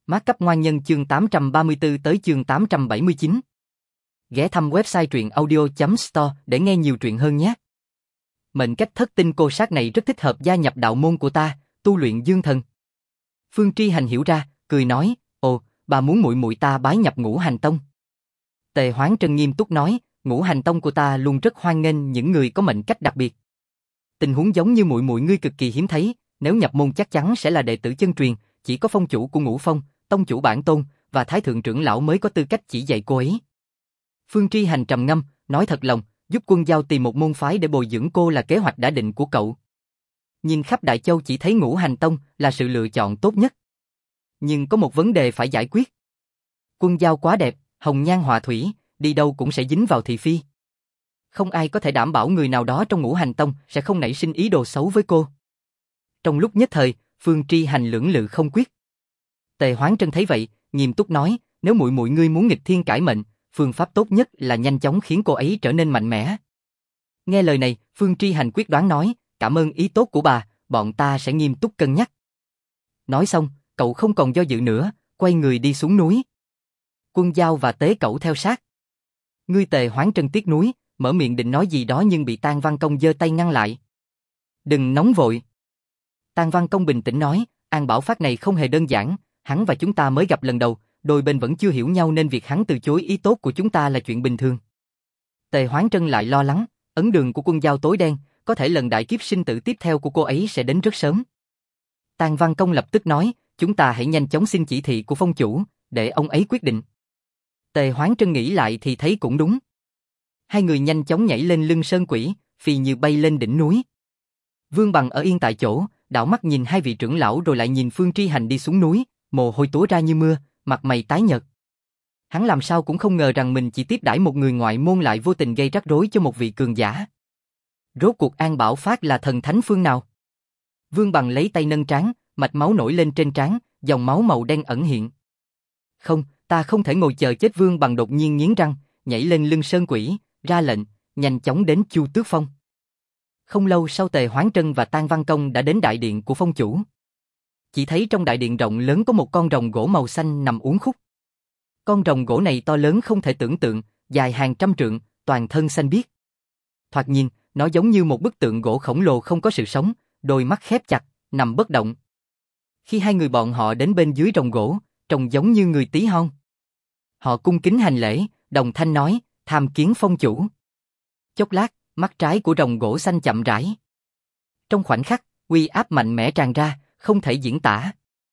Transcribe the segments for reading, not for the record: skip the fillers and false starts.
Mát cấp ngoan nhân chương 834 tới chương 879. Ghé thăm website truyệnaudio.store để nghe nhiều truyện hơn nhé. Mệnh cách thất tinh cô sát này rất thích hợp gia nhập đạo môn của ta, tu luyện dương thần. Phương Tri Hành hiểu ra, cười nói, ồ, bà muốn muội muội ta bái nhập Ngũ Hành Tông. Tề Hoán Trân nghiêm túc nói, Ngũ Hành Tông của ta luôn rất hoan nghênh những người có mệnh cách đặc biệt. Tình huống giống như muội muội ngươi cực kỳ hiếm thấy, nếu nhập môn chắc chắn sẽ là đệ tử chân truyền, chỉ có phong chủ của Ngũ Phong, tông chủ bản tôn và thái thượng trưởng lão mới có tư cách chỉ dạy cô ấy. Phương Tri Hành trầm ngâm, nói thật lòng, giúp Quân Giao tìm một môn phái để bồi dưỡng cô là kế hoạch đã định của cậu. Nhìn khắp Đại Châu chỉ thấy Ngũ Hành Tông là sự lựa chọn tốt nhất. Nhưng có một vấn đề phải giải quyết. Quân Giao quá đẹp, hồng nhan họa thủy, đi đâu cũng sẽ dính vào thị phi. Không ai có thể đảm bảo người nào đó trong Ngũ Hành Tông sẽ không nảy sinh ý đồ xấu với cô. Trong lúc nhất thời, Phương Tri Hành lưỡng lự không quyết. Tề Hoán Trân thấy vậy, nghiêm túc nói, nếu muội muội ngươi muốn nghịch thiên cải mệnh, phương pháp tốt nhất là nhanh chóng khiến cô ấy trở nên mạnh mẽ. Nghe lời này, Phương Tri Hành quyết đoán nói, cảm ơn ý tốt của bà, bọn ta sẽ nghiêm túc cân nhắc. Nói xong, cậu không còn do dự nữa, quay người đi xuống núi. Quân Giao và Tế Cẩu theo sát. Ngươi Tề Hoán Trân tiếc nuối, mở miệng định nói gì đó nhưng bị Tang Văn Công giơ tay ngăn lại. Đừng nóng vội. Tang Văn Công bình tĩnh nói, An Bảo Phát này không hề đơn giản, hắn và chúng ta mới gặp lần đầu, đôi bên vẫn chưa hiểu nhau nên việc hắn từ chối ý tốt của chúng ta là chuyện bình thường. Tề Hoán Trân lại lo lắng, ấn đường của Quân Giao tối đen, có thể lần đại kiếp sinh tử tiếp theo của cô ấy sẽ đến rất sớm. Tang Văn Công lập tức nói, chúng ta hãy nhanh chóng xin chỉ thị của phong chủ, để ông ấy quyết định. Tề Hoán Trân nghĩ lại thì thấy cũng đúng. Hai người nhanh chóng nhảy lên lưng sơn quỷ, phi như bay lên đỉnh núi. Vương Bằng ở yên tại chỗ, đảo mắt nhìn hai vị trưởng lão rồi lại nhìn Phương Tri Hành đi xuống núi, mồ hôi túa ra như mưa, mặt mày tái nhợt. Hắn làm sao cũng không ngờ rằng mình chỉ tiếp đãi một người ngoại môn lại vô tình gây rắc rối cho một vị cường giả. Rốt cuộc An Bảo Phát là thần thánh phương nào? Vương Bằng lấy tay nâng trán, mạch máu nổi lên trên trán, dòng máu màu đen ẩn hiện. Không, ta không thể ngồi chờ chết. Vương Bằng đột nhiên nghiến răng, nhảy lên lưng sơn quỷ, ra lệnh, nhanh chóng đến Chu Tước Phong. Không lâu sau Tề Hoán Trân và Tang Văn Công đã đến đại điện của phong chủ. Chỉ thấy trong đại điện rộng lớn có một con rồng gỗ màu xanh nằm uốn khúc. Con rồng gỗ này to lớn không thể tưởng tượng, dài hàng trăm trượng, toàn thân xanh biếc. Thoạt nhìn, nó giống như một bức tượng gỗ khổng lồ không có sự sống, đôi mắt khép chặt, nằm bất động. Khi hai người bọn họ đến bên dưới rồng gỗ, trông giống như người tí hon. Họ cung kính hành lễ, đồng thanh nói, tham kiến phong chủ. Chốc lát, mắt trái của rồng gỗ xanh chậm rãi. Trong khoảnh khắc, uy áp mạnh mẽ tràn ra, không thể diễn tả.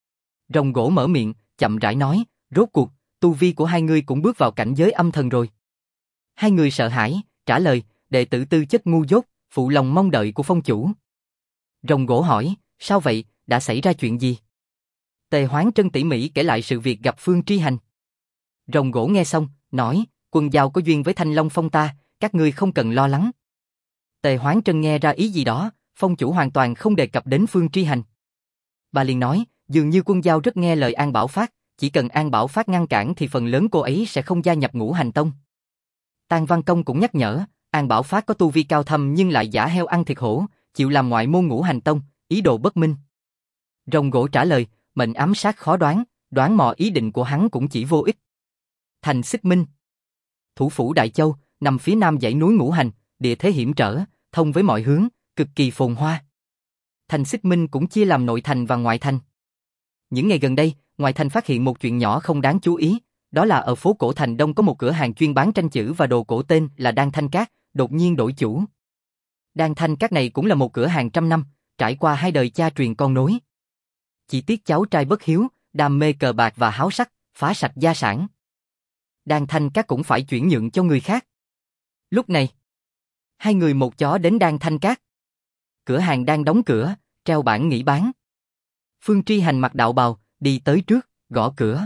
Rồng gỗ mở miệng, chậm rãi nói, rốt cuộc, tu vi của hai người cũng bước vào cảnh giới âm thần rồi. Hai người sợ hãi, trả lời, đệ tử tư chất ngu dốt, phụ lòng mong đợi của phong chủ. Rồng gỗ hỏi, sao vậy, đã xảy ra chuyện gì? Tề Hoán Trân tỉ mỉ kể lại sự việc gặp Phương Tri Hành. Rồng gỗ nghe xong, nói, Quân Giao có duyên với Thanh Long Phong ta, các ngươi không cần lo lắng. Tề Hoán Trân nghe ra ý gì đó, phong chủ hoàn toàn không đề cập đến Phương Tri Hành. Bà liền nói, dường như Quân Giao rất nghe lời An Bảo Phát, chỉ cần An Bảo Phát ngăn cản thì phần lớn cô ấy sẽ không gia nhập Ngũ Hành Tông. Tang Văn Công cũng nhắc nhở, An Bảo Phát có tu vi cao thâm nhưng lại giả heo ăn thịt hổ, chịu làm ngoại môn Ngũ Hành Tông, ý đồ bất minh. Rồng gỗ trả lời, mệnh ám sát khó đoán, đoán mò ý định của hắn cũng chỉ vô ích. Thành Xích Minh, thủ phủ Đại Châu, nằm phía nam dãy núi Ngũ Hành, địa thế hiểm trở, thông với mọi hướng, cực kỳ phồn hoa. Thành Xích Minh cũng chia làm nội thành và ngoại thành. Những ngày gần đây, ngoại thành phát hiện một chuyện nhỏ không đáng chú ý, đó là ở phố cổ thành Đông có một cửa hàng chuyên bán tranh chữ và đồ cổ tên là Đan Thanh Các, đột nhiên đổi chủ. Đan Thanh Các này cũng là một cửa hàng trăm năm, trải qua hai đời cha truyền con nối. Chỉ tiếc cháu trai bất hiếu, đam mê cờ bạc và háo sắc, phá sạch gia sản. Đan Thanh Các cũng phải chuyển nhượng cho người khác. Lúc này, hai người một chó đến Đan Thanh Các. Cửa hàng đang đóng cửa, treo bảng nghỉ bán. Phương Tri Hành mặc đạo bào, đi tới trước, gõ cửa.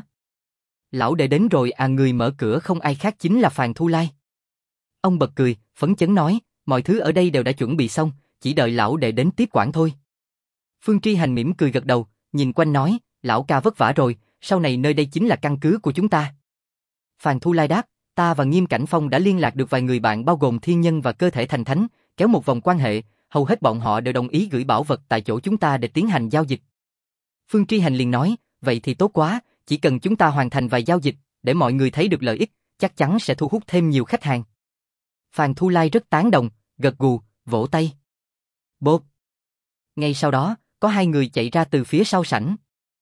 Lão đệ đến rồi à? Người mở cửa không ai khác chính là Phàn Thu Lai. Ông bật cười, phấn chấn nói, mọi thứ ở đây đều đã chuẩn bị xong, chỉ đợi lão đệ đến tiếp quản thôi. Phương Tri Hành mỉm cười gật đầu, nhìn quanh nói, lão ca vất vả rồi, sau này nơi đây chính là căn cứ của chúng ta. Phàn Thu Lai đáp, ta và Nghiêm Cảnh Phong đã liên lạc được vài người bạn bao gồm thiên nhân và cơ thể thành thánh, kéo một vòng quan hệ, hầu hết bọn họ đều đồng ý gửi bảo vật tại chỗ chúng ta để tiến hành giao dịch. Phương Tri Hành liền nói, vậy thì tốt quá, Chỉ cần chúng ta hoàn thành vài giao dịch, để mọi người thấy được lợi ích, chắc chắn sẽ thu hút thêm nhiều khách hàng. Phan Thu Lai rất tán đồng, gật gù, vỗ tay. Bốp. Ngay sau đó, có hai người chạy ra từ phía sau sảnh.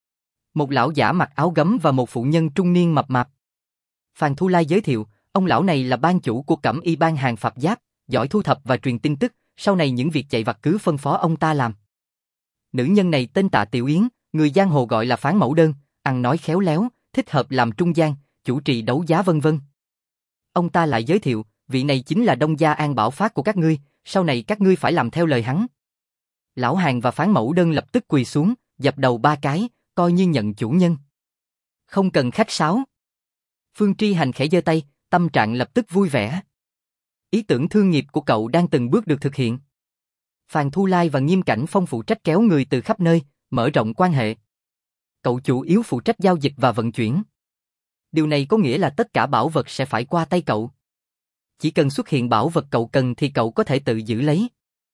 Một lão giả mặc áo gấm và một phụ nhân trung niên mập mạp. Phan Thu Lai giới thiệu, ông lão này là ban chủ của Cẩm Y Bang Hàng Phạp Giáp, giỏi thu thập và truyền tin tức, sau này những việc chạy vặt cứ phân phó ông ta làm. Nữ nhân này tên Tạ Tiểu Yến, người giang hồ gọi là Phán Mẫu Đơn, ăn nói khéo léo, thích hợp làm trung gian, chủ trì đấu giá vân vân. Ông ta lại giới thiệu, vị này chính là Đông Gia An Bảo Phát của các ngươi, sau này các ngươi phải làm theo lời hắn. Lão Hàng và Phán Mẫu Đơn lập tức quỳ xuống, dập đầu 3 cái, coi như nhận chủ nhân. Không cần khách sáo. Phương Tri Hành khẽ giơ tay, tâm trạng lập tức vui vẻ. Ý tưởng thương nghiệp của cậu đang từng bước được thực hiện. Phan Thu Lai và Nghiêm Cảnh Phong phụ trách kéo người từ khắp nơi, mở rộng quan hệ. Cậu chủ yếu phụ trách giao dịch và vận chuyển. Điều này có nghĩa là tất cả bảo vật sẽ phải qua tay cậu. Chỉ cần xuất hiện bảo vật cậu cần thì cậu có thể tự giữ lấy.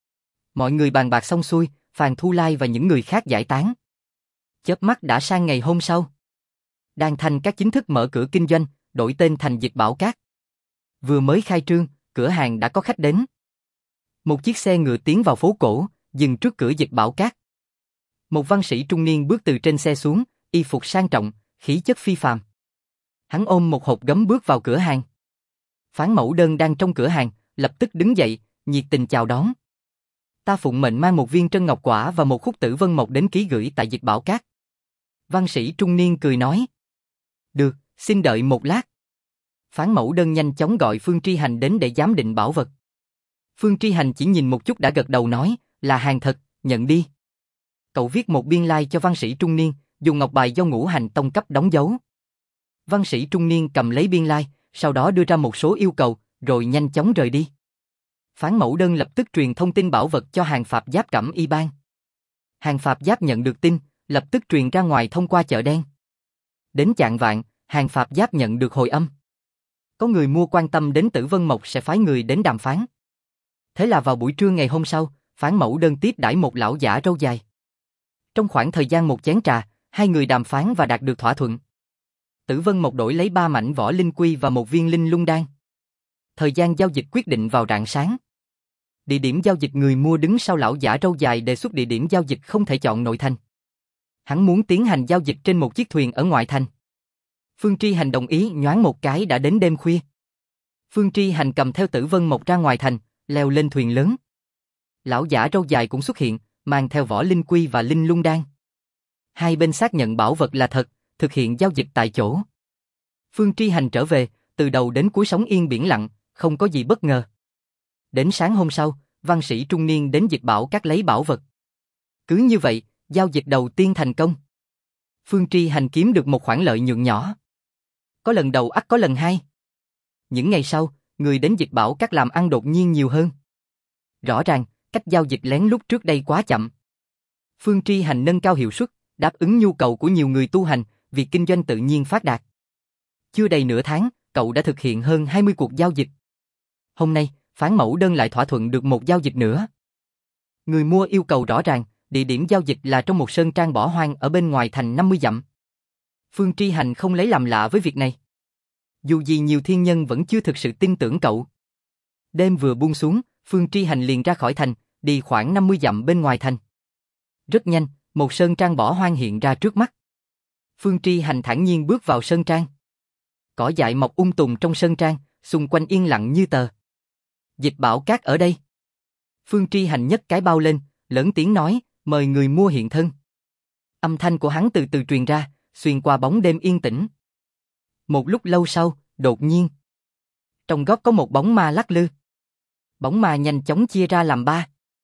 Mọi người bàn bạc xong xuôi, Phan Thu Lai và những người khác giải tán. Chớp mắt đã sang ngày hôm sau. Đan Thanh Các chính thức mở cửa kinh doanh, đổi tên thành Dịch Bảo Các. Vừa mới khai trương, cửa hàng đã có khách đến. Một chiếc xe ngựa tiến vào phố cổ, dừng trước cửa Dịch Bảo Các. Một văn sĩ trung niên bước từ trên xe xuống, y phục sang trọng, khí chất phi phàm. Hắn ôm một hộp gấm bước vào cửa hàng. Phán Mẫu Đơn đang trong cửa hàng, lập tức đứng dậy, nhiệt tình chào đón. Ta phụng mệnh mang một viên trân ngọc quả và một khúc tử vân mộc đến ký gửi tại Dịch Bảo Các. Văn sĩ trung niên cười nói. Được, xin đợi một lát. Phán Mẫu Đơn nhanh chóng gọi Phương Tri Hành đến để giám định bảo vật. Phương Tri Hành chỉ nhìn một chút đã gật đầu nói, là hàng thật, nhận đi. Cậu viết một biên lai cho văn sĩ trung niên, dùng ngọc bài do Ngũ Hành Tông cấp đóng dấu. Văn sĩ trung niên cầm lấy biên lai, sau đó đưa ra một số yêu cầu, rồi nhanh chóng rời đi. Phán Mẫu Đơn lập tức truyền thông tin bảo vật cho Hàng Phạp Giáp Cẩm Y Bang. Hàng Phạp Giáp nhận được tin, lập tức truyền ra ngoài thông qua chợ đen. Đến chạng vạng, Hàng Phạp Giáp nhận được hồi âm. Có người mua quan tâm đến Tử Vân Mộc sẽ phái người đến đàm phán. Thế là vào buổi trưa ngày hôm sau, Phán Mẫu Đơn tiếp đãi một lão giả râu dài. Trong khoảng thời gian một chén trà, hai người đàm phán và đạt được thỏa thuận. Tử Vân Mộc đổi lấy 3 mảnh võ linh quy và một viên linh lung đan. Thời gian giao dịch quyết định vào rạng sáng. Địa điểm giao dịch người mua đứng sau lão giả râu dài đề xuất địa điểm giao dịch không thể chọn nội thành. Hắn muốn tiến hành giao dịch trên một chiếc thuyền ở ngoại thành. Phương Tri Hành đồng ý, nhoáng một cái đã đến đêm khuya. Phương Tri Hành cầm theo Tử Vân Mộc ra ngoài thành, leo lên thuyền lớn. Lão giả râu dài cũng xuất hiện, mang theo võ linh quy và linh lung đan. Hai bên xác nhận bảo vật là thật, thực hiện giao dịch tại chỗ. Phương Tri Hành trở về, từ đầu đến cuối sống yên biển lặng, không có gì bất ngờ. Đến sáng hôm sau, văn sĩ trung niên đến Dịch Bảo Các lấy bảo vật. Cứ như vậy, giao dịch đầu tiên thành công. Phương Tri Hành kiếm được một khoản lợi nhuận nhỏ. Có lần đầu ắt có lần hai. Những ngày sau, người đến Dịch Bảo Các làm ăn đột nhiên nhiều hơn. Rõ ràng, cách giao dịch lén lút trước đây quá chậm. Phương Tri Hành nâng cao hiệu suất, đáp ứng nhu cầu của nhiều người tu hành, việc kinh doanh tự nhiên phát đạt. Chưa đầy nửa tháng, cậu đã thực hiện hơn 20 cuộc giao dịch. Hôm nay, Phán Mẫu Đơn lại thỏa thuận được một giao dịch nữa. Người mua yêu cầu rõ ràng, địa điểm giao dịch là trong một sơn trang bỏ hoang ở bên ngoài thành 50 dặm. Phương Tri Hành không lấy làm lạ với việc này. Dù gì nhiều thiên nhân vẫn chưa thực sự tin tưởng cậu. Đêm vừa buông xuống, Phương Tri Hành liền ra khỏi thành, đi khoảng 50 dặm bên ngoài thành. Rất nhanh, một sơn trang bỏ hoang hiện ra trước mắt. Phương Tri Hành thản nhiên bước vào sơn trang. Cỏ dại mọc tùm trong sơn trang, xung quanh yên lặng như tờ. Dịch Bảo Các ở đây. Phương Tri Hành nhấc cái bao lên, lớn tiếng nói, mời người mua hiện thân. Âm thanh của hắn từ từ truyền ra, xuyên qua bóng đêm yên tĩnh. Một lúc lâu sau, đột nhiên, trong góc có một bóng ma lắc lư. Bóng ma nhanh chóng chia ra làm 3.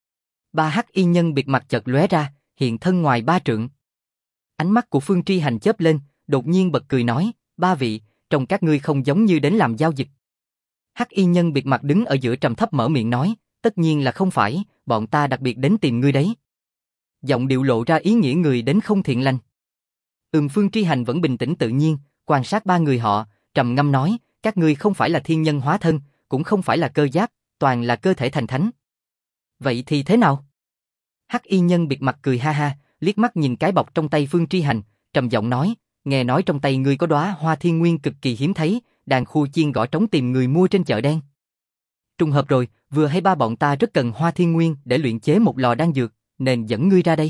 3 hắc y nhân bịt mặt chợt lóe ra, hiện thân ngoài 3 trượng. Ánh mắt của Phương Tri Hành chớp lên, đột nhiên bật cười nói, 3 vị, trông các ngươi không giống như đến làm giao dịch. Hắc y nhân bịt mặt đứng ở giữa trầm thấp mở miệng nói, tất nhiên là không phải, bọn ta đặc biệt đến tìm ngươi đấy. Giọng điệu lộ ra ý nghĩa người đến không thiện lành. Phương Tri Hành vẫn bình tĩnh tự nhiên, quan sát 3 người họ, trầm ngâm nói, các ngươi không phải là thiên nhân hóa thân, cũng không phải là cơ giáp, toàn là cơ thể thành thánh. Vậy thì thế nào? Hắc y nhân bịt mặt cười ha ha, liếc mắt nhìn cái bọc trong tay Phương Tri Hành, trầm giọng nói, nghe nói trong tay ngươi có đóa hoa thiên nguyên cực kỳ hiếm thấy, đang khu chiên gõ trống tìm người mua trên chợ đen. Trùng hợp rồi, vừa hay ba bọn ta rất cần hoa thiên nguyên để luyện chế một lò đan dược, nên dẫn ngươi ra đây.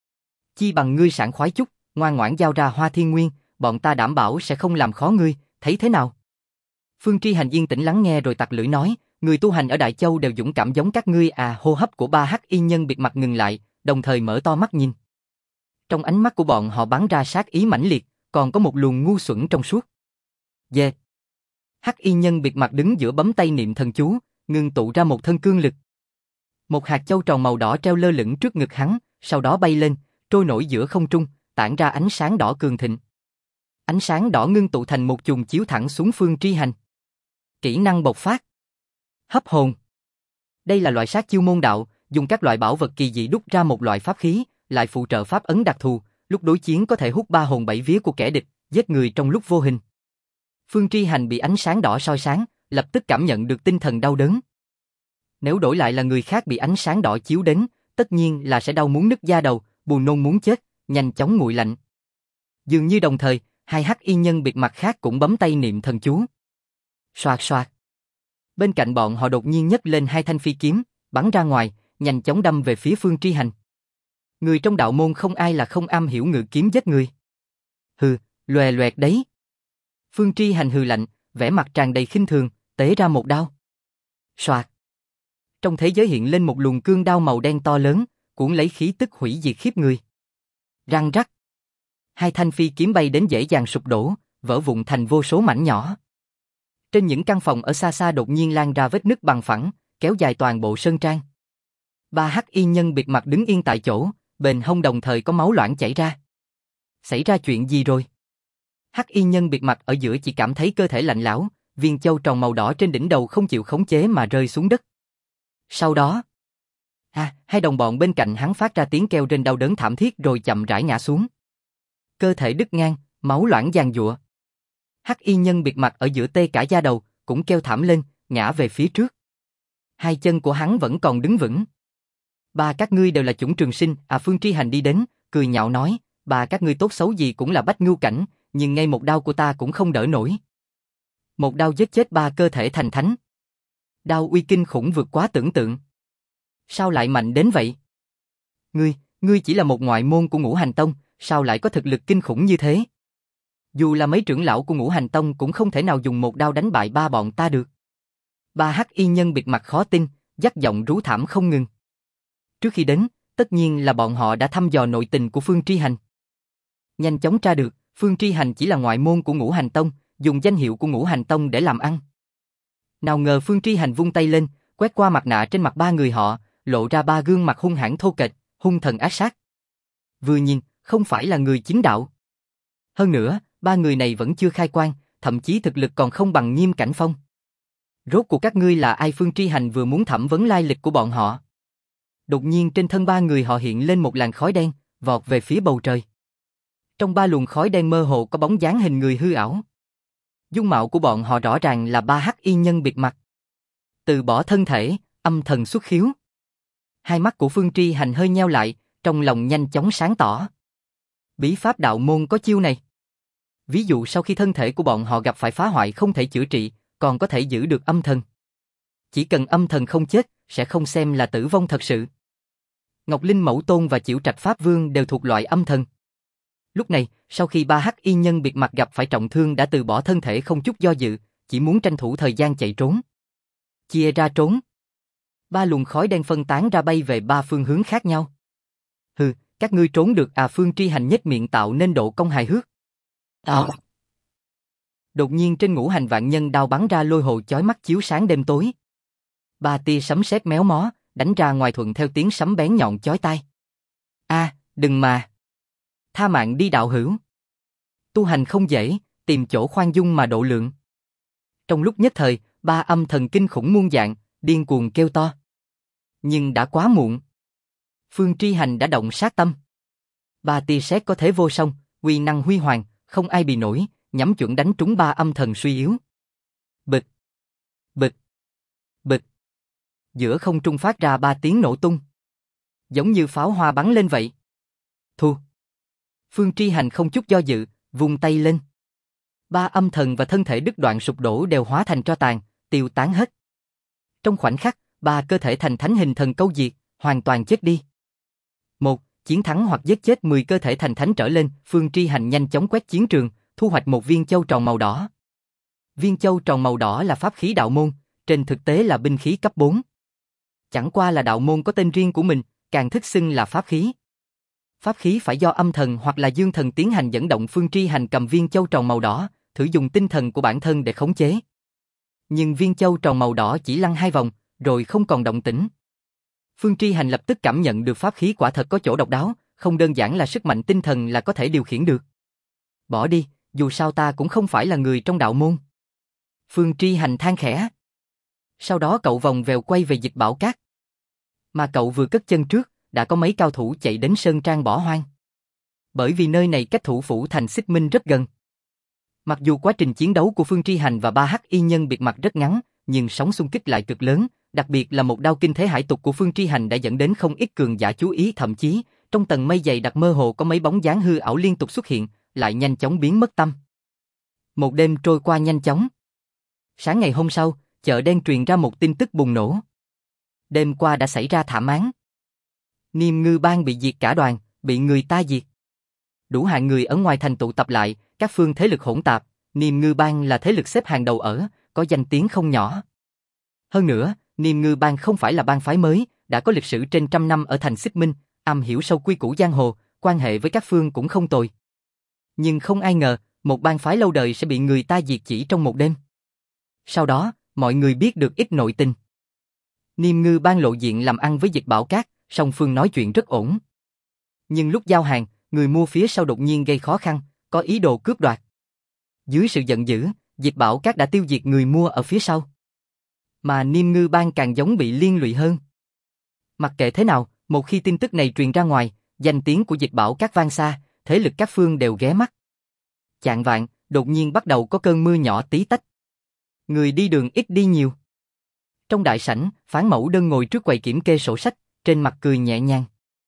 Chi bằng ngươi sảng khoái chút, ngoan ngoãn giao ra hoa thiên nguyên, bọn ta đảm bảo sẽ không làm khó ngươi, thấy thế nào? Phương Tri Hành yên tĩnh lắng nghe rồi tặc lưỡi nói, người tu hành ở Đại Châu đều dũng cảm giống các ngươi à. Hô hấp của ba hắc y nhân biệt mặt ngừng lại, đồng thời mở to mắt nhìn. Trong ánh mắt của bọn họ bắn ra sát ý mãnh liệt, còn có một luồng ngu xuẩn trong suốt. Dê. Hắc y nhân biệt mặt đứng giữa bấm tay niệm thần chú, ngưng tụ ra một thân cương lực. Một hạt châu tròn màu đỏ treo lơ lửng trước ngực hắn, sau đó bay lên, trôi nổi giữa không trung, tản ra ánh sáng đỏ cường thịnh. Ánh sáng đỏ ngưng tụ thành một chùm chiếu thẳng xuống Phương Tri Hành. Kỹ năng bộc phát. Hấp hồn. Đây là loại sát chiêu môn đạo, dùng các loại bảo vật kỳ dị đúc ra một loại pháp khí, lại phụ trợ pháp ấn đặc thù, lúc đối chiến có thể hút ba hồn bảy vía của kẻ địch, giết người trong lúc vô hình. Phương Tri Hành bị ánh sáng đỏ soi sáng, lập tức cảm nhận được tinh thần đau đớn. Nếu đổi lại là người khác bị ánh sáng đỏ chiếu đến, tất nhiên là sẽ đau muốn nứt da đầu, buồn nôn muốn chết, nhanh chóng nguội lạnh. Dường như đồng thời, hai hắc y nhân biệt mặt khác cũng bấm tay niệm thần chú. Xoạt xoạt. Bên cạnh bọn họ đột nhiên nhấc lên hai thanh phi kiếm, bắn ra ngoài, nhanh chóng đâm về phía Phương Tri Hành. Người trong đạo môn không ai là không am hiểu ngự kiếm giết người. Hừ, loè loẹt đấy. Phương Tri Hành hừ lạnh, vẻ mặt tràn đầy khinh thường, tế ra một đao. Xoạt. Trong thế giới hiện lên một luồng cương đao màu đen to lớn, cuốn lấy khí tức hủy diệt khiếp người. Răng rắc. Hai thanh phi kiếm bay đến dễ dàng sụp đổ, vỡ vụn thành vô số mảnh nhỏ. Trên những căn phòng ở xa xa đột nhiên lan ra vết nứt bằng phẳng, kéo dài toàn bộ sơn trang. Ba hắc y nhân biệt mặt đứng yên tại chỗ, bên hông đồng thời có máu loãng chảy ra. Xảy ra chuyện gì rồi? Hắc y nhân biệt mặt ở giữa chỉ cảm thấy cơ thể lạnh lẽo, viên châu tròn màu đỏ trên đỉnh đầu không chịu khống chế mà rơi xuống đất. Sau đó, hai đồng bọn bên cạnh hắn phát ra tiếng kêu rên đau đớn thảm thiết rồi chậm rãi ngã xuống. Cơ thể đứt ngang, máu loãng giàn giụa. Hắc y nhân biệt mặt ở giữa tê cả da đầu, cũng kêu thảm lên, ngã về phía trước. Hai chân của hắn vẫn còn đứng vững. Ba các ngươi đều là chủng trường sinh, Phương Tri Hành đi đến, cười nhạo nói, ba các ngươi tốt xấu gì cũng là bách ngưu cảnh, nhưng ngay một đao của ta cũng không đỡ nổi. Một đao giết chết ba cơ thể thành thánh. Đao uy kinh khủng vượt quá tưởng tượng. Sao lại mạnh đến vậy? Ngươi chỉ là một ngoại môn của Ngũ Hành Tông, sao lại có thực lực kinh khủng như thế? Dù là mấy trưởng lão của Ngũ Hành Tông cũng không thể nào dùng một đao đánh bại ba bọn ta được. Ba hắc y nhân biệt mặt khó tin, dắt giọng rú thảm không ngừng. Trước khi đến, tất nhiên là bọn họ đã thăm dò nội tình của Phương Tri Hành. Nhanh chóng tra được, Phương Tri Hành chỉ là ngoại môn của Ngũ Hành Tông, dùng danh hiệu của Ngũ Hành Tông để làm ăn. Nào ngờ Phương Tri Hành vung tay lên, quét qua mặt nạ trên mặt ba người họ, lộ ra ba gương mặt hung hãn thô kệch, hung thần ác sát. Vừa nhìn, không phải là người chính đạo. Hơn nữa, ba người này vẫn chưa khai quan, thậm chí thực lực còn không bằng Nghiêm Cảnh Phong. Rốt cuộc các ngươi là ai? Phương Tri Hành vừa muốn thẩm vấn lai lịch của bọn họ. Đột nhiên trên thân ba người họ hiện lên một làn khói đen, vọt về phía bầu trời. Trong ba luồng khói đen mơ hồ có bóng dáng hình người hư ảo. Dung mạo của bọn họ rõ ràng là ba hắc y nhân biệt mặt. Từ bỏ thân thể, âm thần xuất khiếu. Hai mắt của Phương Tri Hành hơi nheo lại, trong lòng nhanh chóng sáng tỏ. Bí pháp đạo môn có chiêu này. Ví dụ sau khi thân thể của bọn họ gặp phải phá hoại không thể chữa trị, còn có thể giữ được âm thần. Chỉ cần âm thần không chết, sẽ không xem là tử vong thật sự. Ngọc Linh Mẫu Tôn và Chiểu Trạch Pháp Vương đều thuộc loại âm thần. Lúc này, sau khi ba hắc y nhân biệt mặt gặp phải trọng thương đã từ bỏ thân thể không chút do dự, chỉ muốn tranh thủ thời gian chạy trốn. Chia ra trốn. Ba luồng khói đen phân tán ra bay về ba phương hướng khác nhau. Hừ, các ngươi trốn được Phương Tri Hành nhếch miệng tạo nên độ cong hài hước. Đột nhiên trên Ngũ Hành Vạn Nhân đao bắn ra lôi hồ chói mắt chiếu sáng đêm tối. Ba tia sấm sét méo mó, đánh ra ngoài thuận theo tiếng sấm bén nhọn chói tai. Đừng mà. Tha mạng đi đạo hữu. Tu hành không dễ, tìm chỗ khoan dung mà độ lượng. Trong lúc nhất thời, ba âm thần kinh khủng muôn dạng, điên cuồng kêu to. Nhưng đã quá muộn. Phương Tri Hành đã động sát tâm. Ba tia sét có thế vô song, uy năng huy hoàng, không ai bì nổi, nhắm chuẩn đánh trúng ba âm thần suy yếu. Bịch, bịch, bịch. Giữa không trung phát ra ba tiếng nổ tung. Giống như pháo hoa bắn lên vậy. Thu. Phương Tri Hành không chút do dự, vung tay lên. Ba âm thần và thân thể đứt đoạn sụp đổ đều hóa thành tro tàn, tiêu tán hết. Trong khoảnh khắc, ba cơ thể thành thánh hình thần câu diệt, hoàn toàn chết đi. Một, chiến thắng hoặc giết chết 10 cơ thể thành thánh trở lên, Phương Tri Hành nhanh chóng quét chiến trường, thu hoạch một viên châu tròn màu đỏ. Viên châu tròn màu đỏ là pháp khí đạo môn, trên thực tế là binh khí cấp 4. Chẳng qua là đạo môn có tên riêng của mình, càng thích xưng là pháp khí. Pháp khí phải do âm thần hoặc là dương thần tiến hành dẫn động. Phương Tri Hành cầm viên châu tròn màu đỏ, thử dùng tinh thần của bản thân để khống chế. Nhưng viên châu tròn màu đỏ chỉ lăn 2 vòng, rồi không còn động tĩnh. Phương Tri Hành lập tức cảm nhận được pháp khí quả thật có chỗ độc đáo, không đơn giản là sức mạnh tinh thần là có thể điều khiển được. Bỏ đi, dù sao ta cũng không phải là người trong đạo môn. Phương Tri Hành than khẽ. Sau đó cậu vòng vèo quay về Dịch Bảo Các. Mà cậu vừa cất chân trước, đã có mấy cao thủ chạy đến Sơn Trang Bỏ Hoang. Bởi vì nơi này cách thủ phủ thành Xích Minh rất gần. Mặc dù quá trình chiến đấu của Phương Tri Hành và 3 hắc y nhân biệt mặt rất ngắn, nhưng sóng xung kích lại cực lớn, đặc biệt là một đao kinh thế hải tục của Phương Tri Hành đã dẫn đến không ít cường giả chú ý, thậm chí trong tầng mây dày đặc mơ hồ có mấy bóng dáng hư ảo liên tục xuất hiện, lại nhanh chóng biến mất tâm. Một đêm trôi qua nhanh chóng. Sáng ngày hôm sau, chợ đen truyền ra một tin tức bùng nổ. Đêm qua đã xảy ra thảm án. Niêm Ngư Bang bị diệt cả đoàn, bị người ta diệt. Đủ hạng người ở ngoài thành tụ tập lại, các phương thế lực hỗn tạp, Niêm Ngư Bang là thế lực xếp hàng đầu có danh tiếng không nhỏ. Hơn nữa, Niêm Ngư Bang không phải là bang phái mới, đã có lịch sử trên trăm năm ở thành Xích Minh, am hiểu sâu quy củ giang hồ, quan hệ với các phương cũng không tồi. Nhưng không ai ngờ, một bang phái lâu đời sẽ bị người ta diệt chỉ trong một đêm. Sau đó, mọi người biết được ít nội tình. Niêm Ngư Bang lộ diện làm ăn với Dịch Bảo Các, song phương nói chuyện rất ổn. Nhưng lúc giao hàng, người mua phía sau đột nhiên gây khó khăn, có ý đồ cướp đoạt. Dưới sự giận dữ, Dịch Bảo Các đã tiêu diệt người mua ở phía sau. Mà Niêm Ngư Bang càng giống bị liên lụy hơn. Mặc kệ thế nào, một khi tin tức này truyền ra ngoài, danh tiếng của Dịch Bảo Các vang xa, thế lực các phương đều ghé mắt. Chạng vạng, đột nhiên bắt đầu có cơn mưa nhỏ tí tách. Người đi đường ít đi nhiều. Trong đại sảnh, Phán Mẫu Đơn ngồi trước quầy kiểm kê sổ sách, trên mặt cười nhẹ nhàng.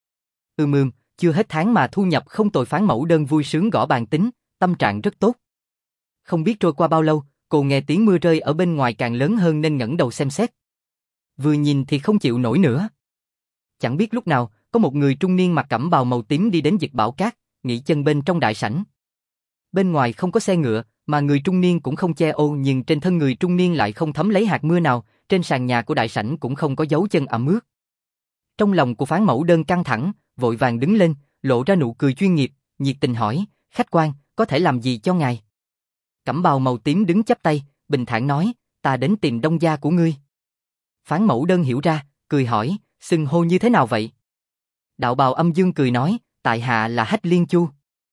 Chưa hết tháng mà thu nhập không tồi. Phán Mẫu Đơn vui sướng gõ bàn tính, tâm trạng rất tốt. Không biết trôi qua bao lâu, cô nghe tiếng mưa rơi ở bên ngoài càng lớn hơn nên ngẩng đầu xem xét. Vừa nhìn thì không chịu nổi nữa. Chẳng biết lúc nào, có một người trung niên mặc cẩm bào màu tím đi đến Dịch Bảo Các, nghỉ chân bên trong đại sảnh. Bên ngoài không có xe ngựa, mà người trung niên cũng không che ô, nhưng trên thân người trung niên lại không thấm lấy hạt mưa nào, trên sàn nhà của đại sảnh cũng không có dấu chân ẩm ướt. Trong lòng của Phán Mẫu Đơn căng thẳng, vội vàng đứng lên, lộ ra nụ cười chuyên nghiệp, nhiệt tình hỏi, khách quan, có thể làm gì cho ngài? Cẩm bào màu tím đứng chắp tay, bình thản nói, ta đến tìm đông gia của ngươi. Phán Mẫu Đơn hiểu ra, cười hỏi, xưng hô như thế nào vậy? Đạo bào âm dương cười nói, tại hạ là Hách Liên Chu.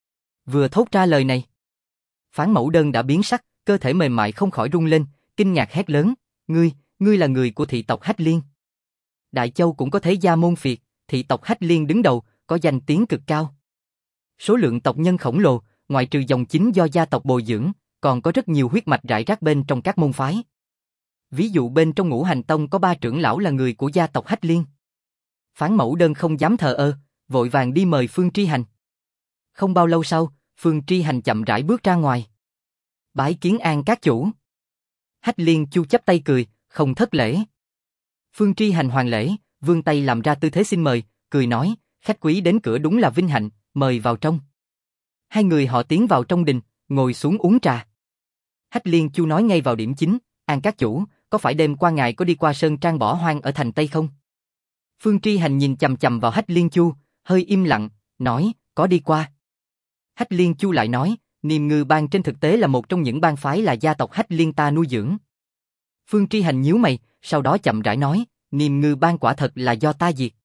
Vừa thốt ra lời này, Phán Mẫu Đơn đã biến sắc, cơ thể mềm mại không khỏi rung lên, kinh ngạc hét lớn, ngươi là người của thị tộc Hách Liên. Đại Châu cũng có thế gia môn phiệt, thị tộc Hách Liên đứng đầu, có danh tiếng cực cao. Số lượng tộc nhân khổng lồ, ngoại trừ dòng chính do gia tộc bồi dưỡng, còn có rất nhiều huyết mạch rải rác bên trong các môn phái. Ví dụ bên trong Ngũ Hành Tông có 3 trưởng lão là người của gia tộc Hách Liên. Phán Mẫu Đơn không dám thờ ơ, vội vàng đi mời Phương Tri Hành. Không bao lâu sau, Phương Tri Hành chậm rãi bước ra ngoài. Bái kiến An các chủ. Hách Liên Chu chắp tay cười, không thất lễ. Phương Tri Hành hoàn lễ, vươn tay làm ra tư thế xin mời, cười nói, khách quý đến cửa đúng là vinh hạnh, mời vào trong. Hai người họ tiến vào trong đình, ngồi xuống uống trà. Hách Liên Chu nói ngay vào điểm chính, An các chủ, có phải đêm qua ngài có đi qua Sơn Trang Bỏ Hoang ở thành Tây không? Phương Tri Hành nhìn chằm chằm vào Hách Liên Chu, hơi im lặng, nói, có đi qua. Hách Liên Chu lại nói, Niêm Ngư Bang trên thực tế là một trong những bang phái là gia tộc Hách Liên ta nuôi dưỡng. Phương Tri Hành nhíu mày, sau đó chậm rãi nói, Niêm Ngư Bang quả thật là do ta diệt.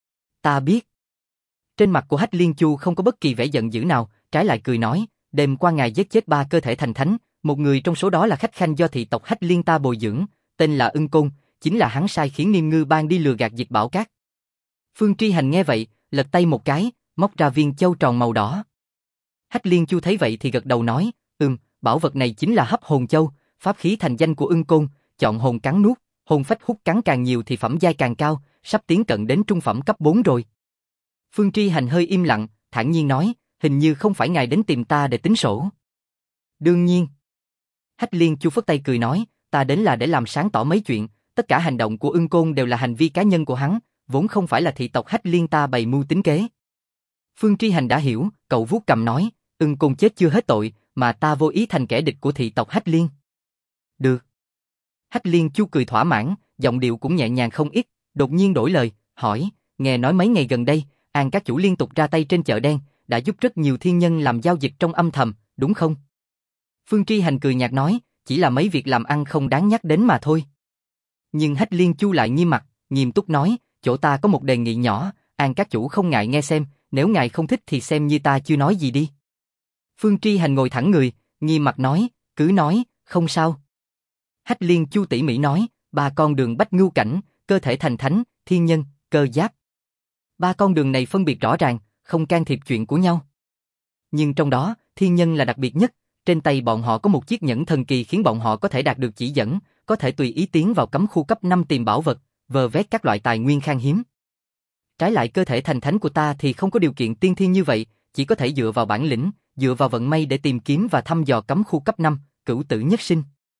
Ta biết. Trên mặt của Hách Liên Chu không có bất kỳ vẻ giận dữ nào, trái lại cười nói, đêm qua ngài giết chết 3 cơ thể thành thánh, một người trong số đó là khách khanh do thị tộc Hách Liên ta bồi dưỡng, tên là Ưng Côn, chính là hắn sai khiến Niêm Ngư Bang đi lừa gạt Dịch Bảo Các. Phương Tri Hành nghe vậy, lật tay một cái, móc ra viên châu tròn màu đỏ. Hách Liên Chu thấy vậy thì gật đầu nói, bảo vật này chính là Hấp Hồn Châu, pháp khí thành danh của Ưng Côn, chọn hồn cắn nuốt, hồn phách hút cắn càng nhiều thì phẩm giai càng cao, sắp tiến cận đến trung phẩm cấp 4 rồi. Phương Tri Hành hơi im lặng, thản nhiên nói, hình như không phải ngài đến tìm ta để tính sổ. Đương nhiên. Hách Liên Chu phất tay cười nói, ta đến là để làm sáng tỏ mấy chuyện, tất cả hành động của Ưng Côn đều là hành vi cá nhân của hắn, vốn không phải là thị tộc Hách Liên ta bày mưu tính kế. Phương Tri Hành đã hiểu, cậu vuốt cầm nói, Ưng Côn chết chưa hết tội, mà ta vô ý thành kẻ địch của thị tộc Hách Liên. Được. Hách Liên Chu cười thỏa mãn, giọng điệu cũng nhẹ nhàng không ít, đột nhiên đổi lời, hỏi, nghe nói mấy ngày gần đây, An các chủ liên tục ra tay trên chợ đen, đã giúp rất nhiều thiên nhân làm giao dịch trong âm thầm, đúng không? Phương Tri Hành cười nhạt nói, chỉ là mấy việc làm ăn không đáng nhắc đến mà thôi. Nhưng Hách Liên Chu lại nghiêm mặt, nghiêm túc nói, chỗ ta có một đề nghị nhỏ, An các chủ không ngại nghe xem, nếu ngài không thích thì xem như ta chưa nói gì đi. Phương Tri Hành ngồi thẳng người, nghiêm mặt nói, cứ nói, không sao. Hách Liên Chu tỉ mỉ nói, 3 con đường bách ngưu cảnh, cơ thể thành thánh, thiên nhân, cơ giáp. 3 con đường này phân biệt rõ ràng, không can thiệp chuyện của nhau. Nhưng trong đó, thiên nhân là đặc biệt nhất, trên tay bọn họ có một chiếc nhẫn thần kỳ khiến bọn họ có thể đạt được chỉ dẫn, có thể tùy ý tiến vào cấm khu cấp 5 tìm bảo vật, vơ vét các loại tài nguyên khan hiếm. Trái lại cơ thể thành thánh của ta thì không có điều kiện tiên thiên như vậy, chỉ có thể dựa vào bản lĩnh, dựa vào vận may để tìm kiếm và thăm dò cấm khu cấp 5, cửu tử nhất sinh.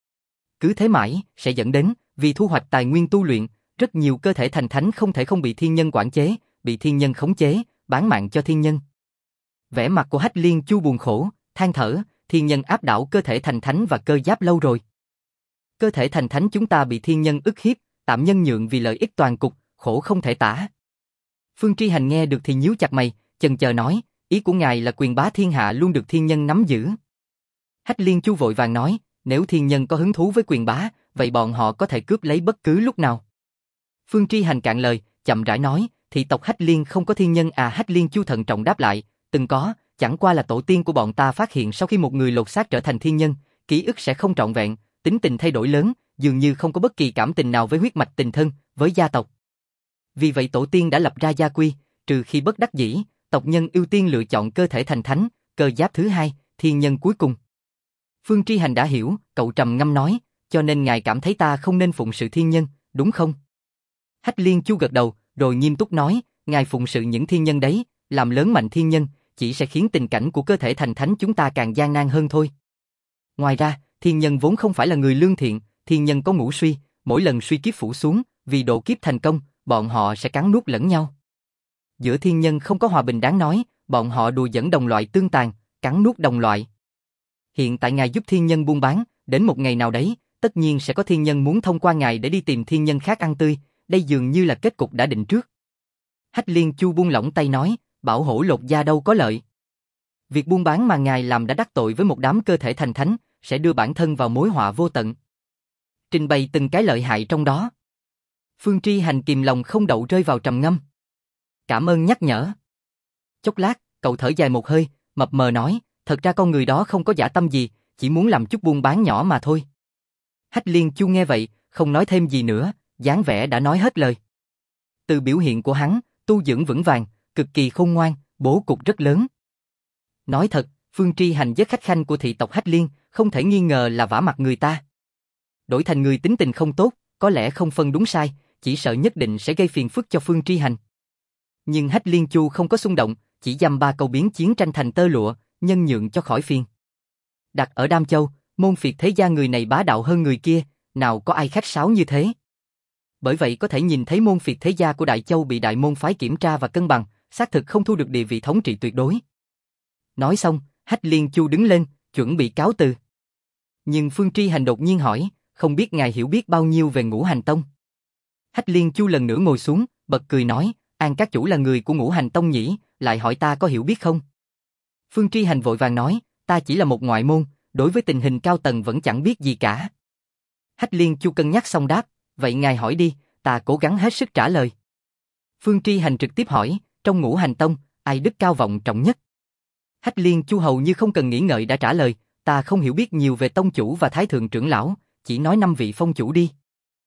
Cứ thế mãi, sẽ dẫn đến, vì thu hoạch tài nguyên tu luyện, rất nhiều cơ thể thành thánh không thể không bị thiên nhân quản chế, bị thiên nhân khống chế, bán mạng cho thiên nhân. Vẻ mặt của Hách Liên Chu buồn khổ, than thở, thiên nhân áp đảo cơ thể thành thánh và cơ giáp lâu rồi. Cơ thể thành thánh chúng ta bị thiên nhân ức hiếp, tạm nhân nhượng vì lợi ích toàn cục, khổ không thể tả. Phương Tri Hành nghe được thì nhíu chặt mày, chần chờ nói, ý của ngài là quyền bá thiên hạ luôn được thiên nhân nắm giữ. Hách Liên Chu vội vàng nói, nếu thiên nhân có hứng thú với quyền bá, vậy bọn họ có thể cướp lấy bất cứ lúc nào. Phương Tri Hành cạn lời, chậm rãi nói, thị tộc Hách Liên không có thiên nhân à? Hách Liên Chu thận trọng đáp lại, từng có, chẳng qua là tổ tiên của bọn ta phát hiện sau khi một người lột xác trở thành thiên nhân, ký ức sẽ không trọn vẹn, tính tình thay đổi lớn, dường như không có bất kỳ cảm tình nào với huyết mạch tình thân, với gia tộc. Vì vậy tổ tiên đã lập ra gia quy, trừ khi bất đắc dĩ, tộc nhân ưu tiên lựa chọn cơ thể thành thánh, cơ giáp thứ hai, thiên nhân cuối cùng. Phương Tri Hành đã hiểu, cậu trầm ngâm nói, cho nên ngài cảm thấy ta không nên phụng sự thiên nhân, đúng không? Hách Liên Chu gật đầu, rồi nghiêm túc nói, ngài phụng sự những thiên nhân đấy, làm lớn mạnh thiên nhân, chỉ sẽ khiến tình cảnh của cơ thể thành thánh chúng ta càng gian nan hơn thôi. Ngoài ra, thiên nhân vốn không phải là người lương thiện, thiên nhân có ngũ suy, mỗi lần suy kiếp phủ xuống, vì độ kiếp thành công, bọn họ sẽ cắn nuốt lẫn nhau. Giữa thiên nhân không có hòa bình đáng nói, bọn họ đùa dẫn đồng loại tương tàn, cắn nuốt đồng loại. Hiện tại ngài giúp thiên nhân buôn bán, đến một ngày nào đấy, tất nhiên sẽ có thiên nhân muốn thông qua ngài để đi tìm thiên nhân khác ăn tươi, đây dường như là kết cục đã định trước. Hách Liên Chu buông lỏng tay nói, bảo hổ lột da đâu có lợi. Việc buôn bán mà ngài làm đã đắc tội với một đám cơ thể thành thánh, sẽ đưa bản thân vào mối họa vô tận. Trình bày từng cái lợi hại trong đó. Phương Tri Hành kìm lòng không đậu rơi vào trầm ngâm. Cảm ơn nhắc nhở. Chốc lát, cậu thở dài một hơi, mập mờ nói, thật ra con người đó không có dã tâm gì, chỉ muốn làm chút buôn bán nhỏ mà thôi. Hách Liên Chu nghe vậy, không nói thêm gì nữa, dáng vẻ đã nói hết lời. Từ biểu hiện của hắn, tu dưỡng vững vàng, cực kỳ khôn ngoan, bố cục rất lớn. Nói thật, Phương Tri Hành với khách khanh của thị tộc Hách Liên, không thể nghi ngờ là vả mặt người ta. Đổi thành người tính tình không tốt, có lẽ không phân đúng sai, chỉ sợ nhất định sẽ gây phiền phức cho Phương Tri Hành. Nhưng Hách Liên Chu không có xung động, chỉ dăm ba câu biến chiến tranh thành tơ lụa, nhân nhượng cho khỏi phiền. Đặt ở Đam Châu, môn phiệt thế gia người này bá đạo hơn người kia, nào có ai khách sáo như thế. Bởi vậy có thể nhìn thấy môn phiệt thế gia của Đại Châu bị đại môn phái kiểm tra và cân bằng, xác thực không thu được địa vị thống trị tuyệt đối. Nói xong, Hách Liên Chu đứng lên, chuẩn bị cáo từ. Nhưng Phương Tri Hành đột nhiên hỏi, không biết ngài hiểu biết bao nhiêu về Ngũ Hành Tông? Hách Liên Chu lần nữa ngồi xuống, bật cười nói, An các chủ là người của Ngũ Hành Tông nhỉ, lại hỏi ta có hiểu biết không? Phương Tri Hành vội vàng nói, ta chỉ là một ngoại môn, đối với tình hình cao tầng vẫn chẳng biết gì cả. Hách Liên Chu cân nhắc xong đáp, vậy ngài hỏi đi, ta cố gắng hết sức trả lời. Phương Tri Hành trực tiếp hỏi, trong Ngũ Hành Tông, ai đức cao vọng trọng nhất? Hách Liên Chu hầu như không cần nghĩ ngợi đã trả lời, ta không hiểu biết nhiều về tông chủ và thái thượng trưởng lão, chỉ nói 5 vị phong chủ đi.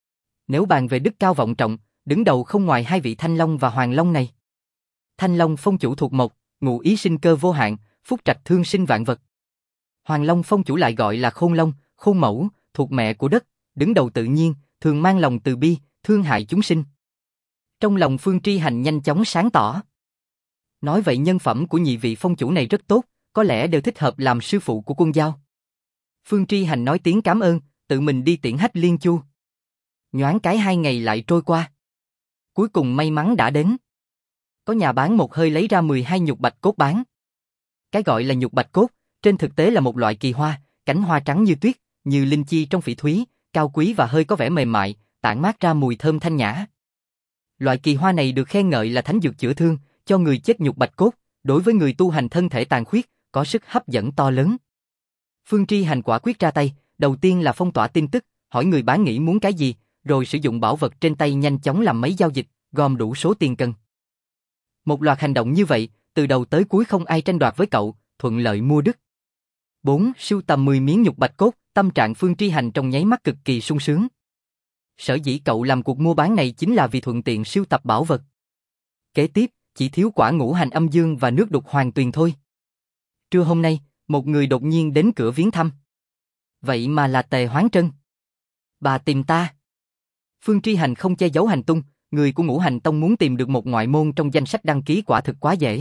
Nếu bàn về đức cao vọng trọng, đứng đầu không ngoài 2 vị Thanh Long và Hoàng Long này. Thanh Long phong chủ thuộc mộc, ngụ ý sinh cơ vô hạn, phúc trạch thương sinh vạn vật. Hoàng Long phong chủ lại gọi là Khôn Long, Khôn Mẫu, thuộc mẹ của đất, đứng đầu tự nhiên, thường mang lòng từ bi, thương hại chúng sinh. Trong lòng Phương Tri Hành nhanh chóng sáng tỏ. Nói vậy nhân phẩm của nhị vị phong chủ này rất tốt, có lẽ đều thích hợp làm sư phụ của Quân Giao. Phương Tri Hành nói tiếng cảm ơn, tự mình đi tiễn Hách Liên Chu. Nhoáng cái 2 ngày lại trôi qua. Cuối cùng may mắn đã đến. Có nhà bán một hơi lấy ra 12 nhục bạch cốt bán. Cái gọi là nhục bạch cốt, trên thực tế là một loại kỳ hoa, cánh hoa trắng như tuyết, như linh chi trong phỉ thúy, cao quý và hơi có vẻ mềm mại, tản mát ra mùi thơm thanh nhã. Loại kỳ hoa này được khen ngợi là thánh dược chữa thương, cho người chết nhục bạch cốt, đối với người tu hành thân thể tàn khuyết, có sức hấp dẫn to lớn. Phương Tri Hành quả quyết ra tay, đầu tiên là phong tỏa tin tức, hỏi người bán nghĩ muốn cái gì, rồi sử dụng bảo vật trên tay nhanh chóng làm mấy giao dịch, gom đủ số tiền cần. Một loạt hành động như vậy, từ đầu tới cuối không ai tranh đoạt với cậu, thuận lợi mua đứt. 4. Sưu tầm 10 miếng nhục bạch cốt, tâm trạng Phương Tri Hành trong nháy mắt cực kỳ sung sướng. Sở dĩ cậu làm cuộc mua bán này chính là vì thuận tiện sưu tập bảo vật. Kế tiếp, chỉ thiếu quả ngũ hành âm dương và nước đục hoàng tuyền thôi. Trưa hôm nay, một người đột nhiên đến cửa viếng thăm. Vậy mà là Tề Hoán Trân. Bà tìm ta. Phương Tri Hành không che giấu hành tung, người của Ngũ Hành Tông muốn tìm được một ngoại môn trong danh sách đăng ký quả thực quá dễ.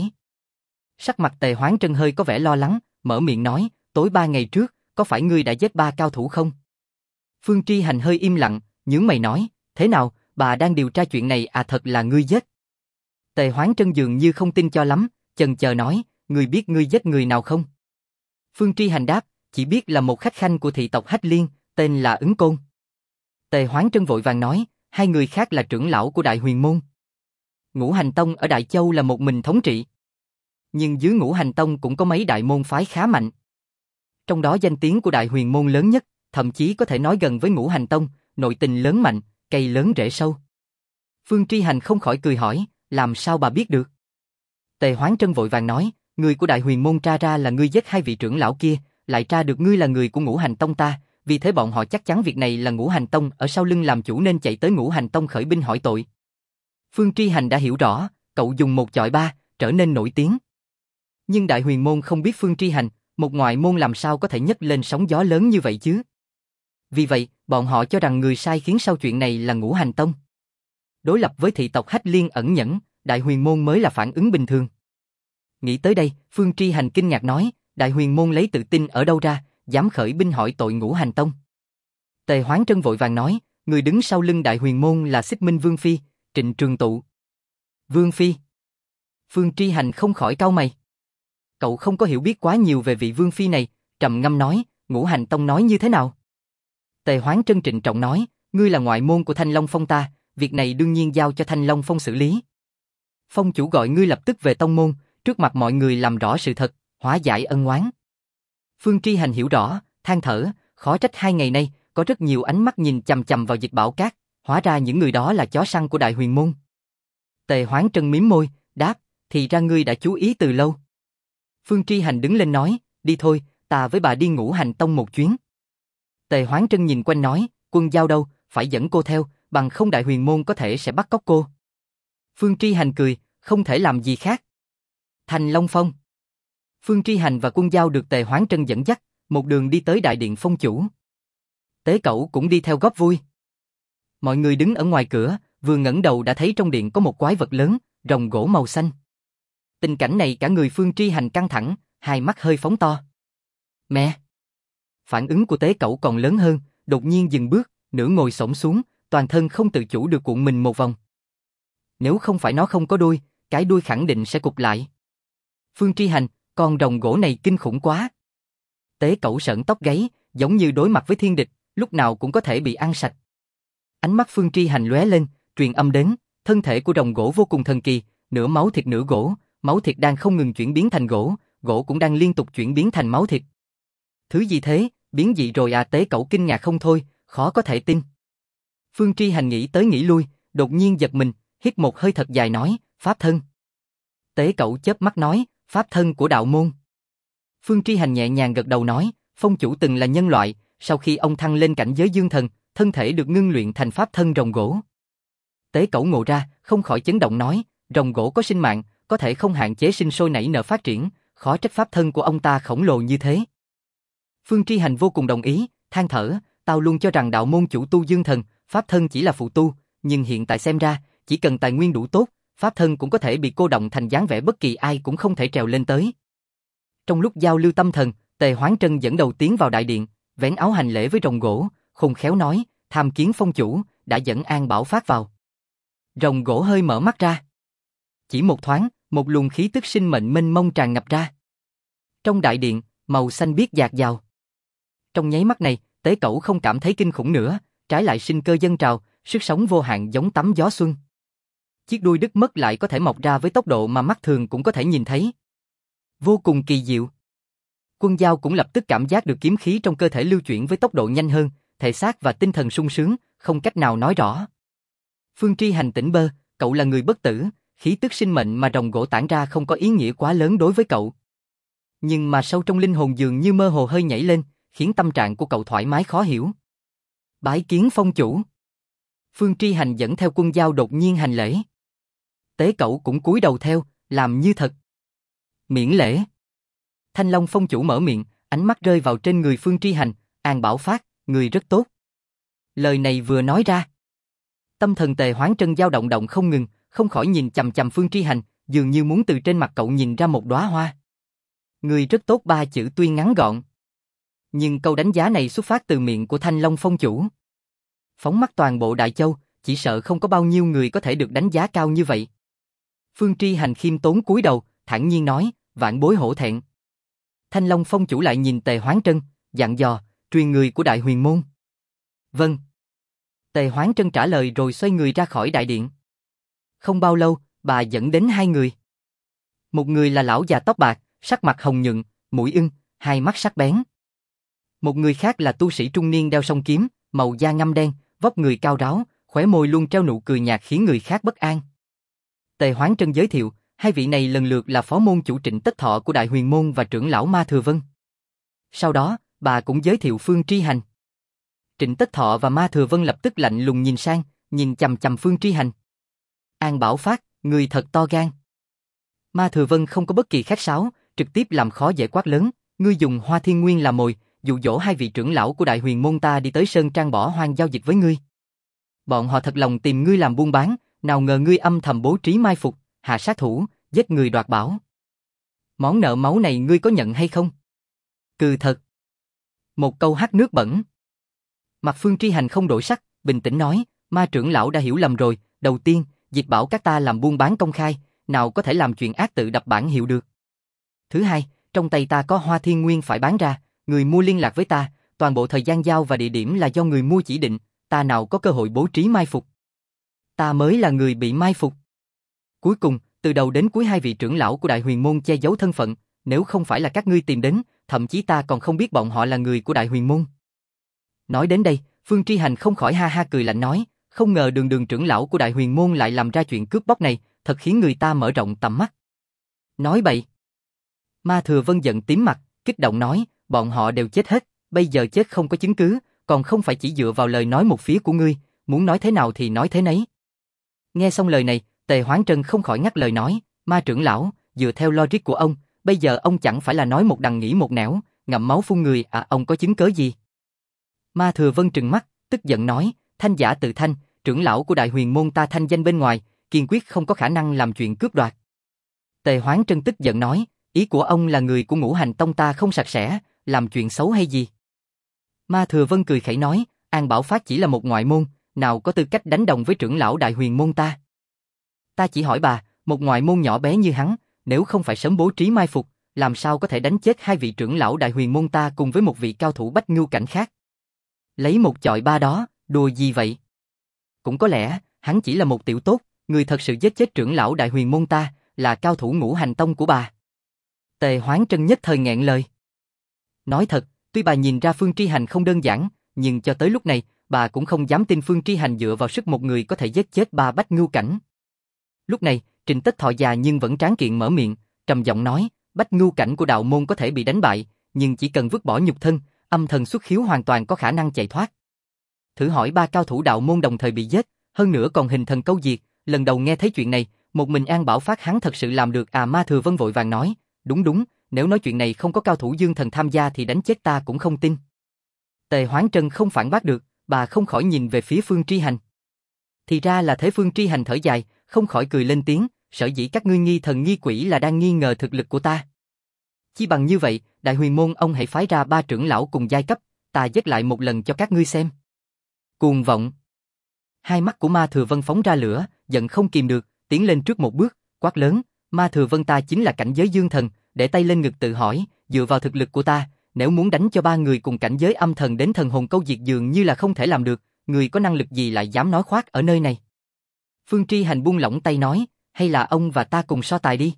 Sắc mặt Tề Hoán Trân hơi có vẻ lo lắng, mở miệng nói, tối 3 ngày trước, có phải ngươi đã giết 3 cao thủ không? Phương Tri Hành hơi im lặng, nhướng mày nói, thế nào, bà đang điều tra chuyện này à, thật là ngươi giết? Tề Hoán Trân dường như không tin cho lắm, chần chờ nói, ngươi biết ngươi giết người nào không? Phương Tri Hành đáp, chỉ biết là một khách khanh của thị tộc Hách Liên, tên là Ứng Côn. Tề Hoán Trân vội vàng nói, 2 người khác là trưởng lão của Đại Huyền Môn. Ngũ Hành Tông ở Đại Châu là một mình thống trị. Nhưng dưới Ngũ Hành Tông cũng có mấy đại môn phái khá mạnh. Trong đó danh tiếng của Đại Huyền Môn lớn nhất, thậm chí có thể nói gần với Ngũ Hành Tông, nội tình lớn mạnh, cây lớn rễ sâu. Phương Tri Hành không khỏi cười hỏi, làm sao bà biết được? Tề Hoán Trân vội vàng nói, người của Đại Huyền Môn tra ra là ngươi giết 2 vị trưởng lão kia, lại tra được ngươi là người của Ngũ Hành Tông ta, vì thế bọn họ chắc chắn việc này là Ngũ Hành Tông ở sau lưng làm chủ nên chạy tới Ngũ Hành Tông khởi binh hỏi tội. Phương Tri Hành đã hiểu rõ, cậu dùng 1 chọi 3, trở nên nổi tiếng. Nhưng Đại Huyền Môn không biết Phương Tri Hành, một ngoại môn làm sao có thể nhấc lên sóng gió lớn như vậy chứ? Vì vậy, bọn họ cho rằng người sai khiến sau chuyện này là Ngũ Hành Tông. Đối lập với thị tộc Hách Liên ẩn nhẫn, Đại Huyền Môn mới là phản ứng bình thường. Nghĩ tới đây, Phương Tri Hành kinh ngạc nói, Đại Huyền Môn lấy tự tin ở đâu ra, dám khởi binh hỏi tội Ngũ Hành Tông. Tề Hoán Trân vội vàng nói, người đứng sau lưng Đại Huyền Môn là Xích Minh Vương Phi, Trịnh Trường Tụ. Vương Phi. Phương Tri Hành không khỏi cau mày. Cậu không có hiểu biết quá nhiều về vị Vương Phi này, trầm ngâm nói, Ngũ Hành Tông nói như thế nào? Tề Hoán Trân trịnh trọng nói, ngươi là ngoại môn của Thanh Long Phong ta, việc này đương nhiên giao cho Thanh Long Phong xử lý. Phong chủ gọi ngươi lập tức về tông môn, trước mặt mọi người làm rõ sự thật, hóa giải ân oán. Phương Tri Hành hiểu rõ, than thở, khó trách 2 ngày nay, có rất nhiều ánh mắt nhìn chằm chằm vào Dịch Bảo Các, hóa ra những người đó là chó săn của Đại Huyền Môn. Tề Hoán Trân mím môi, đáp, thì ra ngươi đã chú ý từ lâu. Phương Tri Hành đứng lên nói, đi thôi, ta với bà đi Ngũ Hành Tông một chuyến. Tề Hoán Trân nhìn quanh nói, Quân Giao đâu, phải dẫn cô theo, bằng không Đại Huyền Môn có thể sẽ bắt cóc cô. Phương Tri Hành cười, không thể làm gì khác. Thành Long Phong. Phương Tri Hành và Quân Giao được Tề Hoán Trân dẫn dắt, một đường đi tới đại điện phong chủ. Tế Cẩu cũng đi theo góp vui. Mọi người đứng ở ngoài cửa, vừa ngẩng đầu đã thấy trong điện có một quái vật lớn, rồng gỗ màu xanh. Tình cảnh này cả người Phương Tri Hành căng thẳng, hai mắt hơi phóng to. Mẹ! Phản ứng của Tế Cẩu còn lớn hơn, đột nhiên dừng bước, nửa ngồi xổm xuống, toàn thân không tự chủ được cuộn mình một vòng. Nếu không phải nó không có đuôi, cái đuôi khẳng định sẽ cụp lại. Phương Tri Hành, con rồng gỗ này kinh khủng quá. Tế Cẩu sởn tóc gáy, giống như đối mặt với thiên địch, lúc nào cũng có thể bị ăn sạch. Ánh mắt Phương Tri Hành lóe lên, truyền âm đến, thân thể của rồng gỗ vô cùng thần kỳ, nửa máu thịt nửa gỗ, máu thịt đang không ngừng chuyển biến thành gỗ, gỗ cũng đang liên tục chuyển biến thành máu thịt. Thứ gì thế, biến dị rồi à? Tế Cẩu kinh ngạc không thôi, khó có thể tin. Phương Tri Hành nghĩ tới nghĩ lui, đột nhiên giật mình, hít một hơi thật dài nói, pháp thân. Tế Cẩu chớp mắt nói, pháp thân của đạo môn. Phương Tri Hành nhẹ nhàng gật đầu nói, phong chủ từng là nhân loại, sau khi ông thăng lên cảnh giới dương thần, thân thể được ngưng luyện thành pháp thân rồng gỗ. Tế Cẩu ngộ ra, không khỏi chấn động nói, rồng gỗ có sinh mạng, có thể không hạn chế sinh sôi nảy nở phát triển, khó trách pháp thân của ông ta khổng lồ như thế. Phương Tri Hành vô cùng đồng ý, than thở, tao luôn cho rằng đạo môn chủ tu dương thần, pháp thân chỉ là phụ tu, nhưng hiện tại xem ra, chỉ cần tài nguyên đủ tốt, pháp thân cũng có thể bị cô động thành dáng vẻ bất kỳ ai cũng không thể trèo lên tới. Trong lúc giao lưu tâm thần, Tề Hoán Trân dẫn đầu tiến vào đại điện, vén áo hành lễ với rồng gỗ, khôn khéo nói, tham kiến phong chủ, đã dẫn An Bảo Phát vào. Rồng gỗ hơi mở mắt ra. Chỉ một thoáng, một luồng khí tức sinh mệnh mênh mông tràn ngập ra. Trong đại điện, màu xanh biếc dạt dào. Trong nháy mắt này, Tế Cẩu không cảm thấy kinh khủng nữa, trái lại sinh cơ dâng trào, sức sống vô hạn giống tắm gió xuân. Chiếc đuôi đứt mất lại có thể mọc ra với tốc độ mà mắt thường cũng có thể nhìn thấy. Vô cùng kỳ diệu. Quân Giao cũng lập tức cảm giác được kiếm khí trong cơ thể lưu chuyển với tốc độ nhanh hơn, thể xác và tinh thần sung sướng, không cách nào nói rõ. Phương Tri Hành tỉnh bơ, cậu là người bất tử, khí tức sinh mệnh mà rồng gỗ tản ra không có ý nghĩa quá lớn đối với cậu. Nhưng mà sâu trong linh hồn dường như mơ hồ hơi nhảy lên, khiến tâm trạng của cậu thoải mái khó hiểu. Bái kiến phong chủ. Phương Tri Hành dẫn theo Quân Giao đột nhiên hành lễ. Tế Cẩu cũng cúi đầu theo, làm như thật. Miễn lễ. Thanh Long phong chủ mở miệng, ánh mắt rơi vào trên người Phương Tri Hành, An Bảo Phát, người rất tốt. Lời này vừa nói ra, tâm thần Tề Hoán Trân dao động không ngừng, không khỏi nhìn chằm chằm Phương Tri Hành, dường như muốn từ trên mặt cậu nhìn ra một đóa hoa. Người rất tốt ba chữ tuy ngắn gọn, nhưng câu đánh giá này xuất phát từ miệng của Thanh Long phong chủ. Phóng mắt toàn bộ Đại Châu, chỉ sợ không có bao nhiêu người có thể được đánh giá cao như vậy. Phương Tri Hành khiêm tốn cúi đầu, thản nhiên nói, vạn bối hổ thẹn. Thanh Long phong chủ lại nhìn Tề Hoán Trân, dặn dò, truyền người của Đại Huyền Môn. Vâng. Tề Hoán Trân trả lời rồi xoay người ra khỏi đại điện. Không bao lâu, bà dẫn đến hai người. Một người là lão già tóc bạc, sắc mặt hồng nhuận, mũi ưng, hai mắt sắc bén. Một người khác là tu sĩ trung niên đeo song kiếm, màu da ngăm đen, vóc người cao ráo, khóe môi luôn treo nụ cười nhạt khiến người khác bất an. Tề Hoán Trân giới thiệu, hai vị này lần lượt là phó môn chủ Trịnh Tất Thọ của Đại Huyền Môn và trưởng lão Ma Thừa Vân. Sau đó, bà cũng giới thiệu Phương Tri Hành. Trịnh Tất Thọ và Ma Thừa Vân lập tức lạnh lùng nhìn sang, nhìn chằm chằm Phương Tri Hành. An Bảo Phát, người thật to gan. Ma Thừa Vân không có bất kỳ khách sáo, trực tiếp làm khó dễ quát lớn, ngươi dùng Hoa Thiên Nguyên làm mồi, dụ dỗ hai vị trưởng lão của Đại Huyền Môn ta đi tới Sơn Trang bỏ hoang giao dịch với ngươi. Bọn họ thật lòng tìm ngươi làm buôn bán, nào ngờ ngươi âm thầm bố trí mai phục, hạ sát thủ, giết người đoạt bảo. Món nợ máu này ngươi có nhận hay không? Cừ thật. Một câu hắt nước bẩn. Mặt Phương Tri Hành không đổi sắc, bình tĩnh nói, Ma trưởng lão đã hiểu lầm rồi, đầu tiên, dịch bảo các ta làm buôn bán công khai, nào có thể làm chuyện ác tự đập bản hiệu được. Thứ hai, trong tay ta có Hoa Thiên Nguyên phải bán ra, người mua liên lạc với ta, toàn bộ thời gian giao và địa điểm là do người mua chỉ định, ta nào có cơ hội bố trí mai phục. Ta mới là người bị mai phục. Cuối cùng, từ đầu đến cuối hai vị trưởng lão của Đại Huyền Môn che giấu thân phận, nếu không phải là các ngươi tìm đến, thậm chí ta còn không biết bọn họ là người của Đại Huyền Môn. Nói đến đây, Phương Tri Hành không khỏi ha ha cười lạnh nói, không ngờ đường trưởng lão của Đại Huyền Môn lại làm ra chuyện cướp bóc này, thật khiến người ta mở rộng tầm mắt. Nói bậy. Ma Thừa Vân giận tím mặt, kích động nói, bọn họ đều chết hết, bây giờ chết không có chứng cứ, còn không phải chỉ dựa vào lời nói một phía của ngươi, muốn nói thế nào thì nói thế nấy. Nghe xong lời này, Tề Hoán Trân không khỏi ngắt lời nói, Ma trưởng lão, dựa theo logic của ông, bây giờ ông chẳng phải là nói một đằng nghĩ một nẻo, ngậm máu phun người à, ông có chứng cớ gì? Ma Thừa Vân trừng mắt, tức giận nói, thanh giả tự thanh, trưởng lão của Đại Huyền Môn ta thanh danh bên ngoài, kiên quyết không có khả năng làm chuyện cướp đoạt. Tề Hoán Trân tức giận nói, ý của ông là người của Ngũ Hành Tông ta không sạch sẽ, làm chuyện xấu hay gì? Ma Thừa Vân cười khẩy nói, An Bảo Phát chỉ là một ngoại môn, nào có tư cách đánh đồng với trưởng lão Đại Huyền Môn ta. Ta chỉ hỏi bà, một ngoại môn nhỏ bé như hắn, nếu không phải sớm bố trí mai phục, làm sao có thể đánh chết hai vị trưởng lão Đại Huyền Môn ta cùng với một vị cao thủ Bách Ngưu cảnh khác? Lấy một chọi ba đó, đùa gì vậy? Cũng có lẽ, hắn chỉ là một tiểu tốt, người thật sự giết chết trưởng lão Đại Huyền Môn ta, là cao thủ Ngũ Hành Tông của bà. Tề Hoán Trân nhất thời nghẹn lời. Nói thật, tuy bà nhìn ra Phương Tri Hành không đơn giản, nhưng cho tới lúc này, bà cũng không dám tin Phương Tri Hành dựa vào sức một người có thể giết chết ba Bách Ngưu cảnh. Lúc này, Trịnh Tất Thọ già nhưng vẫn tráng kiện mở miệng, trầm giọng nói, Bách Ngưu cảnh của đạo môn có thể bị đánh bại, nhưng chỉ cần vứt bỏ nhục thân, âm thần xuất khiếu hoàn toàn có khả năng chạy thoát. Thử hỏi ba cao thủ đạo môn đồng thời bị giết, hơn nữa còn hình thần câu diệt, lần đầu nghe thấy chuyện này, một mình An Bảo Phát hắn thật sự làm được à? Ma Thừa Vân vội vàng nói, đúng, nếu nói chuyện này không có cao thủ dương thần tham gia thì đánh chết ta cũng không tin. Tề Hoán Trân không phản bác được, bà không khỏi nhìn về phía Phương Tri Hành. Thì ra là thế. Phương Tri Hành thở dài, không khỏi cười lên tiếng, sở dĩ các ngươi nghi thần nghi quỷ là đang nghi ngờ thực lực của ta. Chi bằng như vậy, Đại Huyền Môn ông hãy phái ra 3 trưởng lão cùng giai cấp, ta giết lại một lần cho các ngươi xem. Cuồng vọng. Hai mắt của Ma Thừa Vân phóng ra lửa, giận không kìm được, tiến lên trước một bước, quát lớn, Ma Thừa Vân ta chính là cảnh giới dương thần, để tay lên ngực tự hỏi, dựa vào thực lực của ta, nếu muốn đánh cho 3 người cùng cảnh giới âm thần đến thần hồn câu diệt dường như là không thể làm được, người có năng lực gì lại dám nói khoác ở nơi này. Phương Tri Hành buông lỏng tay nói, hay là ông và ta cùng so tài đi.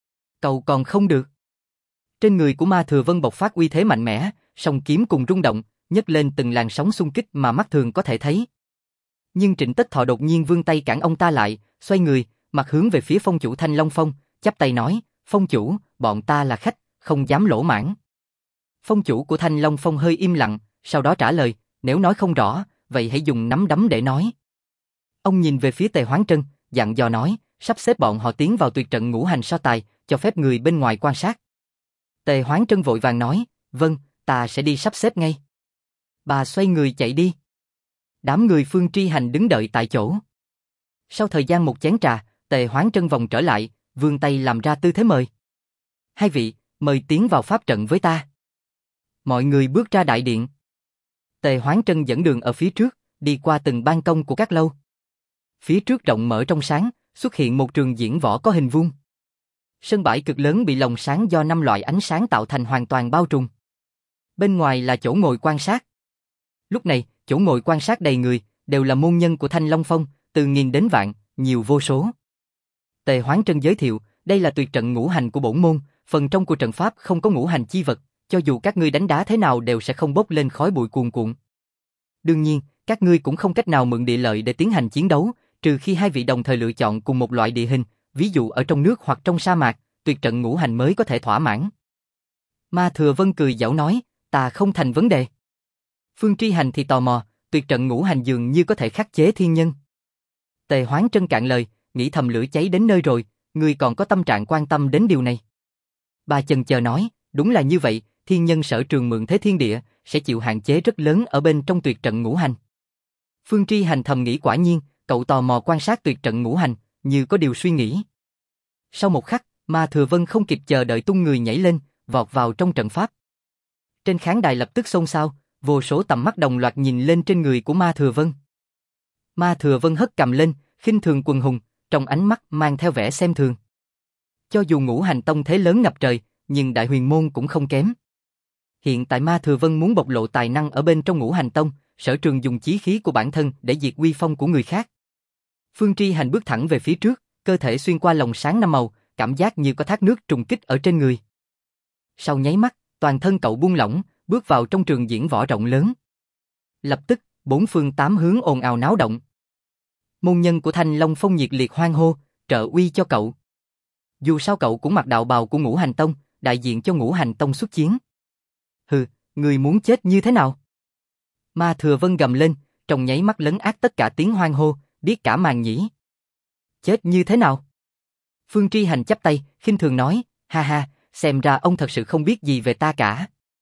Cậu còn không được. Trên người của Ma Thừa Vân bộc phát uy thế mạnh mẽ, song kiếm cùng rung động, nhấc lên từng làn sóng xung kích mà mắt thường có thể thấy. Nhưng Trịnh Tất Thọ đột nhiên vươn tay cản ông ta lại, xoay người, mặt hướng về phía phong chủ Thanh Long Phong, chắp tay nói, phong chủ, bọn ta là khách, không dám lỗ mãng. Phong chủ của Thanh Long Phong hơi im lặng, sau đó trả lời, nếu nói không rõ, vậy hãy dùng nắm đấm để nói. Ông nhìn về phía Tề Hoán Trân, dặn dò nói, sắp xếp bọn họ tiến vào tuyệt trận ngũ hành so tài, cho phép người bên ngoài quan sát. Tề Hoán Trân vội vàng nói, vâng, ta sẽ đi sắp xếp ngay. Bà xoay người chạy đi. Đám người Phương Tri Hành đứng đợi tại chỗ. Sau thời gian một chén trà, Tề Hoán Trân vòng trở lại, vươn tay làm ra tư thế mời. Hai vị, mời tiến vào pháp trận với ta. Mọi người bước ra đại điện. Tề Hoán Trân dẫn đường ở phía trước, đi qua từng ban công của các lâu. Phía trước rộng mở trong sáng, xuất hiện một trường diễn võ có hình vuông. Sân bãi cực lớn bị lồng sáng do 5 loại ánh sáng tạo thành hoàn toàn bao trùm. Bên ngoài là chỗ ngồi quan sát. Lúc này, chỗ ngồi quan sát đầy người, đều là môn nhân của Thanh Long Phong, từ nghìn đến vạn, nhiều vô số. Tề Hoán Trân giới thiệu, đây là tuyệt trận ngũ hành của bổn môn, phần trong của trận pháp không có ngũ hành chi vật, cho dù các ngươi đánh đá thế nào đều sẽ không bốc lên khói bụi cuồn cuộn. Đương nhiên, các ngươi cũng không cách nào mượn địa lợi để tiến hành chiến đấu, trừ khi hai vị đồng thời lựa chọn cùng một loại địa hình, ví dụ ở trong nước hoặc trong sa mạc, tuyệt trận ngũ hành mới có thể thỏa mãn. Ma Thừa Vân cười giảo nói, ta không thành vấn đề. Phương Tri Hành thì tò mò, tuyệt trận ngũ hành dường như có thể khắc chế thiên nhân. Tề Hoán Trân cạn lời, nghĩ thầm lửa cháy đến nơi rồi, ngươi còn có tâm trạng quan tâm đến điều này. Bà chần chờ nói, đúng là như vậy, thiên nhân sở trường mượn thế thiên địa, sẽ chịu hạn chế rất lớn ở bên trong tuyệt trận ngũ hành. Phương Tri Hành thầm nghĩ quả nhiên, cậu tò mò quan sát tuyệt trận ngũ hành, như có điều suy nghĩ. Sau một khắc, Ma Thừa Vân không kịp chờ đợi tung người nhảy lên, vọt vào trong trận pháp. Trên khán đài lập tức xôn xao, vô số tầm mắt đồng loạt nhìn lên trên người của Ma Thừa Vân. Ma Thừa Vân hất cầm lên, khinh thường quần hùng, trong ánh mắt mang theo vẻ xem thường. Cho dù ngũ hành tông thế lớn ngập trời, nhưng Đại Huyền Môn cũng không kém. Hiện tại Ma Thừa Vân muốn bộc lộ tài năng ở bên trong ngũ hành tông, sở trường dùng chí khí của bản thân để diệt uy phong của người khác. Phương Tri Hành bước thẳng về phía trước, cơ thể xuyên qua lồng sáng 5 màu, cảm giác như có thác nước trùng kích ở trên người. Sau nháy mắt, toàn thân cậu buông lỏng, bước vào trong trường diễn võ rộng lớn. Lập tức, 4 phương 8 hướng ồn ào náo động. Môn nhân của Thanh Long Phong nhiệt liệt hoan hô, trợ uy cho cậu. Dù sao cậu cũng mặc đạo bào của Ngũ Hành Tông, đại diện cho Ngũ Hành Tông xuất chiến. Hừ, người muốn chết như thế nào? Ma Thừa Vân gầm lên, trong nháy mắt lấn át tất cả tiếng hoan hô, biết cả màn nhĩ. Chết như thế nào? Phương Tri Hành chắp tay, khinh thường nói, ha ha, xem ra ông thật sự không biết gì về ta cả.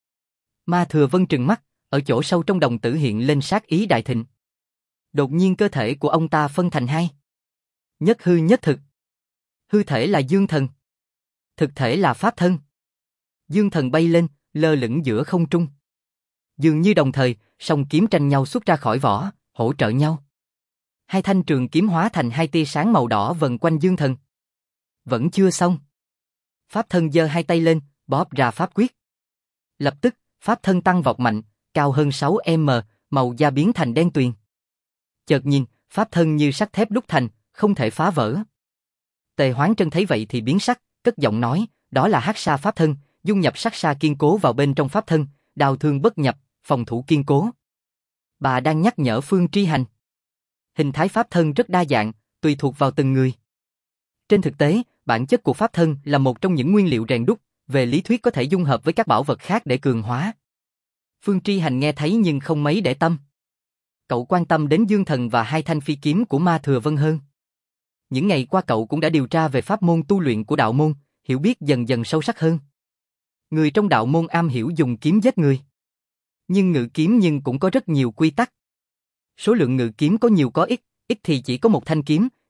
Ma Thừa Vân trừng mắt, ở chỗ sâu trong đồng tử hiện lên sát ý đại thịnh. Đột nhiên cơ thể của ông ta phân thành hai. Nhất hư nhất thực. Hư thể là dương thần. Thực thể là pháp thân. Dương thần bay lên, lơ lửng giữa không trung. Dường như đồng thời, song kiếm tranh nhau xuất ra khỏi vỏ, hỗ trợ nhau. Hai thanh trường kiếm hóa thành hai tia sáng màu đỏ vần quanh dương thần. Vẫn chưa xong. Pháp thân giơ hai tay lên, bóp ra pháp quyết. Lập tức, pháp thân tăng vọt mạnh, cao hơn 6m, màu da biến thành đen tuyền. Chợt nhìn, pháp thân như sắt thép đúc thành, không thể phá vỡ. Tề Hoán Trân thấy vậy thì biến sắc, cất giọng nói, đó là hắc sa pháp thân, dung nhập sắc sa kiên cố vào bên trong pháp thân, đào thương bất nhập, phòng thủ kiên cố. Bà đang nhắc nhở Phương Tri Hành. Hình thái pháp thân rất đa dạng, tùy thuộc vào từng người. Trên thực tế, bản chất của pháp thân là một trong những nguyên liệu rèn đúc, về lý thuyết có thể dung hợp với các bảo vật khác để cường hóa. Phương Tri Hành nghe thấy nhưng không mấy để tâm. Cậu quan tâm đến dương thần và hai thanh phi kiếm của Ma Thừa Vân hơn. Những ngày qua cậu cũng đã điều tra về pháp môn tu luyện của đạo môn, hiểu biết dần dần sâu sắc hơn. Người trong đạo môn am hiểu dùng kiếm giết người. Nhưng ngự kiếm cũng có rất nhiều quy tắc. Số lượng ngự kiếm có nhiều có ít, ít thì chỉ có một thanh kiếm,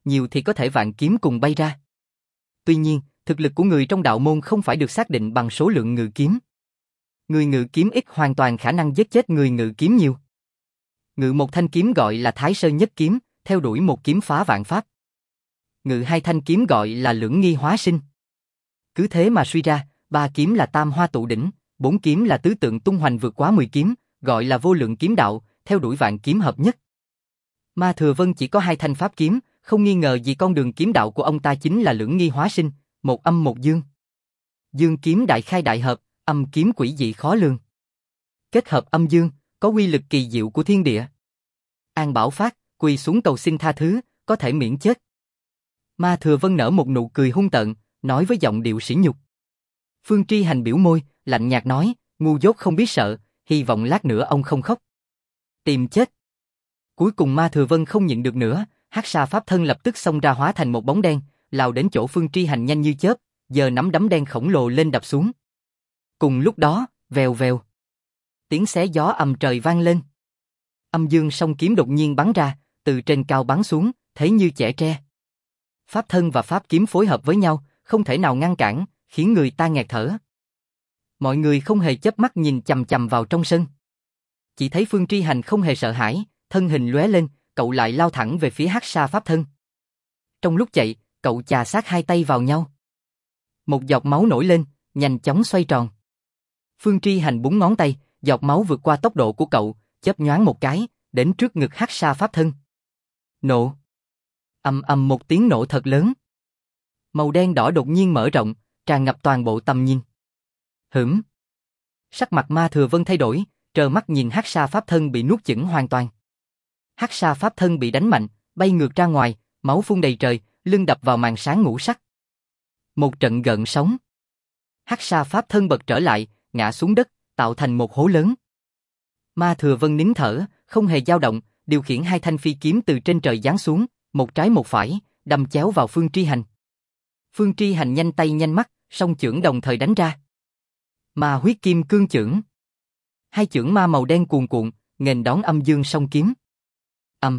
nhiều thì có thể vạn kiếm cùng bay ra. Tuy nhiên, thực lực của người trong đạo môn không phải được xác định bằng số lượng ngự kiếm. Người ngự kiếm ít hoàn toàn khả năng giết chết người ngự kiếm nhiều. Ngự một thanh kiếm gọi là Thái Sơn Nhất Kiếm, theo đuổi một kiếm phá vạn pháp. Ngự hai thanh kiếm gọi là Lưỡng Nghi Hóa Sinh. Cứ thế mà suy ra, 3 kiếm là Tam Hoa Tụ Đỉnh, 4 kiếm là Tứ Tượng Tung Hoành vượt quá 10 kiếm, gọi là Vô Lượng Kiếm Đạo, theo đuổi vạn kiếm hợp nhất. Ma Thừa Vân chỉ có 2 thanh pháp kiếm, không nghi ngờ gì con đường kiếm đạo của ông ta chính là Lưỡng Nghi Hóa Sinh, một âm một dương. Dương kiếm đại khai đại hợp, âm kiếm quỷ dị khó lường. Kết hợp âm dương, có uy lực kỳ diệu của thiên địa. An Bảo Phát, quỳ xuống cầu xin tha thứ, có thể miễn chết. Ma Thừa Vân nở một nụ cười hung tợn, nói với giọng điệu sỉ nhục. Phương Tri Hành biểu môi, lạnh nhạt nói, ngu dốt không biết sợ, hy vọng lát nữa ông không khóc. Tìm chết. Cuối cùng Ma Thừa Vân không nhịn được nữa, Hắc Sa Pháp Thân lập tức xông ra hóa thành một bóng đen, lao đến chỗ Phương Tri Hành nhanh như chớp, giờ nắm đấm đen khổng lồ lên đập xuống. Cùng lúc đó, vèo vèo, tiếng xé gió ầm trời vang lên. Âm dương song kiếm đột nhiên bắn ra, từ trên cao bắn xuống, thế như chẻ tre. Pháp thân và pháp kiếm phối hợp với nhau, không thể nào ngăn cản, khiến người ta nghẹt thở. Mọi người không hề chớp mắt nhìn chằm chằm vào trong sân. Chỉ thấy Phương Tri Hành không hề sợ hãi, thân hình lóe lên, cậu lại lao thẳng về phía Hắc Sa Pháp Thân. Trong lúc chạy, cậu chà sát hai tay vào nhau. Một giọt máu nổi lên, nhanh chóng xoay tròn. Phương Tri Hành búng ngón tay, giọt máu vượt qua tốc độ của cậu, chớp nhoáng một cái, đến trước ngực Hắc Sa Pháp Thân. Nổ. Ầm ầm một tiếng nổ thật lớn. Màu đen đỏ đột nhiên mở rộng, tràn ngập toàn bộ tầm nhìn. Hửm. Sắc mặt Ma Thừa Vân thay đổi, trơ mắt nhìn Hắc Sa Pháp Thân bị nuốt chửng hoàn toàn. Hắc Sa Pháp Thân bị đánh mạnh, bay ngược ra ngoài, máu phun đầy trời, lưng đập vào màn sáng ngũ sắc. Một trận gợn sóng. Hắc Sa Pháp Thân bật trở lại, ngã xuống đất, tạo thành một hố lớn. Ma Thừa Vân nín thở, không hề dao động, điều khiển 2 thanh phi kiếm từ trên trời giáng xuống, một trái một phải, đâm chéo vào Phương Tri Hành. Phương Tri Hành nhanh tay nhanh mắt, song chưởng đồng thời đánh ra. Ma Huyết Kim Cương Chưởng. 2 chưởng ma màu đen cuồn cuộn, nghênh đón âm dương song kiếm. Âm.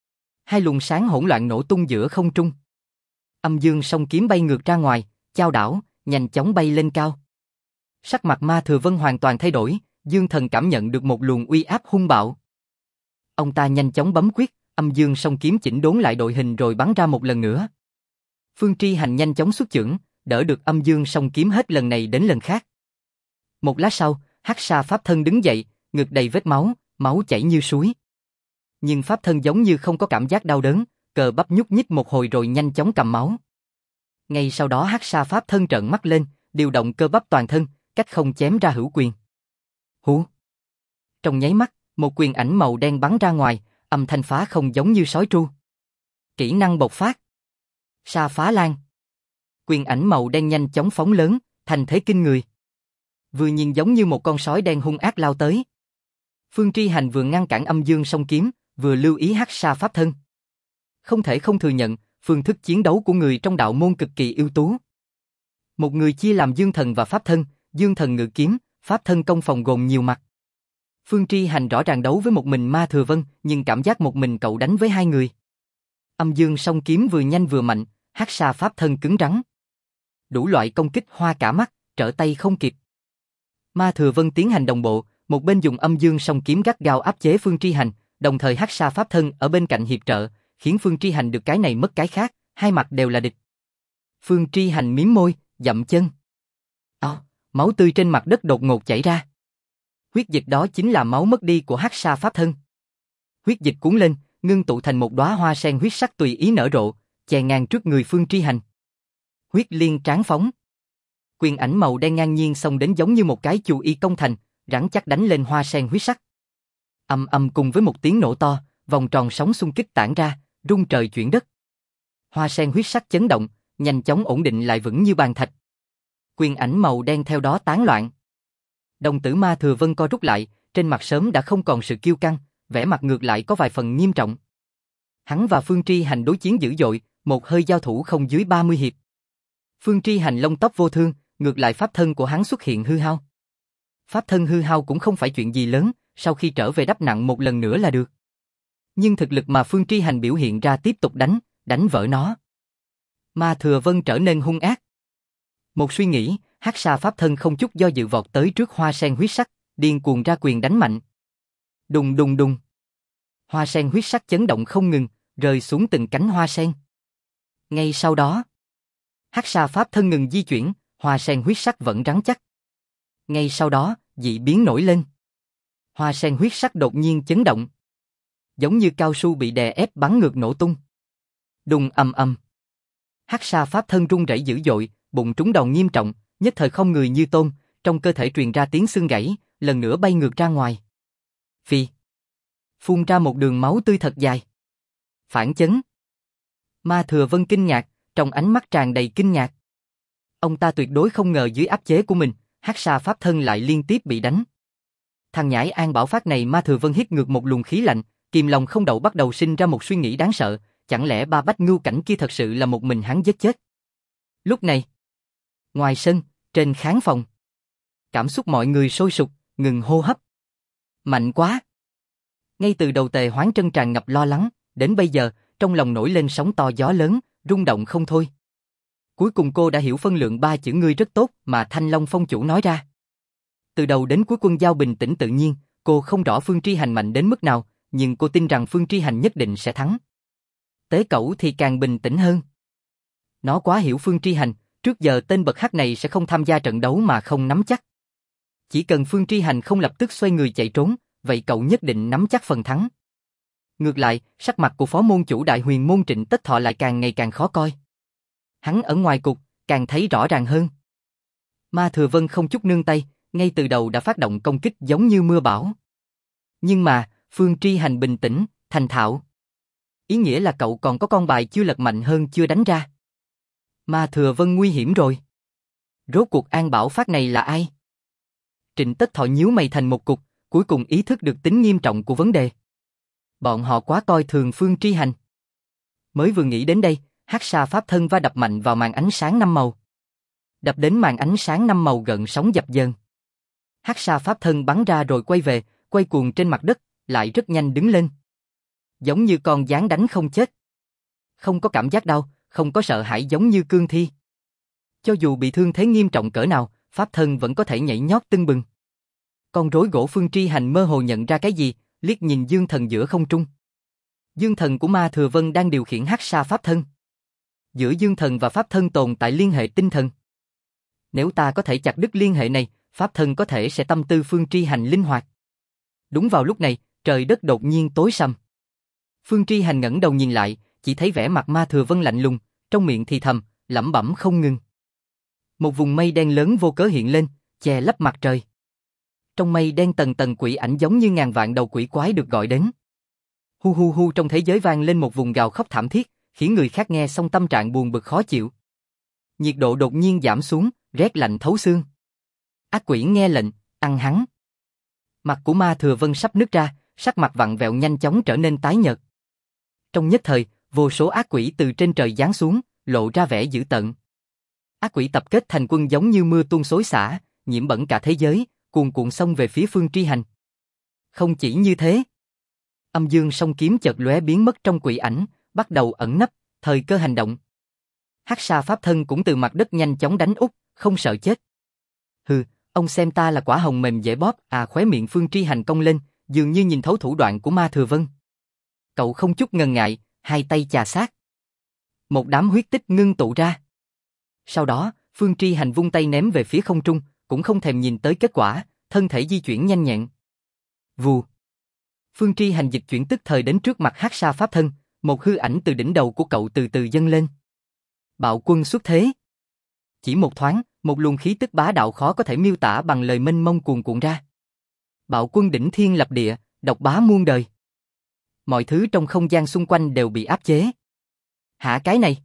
2 luồng sáng hỗn loạn nổ tung giữa không trung. Âm dương song kiếm bay ngược ra ngoài, chao đảo, nhanh chóng bay lên cao. Sắc mặt Ma Thừa Vân hoàn toàn thay đổi, Dương Thần cảm nhận được một luồng uy áp hung bạo. Ông ta nhanh chóng bấm quyết, âm dương song kiếm chỉnh đốn lại đội hình rồi bắn ra một lần nữa. Phương Tri Hành nhanh chóng xuất chưởng, đỡ được âm dương song kiếm hết lần này đến lần khác. Một lát sau, Hắc Sa Pháp Thân đứng dậy, ngực đầy vết máu, máu chảy như suối. Nhưng Pháp Thân giống như không có cảm giác đau đớn, cơ bắp nhúc nhích một hồi rồi nhanh chóng cầm máu. Ngay sau đó Hắc Sa Pháp Thân trợn mắt lên, điều động cơ bắp toàn thân, cách không chém ra hữu quyền. Hú! Trong nháy mắt, một quyền ảnh màu đen bắn ra ngoài, âm thanh phá không giống như sói tru. Kỹ năng bộc phát. Sa Phá Lan. Quyền ảnh màu đen nhanh chóng phóng lớn, thành thế kinh người. Vừa nhìn giống như một con sói đen hung ác lao tới. Phương Tri Hành vừa ngăn cản âm dương song kiếm, vừa lưu ý Hắc Sa Pháp Thân. Không thể không thừa nhận, phương thức chiến đấu của người trong đạo môn cực kỳ ưu tú. Một người chia làm Dương Thần và Pháp Thân, Dương Thần ngự kiếm, Pháp Thân công phòng gồm nhiều mặt. Phương Tri Hành rõ ràng đấu với một mình Ma Thừa Vân, nhưng cảm giác một mình cậu đánh với 2 người. Âm dương song kiếm vừa nhanh vừa mạnh, Hắc Sa Pháp Thân cứng rắn. Đủ loại công kích hoa cả mắt, trở tay không kịp. Ma Thừa Vân tiến hành đồng bộ, một bên dùng âm dương song kiếm gắt gao áp chế Phương Tri Hành, đồng thời Hắc Sa Pháp Thân ở bên cạnh hiệp trợ, khiến Phương Tri Hành được cái này mất cái khác, hai mặt đều là địch. Phương Tri Hành mím môi, dậm chân. Máu tươi trên mặt đất đột ngột chảy ra. Huyết dịch đó chính là máu mất đi của Hắc Sa Pháp Thân. Huyết dịch cuốn lên, ngưng tụ thành một đóa hoa sen huyết sắc tùy ý nở rộ, chè ngang trước người Phương Tri Hành. Huyết liên tráng phóng. Quyền ảnh màu đen ngang nhiên xông đến giống như một cái chù y công thành, rắn chắc đánh lên hoa sen huyết sắc. Ầm ầm cùng với một tiếng nổ to, vòng tròn sóng xung kích tản ra, rung trời chuyển đất. Hoa sen huyết sắc chấn động, nhanh chóng ổn định lại vững như bàn thạch. Quyền ảnh màu đen theo đó tán loạn. Đồng tử Ma Thừa Vân co rút lại, trên mặt sớm đã không còn sự kiêu căng, vẻ mặt ngược lại có vài phần nghiêm trọng. Hắn và Phương Tri Hành đối chiến dữ dội, một hơi giao thủ không dưới 30 hiệp. Phương Tri Hành lông tóc vô thương, ngược lại pháp thân của hắn xuất hiện hư hao. Pháp thân hư hao cũng không phải chuyện gì lớn, sau khi trở về đắp nặng một lần nữa là được. Nhưng thực lực mà Phương Tri Hành biểu hiện ra tiếp tục đánh đánh vỡ nó. Ma Thừa Vân trở nên hung ác. Một suy nghĩ, Hắc Sa Pháp Thân không chút do dự vọt tới trước hoa sen huyết sắc, điên cuồng ra quyền đánh mạnh. Đùng đùng đùng. Hoa sen huyết sắc chấn động không ngừng, rơi xuống từng cánh hoa sen. Ngay sau đó, Hắc Sa Pháp Thân ngừng di chuyển, hoa sen huyết sắc vẫn rắn chắc. Ngay sau đó, dị biến nổi lên. Hoa sen huyết sắc đột nhiên chấn động, giống như cao su bị đè ép bắn ngược nổ tung. Đùng ầm ầm. Hắc Sa Pháp Thân rung rẩy dữ dội, bụng trúng đòn nghiêm trọng, nhất thời không người như tôm, trong cơ thể truyền ra tiếng xương gãy, lần nữa bay ngược ra ngoài. Phi. Phun ra một đường máu tươi thật dài. Phản chấn. Ma Thừa Vân kinh ngạc, trong ánh mắt tràn đầy kinh ngạc. Ông ta tuyệt đối không ngờ dưới áp chế của mình, Hắc Sa Pháp Thân lại liên tiếp bị đánh. Thằng nhãi An Bảo Phát này Ma Thừa Vân hít ngược một luồng khí lạnh, kìm lòng không đậu bắt đầu sinh ra một suy nghĩ đáng sợ, chẳng lẽ ba Bách Ngưu Cảnh kia thật sự là một mình hắn giết chết? Lúc này, ngoài sân, trên khán phòng, cảm xúc mọi người sôi sục, ngừng hô hấp. Mạnh quá! Ngay từ đầu Tề Hoán Trân tràn ngập lo lắng, đến bây giờ, trong lòng nổi lên sóng to gió lớn, rung động không thôi. Cuối cùng cô đã hiểu phân lượng ba chữ ngươi rất tốt mà Thanh Long Phong chủ nói ra. Từ đầu đến cuối Quân Giao bình tĩnh tự nhiên, cô không rõ Phương Tri Hành mạnh đến mức nào, nhưng cô tin rằng Phương Tri Hành nhất định sẽ thắng. Tế Cẩu thì càng bình tĩnh hơn. Nó quá hiểu Phương Tri Hành, trước giờ tên bậc hắc này sẽ không tham gia trận đấu mà không nắm chắc. Chỉ cần Phương Tri Hành không lập tức xoay người chạy trốn, vậy cậu nhất định nắm chắc phần thắng. Ngược lại, sắc mặt của phó môn chủ Đại Huyền môn Trịnh Tất Thọ lại càng ngày càng khó coi. Hắn ở ngoài cục, càng thấy rõ ràng hơn. Ma Thừa Vân không chút nương tay, ngay từ đầu đã phát động công kích giống như mưa bão. Nhưng mà, Phương Tri Hành bình tĩnh, thành thạo. Ý nghĩa là cậu còn có con bài chưa lật mạnh hơn chưa đánh ra. Ma Thừa Vân nguy hiểm rồi. Rốt cuộc An Bảo Phát này là ai? Trịnh Tất Thọ nhíu mày thành một cục, cuối cùng ý thức được tính nghiêm trọng của vấn đề. Bọn họ quá coi thường Phương Tri Hành. Mới vừa nghĩ đến đây, Hắc Sa Pháp Thân va đập mạnh vào màn ánh sáng năm màu. Đập đến màn ánh sáng năm màu gợn sóng dập dờn. Hắc Sa Pháp Thân bắn ra rồi quay về, quay cuồng trên mặt đất, lại rất nhanh đứng lên. Giống như con gián đánh không chết. Không có cảm giác đau, không có sợ hãi giống như cương thi. Cho dù bị thương thế nghiêm trọng cỡ nào, Pháp Thân vẫn có thể nhảy nhót tưng bừng. Con rối gỗ Phương Tri Hành mơ hồ nhận ra cái gì, liếc nhìn Dương Thần giữa không trung. Dương Thần của Ma Thừa Vân đang điều khiển Hắc Sa Pháp Thân. Giữa Dương Thần và Pháp Thân tồn tại liên hệ tinh thần. Nếu ta có thể chặt đứt liên hệ này, Pháp Thân có thể sẽ tâm tư Phương Tri Hành linh hoạt. Đúng vào lúc này, trời đất đột nhiên tối sầm. Phương Tri Hành ngẩng đầu nhìn lại, chỉ thấy vẻ mặt Ma Thừa Vân lạnh lùng, trong miệng thì thầm, lẩm bẩm không ngừng. Một vùng mây đen lớn vô cớ hiện lên, che lấp mặt trời. Trong mây đen tầng tầng quỷ ảnh giống như ngàn vạn đầu quỷ quái được gọi đến. Hu hu hu, trong thế giới vang lên một vùng gào khóc thảm thiết, khiến người khác nghe xong tâm trạng buồn bực khó chịu. Nhiệt độ đột nhiên giảm xuống, rét lạnh thấu xương. Ác quỷ nghe lệnh, ăn hắn. Mặt của Ma Thừa Vân sắp nứt ra, sắc mặt vặn vẹo nhanh chóng trở nên tái nhợt. Trong nhất thời, vô số ác quỷ từ trên trời giáng xuống, lộ ra vẻ dữ tợn. Ác quỷ tập kết thành quân giống như mưa tuôn xối xả, nhiễm bẩn cả thế giới, cuồn cuộn xông về phía Phương Tri Hành. Không chỉ như thế, Âm Dương song kiếm chợt lóe biến mất trong quỷ ảnh, bắt đầu ẩn nấp, thời cơ hành động. Hắc Sa Pháp Thân cũng từ mặt đất nhanh chóng đánh úp, không sợ chết. Hừ, ông xem ta là quả hồng mềm dễ bóp, khóe miệng Phương Tri Hành cong lên, dường như nhìn thấu thủ đoạn của Ma Thừa Vân. Cậu không chút ngần ngại, hai tay chà sát. Một đám huyết tích ngưng tụ ra. Sau đó, Phương Tri Hành vung tay ném về phía không trung, cũng không thèm nhìn tới kết quả, thân thể di chuyển nhanh nhẹn. Vù. Phương Tri Hành dịch chuyển tức thời đến trước mặt Hắc Sa Pháp Thân, một hư ảnh từ đỉnh đầu của cậu từ từ dâng lên. Bạo quân xuất thế. Chỉ một thoáng, một luồng khí tức bá đạo khó có thể miêu tả bằng lời mênh mông cuồn cuộn ra. Bạo quân đỉnh thiên lập địa, độc bá muôn đời. Mọi thứ trong không gian xung quanh đều bị áp chế. Hả cái này?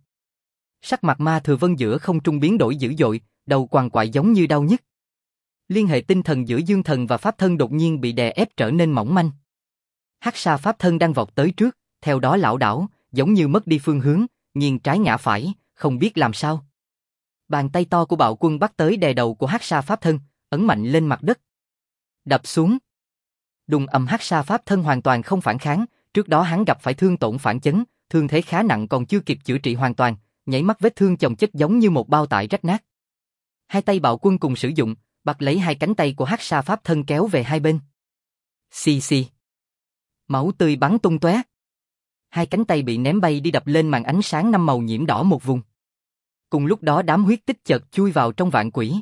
Sắc mặt Ma Thừa Vân giữa không trung biến đổi dữ dội, đầu quằn quại giống như đau nhức. Liên hệ tinh thần giữa Dương Thần và Pháp Thân đột nhiên bị đè ép trở nên mỏng manh. Hắc Sa Pháp Thân đang vọt tới trước, theo đó lảo đảo, giống như mất đi phương hướng, nghiêng trái ngã phải, không biết làm sao. Bàn tay to của bạo quân bắt tới đè đầu của Hắc Sa Pháp Thân, ấn mạnh lên mặt đất. Đập xuống. Đùng ầm, Hắc Sa Pháp Thân hoàn toàn không phản kháng, trước đó hắn gặp phải thương tổn phản chấn, thương thế khá nặng còn chưa kịp chữa trị hoàn toàn, nháy mắt vết thương chồng chất giống như một bao tải rách nát. Hai tay Bạo Quân cùng sử dụng, bắt lấy hai cánh tay của Hắc Sa Pháp Thân kéo về hai bên. Xì xì. Máu tươi bắn tung tóe. Hai cánh tay bị ném bay đi đập lên màn ánh sáng năm màu nhiễm đỏ một vùng. Cùng lúc đó đám huyết tích chợt chui vào trong vạn quỷ.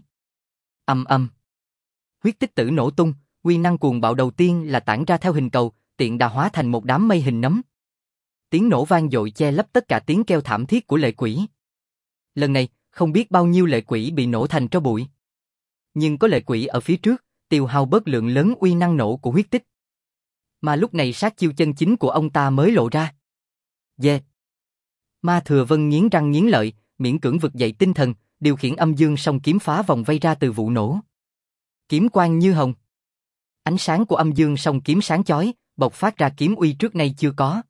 Ầm ầm. Huyết tích tử nổ tung, uy năng cuồng bạo đầu tiên là tản ra theo hình cầu, tiện đà hóa thành một đám mây hình nấm. Tiếng nổ vang dội che lấp tất cả tiếng kêu thảm thiết của lệ quỷ. Lần này, không biết bao nhiêu lệ quỷ bị nổ thành tro bụi. Nhưng có lệ quỷ ở phía trước, tiêu hao bớt lượng lớn uy năng nổ của huyết tích. Mà lúc này sát chiêu chân chính của ông ta mới lộ ra. Yeah. Ma Thừa Vân nghiến răng nghiến lợi, miễn cưỡng vực dậy tinh thần, điều khiển âm dương song kiếm phá vòng vây ra từ vụ nổ. Kiếm quang như hồng. Ánh sáng của âm dương song kiếm sáng chói, bộc phát ra kiếm uy trước nay chưa có.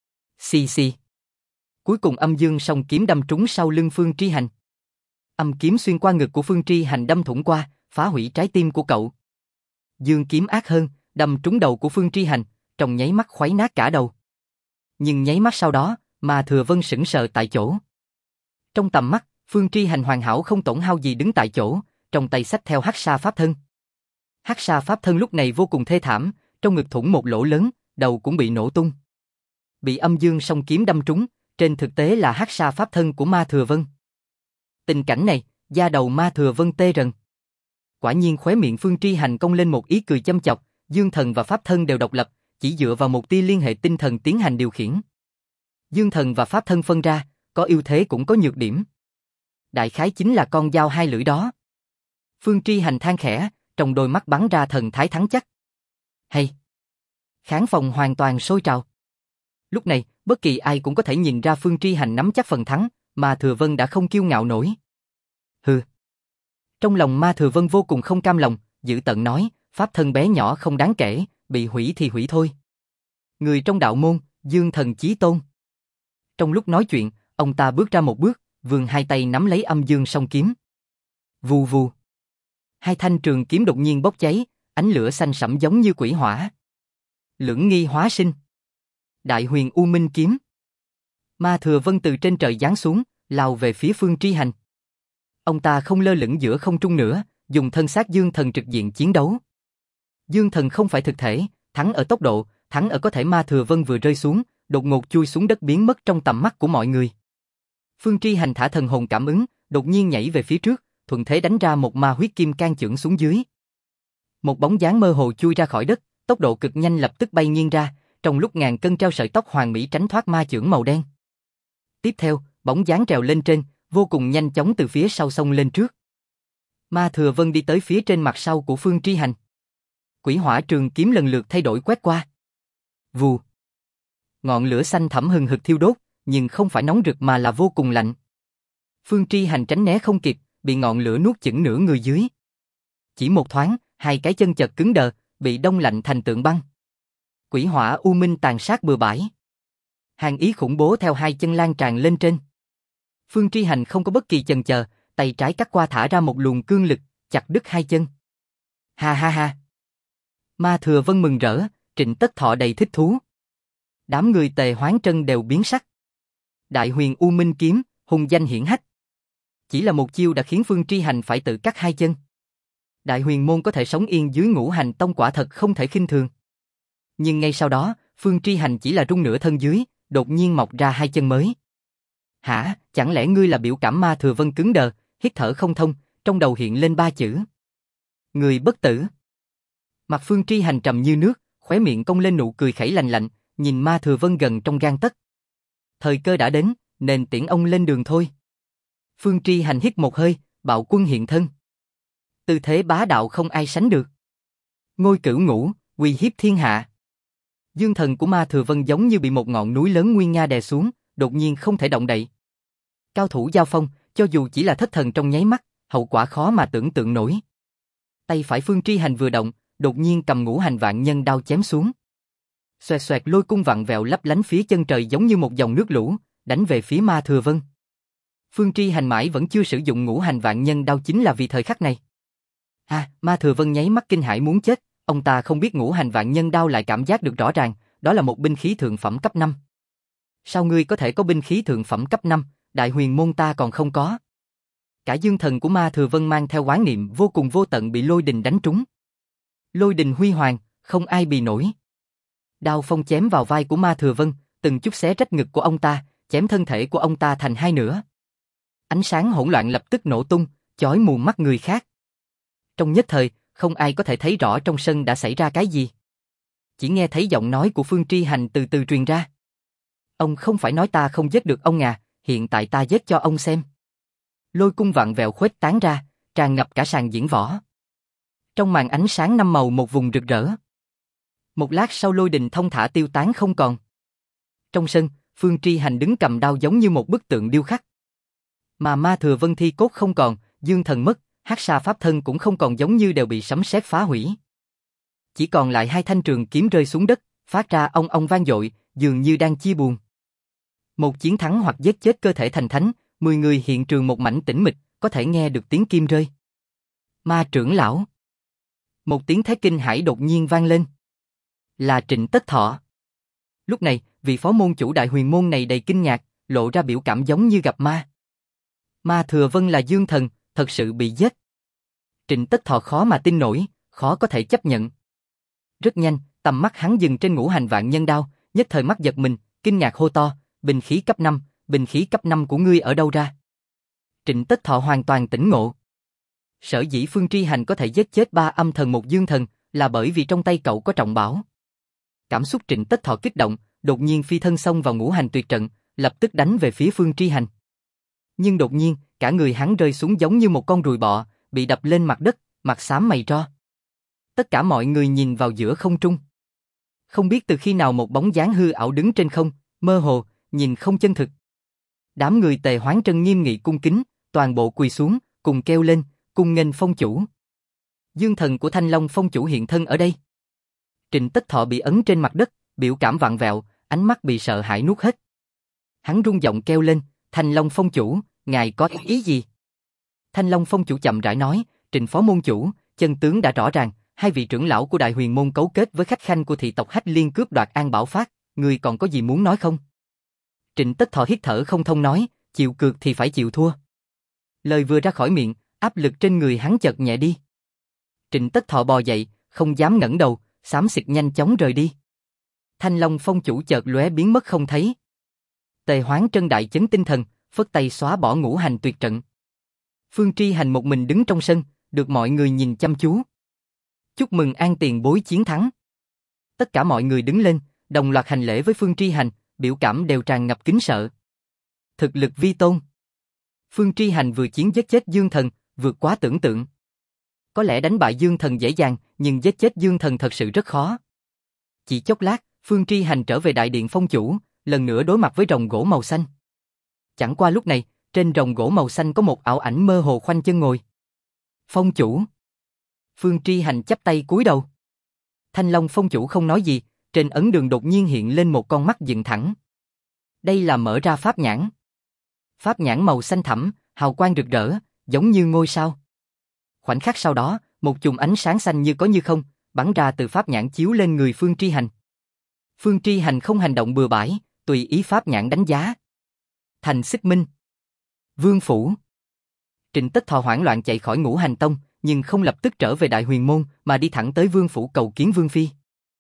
Xì xì. Cuối cùng âm dương song kiếm đâm trúng sau lưng Phương Tri Hành. Âm kiếm xuyên qua ngực của Phương Tri Hành đâm thủng qua, phá hủy trái tim của cậu. Dương kiếm ác hơn, đâm trúng đầu của Phương Tri Hành, trong nháy mắt khuấy nát cả đầu. Nhưng nháy mắt sau đó, Ma Thừa Vân sững sờ tại chỗ. Trong tầm mắt, Phương Tri Hành hoàn hảo không tổn hao gì đứng tại chỗ, trong tay xách theo Hắc Sa Pháp Thân. Hắc Sa Pháp Thân lúc này vô cùng thê thảm, trong ngực thủng một lỗ lớn, đầu cũng bị nổ tung. Bị âm dương song kiếm đâm trúng, trên thực tế là Hắc Sa Pháp Thân của Ma Thừa Vân. Tình cảnh này, da đầu Ma Thừa Vân tê rần. Quả nhiên khóe miệng Phương Tri Hành cong lên một ý cười châm chọc, Dương Thần và Pháp Thân đều độc lập, chỉ dựa vào một tia liên hệ tinh thần tiến hành điều khiển. Dương Thần và Pháp Thân phân ra, có ưu thế cũng có nhược điểm. Đại khái chính là con dao hai lưỡi đó. Phương Tri Hành than khẽ, trong đôi mắt bắn ra thần thái thắng chắc. Hay! Khán phòng hoàn toàn sôi trào. Lúc này, bất kỳ ai cũng có thể nhìn ra Phương Tri Hành nắm chắc phần thắng, mà Thừa Vân đã không kiêu ngạo nổi. Hừ. Trong lòng Ma Thừa Vân vô cùng không cam lòng, dữ tợn nói, Pháp Thân bé nhỏ không đáng kể, bị hủy thì hủy thôi. Người trong đạo môn, Dương Thần chí tôn. Trong lúc nói chuyện, ông ta bước ra một bước, vươn hai tay nắm lấy âm dương song kiếm. Vù vù. Hai thanh trường kiếm đột nhiên bốc cháy, ánh lửa xanh sẫm giống như quỷ hỏa. Lưỡng nghi hóa sinh. Đại huyền U Minh kiếm. Ma Thừa Vân từ trên trời giáng xuống, lao về phía Phương Tri Hành. Ông ta không lơ lửng giữa không trung nữa, dùng thân xác Dương Thần trực diện chiến đấu. Dương Thần không phải thực thể, thắng ở tốc độ, thắng ở có thể Ma Thừa Vân vừa rơi xuống, đột ngột chui xuống đất biến mất trong tầm mắt của mọi người. Phương Tri Hành thả thần hồn cảm ứng, đột nhiên nhảy về phía trước, thuận thế đánh ra một ma huyết kim can chưởng xuống dưới. Một bóng dáng mơ hồ chui ra khỏi đất, tốc độ cực nhanh lập tức bay nghiêng ra, trong lúc ngàn cân treo sợi tóc hoàn mỹ tránh thoát ma chưởng màu đen. Tiếp theo, bóng dáng trèo lên trên, vô cùng nhanh chóng từ phía sau xông lên trước. Ma Thừa Vân đi tới phía trên mặt sau của Phương Tri Hành. Quỷ hỏa trường kiếm lần lượt thay đổi quét qua. Vù. Ngọn lửa xanh thẫm hừng hực thiêu đốt, nhưng không phải nóng rực mà là vô cùng lạnh. Phương Tri Hành tránh né không kịp, bị ngọn lửa nuốt chửng nửa người dưới. Chỉ một thoáng, hai cái chân chợt cứng đờ, bị đông lạnh thành tượng băng. Quỷ hỏa u minh tàn sát bừa bãi. Hàn ý khủng bố theo hai chân lan tràn lên trên. Phương Tri Hành không có bất kỳ chần chờ, tay trái cắt qua thả ra một luồng cương lực, chặt đứt hai chân. Ha ha ha. Ma Thừa Vân mừng rỡ, Trịnh Tất Thọ đầy thích thú. Đám người Tề Hoán Trân đều biến sắc. Đại huyền U Minh kiếm, hùng danh hiển hách. Chỉ là một chiêu đã khiến Phương Tri Hành phải tự cắt hai chân. Đại huyền môn có thể sống yên dưới Ngũ Hành Tông quả thật không thể khinh thường. Nhưng ngay sau đó, Phương Tri Hành chỉ là rung nửa thân dưới, đột nhiên mọc ra hai chân mới. Hả, chẳng lẽ ngươi là biểu cảm? Ma Thừa Vân cứng đờ, hít thở không thông, trong đầu hiện lên ba chữ. Người bất tử. Mặt Phương Tri Hành trầm như nước, khóe miệng cong lên nụ cười khẩy lạnh lạnh, nhìn Ma Thừa Vân gần trong gang tấc. Thời cơ đã đến, nên tiễn ông lên đường thôi. Phương Tri Hành hít một hơi, Bạo Quân hiện thân. Tư thế bá đạo không ai sánh được. Ngôi cửu ngũ, uy hiếp thiên hạ. Dương thần của Ma Thừa Vân giống như bị một ngọn núi lớn nguy nga đè xuống, đột nhiên không thể động đậy. Cao thủ giao phong, cho dù chỉ là thất thần trong nháy mắt, hậu quả khó mà tưởng tượng nổi. Tay phải Phương Tri Hành vừa động, đột nhiên cầm Ngũ Hành Vạn Nhân đao chém xuống. Xoẹt xoẹt lôi cung vặn vẹo lấp lánh phía chân trời giống như một dòng nước lũ, đánh về phía Ma Thừa Vân. Phương Tri Hành mãi vẫn chưa sử dụng Ngũ Hành Vạn Nhân đao chính là vì thời khắc này. Ma Thừa Vân nháy mắt kinh hãi muốn chết, ông ta không biết Ngũ Hành Vạn Nhân đao lại cảm giác được rõ ràng, đó là một binh khí thượng phẩm cấp 5. Sao ngươi có thể có binh khí thượng phẩm cấp 5, đại huyền môn ta còn không có. Cả dương thần của Ma Thừa Vân mang theo oán niệm vô cùng vô tận bị lôi đình đánh trúng. Lôi đình huy hoàng, không ai bì nổi. Đao phong chém vào vai của Ma Thừa Vân, từng chút xé rách ngực của ông ta, chém thân thể của ông ta thành hai nửa. Ánh sáng hỗn loạn lập tức nổ tung, chói mù mắt người khác. Trong nhất thời, không ai có thể thấy rõ trong sân đã xảy ra cái gì. Chỉ nghe thấy giọng nói của Phương Tri Hành từ từ truyền ra. Ông không phải nói ta không giết được ông à, hiện tại ta giết cho ông xem. Lôi cung vặn vẹo khuếch tán ra, tràn ngập cả sàn diễn võ. Trong màn ánh sáng năm màu một vùng rực rỡ. Một lát sau lôi đình thông thả tiêu tán không còn. Trong sân, Phương Tri Hành đứng cầm đao giống như một bức tượng điêu khắc. Mà Ma Thừa Vân thi cốt không còn, dương thần mất, hắc sa pháp thân cũng không còn, giống như đều bị sấm sét phá hủy. Chỉ còn lại hai thanh trường kiếm rơi xuống đất, phát ra ong ong vang dội, dường như đang chia buồn. Một chiến thắng hoặc giết chết cơ thể thành thánh, 10 người hiện trường một mảnh tĩnh mịch, có thể nghe được tiếng kim rơi. Ma trưởng lão. Một tiếng thét kinh hãi đột nhiên vang lên. Là Trịnh Tất Thọ. Lúc này, vị phó môn chủ đại huyền môn này đầy kinh ngạc, lộ ra biểu cảm giống như gặp ma. Ma Thừa Vân là dương thần, thật sự bị giết. Trịnh Tất Thọ khó mà tin nổi, khó có thể chấp nhận. Rất nhanh, tầm mắt hắn dừng trên Ngũ Hành Vạn Nhân Đao, nhất thời mắt giật mình, kinh ngạc hô to, binh khí cấp 5, binh khí cấp 5 của ngươi ở đâu ra? Trịnh Tất Thọ hoàn toàn tỉnh ngộ. Sở dĩ Phương Tri Hành có thể giết chết 3 âm thần một dương thần, là bởi vì trong tay cậu có trọng bảo. Cảm xúc Trịnh Tất Thọ kích động, đột nhiên phi thân xông vào Ngũ Hành Tuyệt Trận, lập tức đánh về phía Phương Tri Hành. Nhưng đột nhiên, cả người hắn rơi xuống giống như một con ruồi bọ, bị đập lên mặt đất, mặt xám mày tro. Tất cả mọi người nhìn vào giữa không trung. Không biết từ khi nào một bóng dáng hư ảo đứng trên không, mơ hồ, nhìn không chân thực. Đám người Tề Hoán Trân nghiêm nghị cung kính, toàn bộ quỳ xuống, cùng kêu lên, cung nghênh phong chủ. Dương thần của Thanh Long phong chủ hiện thân ở đây. Trịnh Tất Thọ bị ấn trên mặt đất, biểu cảm vặn vẹo, ánh mắt bị sợ hãi nuốt hết. Hắn rung giọng kêu lên, Thanh Long phong chủ, ngài có ý gì? Thanh Long phong chủ chậm rãi nói, Trịnh phó môn chủ, chân tướng đã rõ ràng, hai vị trưởng lão của đại huyền môn cấu kết với khách khanh của thị tộc Hách Liên cướp đoạt An Bảo Phát, người còn có gì muốn nói không? Trịnh Tất Thọ hít thở không thông nói, chịu cược thì phải chịu thua. Lời vừa ra khỏi miệng, áp lực trên người hắn chợt nhẹ đi. Trịnh Tất Thọ bò dậy, không dám ngẩng đầu, xám xịt nhanh chóng rời đi. Thanh Long phong chủ chợt lóe biến mất không thấy. Tề Hoán Trân đại chấn tinh thần, phất tay xóa bỏ Ngũ Hành Tuyệt Trận. Phương Tri Hành một mình đứng trong sân, được mọi người nhìn chăm chú. Chúc mừng An tiền bối chiến thắng. Tất cả mọi người đứng lên, đồng loạt hành lễ với Phương Tri Hành, biểu cảm đều tràn ngập kính sợ. Thực lực vi tôn. Phương Tri Hành vừa chiến giết chết Dương Thần, vượt quá tưởng tượng. Có lẽ đánh bại Dương Thần dễ dàng, nhưng giết chết Dương Thần thật sự rất khó. Chỉ chốc lát, Phương Tri Hành trở về đại điện phong chủ, lần nữa đối mặt với rồng gỗ màu xanh. Chẳng qua lúc này, trên rồng gỗ màu xanh có một ảo ảnh mơ hồ khoanh chân ngồi. Phong chủ. Phương Tri Hành chắp tay cúi đầu. Thanh Long phong chủ không nói gì, trên ấn đường đột nhiên hiện lên một con mắt dựng thẳng. Đây là mở ra pháp nhãn. Pháp nhãn màu xanh thẳm, hào quang rực rỡ, giống như ngôi sao. Khoảnh khắc sau đó, một chùm ánh sáng xanh như có như không, bắn ra từ pháp nhãn chiếu lên người Phương Tri Hành. Phương Tri Hành không hành động bừa bãi, tùy ý pháp nhãn đánh giá. Thành Xích Minh. Vương phủ. Trịnh Tất Thọ hoảng loạn chạy khỏi Ngũ Hành Tông, nhưng không lập tức trở về Đại Huyền Môn, mà đi thẳng tới Vương phủ cầu kiến Vương phi.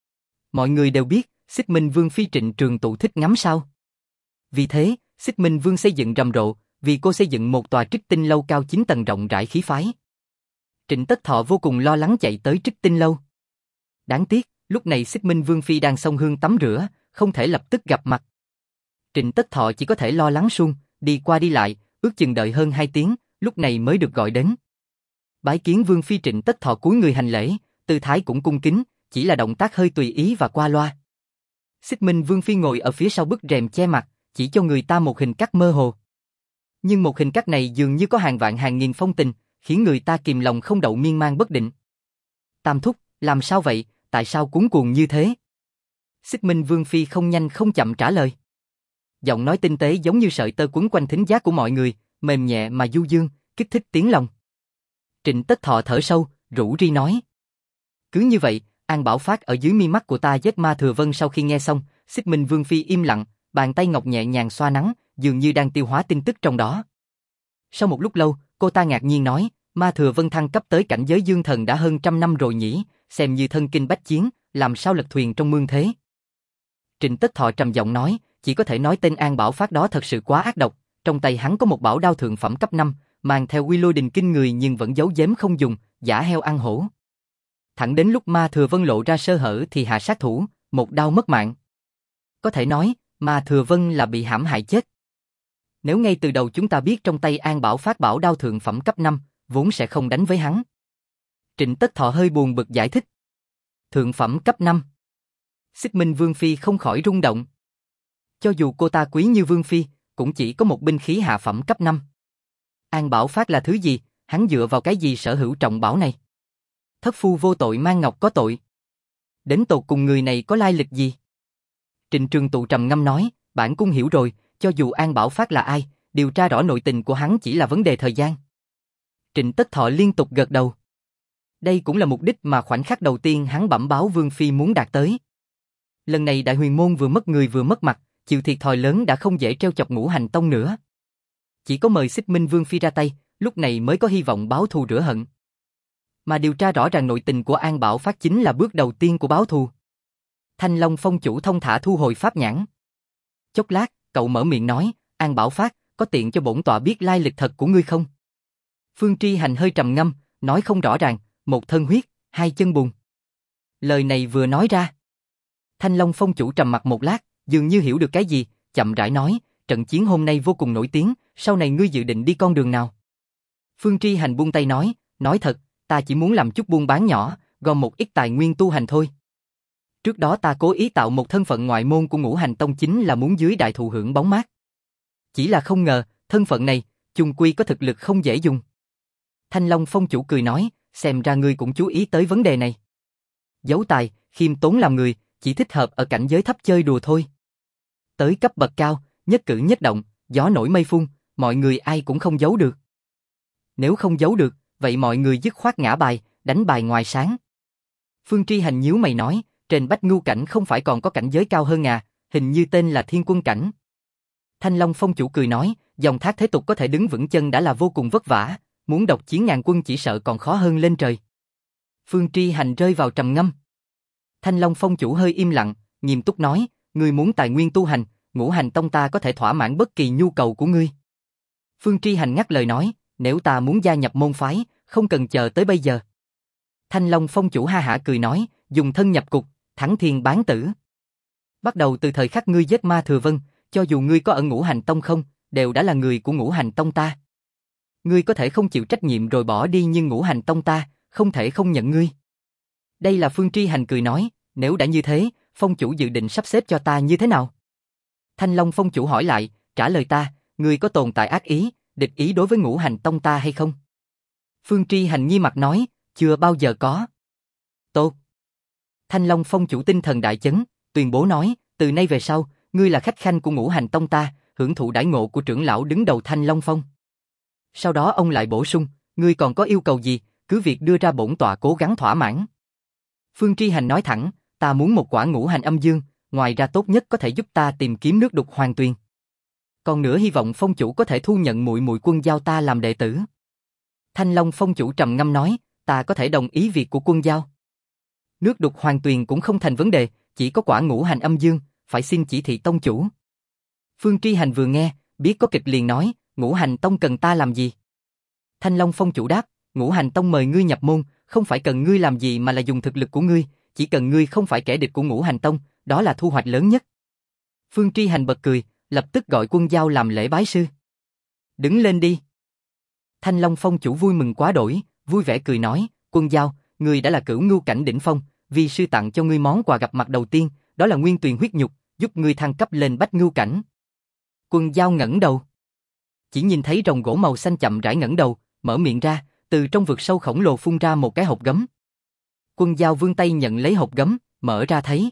Mọi người đều biết, Xích Minh Vương phi Trịnh Trường Tụ thích ngắm sao. Vì thế, Xích Minh Vương xây dựng rầm rộ, vì cô xây dựng một tòa Trích Tinh lâu cao 9 tầng rộng rãi khí phái. Trịnh Tất Thọ vô cùng lo lắng chạy tới Trích Tinh lâu. Đáng tiếc, lúc này Xích Minh Vương phi đang xông hương tắm rửa, không thể lập tức gặp mặt. Trịnh Tất Thọ chỉ có thể lo lắng suông, đi qua đi lại, ước chừng đợi hơn 2 tiếng, lúc này mới được gọi đến. Bái kiến Vương phi. Trịnh Tất Thọ cúi người hành lễ, tư thái cũng cung kính, chỉ là động tác hơi tùy ý và qua loa. Xích Minh Vương phi ngồi ở phía sau bức rèm che mặt, chỉ cho người ta một hình cắt mơ hồ. Nhưng một hình cắt này dường như có hàng vạn hàng nghìn phong tình, khiến người ta kìm lòng không đậu miên man bất định. Tam thúc, làm sao vậy, tại sao cuống cuồng như thế? Xích Minh Vương phi không nhanh không chậm trả lời. Giọng nói tinh tế giống như sợi tơ quấn quanh thính giác của mọi người, mềm nhẹ mà du dương, kích thích tiếng lòng. Trịnh Tất Thọ thở sâu, rũ ri nói. Cứ như vậy, An Bảo Phát ở dưới mi mắt của ta giết Ma Thừa Vân. Sau khi nghe xong, Xích Minh Vương phi im lặng, bàn tay ngọc nhẹ nhàng xoa nắn, dường như đang tiêu hóa tin tức trong đó. Sau một lúc lâu, cô ta ngạc nhiên nói, Ma Thừa Vân thăng cấp tới cảnh giới dương thần đã hơn 100 năm rồi nhỉ, xem như thân kinh bách chiến, làm sao lật thuyền trong mương thế. Trịnh Tất Thọ trầm giọng nói, chỉ có thể nói tên An Bảo Phát đó thật sự quá ác độc, trong tay hắn có một bảo đao thượng phẩm cấp 5, mang theo uy lôi đình kinh người nhưng vẫn giấu giếm không dùng, giả heo ăn hổ. Thẳng đến lúc Ma Thừa Vân lộ ra sơ hở thì hạ sát thủ, một đao mất mạng. Có thể nói, Ma Thừa Vân là bị hãm hại chết. Nếu ngay từ đầu chúng ta biết trong tay An Bảo Phát bảo đao thượng phẩm cấp 5, vốn sẽ không đánh với hắn. Trịnh Tất Thọ hơi buồn bực giải thích. Thượng phẩm cấp 5. Xích Minh Vương Phi không khỏi rung động. Cho dù cô ta quý như Vương Phi, cũng chỉ có một binh khí hạ phẩm cấp 5. An Bảo Phát là thứ gì, hắn dựa vào cái gì sở hữu trọng bảo này? Thất phu vô tội mang ngọc có tội. Đến tột cùng người này có lai lịch gì? Trịnh Trường Tụ trầm ngâm nói, bản cung hiểu rồi, cho dù An Bảo Phát là ai, điều tra rõ nội tình của hắn chỉ là vấn đề thời gian. Trịnh Tất Thọ liên tục gật đầu. Đây cũng là mục đích mà khoảnh khắc đầu tiên hắn bẩm báo Vương Phi muốn đạt tới. Lần này Đại Huyền Môn vừa mất người vừa mất mặt, chịu thiệt thòi lớn đã không dễ treo chọc Ngũ Hành Tông nữa. Chỉ có mời Xích Minh Vương Phi ra tay, lúc này mới có hy vọng báo thù rửa hận. Mà điều tra rõ ràng nội tình của An Bảo Phát chính là bước đầu tiên của báo thù. Thanh Long Phong chủ thông thả thu hồi pháp nhãn. Chốc lát, cậu mở miệng nói, An Bảo Phát, có tiện cho bổn tọa biết lai lịch thật của ngươi không? Phương Tri Hành hơi trầm ngâm, nói không rõ ràng, một thân huyết, hai chân bùn. Lời này vừa nói ra. Thanh Long Phong chủ trầm mặt một lát, dường như hiểu được cái gì, chậm rãi nói, trận chiến hôm nay vô cùng nổi tiếng, sau này ngươi dự định đi con đường nào? Phương Tri Hành buông tay nói thật, ta chỉ muốn làm chút buôn bán nhỏ, gom một ít tài nguyên tu hành thôi. Trước đó ta cố ý tạo một thân phận ngoại môn của Ngũ Hành Tông chính là muốn dưới đại thụ hưởng bóng mát. Chỉ là không ngờ, thân phận này, chung quy có thực lực không dễ dùng. Thanh Long Phong chủ cười nói, xem ra ngươi cũng chú ý tới vấn đề này. Giấu tài, khiêm tốn làm người, chỉ thích hợp ở cảnh giới thấp chơi đùa thôi. Tới cấp bậc cao, nhất cử nhất động, gió nổi mây phun, mọi người ai cũng không giấu được. Nếu không giấu được, vậy mọi người dứt khoát ngã bài, đánh bài ngoài sáng. Phương Tri Hành nhíu mày nói, trên Bách Ngưu cảnh không phải còn có cảnh giới cao hơn à, hình như tên là Thiên Quân cảnh. Thanh Long Phong chủ cười nói, dòng thác thế tục có thể đứng vững chân đã là vô cùng vất vả, muốn độc chiến ngàn quân chỉ sợ còn khó hơn lên trời. Phương Tri Hành rơi vào trầm ngâm. Thanh Long Phong chủ hơi im lặng, nghiêm túc nói, ngươi muốn tài nguyên tu hành, Ngũ Hành Tông ta có thể thỏa mãn bất kỳ nhu cầu của ngươi. Phương Tri Hành ngắt lời nói, nếu ta muốn gia nhập môn phái, không cần chờ tới bây giờ. Thanh Long Phong chủ ha hả cười nói, dùng thân nhập cục, thắng thiên bán tử. Bắt đầu từ thời khắc ngươi giết Ma Thừa Vân, cho dù ngươi có ở Ngũ Hành Tông không, đều đã là người của Ngũ Hành Tông ta. Ngươi có thể không chịu trách nhiệm rồi bỏ đi nhưng Ngũ Hành Tông ta, không thể không nhận ngươi. Đây là Phương Tri Hành cười nói, nếu đã như thế, Phong chủ dự định sắp xếp cho ta như thế nào? Thanh Long Phong chủ hỏi lại, trả lời ta, ngươi có tồn tại ác ý, địch ý đối với Ngũ Hành Tông ta hay không? Phương Tri Hành nghi mặt nói, chưa bao giờ có. Tốt. Thanh Long Phong chủ tinh thần đại chấn, tuyên bố nói, từ nay về sau, ngươi là khách khanh của Ngũ Hành Tông ta, hưởng thụ đãi ngộ của trưởng lão đứng đầu Thanh Long Phong. Sau đó ông lại bổ sung, ngươi còn có yêu cầu gì, cứ việc đưa ra bổn tọa cố gắng thỏa mãn. Phương Tri Hành nói thẳng, ta muốn một quả Ngũ Hành âm dương, ngoài ra tốt nhất có thể giúp ta tìm kiếm nước Đục Hoàng Tuyền. Còn nữa hy vọng Phong chủ có thể thu nhận muội muội Quân Giao ta làm đệ tử. Thanh Long Phong chủ trầm ngâm nói, ta có thể đồng ý việc của Quân Giao. Nước Đục Hoàng Tuyền cũng không thành vấn đề, chỉ có quả Ngũ Hành âm dương, phải xin chỉ thị tông chủ. Phương Tri Hành vừa nghe, biết có kịch liền nói, Ngũ Hành Tông cần ta làm gì? Thanh Long Phong chủ đáp, Ngũ Hành Tông mời ngươi nhập môn, không phải cần ngươi làm gì mà là dùng thực lực của ngươi, chỉ cần ngươi không phải kẻ địch của Ngũ Hành Tông, đó là thu hoạch lớn nhất. Phương Tri Hành bật cười, lập tức gọi Quân Giao làm lễ bái sư. Đứng lên đi. Thanh Long Phong chủ vui mừng quá đổi, vui vẻ cười nói, Quân Giao, ngươi đã là cửu ngưu cảnh đỉnh phong, vi sư tặng cho ngươi món quà gặp mặt đầu tiên, đó là nguyên tuyền huyết nhục, giúp ngươi thăng cấp lên bách ngưu cảnh. Quân Giao ngẩng đầu. Chỉ nhìn thấy rồng gỗ màu xanh chậm rãi ngẩng đầu, mở miệng ra, từ trong vực sâu khổng lồ phun ra một cái hộp gấm. Quân Giao vươn tay nhận lấy hộp gấm, mở ra thấy.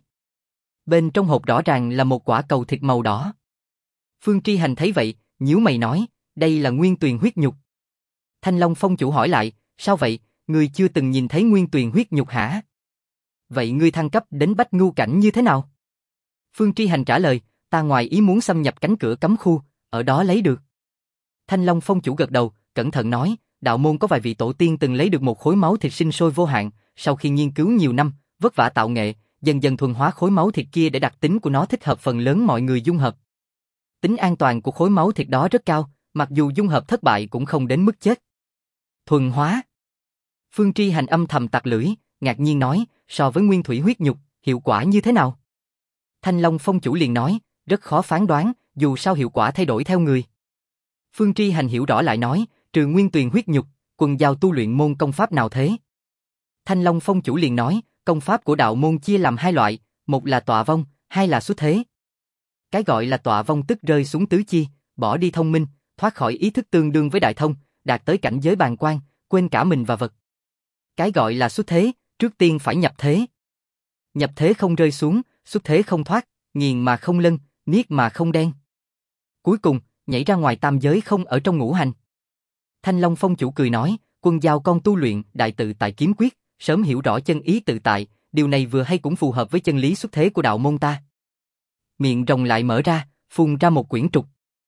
Bên trong hộp rõ ràng là một quả cầu thịt màu đỏ. Phương Tri Hành thấy vậy, nhíu mày nói, đây là nguyên tuyền huyết nhục. Thanh Long Phong chủ hỏi lại, sao vậy, ngươi chưa từng nhìn thấy nguyên tuyền huyết nhục hả? Vậy ngươi thăng cấp đến bách ngưu cảnh như thế nào? Phương Tri Hành trả lời, ta ngoài ý muốn xâm nhập cánh cửa cấm khu, ở đó lấy được. Thanh Long Phong chủ gật đầu, cẩn thận nói, đạo môn có vài vị tổ tiên từng lấy được một khối máu thịt sinh sôi vô hạn, sau khi nghiên cứu nhiều năm, vất vả tạo nghệ, dần dần thuần hóa khối máu thịt kia để đặc tính của nó thích hợp phần lớn mọi người dung hợp. Tính an toàn của khối máu thịt đó rất cao, mặc dù dung hợp thất bại cũng không đến mức chết. Thuần hóa. Phương Tri Hành âm thầm tặc lưỡi, ngạc nhiên nói, so với nguyên thủy huyết nhục, hiệu quả như thế nào? Thanh Long Phong chủ liền nói, rất khó phán đoán, dù sao hiệu quả thay đổi theo người. Phương Tri Hành hiểu rõ lại nói, trừ nguyên tuyền huyết nhục, quần giao tu luyện môn công pháp nào thế? Thanh Long Phong chủ liền nói, công pháp của đạo môn chia làm hai loại, một là tọa vong, hai là xuất thế. Cái gọi là tọa vong tức rơi xuống tứ chi, bỏ đi thông minh, thoát khỏi ý thức tương đương với đại thông, đạt tới cảnh giới bàng quan, quên cả mình và vật. Cái gọi là xuất thế, trước tiên phải nhập thế. Nhập thế không rơi xuống, xuất thế không thoát, nghiền mà không lân, niết mà không đen. Cuối cùng, nhảy ra ngoài tam giới không ở trong ngũ hành. Thanh Long Phong chủ cười nói, quân giao con tu luyện đại tự tại kiếm quyết, sớm hiểu rõ chân ý tự tại, điều này vừa hay cũng phù hợp với chân lý xuất thế của đạo môn ta. Miệng rồng lại mở ra, phun ra một quyển trục.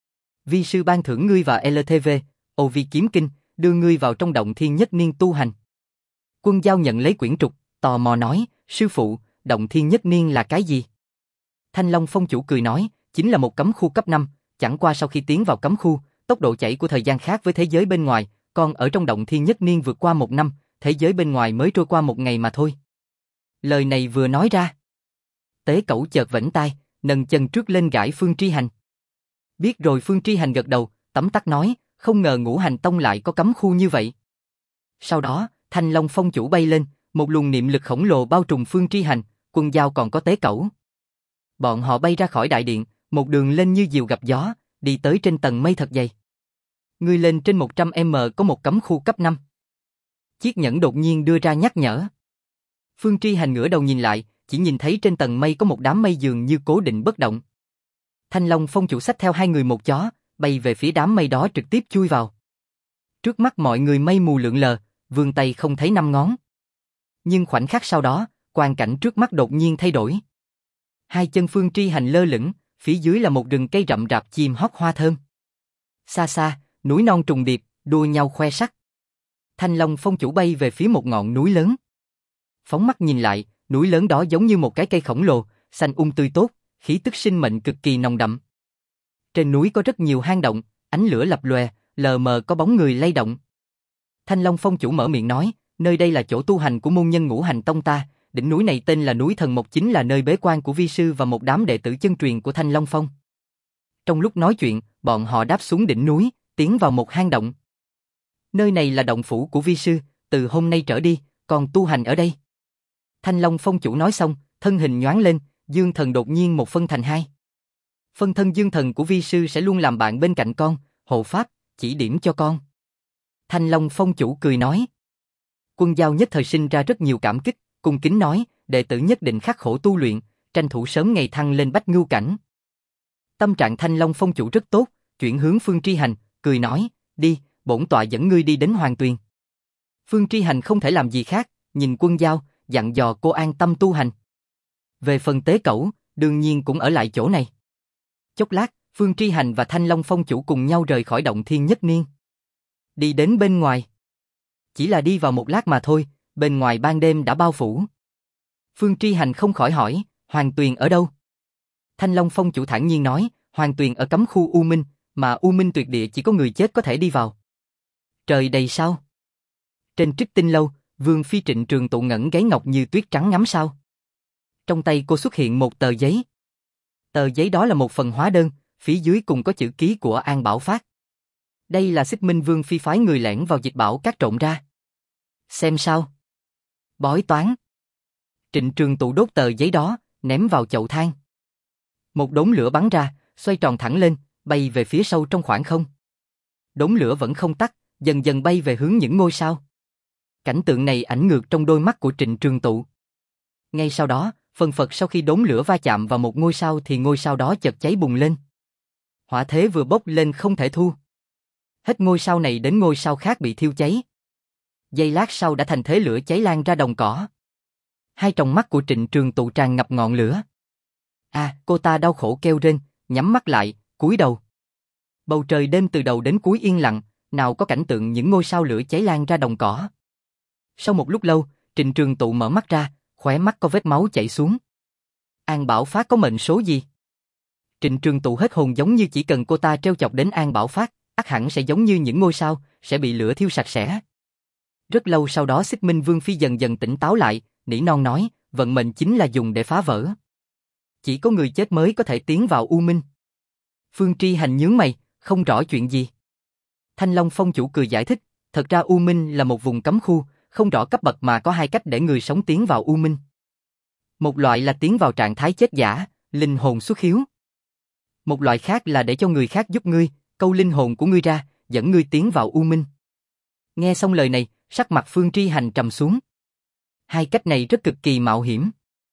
Vi sư ban thưởng ngươi và LTV, Ô Vi kiếm kinh, đưa ngươi vào trong động thiên nhất niên tu hành. Quân giao nhận lấy quyển trục, tò mò nói, sư phụ, động thiên nhất niên là cái gì? Thanh Long Phong chủ cười nói, chính là một cấm khu cấp 5, chẳng qua sau khi tiến vào cấm khu, tốc độ chảy của thời gian khác với thế giới bên ngoài, còn ở trong động thiên nhất niên vượt qua 1 năm, thế giới bên ngoài mới trôi qua 1 ngày mà thôi. Lời này vừa nói ra, Tế Cẩu chợt vẫy tay, nâng chân trước lên gãi Phương Tri Hành. Biết rồi. Phương Tri Hành gật đầu, tấm tắc nói, không ngờ Ngũ Hành Tông lại có cấm khu như vậy. Sau đó, Thanh Long Phong chủ bay lên, một luồng niệm lực khổng lồ bao trùm Phương Tri Hành, Quân Giao còn có Tế Cẩu. Bọn họ bay ra khỏi đại điện, một đường lên như diều gặp gió, đi tới trên tầng mây thật dày. Ngươi lên trên 100m có một cấm khu cấp 5. Chiếc nhẫn đột nhiên đưa ra nhắc nhở. Phương Tri Hành ngửa đầu nhìn lại, chỉ nhìn thấy trên tầng mây có một đám mây dường như cố định bất động. Thanh Long Phong chủ xách theo 2 người một chó, bay về phía đám mây đó trực tiếp chui vào. Trước mắt mọi người mây mù lượn lờ, vươn tay không thấy 5 ngón. Nhưng khoảnh khắc sau đó, quang cảnh trước mắt đột nhiên thay đổi. Hai chân Phương Tri Hành lơ lửng, phía dưới là một rừng cây rậm rạp chim hót hoa thơm. Xa xa, núi non trùng điệp, đua nhau khoe sắc. Thanh Long Phong chủ bay về phía một ngọn núi lớn. Phóng mắt nhìn lại, núi lớn đó giống như một cái cây khổng lồ, xanh tươi tốt, khí tức sinh mệnh cực kỳ nồng đậm. Trên núi có rất nhiều hang động, ánh lửa lập lòe, lờ mờ có bóng người lay động. Thanh Long Phong chủ mở miệng nói, nơi đây là chỗ tu hành của môn nhân Ngũ Hành Tông ta, đỉnh núi này tên là núi Thần Mộc, chính là nơi bế quan của vi sư và một đám đệ tử chân truyền của Thanh Long Phong. Trong lúc nói chuyện, bọn họ đáp xuống đỉnh núi, tiến vào một hang động. Nơi này là động phủ của vi sư, từ hôm nay trở đi, còn tu hành ở đây. Thanh Long Phong chủ nói xong, thân hình nhoáng lên, dương thần đột nhiên một phân thành 2. Phân thân dương thần của vi sư sẽ luôn làm bạn bên cạnh con, hộ pháp, chỉ điểm cho con. Thanh Long Phong chủ cười nói. Quân Giao nhất thời sinh ra rất nhiều cảm kích, cung kính nói, đệ tử nhất định khắc khổ tu luyện, tranh thủ sớm ngày thăng lên bách ngưu cảnh. Tâm trạng Thanh Long Phong chủ rất tốt, chuyển hướng Phương Tri Hành, cười nói, đi, bổn tọa dẫn ngươi đi đến Hoàng Tuyền. Phương Tri Hành không thể làm gì khác, nhìn Quân Giao, dặn dò cô an tâm tu hành. Về phần Tế Cẩu, đương nhiên cũng ở lại chỗ này. Chốc lát, Phương Tri Hành và Thanh Long Phong chủ cùng nhau rời khỏi động thiên nhất niên. Đi đến bên ngoài. Chỉ là đi vào một lát mà thôi, bên ngoài ban đêm đã bao phủ. Phương Tri Hành không khỏi hỏi, Hoàng Tuyền ở đâu? Thanh Long Phong chủ thản nhiên nói, Hoàng Tuyền ở cấm khu U Minh, mà U Minh tuyệt địa chỉ có người chết có thể đi vào. Trời đầy sao? Trên Trích Tinh lâu, Vương Phi Trịnh Trường Tụ ngẩng gáy ngọc như tuyết trắng ngắm sao. Trong tay cô xuất hiện một tờ giấy. Tờ giấy đó là một phần hóa đơn, phía dưới cùng có chữ ký của An Bảo Phát. Đây là Xích Minh Vương Phi phái người lẻn vào dịch bảo các trộn ra. Xem sao? Bói toán. Trịnh Trường Tụ đốt tờ giấy đó, ném vào chậu than. Một đốm lửa bắn ra, xoay tròn thẳng lên, bay về phía sâu trong khoảng không. Đốm lửa vẫn không tắt, dần dần bay về hướng những ngôi sao. Cảnh tượng này ảnh ngược trong đôi mắt của Trịnh Trường Tụ. Ngay sau đó, phần phật sau khi đốm lửa va chạm vào một ngôi sao thì ngôi sao đó chợt cháy bùng lên. Hỏa thế vừa bốc lên không thể thu. Hết ngôi sao này đến ngôi sao khác bị thiêu cháy. Giây lát sau đã thành thế lửa cháy lan ra đồng cỏ. Hai tròng mắt của Trịnh Trường Tụ tràn ngập ngọn lửa. À, cô ta đau khổ kêu rên, nhắm mắt lại, cúi đầu. Bầu trời đêm từ đầu đến cuối yên lặng, nào có cảnh tượng những ngôi sao lửa cháy lan ra đồng cỏ. Sau một lúc lâu, Trịnh Trường Tụ mở mắt ra, khóe mắt có vết máu chảy xuống. An Bảo Phát có mệnh số gì? Trịnh Trường Tụ hết hồn, giống như chỉ cần cô ta trêu chọc đến An Bảo Phát, ắt hẳn sẽ giống như những ngôi sao, sẽ bị lửa thiêu sạch sẽ. Rất lâu sau đó Xích Minh Vương Phi dần dần tỉnh táo lại, nỉ non nói, vận mệnh chính là dùng để phá vỡ. Chỉ có người chết mới có thể tiến vào U Minh. Phương Tri Hành nhướng mày, không rõ chuyện gì. Thanh Long Phong chủ cười giải thích, thật ra U Minh là một vùng cấm khu, không rõ cấp bậc mà có hai cách để người sống tiến vào U Minh. Một loại là tiến vào trạng thái chết giả, linh hồn xuất hiếu. Một loại khác là để cho người khác giúp ngươi, câu linh hồn của ngươi ra, dẫn ngươi tiến vào U Minh. Nghe xong lời này, sắc mặt Phương Tri Hành trầm xuống. Hai cách này rất cực kỳ mạo hiểm.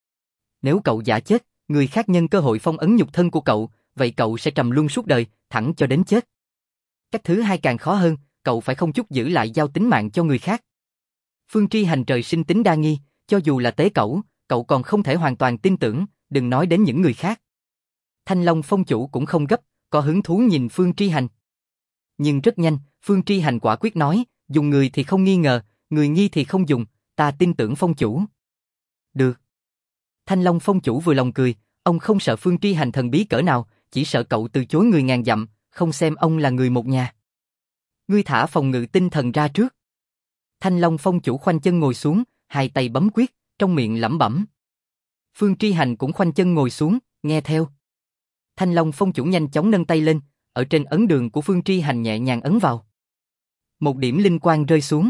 Nếu cậu giả chết, người khác nhân cơ hội phong ấn nhục thân của cậu, vậy cậu sẽ trầm luân suốt đời, thẳng cho đến chết. Cách thứ hai càng khó hơn, cậu phải không chút giữ lại giao tính mạng cho người khác. Phương Tri Hành trời sinh tính đa nghi, cho dù là tế cậu còn không thể hoàn toàn tin tưởng, đừng nói đến những người khác. Thanh Long Phong chủ cũng không gấp, có hứng thú nhìn Phương Tri Hành. Nhưng rất nhanh, Phương Tri Hành quả quyết nói, dùng người thì không nghi ngờ, người nghi thì không dùng, ta tin tưởng Phong chủ. Được. Thanh Long Phong chủ vừa lòng cười, ông không sợ Phương Tri Hành thần bí cỡ nào, chỉ sợ cậu từ chối người ngàn dặm, không xem ông là người một nhà. Ngươi thả phòng ngự tinh thần ra trước. Thanh Long Phong chủ khoanh chân ngồi xuống, hai tay bấm quyết, trong miệng lẩm bẩm. Phương Tri Hành cũng khoanh chân ngồi xuống, nghe theo. Thanh Long Phong chủ nhanh chóng nâng tay lên, ở trên ấn đường của Phương Tri Hành nhẹ nhàng ấn vào. Một điểm linh quang rơi xuống.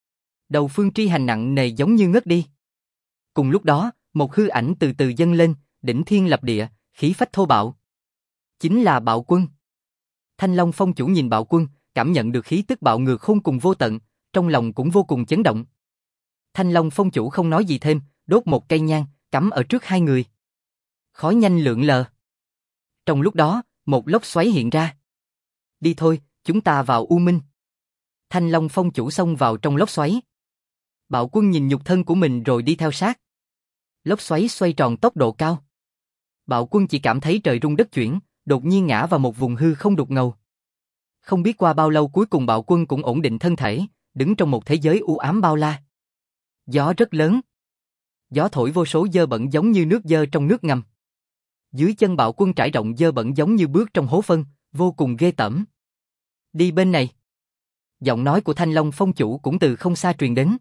Đầu Phương Tri Hành nặng nề giống như ngất đi. Cùng lúc đó, một hư ảnh từ từ dâng lên, đỉnh thiên lập địa, khí phách thô bạo. Chính là Bạo Quân. Thanh Long Phong chủ nhìn Bạo Quân, cảm nhận được khí tức bạo ngược khôn cùng vô tận, trong lòng cũng vô cùng chấn động. Thanh Long Phong chủ không nói gì thêm, đốt một cây nhang, cắm ở trước hai người. Khói nhanh lượn lờ. Trong lúc đó, một lốc xoáy hiện ra. Đi thôi, chúng ta vào U Minh. Thanh Long Phong chủ xông vào trong lốc xoáy. Bạo Quân nhìn nhục thân của mình rồi đi theo sát. Lốc xoáy xoay tròn tốc độ cao. Bạo Quân chỉ cảm thấy trời rung đất chuyển, đột nhiên ngã vào một vùng hư không đục ngầu. Không biết qua bao lâu cuối cùng Bạo Quân cũng ổn định thân thể, đứng trong một thế giới u ám bao la. Gió rất lớn. Gió thổi vô số dơ bẩn giống như nước dơ trong nước ngầm. Dưới chân Bạo Quân trải rộng dơ bẩn giống như bước trong hố phân, vô cùng ghê tởm. Đi bên này. Giọng nói của Thanh Long Phong chủ cũng từ không xa truyền đến.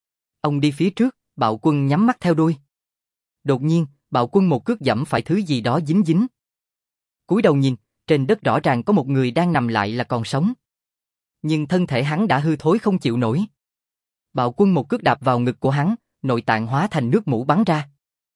Ông đi phía trước, Bạo Quân nhắm mắt theo đuôi. Đột nhiên, Bạo Quân một cước giẫm phải thứ gì đó dính dính. Cúi đầu nhìn, trên đất rõ ràng có một người đang nằm lại là còn sống. Nhưng thân thể hắn đã hư thối không chịu nổi. Bạo Quân một cước đạp vào ngực của hắn, nội tạng hóa thành nước mủ bắn ra.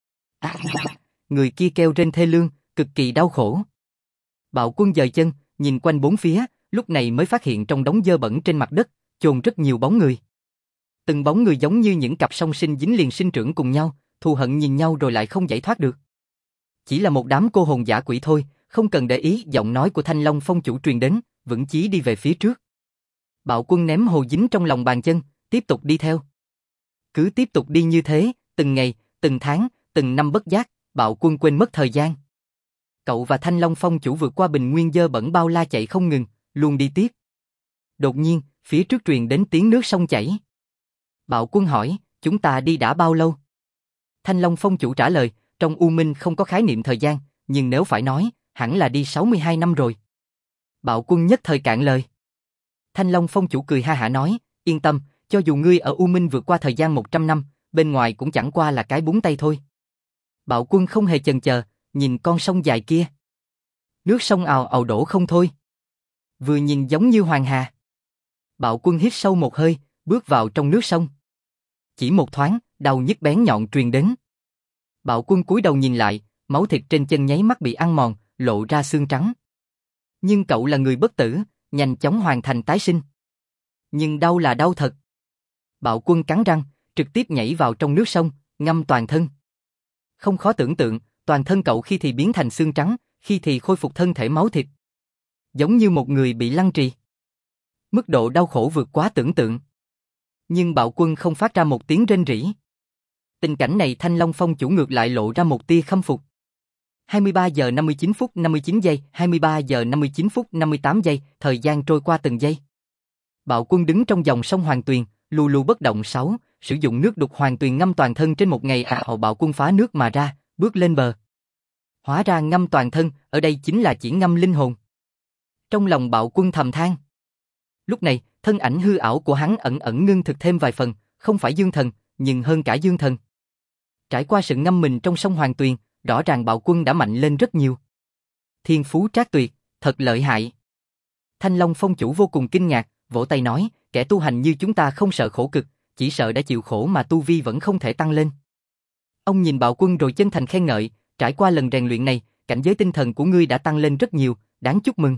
Người kia kêu rên thê lương, cực kỳ đau khổ. Bạo Quân dời chân, nhìn quanh bốn phía, lúc này mới phát hiện trong đống dơ bẩn trên mặt đất, chôn rất nhiều bóng người. Từng bóng người giống như những cặp song sinh dính liền sinh trưởng cùng nhau, thù hận nhìn nhau rồi lại không giải thoát được. Chỉ là một đám cô hồn dã quỷ thôi, không cần để ý. Giọng nói của Thanh Long Phong chủ truyền đến, vững chí đi về phía trước. Bạo Quân ném hồ dính trong lòng bàn chân, tiếp tục đi theo. Cứ tiếp tục đi như thế, từng ngày, từng tháng, từng năm bất giác, Bạo Quân quên mất thời gian. Cậu và Thanh Long Phong chủ vượt qua bình nguyên dơ bẩn bao la chạy không ngừng, luôn đi tiếp. Đột nhiên, phía trước truyền đến tiếng nước sông chảy. Bạo Quân hỏi, chúng ta đi đã bao lâu? Thanh Long Phong chủ trả lời, trong U Minh không có khái niệm thời gian, nhưng nếu phải nói, hẳn là đi 62 năm rồi. Bạo Quân nhất thời cạn lời. Thanh Long Phong chủ cười ha hả nói, yên tâm, cho dù ngươi ở U Minh vượt qua thời gian 100 năm, bên ngoài cũng chẳng qua là cái búng tay thôi. Bạo Quân không hề chần chờ, nhìn con sông dài kia. Nước sông ào ào đổ không thôi. Vừa nhìn giống như hoàng hà. Bạo Quân hít sâu một hơi, bước vào trong nước sông. Chỉ một thoáng, đau nhức bén nhọn truyền đến. Bạo Quân cúi đầu nhìn lại, máu thịt trên chân nháy mắt bị ăn mòn, lộ ra xương trắng. Nhưng cậu là người bất tử, nhanh chóng hoàn thành tái sinh. Nhưng đau là đau thật. Bạo Quân cắn răng, trực tiếp nhảy vào trong nước sông, ngâm toàn thân. Không khó tưởng tượng, toàn thân cậu khi thì biến thành xương trắng, khi thì khôi phục thân thể máu thịt. Giống như một người bị lăng trì. Mức độ đau khổ vượt quá tưởng tượng. Nhưng Bạo Quân không phát ra một tiếng rên rỉ. Tình cảnh này Thanh Long Phong chủ ngược lại lộ ra một tia khâm phục. 23 giờ 59 phút 59 giây, 23 giờ 59 phút 58 giây, thời gian trôi qua từng giây. Bạo Quân đứng trong dòng sông Hoàng Tuyền, lù lù bất động 6, sử dụng nước đục Hoàng Tuyền ngâm toàn thân trên một ngày hậu Bạo Quân phá nước mà ra, bước lên bờ. Hóa ra ngâm toàn thân, ở đây chính là chỉ ngâm linh hồn. Trong lòng Bạo Quân thầm than. Lúc này, thân ảnh hư ảo của hắn ẩn ẩn ngưng thực thêm vài phần, không phải dương thần, nhưng hơn cả dương thần. Trải qua sự ngâm mình trong sông Hoàng Tuyền, rõ ràng Bạo Quân đã mạnh lên rất nhiều. Thiên phú trác tuyệt, thật lợi hại. Thanh Long Phong chủ vô cùng kinh ngạc, vỗ tay nói, kẻ tu hành như chúng ta không sợ khổ cực, chỉ sợ đã chịu khổ mà tu vi vẫn không thể tăng lên. Ông nhìn Bạo Quân rồi chân thành khen ngợi, trải qua lần rèn luyện này, cảnh giới tinh thần của ngươi đã tăng lên rất nhiều, đáng chúc mừng.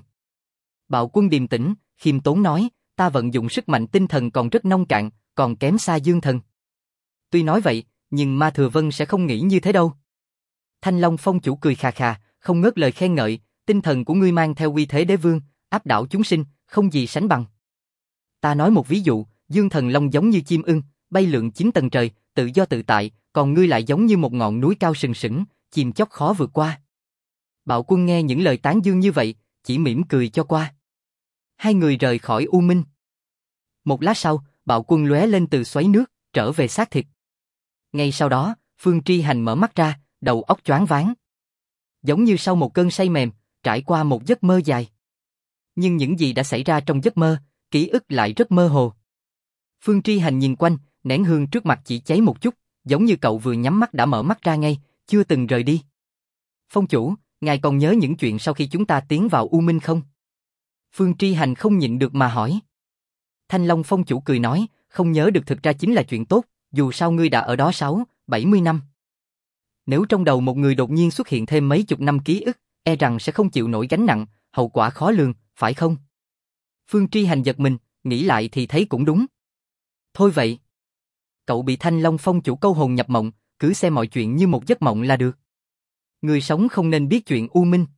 Bạo Quân điềm tĩnh, khiêm tốn nói, ta vận dụng sức mạnh tinh thần còn rất nông cạn, còn kém xa dương thần. Tuy nói vậy, nhưng Ma Thừa Vân sẽ không nghĩ như thế đâu. Thanh Long Phong chủ cười khà khà, không ngớt lời khen ngợi, tinh thần của ngươi mang theo uy thế đế vương, áp đảo chúng sinh, không gì sánh bằng. Ta nói một ví dụ, Dương Thần Long giống như chim ưng, bay lượn 9 tầng trời, tự do tự tại, còn ngươi lại giống như một ngọn núi cao sừng sững, chìm chóc khó vượt qua. Bạo Quân nghe những lời tán dương như vậy, chỉ mỉm cười cho qua. Hai người rời khỏi U Minh. Một lát sau, Bạo Quân lóe lên từ xoáy nước, trở về xác thịt. Ngay sau đó, Phương Tri Hành mở mắt ra, đầu óc choáng váng. Giống như sau một cơn say mềm, trải qua một giấc mơ dài. Nhưng những gì đã xảy ra trong giấc mơ, ký ức lại rất mơ hồ. Phương Tri Hành nhìn quanh, nén hương trước mặt chỉ cháy một chút, giống như cậu vừa nhắm mắt đã mở mắt ra ngay, chưa từng rời đi. Phong chủ, ngài còn nhớ những chuyện sau khi chúng ta tiến vào U Minh không? Phương Tri Hành không nhịn được mà hỏi. Thanh Long Phong chủ cười nói, không nhớ được thực ra chính là chuyện tốt, dù sao ngươi đã ở đó 60-70 năm. Nếu trong đầu một người đột nhiên xuất hiện thêm mấy chục năm ký ức, e rằng sẽ không chịu nổi gánh nặng, hậu quả khó lường, phải không? Phương Tri Hành giật mình, nghĩ lại thì thấy cũng đúng. Thôi vậy. Cậu bị Thanh Long Phong chủ câu hồn nhập mộng, cứ xem mọi chuyện như một giấc mộng là được. Người sống không nên biết chuyện U Minh.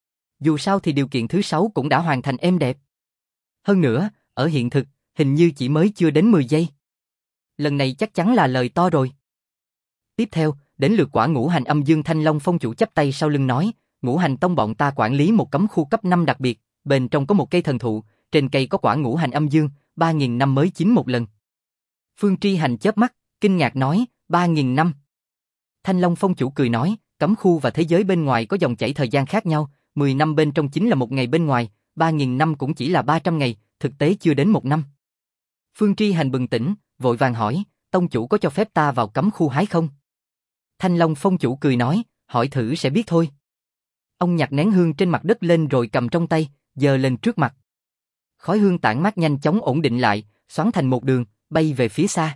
Dù sao thì điều kiện thứ 6 cũng đã hoàn thành êm đẹp. Hơn nữa, ở hiện thực, hình như chỉ mới chưa đến 10 giây. Lần này chắc chắn là lời to rồi. Tiếp theo, đến lượt Quả Ngũ Hành Âm Dương. Thanh Long Phong chủ chắp tay sau lưng nói, Ngũ Hành Tông bọn ta quản lý một cấm khu cấp 5 đặc biệt, bên trong có một cây thần thụ, trên cây có quả Ngũ Hành Âm Dương, 3.000 năm mới chín một lần. Phương Tri Hành chớp mắt, kinh ngạc nói, 3.000 năm. Thanh Long Phong chủ cười nói, cấm khu và thế giới bên ngoài có dòng chảy thời gian khác nhau, 10 năm bên trong chính là một ngày bên ngoài, 3.000 năm cũng chỉ là 300 ngày, thực tế chưa đến một năm. Phương Tri Hành bừng tỉnh, vội vàng hỏi, tông chủ có cho phép ta vào cấm khu hái không? Thanh Long Phong chủ cười nói, hỏi thử sẽ biết thôi. Ông nhặt nén hương trên mặt đất lên rồi cầm trong tay, giơ lên trước mặt. Khói hương tản mát nhanh chóng ổn định lại, xoắn thành một đường, bay về phía xa.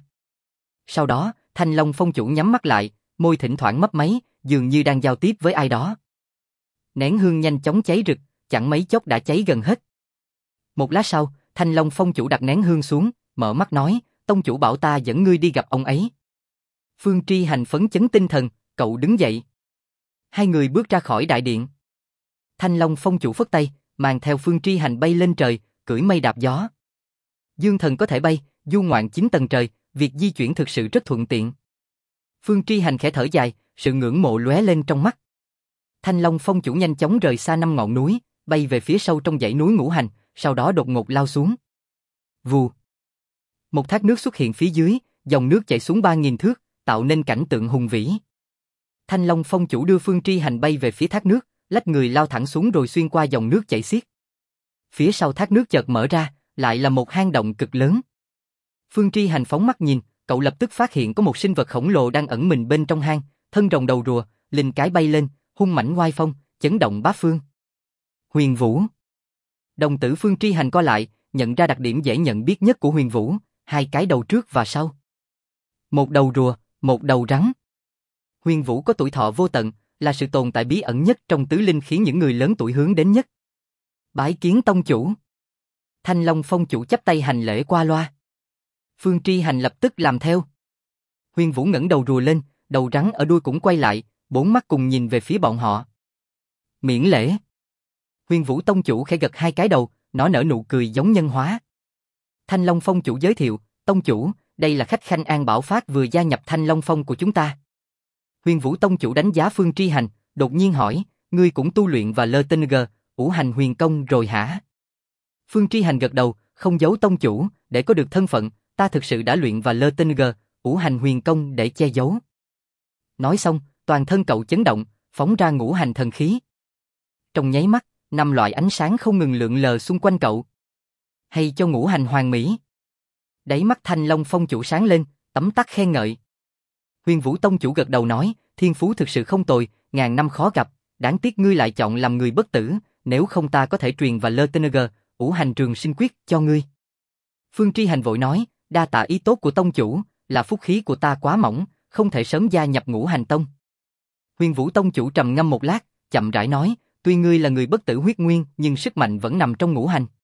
Sau đó, Thanh Long Phong chủ nhắm mắt lại, môi thỉnh thoảng mấp máy, dường như đang giao tiếp với ai đó. Nén hương nhanh chóng cháy rực, chẳng mấy chốc đã cháy gần hết. Một lát sau, Thanh Long Phong chủ đặt nén hương xuống, mở mắt nói, tông chủ bảo ta dẫn ngươi đi gặp ông ấy. Phương Tri Hành phấn chấn tinh thần, cậu đứng dậy. Hai người bước ra khỏi đại điện. Thanh Long Phong chủ phất tay, mang theo Phương Tri Hành bay lên trời, cưỡi mây đạp gió. Dương thần có thể bay, du ngoạn 9 tầng trời, việc di chuyển thực sự rất thuận tiện. Phương Tri Hành khẽ thở dài, sự ngưỡng mộ lóe lên trong mắt. Thanh Long Phong chủ nhanh chóng rời xa 5 ngọn núi, bay về phía sâu trong dãy núi Ngũ Hành, sau đó đột ngột lao xuống. Vù. Một thác nước xuất hiện phía dưới, dòng nước chảy xuống 3.000 thước, tạo nên cảnh tượng hùng vĩ. Thanh Long Phong chủ đưa Phương Tri Hành bay về phía thác nước, lách người lao thẳng xuống rồi xuyên qua dòng nước chảy xiết. Phía sau thác nước chợt mở ra, lại là một hang động cực lớn. Phương Tri Hành phóng mắt nhìn, cậu lập tức phát hiện có một sinh vật khổng lồ đang ẩn mình bên trong hang, thân rồng đầu rùa, linh cái bay lên, hung mãnh oai phong, chấn động bát phương. Huyền Vũ. Đồng tử Phương Tri Hành co lại, nhận ra đặc điểm dễ nhận biết nhất của Huyền Vũ, hai cái đầu trước và sau. Một đầu rùa, một đầu rắn. Huyền Vũ có tuổi thọ vô tận, là sự tồn tại bí ẩn nhất trong tứ linh khiến những người lớn tuổi hướng đến nhất. Bái kiến tông chủ. Thanh Long Phong chủ chắp tay hành lễ qua loa. Phương Tri Hành lập tức làm theo. Huyền Vũ ngẩng đầu rùa lên, đầu rắn ở đuôi cũng quay lại, bốn mắt cùng nhìn về phía bọn họ. Miễn lễ. Huyền Vũ tông chủ khẽ gật hai cái đầu, nó nở nụ cười giống nhân hóa. Thanh Long Phong chủ giới thiệu, tông chủ, đây là khách khanh An Bảo Phát vừa gia nhập Thanh Long Phong của chúng ta. Huyền Vũ tông chủ đánh giá Phương Tri Hành, đột nhiên hỏi, ngươi cũng tu luyện và LTNG, Ngũ Hành Huyền Công rồi hả? Phương Tri Hành gật đầu, không giấu tông chủ, để có được thân phận, ta thực sự đã luyện và LTNG, Ngũ Hành Huyền Công để che giấu. Nói xong, toàn thân cậu chấn động, phóng ra ngũ hành thần khí. Trong nháy mắt, 5 loại ánh sáng không ngừng lượn lờ xung quanh cậu. Hay cho ngũ hành hoàn mỹ. Đáy mắt Thanh Long Phong chủ sáng lên, tấm tắc khen ngợi. Huyền Vũ Tông chủ gật đầu nói, thiên phú thực sự không tồi, ngàn năm khó gặp, đáng tiếc ngươi lại chọn làm người bất tử, nếu không ta có thể truyền và LTNG, Ngũ Hành Trường Sinh Quyết cho ngươi. Phương Tri Hành vội nói, đa tạ ý tốt của tông chủ, là phúc khí của ta quá mỏng, không thể sớm gia nhập Ngũ Hành Tông. Huyền Vũ Tông chủ trầm ngâm một lát, chậm rãi nói, tuy ngươi là người bất tử huyết nguyên, nhưng sức mạnh vẫn nằm trong ngũ hành.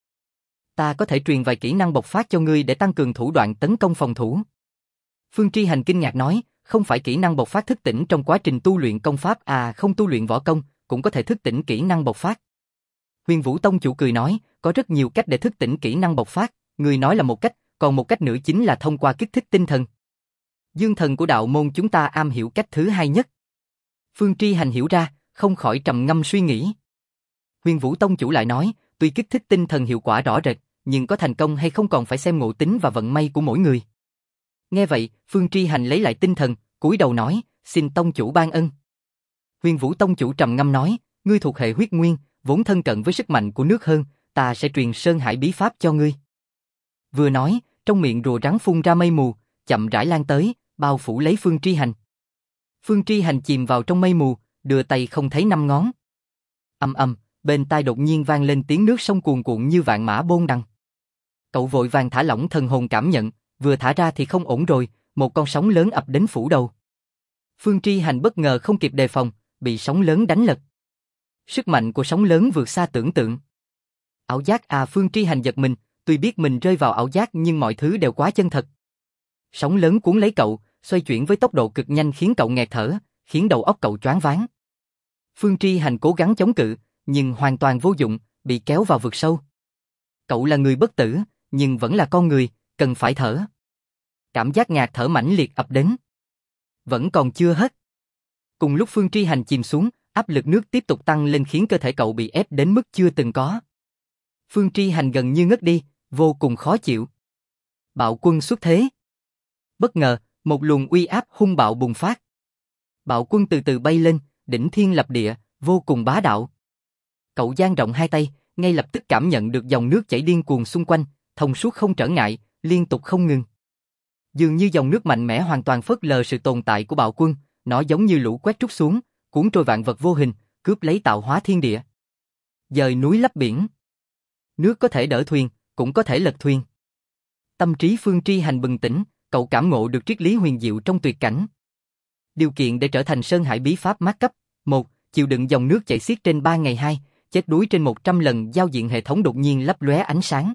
Ta có thể truyền vài kỹ năng bộc phát cho ngươi để tăng cường thủ đoạn tấn công phòng thủ. Phương Tri Hành kinh ngạc nói, không phải kỹ năng bộc phát thức tỉnh trong quá trình tu luyện công pháp không tu luyện võ công, cũng có thể thức tỉnh kỹ năng bộc phát. Huyền Vũ Tông chủ cười nói, có rất nhiều cách để thức tỉnh kỹ năng bộc phát, ngươi nói là một cách, còn một cách nữa chính là thông qua kích thích tinh thần. Dương thần của đạo môn chúng ta am hiểu cách thứ hai nhất. Phương Tri Hành hiểu ra, không khỏi trầm ngâm suy nghĩ. Huyền Vũ Tông chủ lại nói, tuy kích thích tinh thần hiệu quả rõ rệt, nhưng có thành công hay không còn phải xem ngộ tính và vận may của mỗi người. Nghe vậy, Phương Tri Hành lấy lại tinh thần, cúi đầu nói, xin tông chủ ban ân. Huyền Vũ Tông chủ trầm ngâm nói, ngươi thuộc hệ huyết nguyên, vốn thân cận với sức mạnh của nước hơn, ta sẽ truyền Sơn Hải bí pháp cho ngươi. Vừa nói, trong miệng rùa rắn phun ra mây mù, chậm rãi lan tới, bao phủ lấy Phương Tri Hành. Phương Tri Hành chìm vào trong mây mù, đưa tay không thấy 5 ngón. Ầm ầm, bên tai đột nhiên vang lên tiếng nước sông cuồn cuộn như vạn mã bôn đằng. Cậu vội vàng thả lỏng thần hồn cảm nhận, vừa thả ra thì không ổn rồi, một con sóng lớn ập đến phủ đầu. Phương Tri Hành bất ngờ không kịp đề phòng, bị sóng lớn đánh lật. Sức mạnh của sóng lớn vượt xa tưởng tượng. Ảo giác Phương Tri Hành giật mình, tuy biết mình rơi vào ảo giác nhưng mọi thứ đều quá chân thật. Sóng lớn cuốn lấy cậu, xoay chuyển với tốc độ cực nhanh khiến cậu nghẹt thở, khiến đầu óc cậu choáng váng. Phương Tri Hành cố gắng chống cự, nhưng hoàn toàn vô dụng, bị kéo vào vực sâu. Cậu là người bất tử, nhưng vẫn là con người, cần phải thở. Cảm giác ngạt thở mãnh liệt ập đến. Vẫn còn chưa hết. Cùng lúc Phương Tri Hành chìm xuống, áp lực nước tiếp tục tăng lên khiến cơ thể cậu bị ép đến mức chưa từng có. Phương Tri Hành gần như ngất đi, vô cùng khó chịu. Bạo quân xuất thế. Bất ngờ, một luồng uy áp hung bạo bùng phát. Bạo quân từ từ bay lên, đỉnh thiên lập địa, vô cùng bá đạo. Cậu dang rộng hai tay, ngay lập tức cảm nhận được dòng nước chảy điên cuồng xung quanh, thông suốt không trở ngại, liên tục không ngừng. Dường như dòng nước mạnh mẽ hoàn toàn phớt lờ sự tồn tại của bạo quân, nó giống như lũ quét trút xuống, cuốn trôi vạn vật vô hình, cướp lấy tạo hóa thiên địa. Dời núi lấp biển. Nước có thể đỡ thuyền, cũng có thể lật thuyền. Tâm trí Phương Tri Hành bừng tỉnh, cậu cảm ngộ được triết lý huyền diệu trong tuyệt cảnh. Điều kiện để trở thành Sơn Hải bí pháp mát cấp: 1. Chịu đựng dòng nước chảy xiết trên 3 ngày. 2. Chết đuối trên 100 lần giao diện hệ thống đột nhiên lấp lóe ánh sáng.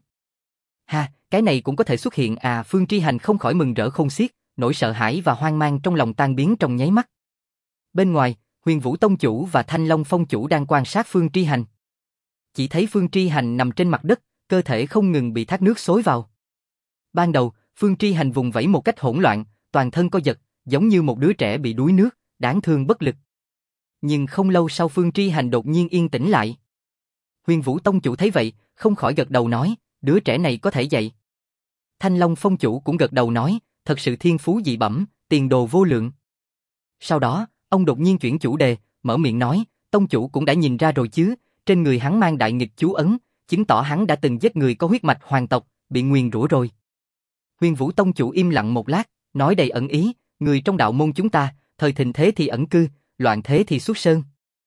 Cái này cũng có thể xuất hiện Phương Tri Hành không khỏi mừng rỡ khôn xiết, nỗi sợ hãi và hoang mang trong lòng tan biến trong nháy mắt. Bên ngoài, Huyền Vũ Tông chủ và Thanh Long Phong chủ đang quan sát Phương Tri Hành. Chỉ thấy Phương Tri Hành nằm trên mặt đất, cơ thể không ngừng bị thác nước xối vào. Ban đầu, Phương Tri Hành vùng vẫy một cách hỗn loạn, toàn thân co giật, giống như một đứa trẻ bị đuối nước, đáng thương bất lực. Nhưng không lâu sau Phương Tri Hành đột nhiên yên tĩnh lại. Huyền Vũ Tông chủ thấy vậy, không khỏi gật đầu nói, đứa trẻ này có thể dạy. Thanh Long Phong chủ cũng gật đầu nói, thật sự thiên phú dị bẩm, tiền đồ vô lượng. Sau đó, ông đột nhiên chuyển chủ đề, mở miệng nói, Tông chủ cũng đã nhìn ra rồi chứ, trên người hắn mang đại nghịch chú ấn, chứng tỏ hắn đã từng giết người có huyết mạch hoàng tộc, bị nguyền rủa rồi. Huyền Vũ Tông chủ im lặng một lát, nói đầy ẩn ý, người trong đạo môn chúng ta, thời thịnh thế thì ẩn cư, loạn thế thì xuất sơn.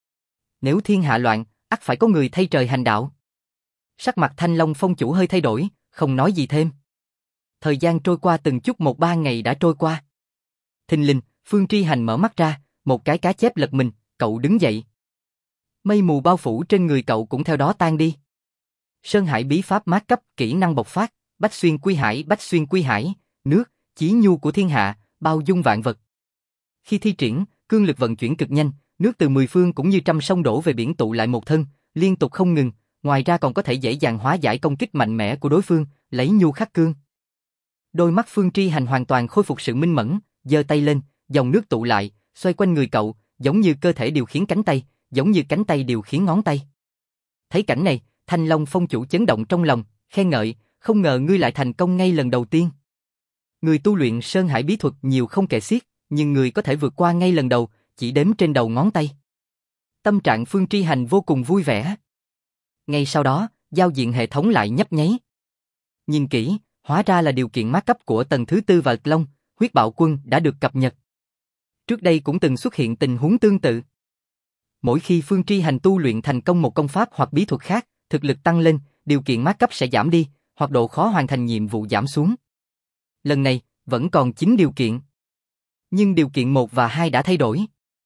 Nếu thiên hạ loạn, ắt phải có người thay trời hành đạo. Sắc mặt Thanh Long Phong chủ hơi thay đổi, không nói gì thêm. Thời gian trôi qua từng chút 1-3 ngày đã trôi qua. Thình lình, Phương Tri Hành mở mắt ra, một cái cá chép lật mình, cậu đứng dậy. Mây mù bao phủ trên người cậu cũng theo đó tan đi. Sơn Hải bí pháp mát cấp, kỹ năng bộc phát, bách xuyên quy hải, nước, chí nhu của thiên hạ, bao dung vạn vật. Khi thi triển, cương lực vận chuyển cực nhanh, nước từ 10 phương cũng như trăm sông đổ về biển tụ lại một thân, liên tục không ngừng, ngoài ra còn có thể dễ dàng hóa giải công kích mạnh mẽ của đối phương, lấy nhu khắc cương. Đôi mắt Phương Tri Hành hoàn toàn khôi phục sự minh mẫn, giơ tay lên, dòng nước tụ lại, xoay quanh người cậu, giống như cơ thể điều khiển cánh tay, giống như cánh tay điều khiển ngón tay. Thấy cảnh này, Thanh Long Phong chủ chấn động trong lòng, khen ngợi, không ngờ ngươi lại thành công ngay lần đầu tiên. Người tu luyện Sơn Hải bí thuật nhiều không kể xiết, nhưng người có thể vượt qua ngay lần đầu, chỉ đếm trên đầu ngón tay. Tâm trạng Phương Tri Hành vô cùng vui vẻ. Ngay sau đó, giao diện hệ thống lại nhấp nháy. Nhìn kỹ, hóa ra là điều kiện mát cấp của tầng thứ 4 và Long, huyết bạo quân đã được cập nhật. Trước đây cũng từng xuất hiện tình huống tương tự. Mỗi khi Phương Tri Hành tu luyện thành công một công pháp hoặc bí thuật khác, thực lực tăng lên, điều kiện mát cấp sẽ giảm đi, hoặc độ khó hoàn thành nhiệm vụ giảm xuống. Lần này, vẫn còn 9 điều kiện. Nhưng điều kiện 1 và 2 đã thay đổi.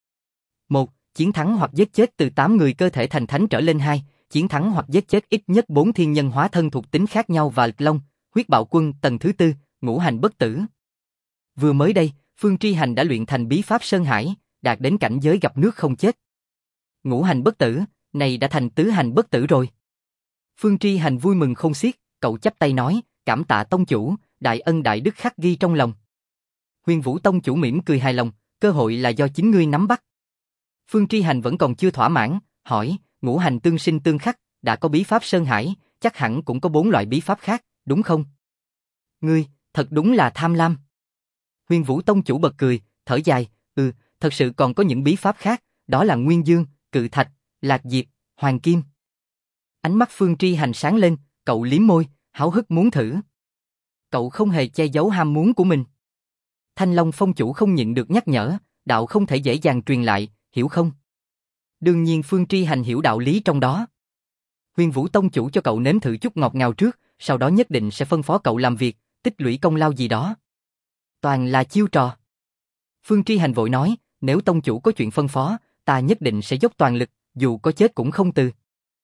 1. Chiến thắng hoặc giết chết từ 8 người cơ thể thành thánh trở lên. 2. Chiến thắng hoặc giết chết ít nhất 4 thiên nhân hóa thân thuộc tính khác nhau và Long, huyết bạo quân tầng thứ 4, ngũ hành bất tử. Vừa mới đây, Phương Tri Hành đã luyện thành bí pháp Sơn Hải, đạt đến cảnh giới gặp nước không chết. Ngũ hành bất tử, này đã thành tứ hành bất tử rồi. Phương Tri Hành vui mừng không xiết, cậu chắp tay nói, cảm tạ tông chủ, đại ân đại đức khắc ghi trong lòng. Huyền Vũ tông chủ mỉm cười hài lòng, cơ hội là do chính ngươi nắm bắt. Phương Tri Hành vẫn còn chưa thỏa mãn, hỏi, ngũ hành tương sinh tương khắc, đã có bí pháp Sơn Hải, chắc hẳn cũng có 4 loại bí pháp khác, đúng không? Ngươi, thật đúng là tham lam. Huyền Vũ tông chủ bật cười, thở dài, thật sự còn có những bí pháp khác, đó là Nguyên Dương, Cự Thạch, Lạc Diệp, Hoàng Kim. Ánh mắt Phương Tri Hành sáng lên, cậu liếm môi, háo hức muốn thử. Cậu không hề che giấu ham muốn của mình. Thanh Long Phong chủ không nhịn được nhắc nhở, đạo không thể dễ dàng truyền lại, hiểu không? Đương nhiên Phương Tri Hành hiểu đạo lý trong đó. Huyền Vũ tông chủ cho cậu nếm thử chút ngọt ngào trước, sau đó nhất định sẽ phân phó cậu làm việc, tích lũy công lao gì đó. Toàn là chiêu trò. Phương Tri Hành vội nói, nếu tông chủ có chuyện phân phó, ta nhất định sẽ dốc toàn lực, dù có chết cũng không từ.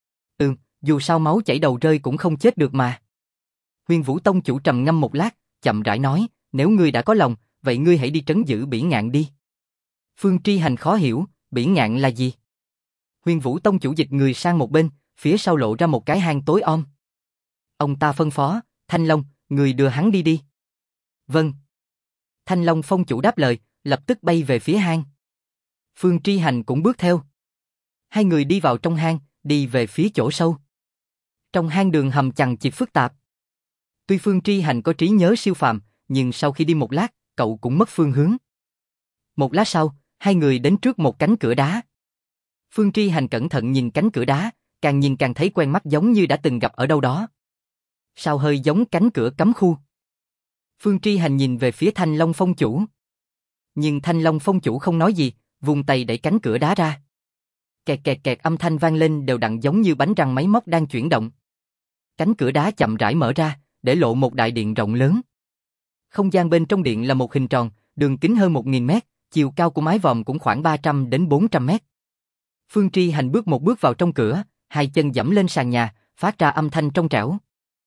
Dù sao máu chảy đầu rơi cũng không chết được mà. Huyền Vũ tông chủ trầm ngâm một lát, chậm rãi nói, nếu ngươi đã có lòng, vậy ngươi hãy đi trấn giữ Bỉ Ngạn đi. Phương Tri Hành khó hiểu, Bỉ Ngạn là gì? Huyền Vũ tông chủ dịch người sang một bên, phía sau lộ ra một cái hang tối om. Ông ta phân phó, Thanh Long, người đưa hắn đi đi. Vâng. Thanh Long Phong chủ đáp lời, lập tức bay về phía hang. Phương Tri Hành cũng bước theo. Hai người đi vào trong hang, đi về phía chỗ sâu. Trong hang đường hầm chằng chịt phức tạp. Tuy Phương Tri Hành có trí nhớ siêu phàm, nhưng sau khi đi một lát, cậu cũng mất phương hướng. Một lát sau, hai người đến trước một cánh cửa đá. Phương Tri Hành cẩn thận nhìn cánh cửa đá, càng nhìn càng thấy quen mắt giống như đã từng gặp ở đâu đó. Sao hơi giống cánh cửa cấm khu. Phương Tri Hành nhìn về phía Thanh Long Phong chủ. Nhưng Thanh Long Phong chủ không nói gì, vung tay đẩy cánh cửa đá ra. Kẹt kẹt kẹt âm thanh vang lên đều đặn giống như bánh răng máy móc đang chuyển động. Cánh cửa đá chậm rãi mở ra, để lộ một đại điện rộng lớn. Không gian bên trong điện là một hình tròn, đường kính hơn 1000 mét, chiều cao của mái vòm cũng khoảng 300 đến 400 mét. Phương Tri Hành bước một bước vào trong cửa, hai chân dẫm lên sàn nhà, phát ra âm thanh trong trẻo.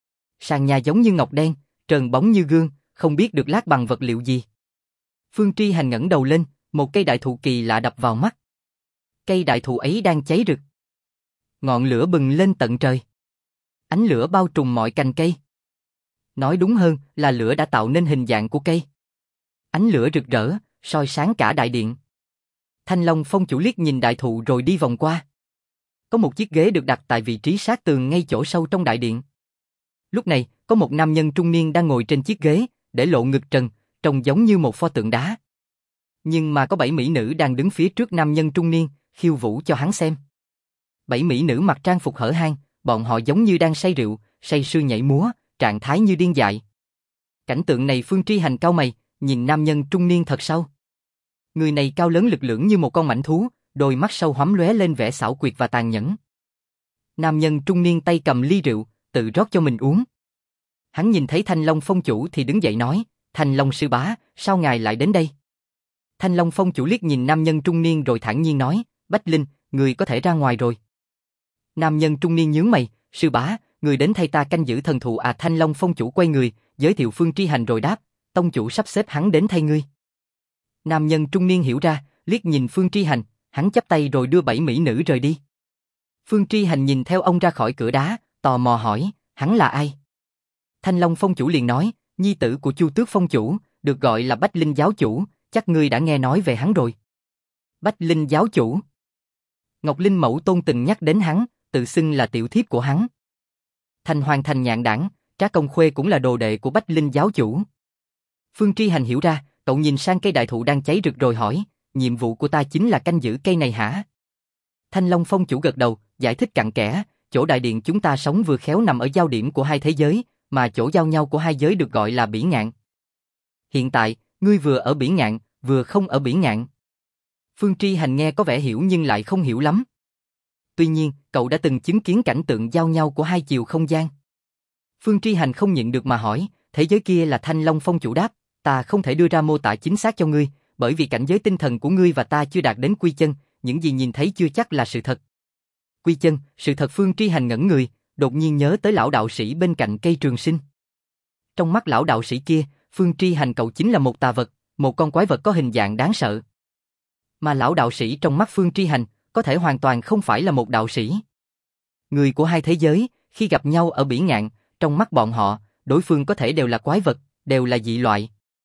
Sàn nhà giống như ngọc đen, trơn bóng như gương, không biết được lát bằng vật liệu gì. Phương Tri Hành ngẩng đầu lên, một cây đại thụ kỳ lạ đập vào mắt. Cây đại thụ ấy đang cháy rực. Ngọn lửa bừng lên tận trời. Ánh lửa bao trùm mọi cành cây. Nói đúng hơn là lửa đã tạo nên hình dạng của cây. Ánh lửa rực rỡ, soi sáng cả đại điện. Thanh Long Phong chủ liếc nhìn đại thụ rồi đi vòng qua. Có một chiếc ghế được đặt tại vị trí sát tường ngay chỗ sâu trong đại điện. Lúc này, có một nam nhân trung niên đang ngồi trên chiếc ghế, để lộ ngực trần, trông giống như một pho tượng đá. Nhưng mà có 7 mỹ nữ đang đứng phía trước nam nhân trung niên, khiêu vũ cho hắn xem. 7 mỹ nữ mặc trang phục hở hang, bọn họ giống như đang say rượu, say sưa nhảy múa, trạng thái như điên dại. Cảnh tượng này Phương Tri Hành cau mày, nhìn nam nhân trung niên thật sâu. Người này cao lớn lực lưỡng như một con mãnh thú, đôi mắt sâu hoắm lóe lên vẻ xảo quyệt và tàn nhẫn. Nam nhân trung niên tay cầm ly rượu, tự rót cho mình uống. Hắn nhìn thấy Thanh Long Phong chủ thì đứng dậy nói, Thanh Long sư bá, sao ngài lại đến đây? Thanh Long Phong chủ liếc nhìn nam nhân trung niên rồi thản nhiên nói, Bách Linh, người có thể ra ngoài rồi. Nam nhân trung niên nhướng mày, sư bá, người đến thay ta canh giữ thần thụ à? Thanh Long Phong chủ quay người, giới thiệu Phương Tri Hành rồi đáp, tông chủ sắp xếp hắn đến thay ngươi. Nam nhân trung niên hiểu ra, liếc nhìn Phương Tri Hành, hắn chắp tay rồi đưa 7 mỹ nữ rời đi. Phương Tri Hành nhìn theo ông ra khỏi cửa đá, tò mò hỏi, hắn là ai? Thanh Long Phong chủ liền nói, nhi tử của Chu Tước Phong chủ, được gọi là Bách Linh giáo chủ, chắc ngươi đã nghe nói về hắn rồi. Bách Linh giáo chủ. Ngọc Linh mẫu tôn từng nhắc đến hắn, tự xưng là tiểu thiếp của hắn. Thành Hoàng Thành Nhạn Đảng, Trá Công Khuê cũng là đồ đệ của Bách Linh giáo chủ. Phương Tri Hành hiểu ra, cậu nhìn sang cây đại thụ đang cháy rực rồi hỏi, nhiệm vụ của ta chính là canh giữ cây này hả? Thanh Long Phong chủ gật đầu, giải thích cặn kẽ, chỗ đại điện chúng ta sống vừa khéo nằm ở giao điểm của hai thế giới, mà chỗ giao nhau của hai giới được gọi là Bỉ Ngạn. Hiện tại, ngươi vừa ở Bỉ Ngạn, vừa không ở Bỉ Ngạn. Phương Tri Hành nghe có vẻ hiểu nhưng lại không hiểu lắm. Tuy nhiên, cậu đã từng chứng kiến cảnh tượng giao nhau của hai chiều không gian. Phương Tri Hành không nhịn được mà hỏi, thế giới kia là Thanh Long Phong chủ đáp, ta không thể đưa ra mô tả chính xác cho ngươi, bởi vì cảnh giới tinh thần của ngươi và ta chưa đạt đến quy chân, những gì nhìn thấy chưa chắc là sự thật. Quy chân, sự thật. Phương Tri Hành ngẩn người, đột nhiên nhớ tới lão đạo sĩ bên cạnh cây trường sinh. Trong mắt lão đạo sĩ kia, Phương Tri Hành cậu chính là một tà vật, một con quái vật có hình dạng đáng sợ. Mà lão đạo sĩ trong mắt Phương Tri Hành, có thể hoàn toàn không phải là một đạo sĩ. Người của hai thế giới, khi gặp nhau ở Bỉ Ngạn, trong mắt bọn họ, đối phương có thể đều là quái vật, đều là dị loại.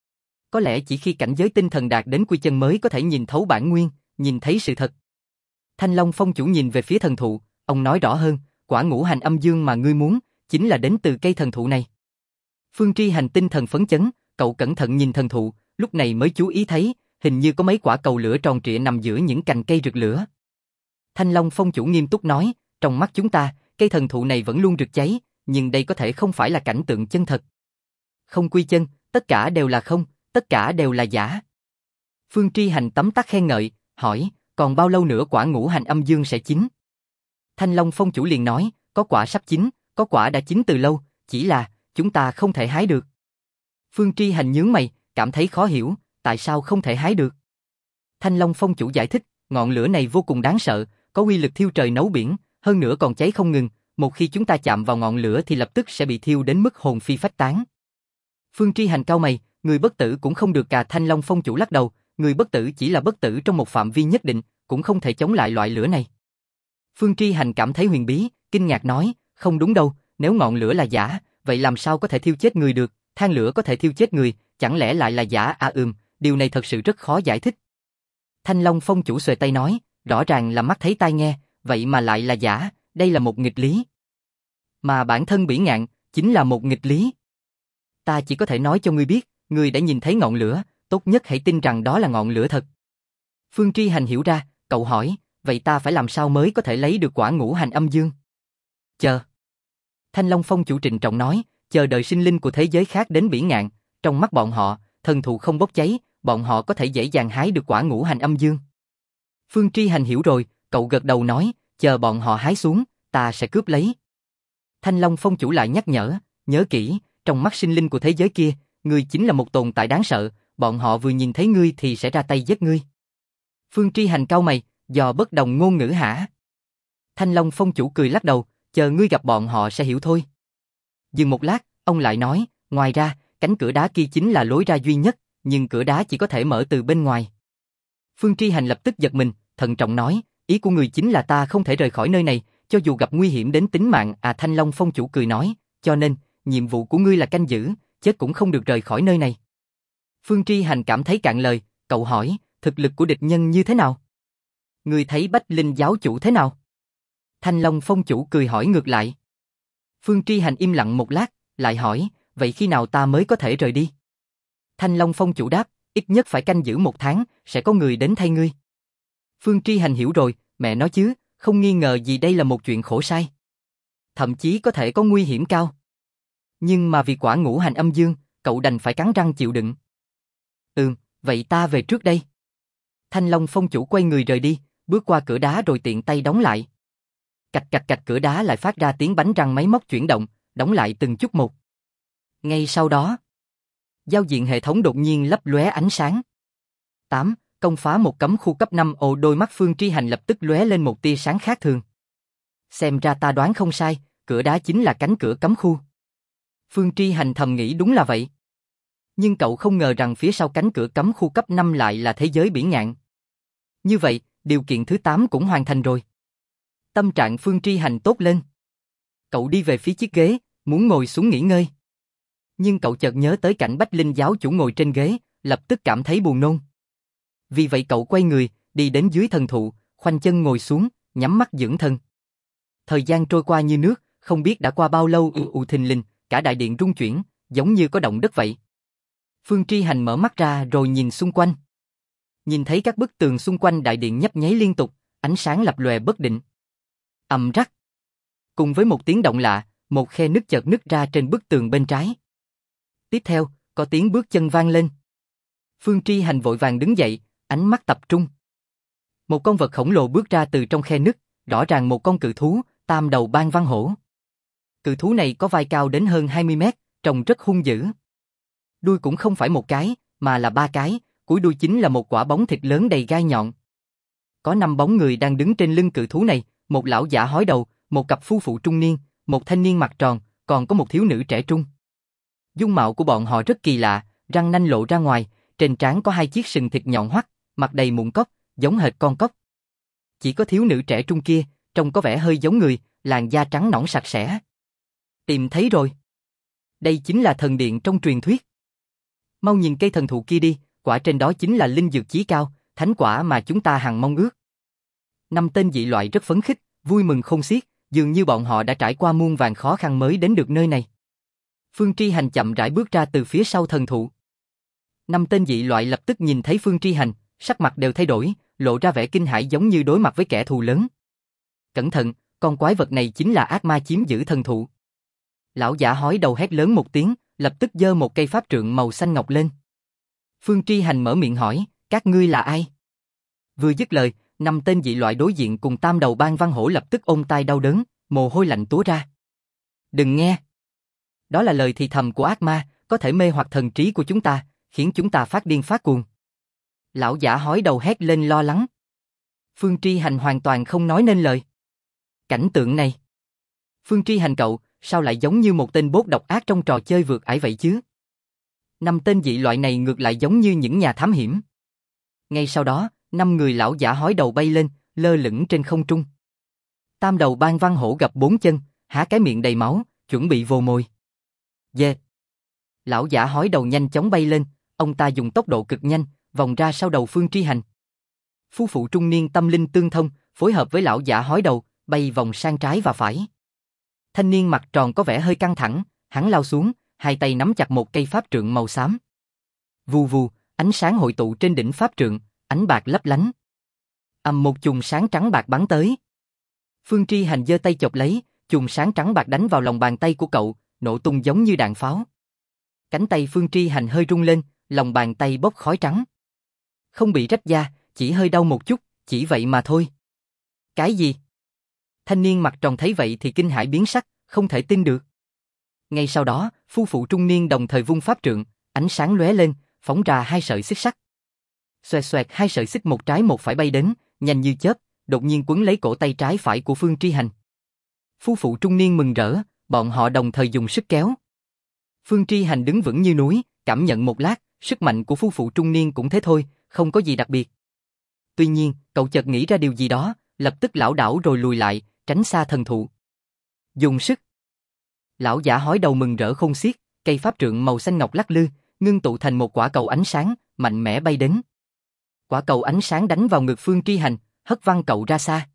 Có lẽ chỉ khi cảnh giới tinh thần đạt đến quy chân mới có thể nhìn thấu bản nguyên, nhìn thấy sự thật. Thanh Long Phong chủ nhìn về phía thần thụ, ông nói rõ hơn, quả ngũ hành âm dương mà ngươi muốn, chính là đến từ cây thần thụ này. Phương Tri Hành tinh thần phấn chấn, cậu cẩn thận nhìn thần thụ, lúc này mới chú ý thấy, hình như có mấy quả cầu lửa tròn trịa nằm giữa những cành cây rực lửa. Thanh Long Phong chủ nghiêm túc nói, trong mắt chúng ta, cây thần thụ này vẫn luôn rực cháy, nhưng đây có thể không phải là cảnh tượng chân thật. Không quy chân, tất cả đều là không, tất cả đều là giả. Phương Tri Hành tấm tắc khen ngợi, hỏi, còn bao lâu nữa quả ngũ hành âm dương sẽ chín? Thanh Long Phong chủ liền nói, có quả sắp chín, có quả đã chín từ lâu, chỉ là, chúng ta không thể hái được. Phương Tri Hành nhướng mày, cảm thấy khó hiểu, tại sao không thể hái được? Thanh Long Phong chủ giải thích, ngọn lửa này vô cùng đáng sợ, có uy lực thiêu trời nấu biển, hơn nữa còn cháy không ngừng, một khi chúng ta chạm vào ngọn lửa thì lập tức sẽ bị thiêu đến mức hồn phi phách tán. Phương Tri Hành cau mày, người bất tử cũng không được. Thanh Long Phong chủ lắc đầu, người bất tử chỉ là bất tử trong một phạm vi nhất định, cũng không thể chống lại loại lửa này. Phương Tri Hành cảm thấy huyền bí, kinh ngạc nói, không đúng đâu, nếu ngọn lửa là giả, vậy làm sao có thể thiêu chết người được, than lửa có thể thiêu chết người, chẳng lẽ lại là giả? Điều này thật sự rất khó giải thích. Thanh Long Phong chủ xuề tay nói, rõ ràng là mắt thấy tai nghe, vậy mà lại là giả, đây là một nghịch lý. Mà bản thân Bỉ Ngạn, chính là một nghịch lý. Ta chỉ có thể nói cho ngươi biết, ngươi đã nhìn thấy ngọn lửa, tốt nhất hãy tin rằng đó là ngọn lửa thật. Phương Tri Hành hiểu ra, cậu hỏi, vậy ta phải làm sao mới có thể lấy được quả ngũ hành âm dương? Chờ. Thanh Long Phong chủ trịnh trọng nói, chờ đợi sinh linh của thế giới khác đến Bỉ Ngạn, trong mắt bọn họ, thần thụ không bốc cháy, bọn họ có thể dễ dàng hái được quả ngũ hành âm dương. Phương Tri Hành hiểu rồi, cậu gật đầu nói, chờ bọn họ hái xuống, ta sẽ cướp lấy. Thanh Long Phong chủ lại nhắc nhở, nhớ kỹ, trong mắt sinh linh của thế giới kia, ngươi chính là một tồn tại đáng sợ, bọn họ vừa nhìn thấy ngươi thì sẽ ra tay giết ngươi. Phương Tri Hành cau mày, dò bất đồng ngôn ngữ hả? Thanh Long Phong chủ cười lắc đầu, chờ ngươi gặp bọn họ sẽ hiểu thôi. Dừng một lát, ông lại nói, ngoài ra, cánh cửa đá kia chính là lối ra duy nhất, nhưng cửa đá chỉ có thể mở từ bên ngoài. Phương Tri Hành lập tức giật mình, thận trọng nói, ý của người chính là ta không thể rời khỏi nơi này, cho dù gặp nguy hiểm đến tính mạng. Thanh Long Phong chủ cười nói, cho nên, nhiệm vụ của ngươi là canh giữ, chết cũng không được rời khỏi nơi này. Phương Tri Hành cảm thấy cạn lời, cậu hỏi, thực lực của địch nhân như thế nào? Ngươi thấy Bách Linh giáo chủ thế nào? Thanh Long Phong chủ cười hỏi ngược lại. Phương Tri Hành im lặng một lát, lại hỏi, vậy khi nào ta mới có thể rời đi? Thanh Long Phong chủ đáp, ít nhất phải canh giữ 1 tháng, sẽ có người đến thay ngươi. Phương Tri Hành hiểu rồi, mẹ nói chứ, không nghi ngờ gì đây là một chuyện khổ sai. Thậm chí có thể có nguy hiểm cao. Nhưng mà vì quả ngũ hành âm dương, cậu đành phải cắn răng chịu đựng. Vậy ta về trước đây. Thanh Long Phong chủ quay người rời đi, bước qua cửa đá rồi tiện tay đóng lại. Cạch cạch cạch, cửa đá lại phát ra tiếng bánh răng máy móc chuyển động, đóng lại từng chút một. Ngay sau đó, giao diện hệ thống đột nhiên lấp lóe ánh sáng. 8. Công phá một cấm khu cấp 5. Đôi mắt Phương Tri Hành lập tức lóe lên một tia sáng khác thường. Xem ra ta đoán không sai, cửa đá chính là cánh cửa cấm khu. Phương Tri Hành thầm nghĩ đúng là vậy. Nhưng cậu không ngờ rằng phía sau cánh cửa cấm khu cấp 5 lại là thế giới Bỉ Ngạn. Như vậy, điều kiện thứ 8 cũng hoàn thành rồi. Tâm trạng Phương Tri Hành tốt lên. Cậu đi về phía chiếc ghế, muốn ngồi xuống nghỉ ngơi. Nhưng cậu chợt nhớ tới cảnh Bách Linh giáo chủ ngồi trên ghế, lập tức cảm thấy buồn nôn. Vì vậy cậu quay người, đi đến dưới thần thụ, khoanh chân ngồi xuống, nhắm mắt dưỡng thân. Thời gian trôi qua như nước, không biết đã qua bao lâu. Thình lình, cả đại điện rung chuyển, giống như có động đất vậy. Phương Tri Hành mở mắt ra rồi nhìn xung quanh. Nhìn thấy các bức tường xung quanh đại điện nhấp nháy liên tục, ánh sáng lập lòe bất định. Ầm rắc. Cùng với một tiếng động lạ, một khe nứt chợt nứt ra trên bức tường bên trái. Tiếp theo, có tiếng bước chân vang lên. Phương Tri Hành vội vàng đứng dậy, ánh mắt tập trung. Một con vật khổng lồ bước ra từ trong khe nứt, rõ ràng một con cự thú, tam đầu ban văn hổ. Cự thú này có vai cao đến hơn 20 mét, trông rất hung dữ. Đuôi cũng không phải một cái, mà là 3 cái, cuối đuôi chính là một quả bóng thịt lớn đầy gai nhọn. Có 5 bóng người đang đứng trên lưng cự thú này, một lão giả hói đầu, một cặp phu phụ trung niên, một thanh niên mặt tròn, còn có một thiếu nữ trẻ trung. Dung mạo của bọn họ rất kỳ lạ, răng nanh lộ ra ngoài, trên trán có 2 chiếc sừng thịt nhọn hoắt, mặt đầy mụn cóc, giống hệt con cóc. Chỉ có thiếu nữ trẻ trung kia, trông có vẻ hơi giống người, làn da trắng nõn sạch sẽ. Tìm thấy rồi. Đây chính là thần điện trong truyền thuyết. Mau nhìn cây thần thụ kia đi, quả trên đó chính là linh dược chí cao, thánh quả mà chúng ta hằng mong ước. 5 tên dị loại rất phấn khích, vui mừng không xiết, dường như bọn họ đã trải qua muôn vàn khó khăn mới đến được nơi này. Phương Tri Hành chậm rãi bước ra từ phía sau thần thụ. 5 tên dị loại lập tức nhìn thấy Phương Tri Hành, sắc mặt đều thay đổi, lộ ra vẻ kinh hãi giống như đối mặt với kẻ thù lớn. Cẩn thận, con quái vật này chính là ác ma chiếm giữ thần thụ. Lão giả hói đầu hét lớn một tiếng, lập tức giơ một cây pháp trượng màu xanh ngọc lên. Phương Tri Hành mở miệng hỏi, các ngươi là ai? Vừa dứt lời, 5 tên dị loại đối diện cùng tam đầu ban văn hổ lập tức ôm tai đau đớn, mồ hôi lạnh túa ra. Đừng nghe. Đó là lời thì thầm của ác ma, có thể mê hoặc thần trí của chúng ta, khiến chúng ta phát điên phát cuồng. Lão giả hói đầu hét lên lo lắng. Phương Tri Hành hoàn toàn không nói nên lời. Cảnh tượng này. Phương Tri Hành cậu, sao lại giống như một tên bốt độc ác trong trò chơi vượt ải vậy chứ? 5 tên dị loại này ngược lại giống như những nhà thám hiểm. Ngay sau đó, 5 người lão giả hói đầu bay lên, lơ lửng trên không trung. Tam đầu ban văn hổ gập 4 chân, há cái miệng đầy máu, chuẩn bị vồ mồi. Dê! Lão giả hói đầu nhanh chóng bay lên, ông ta dùng tốc độ cực nhanh, vòng ra sau đầu Phương Tri Hành. Phu phụ trung niên tâm linh tương thông, phối hợp với lão giả hói đầu, bay vòng sang trái và phải. Thanh niên mặt tròn có vẻ hơi căng thẳng, hắn lao xuống, 2 tay nắm chặt một cây pháp trượng màu xám. Vù vù, ánh sáng hội tụ trên đỉnh pháp trượng, ánh bạc lấp lánh. Ầm, một chùm sáng trắng bạc bắn tới. Phương Tri Hành giơ tay chộp lấy, chùm sáng trắng bạc đánh vào lòng bàn tay của cậu, nổ tung giống như đạn pháo. Cánh tay Phương Tri Hành hơi rung lên, lòng bàn tay bốc khói trắng. Không bị rách da, chỉ hơi đau một chút, chỉ vậy mà thôi. Cái gì? Thanh niên mặt tròn thấy vậy thì kinh hãi biến sắc, không thể tin được. Ngay sau đó, phu phụ trung niên đồng thời vung pháp trượng, ánh sáng lóe lên, phóng ra 2 sợi xích sắt. Xoẹt xoẹt, 2 sợi xích một trái một phải bay đến, nhanh như chớp, đột nhiên quấn lấy cổ tay trái phải của Phương Tri Hành. Phu phụ trung niên mừng rỡ, bọn họ đồng thời dùng sức kéo. Phương Tri Hành đứng vững như núi, cảm nhận một lát, sức mạnh của phu phụ trung niên cũng thế thôi, không có gì đặc biệt. Tuy nhiên, cậu chợt nghĩ ra điều gì đó, lập tức lảo đảo rồi lùi lại, tránh xa thần thụ. Dùng sức. Lão giả hói đầu mừng rỡ khôn xiết, cây pháp trượng màu xanh ngọc lắc lư, ngưng tụ thành một quả cầu ánh sáng, mạnh mẽ bay đến. Quả cầu ánh sáng đánh vào ngực Phương Tri Hành, hất văng cậu ra xa.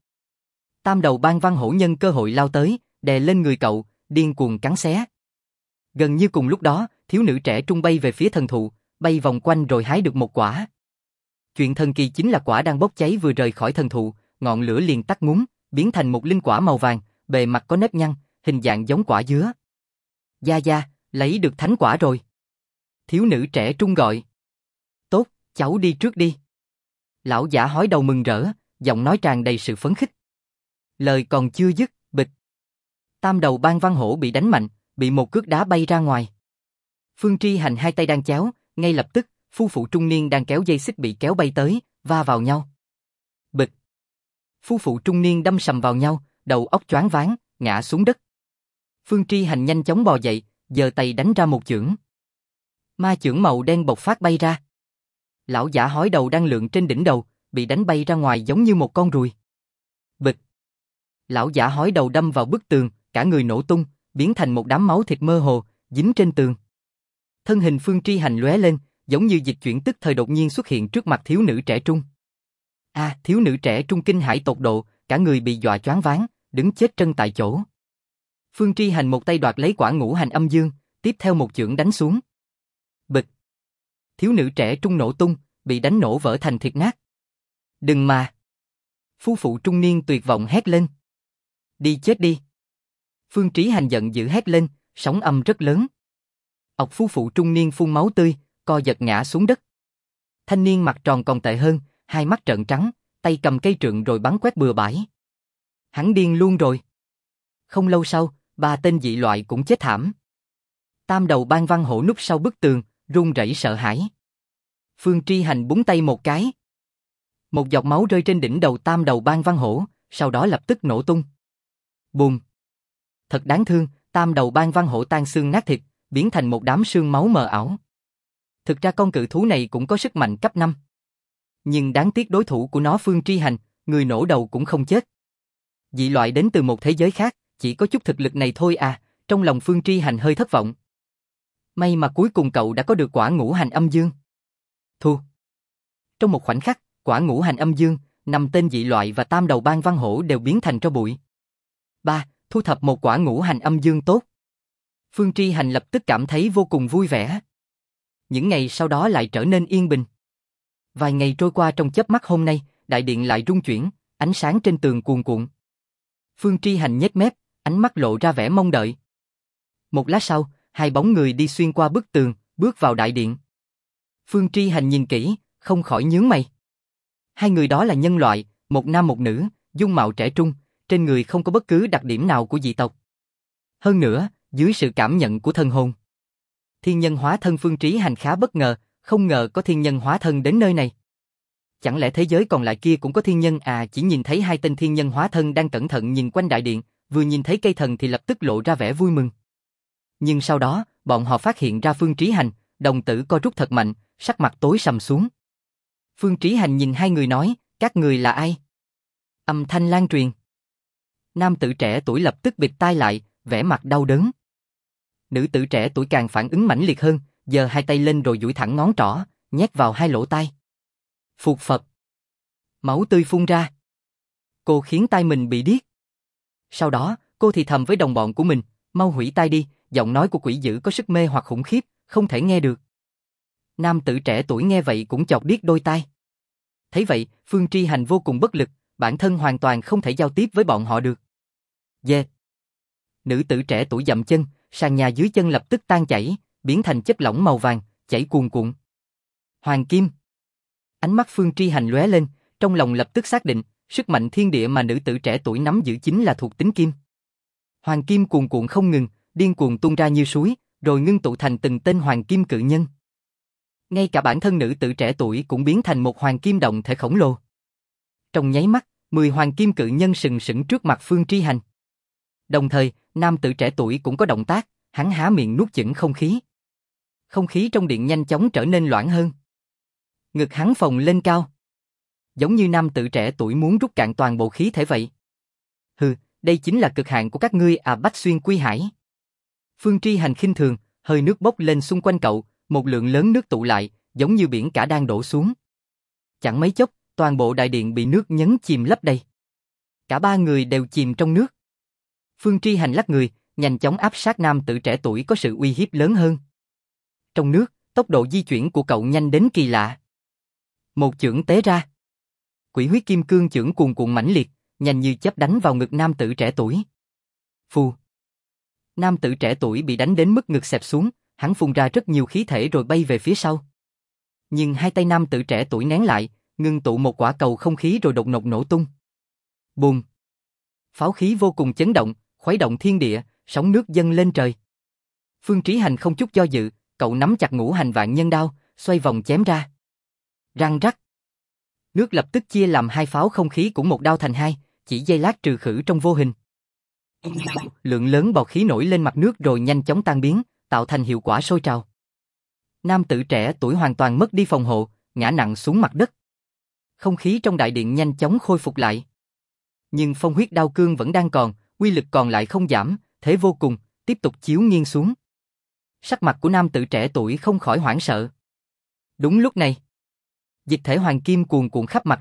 Tam đầu ban văn hổ nhân cơ hội lao tới, đè lên người cậu, điên cuồng cắn xé. Gần như cùng lúc đó, thiếu nữ trẻ trung bay về phía thần thụ, bay vòng quanh rồi hái được một quả. Chuyện thần kỳ chính là quả đang bốc cháy vừa rời khỏi thần thụ, ngọn lửa liền tắt ngúm, biến thành một linh quả màu vàng, bề mặt có nếp nhăn, hình dạng giống quả dứa. Gia Gia, lấy được thánh quả rồi. Thiếu nữ trẻ trung gọi. Tốt, cháu đi trước đi. Lão giả hói đầu mừng rỡ, giọng nói tràn đầy sự phấn khích. Lời còn chưa dứt, bịch. Tam đầu ban văn hổ bị đánh mạnh, bị một cước đá bay ra ngoài. Phương Tri Hành 2 tay đang chéo, ngay lập tức, phu phụ trung niên đang kéo dây xích bị kéo bay tới, va vào nhau. Bịch. Phu phụ trung niên đâm sầm vào nhau, đầu óc choáng váng, ngã xuống đất. Phương Tri Hành nhanh chóng bò dậy, giơ tay đánh ra một chưởng. Ma chưởng màu đen bộc phát bay ra. Lão giả hói đầu đang lượn trên đỉnh đầu, bị đánh bay ra ngoài giống như một con ruồi. Bịch. Lão giả hói đầu đâm vào bức tường, cả người nổ tung, biến thành một đám máu thịt mơ hồ, dính trên tường. Thân hình Phương Tri Hành lóe lên, giống như dịch chuyển tức thời đột nhiên xuất hiện trước mặt thiếu nữ trẻ trung. Thiếu nữ trẻ trung kinh hãi tột độ, cả người bị dọa choáng váng, đứng chết chân tại chỗ. Phương Tri Hành một tay đoạt lấy quả ngũ hành âm dương, tiếp theo một chưởng đánh xuống. Bịch! Thiếu nữ trẻ trung nổ tung, bị đánh nổ vỡ thành thịt nát. Đừng mà! Phu phụ trung niên tuyệt vọng hét lên. Đi chết đi! Phương Trí Hành giận dữ hét lên, sóng âm rất lớn. Ộc phu phụ trung niên phun máu tươi, co giật ngã xuống đất. Thanh niên mặt tròn còn tệ hơn, hai mắt trợn trắng, tay cầm cây trượng rồi bắn quét bừa bãi. Hắn điên luôn rồi. Không lâu sau, 3 tên dị loại cũng chết thảm. Tam đầu Ban Văn Hổ núp sau bức tường, run rẩy sợ hãi. Phương Tri Hành búng tay một cái. Một giọt máu rơi trên đỉnh đầu tam đầu Ban Văn Hổ, sau đó lập tức nổ tung. Bùm! Thật đáng thương, tam đầu Ban Văn Hổ tan xương nát thịt, biến thành một đám sương máu mờ ảo. Thực ra con cự thú này cũng có sức mạnh cấp 5. Nhưng đáng tiếc đối thủ của nó Phương Tri Hành, người nổ đầu cũng không chết. Dị loại đến từ một thế giới khác, chỉ có chút thực lực này thôi à, trong lòng Phương Tri Hành hơi thất vọng. May mà cuối cùng cậu đã có được quả ngũ hành âm dương. Thua. Trong một khoảnh khắc, quả ngũ hành âm dương, 5 tên dị loại và tam đầu Ban Văn Hổ đều biến thành tro bụi. 3. Thu thập một quả ngũ hành âm dương tốt. Phương Tri Hành lập tức cảm thấy vô cùng vui vẻ. Những ngày sau đó lại trở nên yên bình. Vài ngày trôi qua trong chớp mắt hôm nay, đại điện lại rung chuyển, ánh sáng trên tường cuồn cuộn. Phương Tri Hành nhếch mép, ánh mắt lộ ra vẻ mong đợi. Một lát sau, 2 bóng người đi xuyên qua bức tường, bước vào đại điện. Phương Tri Hành nhìn kỹ, không khỏi nhướng mày. 2 người đó là nhân loại, một nam một nữ, dung mạo trẻ trung, trên người không có bất cứ đặc điểm nào của dị tộc. Hơn nữa, dưới sự cảm nhận của thân hồn, thiên nhân hóa thân Phương Trí Hành khá bất ngờ, không ngờ có thiên nhân hóa thân đến nơi này. Chẳng lẽ thế giới còn lại kia cũng có thiên nhân à? Chỉ nhìn thấy 2 tên thiên nhân hóa thân đang cẩn thận nhìn quanh đại điện, vừa nhìn thấy cây thần thì lập tức lộ ra vẻ vui mừng. Nhưng sau đó, bọn họ phát hiện ra Phương Trí Hành, đồng tử co rút thật mạnh, sắc mặt tối sầm xuống. Phương Trí Hành nhìn 2 người nói, các người là ai? Âm thanh lan truyền. Nam tử trẻ tuổi lập tức bịt tai lại, vẻ mặt đau đớn. Nữ tử trẻ tuổi càng phản ứng mãnh liệt hơn, giơ 2 tay lên rồi duỗi thẳng ngón trỏ, nhét vào 2 lỗ tai. Phụt phật. Máu tươi phun ra. Cô khiến tai mình bị điếc. Sau đó, cô thì thầm với đồng bọn của mình, mau hủy tai đi, giọng nói của quỷ dữ có sức mê hoặc khủng khiếp, không thể nghe được. Nam tử trẻ tuổi nghe vậy cũng chọc điếc đôi tai. Thấy vậy, Phương Tri Hành vô cùng bất lực, bản thân hoàn toàn không thể giao tiếp với bọn họ được. Dê. Nữ tử trẻ tuổi dậm chân, sàn nhà dưới chân lập tức tan chảy, biến thành chất lỏng màu vàng, chảy cuồn cuộn. Hoàng kim. Ánh mắt Phương Tri Hành lóe lên, trong lòng lập tức xác định, sức mạnh thiên địa mà nữ tử trẻ tuổi nắm giữ chính là thuộc tính kim. Hoàng kim cuồn cuộn không ngừng, điên cuồng tuôn ra như suối, rồi ngưng tụ thành từng tên hoàng kim cự nhân. Ngay cả bản thân nữ tử trẻ tuổi cũng biến thành một hoàng kim động thể khổng lồ. Trong nháy mắt, 10 hoàng kim cự nhân sừng sững trước mặt Phương Tri Hành. Đồng thời, nam tử trẻ tuổi cũng có động tác, hắn há miệng nuốt chửng không khí. Không khí trong điện nhanh chóng trở nên loãng hơn. Ngực hắn phồng lên cao. Giống như nam tử trẻ tuổi muốn rút cạn toàn bộ khí thể vậy. Hừ, đây chính là cực hạn của các ngươi à, Bách Xuyên Quy Hải. Phương Tri Hành khinh thường, hơi nước bốc lên xung quanh cậu, một lượng lớn nước tụ lại, giống như biển cả đang đổ xuống. Chẳng mấy chốc, toàn bộ đại điện bị nước nhấn chìm lấp đầy. Cả 3 người đều chìm trong nước. Phương Tri Hành lắc người, nhanh chóng áp sát nam tử trẻ tuổi có sự uy hiếp lớn hơn. Trong nước, tốc độ di chuyển của cậu nhanh đến kỳ lạ. Một chưởng tế ra. Quỷ huyết kim cương chưởng cuồn cuộn mãnh liệt, nhanh như chớp đánh vào ngực nam tử trẻ tuổi. Phù. Nam tử trẻ tuổi bị đánh đến mức ngực xẹp xuống, hắn phun ra rất nhiều khí thể rồi bay về phía sau. Nhưng 2 tay nam tử trẻ tuổi nén lại, ngưng tụ một quả cầu không khí rồi đột ngột nổ tung. Bùm. Pháo khí vô cùng chấn động, khuấy động thiên địa, sóng nước dâng lên trời. Phương Trí Hành không chút do dự, cậu nắm chặt ngũ hành vạn nhân đao, xoay vòng chém ra. Răng rắc. Nước lập tức chia làm 2 pháo không khí cũng một đao thành 2, chỉ giây lát trừ khử trong vô hình. Lượng lớn bọt khí nổi lên mặt nước rồi nhanh chóng tan biến, tạo thành hiệu quả sôi trào. Nam tử trẻ tuổi hoàn toàn mất đi phòng hộ, ngã nặng xuống mặt đất. Không khí trong đại điện nhanh chóng khôi phục lại. Nhưng phong huyết đao cương vẫn đang còn, uy lực còn lại không giảm, thế vô cùng, tiếp tục chiếu nghiêng xuống. Sắc mặt của nam tử trẻ tuổi không khỏi hoảng sợ. Đúng lúc này, dịch thể hoàng kim cuồn cuộn khắp mặt đất,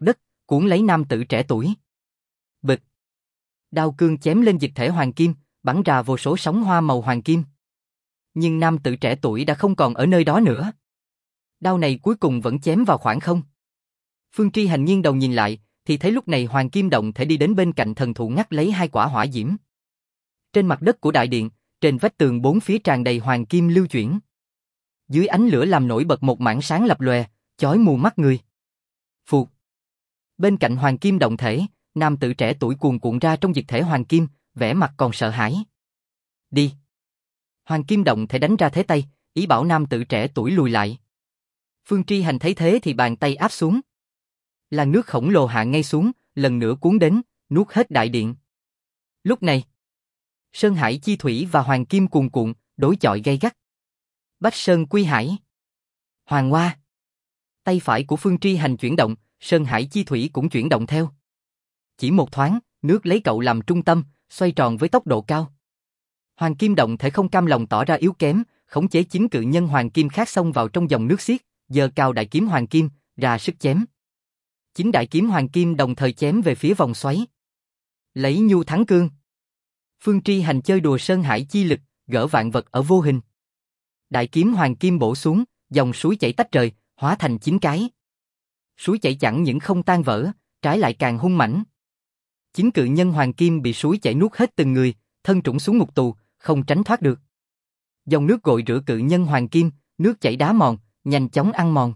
cuốn lấy nam tử trẻ tuổi. Bịch. Đao cương chém lên dịch thể hoàng kim, bắn ra vô số sóng hoa màu hoàng kim. Nhưng nam tử trẻ tuổi đã không còn ở nơi đó nữa. Đao này cuối cùng vẫn chém vào khoảng không. Phương Tri Hành nghiêng đầu nhìn lại, thì thấy lúc này hoàng kim động thể đi đến bên cạnh thần thụ ngắt lấy 2 quả hỏa diễm. Trên mặt đất của đại điện, trên vách tường 4 phía tràn đầy hoàng kim lưu chuyển. Dưới ánh lửa làm nổi bật một mảng sáng lập lòe, chói mù mắt người. Phụt. Bên cạnh hoàng kim động thể, nam tử trẻ tuổi cuồn cuộn ra trong dịch thể hoàng kim, vẻ mặt còn sợ hãi. Đi. Hoàng kim động thể đánh ra thế tay, ý bảo nam tử trẻ tuổi lùi lại. Phương Tri Hành thấy thế thì bàn tay áp xuống. Làn nước khổng lồ hạ ngay xuống, lần nữa cuốn đến, nuốt hết đại điện. Lúc này, Sơn Hải chi thủy và hoàng kim cuồn cuộn, đối chọi gay gắt. Bách Sơn quy hải. Hoàng Hoa. Tay phải của Phương Tri Hành chuyển động, Sơn Hải chi thủy cũng chuyển động theo. Chỉ một thoáng, nước lấy cậu làm trung tâm, xoay tròn với tốc độ cao. Hoàng kim động thể không cam lòng tỏ ra yếu kém, khống chế 9 cự nhân hoàng kim khác xông vào trong dòng nước xiết, giơ cao đại kiếm hoàng kim, ra sức chém. 9 đại kiếm hoàng kim đồng thời chém về phía vòng xoáy. Lấy nhu thắng cương. Phương Tri Hành chơi đùa Sơn Hải chi lực, gỡ vạn vật ở vô hình. Đại kiếm hoàng kim bổ xuống, dòng suối chảy tách trời, hóa thành 9 cái. Suối chảy chẳng những không tan vỡ, trái lại càng hung mãnh. 9 cự nhân hoàng kim bị suối chảy nuốt hết từng người, thân trũng xuống ngục tù, không tránh thoát được. Dòng nước gội rửa cự nhân hoàng kim, nước chảy đá mòn, nhanh chóng ăn mòn.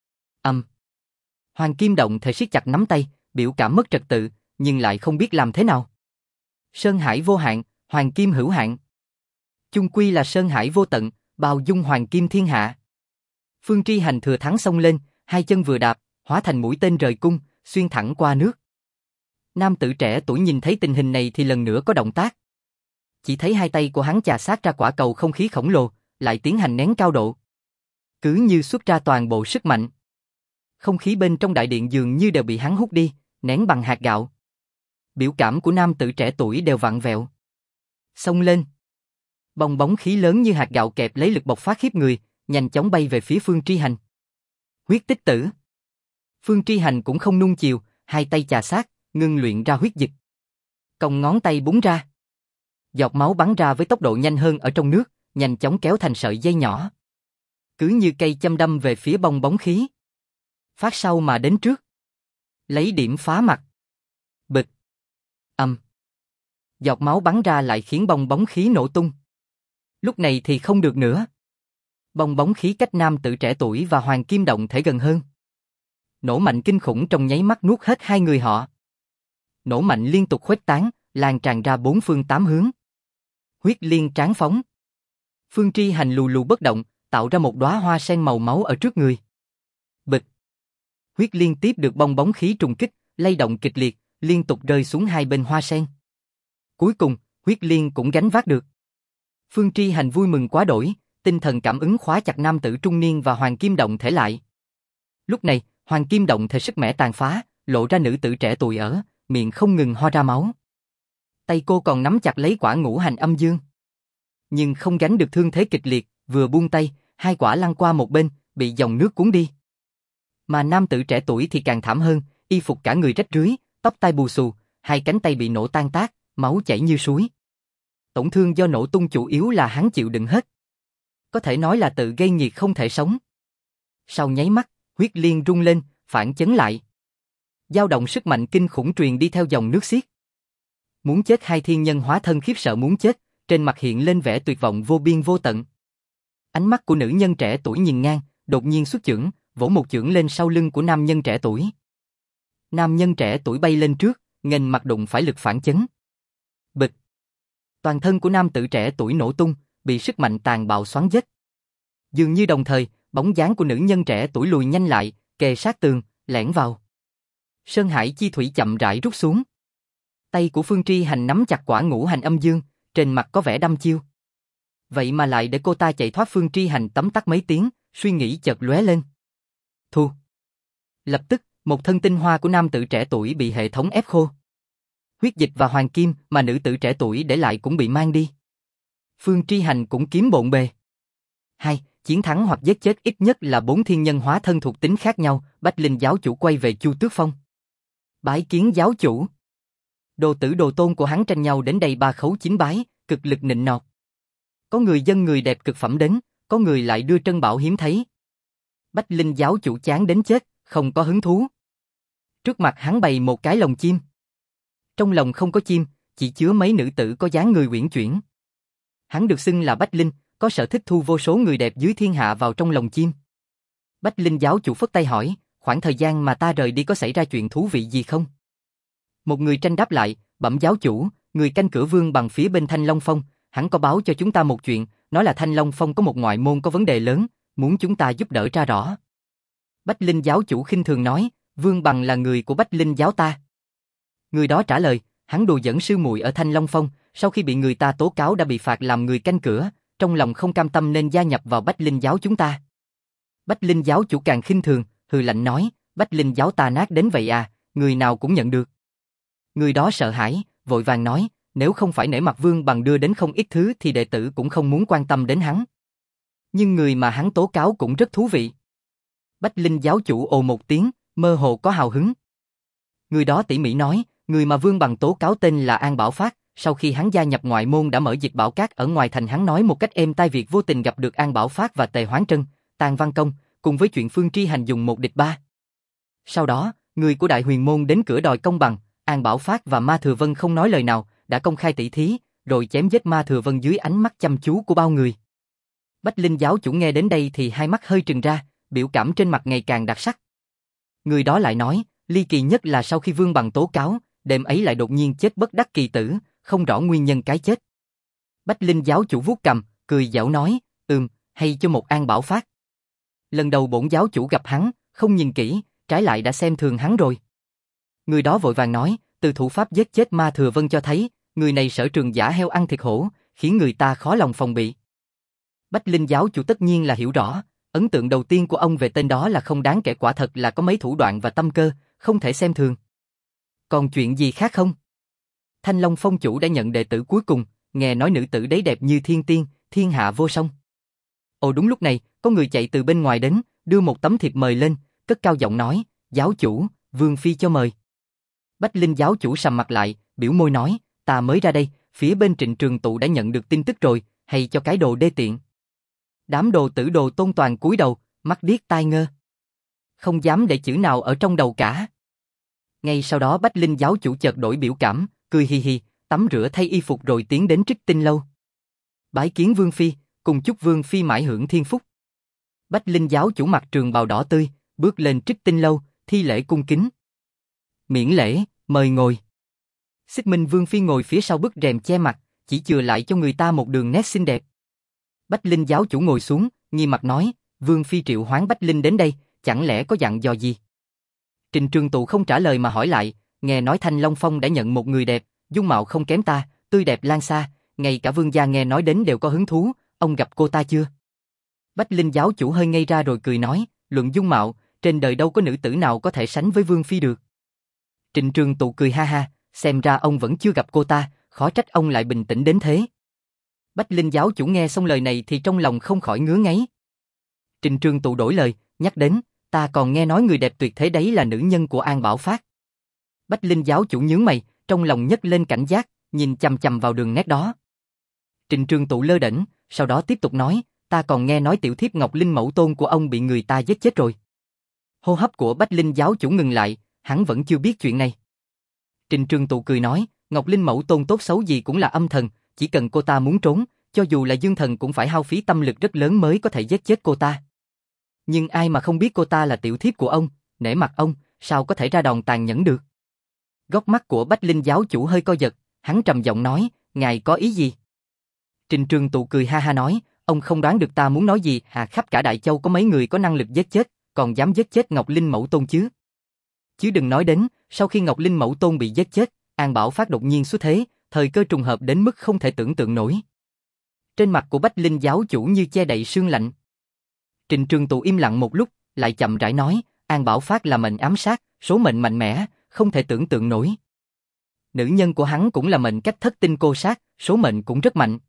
Hoàng kim động thể siết chặt nắm tay, biểu cảm mất trật tự, nhưng lại không biết làm thế nào. Sơn Hải vô hạn, hoàng kim hữu hạn. Chung quy là Sơn Hải vô tận, bao dung hoàng kim thiên hạ. Phương Tri Hành thừa thắng xông lên, 2 chân vừa đạp, hóa thành mũi tên rời cung, xuyên thẳng qua nước. Nam tử trẻ tuổi nhìn thấy tình hình này thì lần nữa có động tác. Chỉ thấy 2 tay của hắn chà sát ra quả cầu không khí khổng lồ, lại tiến hành nén cao độ. Cứ như xuất ra toàn bộ sức mạnh. Không khí bên trong đại điện dường như đều bị hắn hút đi, nén bằng hạt gạo. Biểu cảm của nam tử trẻ tuổi đều vặn vẹo. Xông lên. Bong bóng khí lớn như hạt gạo kẹp lấy lực bộc phát khiếp người, nhanh chóng bay về phía Phương Tri Hành. Huyết tích tử. Phương Tri Hành cũng không nuông chiều, 2 tay chà sát, ngưng luyện ra huyết dịch. Cong ngón tay búng ra. Giọt máu bắn ra với tốc độ nhanh hơn ở trong nước, nhanh chóng kéo thành sợi dây nhỏ. Cứ như cây châm đâm về phía bong bóng khí. Phát sau mà đến trước. Lấy điểm phá mặt. Bịch. Giọt máu bắn ra lại khiến bong bóng khí nổ tung. Lúc này thì không được nữa. Bong bóng khí cách nam tử trẻ tuổi và hoàng kim động thể gần hơn. Nổ mạnh kinh khủng trong nháy mắt nuốt hết 2 người họ. Nổ mạnh liên tục khuếch tán, lan tràn ra 4 phương 8 hướng. Huyết liên tráng phóng. Phương Tri Hành lù lù bất động, tạo ra một đóa hoa sen màu máu ở trước người. Bịch. Huyết liên tiếp được bong bóng khí trùng kích, lay động kịch liệt, liên tục rơi xuống 2 bên hoa sen. Cuối cùng, huyết liên cũng gánh vác được. Phương Tri Hành vui mừng quá đổi, tinh thần cảm ứng khóa chặt nam tử trung niên và hoàng kim động thể lại. Lúc này, hoàng kim động thể sức mẻ tàn phá, lộ ra nữ tử trẻ tuổi ở, miệng không ngừng ho ra máu. Tay cô còn nắm chặt lấy quả ngũ hành âm dương. Nhưng không gánh được thương thế kịch liệt, vừa buông tay, 2 quả lăn qua một bên, bị dòng nước cuốn đi. Mà nam tử trẻ tuổi thì càng thảm hơn, y phục cả người rách rưới, tóc tai bù xù, 2 cánh tay bị nổ tan tác, máu chảy như suối. Tổn thương do nổ tung chủ yếu là hắn chịu đựng hết. Có thể nói là tự gây nghiệt không thể sống. Sau nháy mắt, huyết liên rung lên, phản chấn lại. Dao động sức mạnh kinh khủng truyền đi theo dòng nước xiết. Muốn chết 2 thiên nhân hóa thân khiếp sợ muốn chết, trên mặt hiện lên vẻ tuyệt vọng vô biên vô tận. Ánh mắt của nữ nhân trẻ tuổi nhìn ngang, đột nhiên xuất chưởng, vỗ một chưởng lên sau lưng của nam nhân trẻ tuổi. Nam nhân trẻ tuổi bay lên trước, nghênh mặt đụng phải lực phản chấn. Bịch. Toàn thân của nam tử trẻ tuổi nổ tung, bị sức mạnh tàn bạo xoắn vết. Dường như đồng thời, bóng dáng của nữ nhân trẻ tuổi lùi nhanh lại, kề sát tường, lẻn vào. Sơn Hải chi thủy chậm rãi rút xuống. Tay của Phương Tri Hành nắm chặt quả ngũ hành âm dương, trên mặt có vẻ đăm chiêu. Vậy mà lại để cô ta chạy thoát Phương Tri Hành tấm tắc mấy tiếng, suy nghĩ chợt lóe lên. Thu. Lập tức, một thân tinh hoa của nam tử trẻ tuổi bị hệ thống ép khô. Huyết dịch và hoàng kim mà nữ tử trẻ tuổi để lại cũng bị mang đi. Phương Tri Hành cũng kiếm bộn bề. 2. Chiến thắng hoặc giết chết ít nhất là 4 thiên nhân hóa thân thuộc tính khác nhau, Bách Linh giáo chủ quay về Chu Tước Phong. Bái kiến giáo chủ. Đồ tử đồ tôn của hắn tranh nhau đến đây ba khấu chín bái, cực lực nịnh nọt. Có người dân người đẹp cực phẩm đến, có người lại đưa trân bảo hiếm thấy. Bách Linh giáo chủ chán đến chết, không có hứng thú. Trước mặt hắn bày một cái lồng chim. Trong lồng không có chim, chỉ chứa mấy nữ tử có dáng người uyển chuyển. Hắn được xưng là Bách Linh, có sở thích thu vô số người đẹp dưới thiên hạ vào trong lồng chim. Bách Linh giáo chủ phất tay hỏi, khoảng thời gian mà ta rời đi có xảy ra chuyện thú vị gì không? Một người tranh đáp lại, bẩm giáo chủ, người canh cửa Vương Bằng phía bên Thanh Long Phong, hắn có báo cho chúng ta một chuyện, nói là Thanh Long Phong có một ngoại môn có vấn đề lớn, muốn chúng ta giúp đỡ tra rõ. Bách Linh giáo chủ khinh thường nói, Vương Bằng là người của Bách Linh giáo ta. Người đó trả lời, hắn đùa giỡn sư muội ở Thanh Long Phong, sau khi bị người ta tố cáo đã bị phạt làm người canh cửa, trong lòng không cam tâm nên gia nhập vào Bách Linh giáo chúng ta. Bách Linh giáo chủ càng khinh thường, hừ lạnh nói, Bách Linh giáo ta nát đến vậy à, người nào cũng nhận được. Người đó sợ hãi, vội vàng nói, nếu không phải nể mặt Vương Bằng đưa đến không ít thứ thì đệ tử cũng không muốn quan tâm đến hắn. Nhưng người mà hắn tố cáo cũng rất thú vị. Bách Linh giáo chủ ồ một tiếng, mơ hồ có hào hứng. Người đó tỉ mỉ nói, người mà Vương Bằng tố cáo tên là An Bảo Phát, sau khi hắn gia nhập ngoại môn đã mở dịch bảo cát ở ngoài thành. Hắn nói một cách êm tai việc vô tình gặp được An Bảo Phát và Tề Hoán Trân, Tàn Văn Công, cùng với chuyện Phương Tri Hành dùng một địch ba. Sau đó, người của Đại Huyền môn đến cửa đòi công bằng, An Bảo Phát và Ma Thừa Vân không nói lời nào, đã công khai tỷ thí, rồi chém giết Ma Thừa Vân dưới ánh mắt chăm chú của bao người. Bách Linh giáo chủ nghe đến đây thì hai mắt hơi trừng ra, biểu cảm trên mặt ngày càng đặc sắc. Người đó lại nói, ly kỳ nhất là sau khi Vương Bằng tố cáo, đêm ấy lại đột nhiên chết bất đắc kỳ tử, không rõ nguyên nhân cái chết. Bách Linh giáo chủ vuốt cằm, cười giễu nói, hay cho một An Bảo Phát. Lần đầu bổn giáo chủ gặp hắn, không nhìn kỹ, trái lại đã xem thường hắn rồi. Người đó vội vàng nói, từ thủ pháp giết chết Ma Thừa Vân cho thấy, người này sở trường giả heo ăn thịt hổ, khiến người ta khó lòng phòng bị. Bách Linh giáo chủ tất nhiên là hiểu rõ, ấn tượng đầu tiên của ông về tên đó là không đáng kể, quả thật là có mấy thủ đoạn và tâm cơ, không thể xem thường. Còn chuyện gì khác không? Thanh Long Phong chủ đã nhận đệ tử cuối cùng, nghe nói nữ tử đấy đẹp như thiên tiên, thiên hạ vô song. Ồ đúng lúc này, có người chạy từ bên ngoài đến, đưa một tấm thiệp mời lên, cất cao giọng nói, giáo chủ, Vương Phi cho mời. Bách Linh giáo chủ sầm mặt lại, biểu môi nói, ta mới ra đây, phía bên Trịnh Trường Tụ đã nhận được tin tức rồi, hay cho cái đồ đê tiện. Đám đồ tử đồ tôn toàn cúi đầu, mắt điếc tai ngơ. Không dám để chữ nào ở trong đầu cả. Ngay sau đó Bách Linh giáo chủ chợt đổi biểu cảm, cười hì hì, tắm rửa thay y phục rồi tiến đến Trích Tinh lâu. Bái kiến Vương Phi, cùng chúc Vương Phi mãi hưởng thiên phúc. Bách Linh giáo chủ mặc trường bào đỏ tươi, bước lên Trích Tinh lâu, thi lễ cung kính. Miễn lễ, mời ngồi. Xích Minh Vương Phi ngồi phía sau bức rèm che mặt, chỉ chừa lại cho người ta một đường nét xinh đẹp. Bách Linh giáo chủ ngồi xuống, nghiêm mặt nói, Vương Phi triệu hoán Bách Linh đến đây, chẳng lẽ có dặn dò gì? Trịnh Trường Tụ không trả lời mà hỏi lại, nghe nói Thanh Long Phong đã nhận một người đẹp, dung mạo không kém ta, tươi đẹp lan xa, ngay cả vương gia nghe nói đến đều có hứng thú, ông gặp cô ta chưa? Bách Linh giáo chủ hơi ngây ra rồi cười nói, luận dung mạo, trên đời đâu có nữ tử nào có thể sánh với Vương Phi được. Trịnh Trường Tụ cười ha ha, xem ra ông vẫn chưa gặp cô ta, khó trách ông lại bình tĩnh đến thế. Bách Linh giáo chủ nghe xong lời này thì trong lòng không khỏi ngứa ngáy. Trịnh Trường Tụ đổi lời, nhắc đến, ta còn nghe nói người đẹp tuyệt thế đấy là nữ nhân của An Bảo Phát. Bách Linh giáo chủ nhướng mày, trong lòng nhấc lên cảnh giác, nhìn chằm chằm vào đường nét đó. Trịnh Trường Tụ lơ đễnh, sau đó tiếp tục nói, ta còn nghe nói tiểu thiếp Ngọc Linh mẫu tôn của ông bị người ta giết chết rồi. Hô hấp của Bách Linh giáo chủ ngừng lại, hắn vẫn chưa biết chuyện này. Trịnh Trường Tụ cười nói, Ngọc Linh mẫu tôn tốt xấu gì cũng là âm thần, chỉ cần cô ta muốn trốn, cho dù là dương thần cũng phải hao phí tâm lực rất lớn mới có thể giết chết cô ta. Nhưng ai mà không biết cô ta là tiểu thiếp của ông, nể mặt ông, sao có thể ra đòn tàn nhẫn được? Góc mắt của Bách Linh giáo chủ hơi co giật, hắn trầm giọng nói, ngài có ý gì? Trịnh Trường Tụ cười ha ha nói, ông không đoán được ta muốn nói gì, khắp cả Đại Châu có mấy người có năng lực giết chết, còn dám giết chết Ngọc Linh mẫu tôn chứ? Chứ đừng nói đến, sau khi Ngọc Linh mẫu tôn bị giết chết, An Bảo Phát đột nhiên xuất thế, thời cơ trùng hợp đến mức không thể tưởng tượng nổi. Trên mặt của Bách Linh giáo chủ như che đậy sương lạnh. Trịnh Trường Tụ im lặng một lúc, lại chậm rãi nói, An Bảo Phát là mệnh ám sát, số mệnh mạnh mẽ, không thể tưởng tượng nổi. Nữ nhân của hắn cũng là mệnh cách thất tinh cô sát, số mệnh cũng rất mạnh.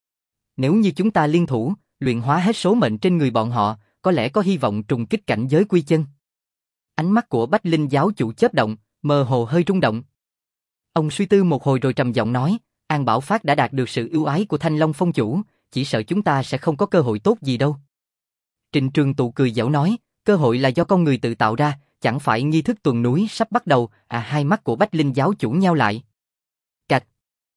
Nếu như chúng ta liên thủ, luyện hóa hết số mệnh trên người bọn họ, có lẽ có hy vọng trùng kích cảnh giới quy chân. Ánh mắt của Bách Linh giáo chủ chớp động, mơ hồ hơi rung động. Ông suy tư một hồi rồi trầm giọng nói, An Bảo Phát đã đạt được sự ưu ái của Thanh Long Phong chủ, chỉ sợ chúng ta sẽ không có cơ hội tốt gì đâu. Trịnh Trường Tụ cười giễu nói, cơ hội là do con người tự tạo ra, chẳng phải nghi thức tuần núi sắp bắt đầu, hai mắt của Bách Linh giáo chủ nheo lại. Cạch.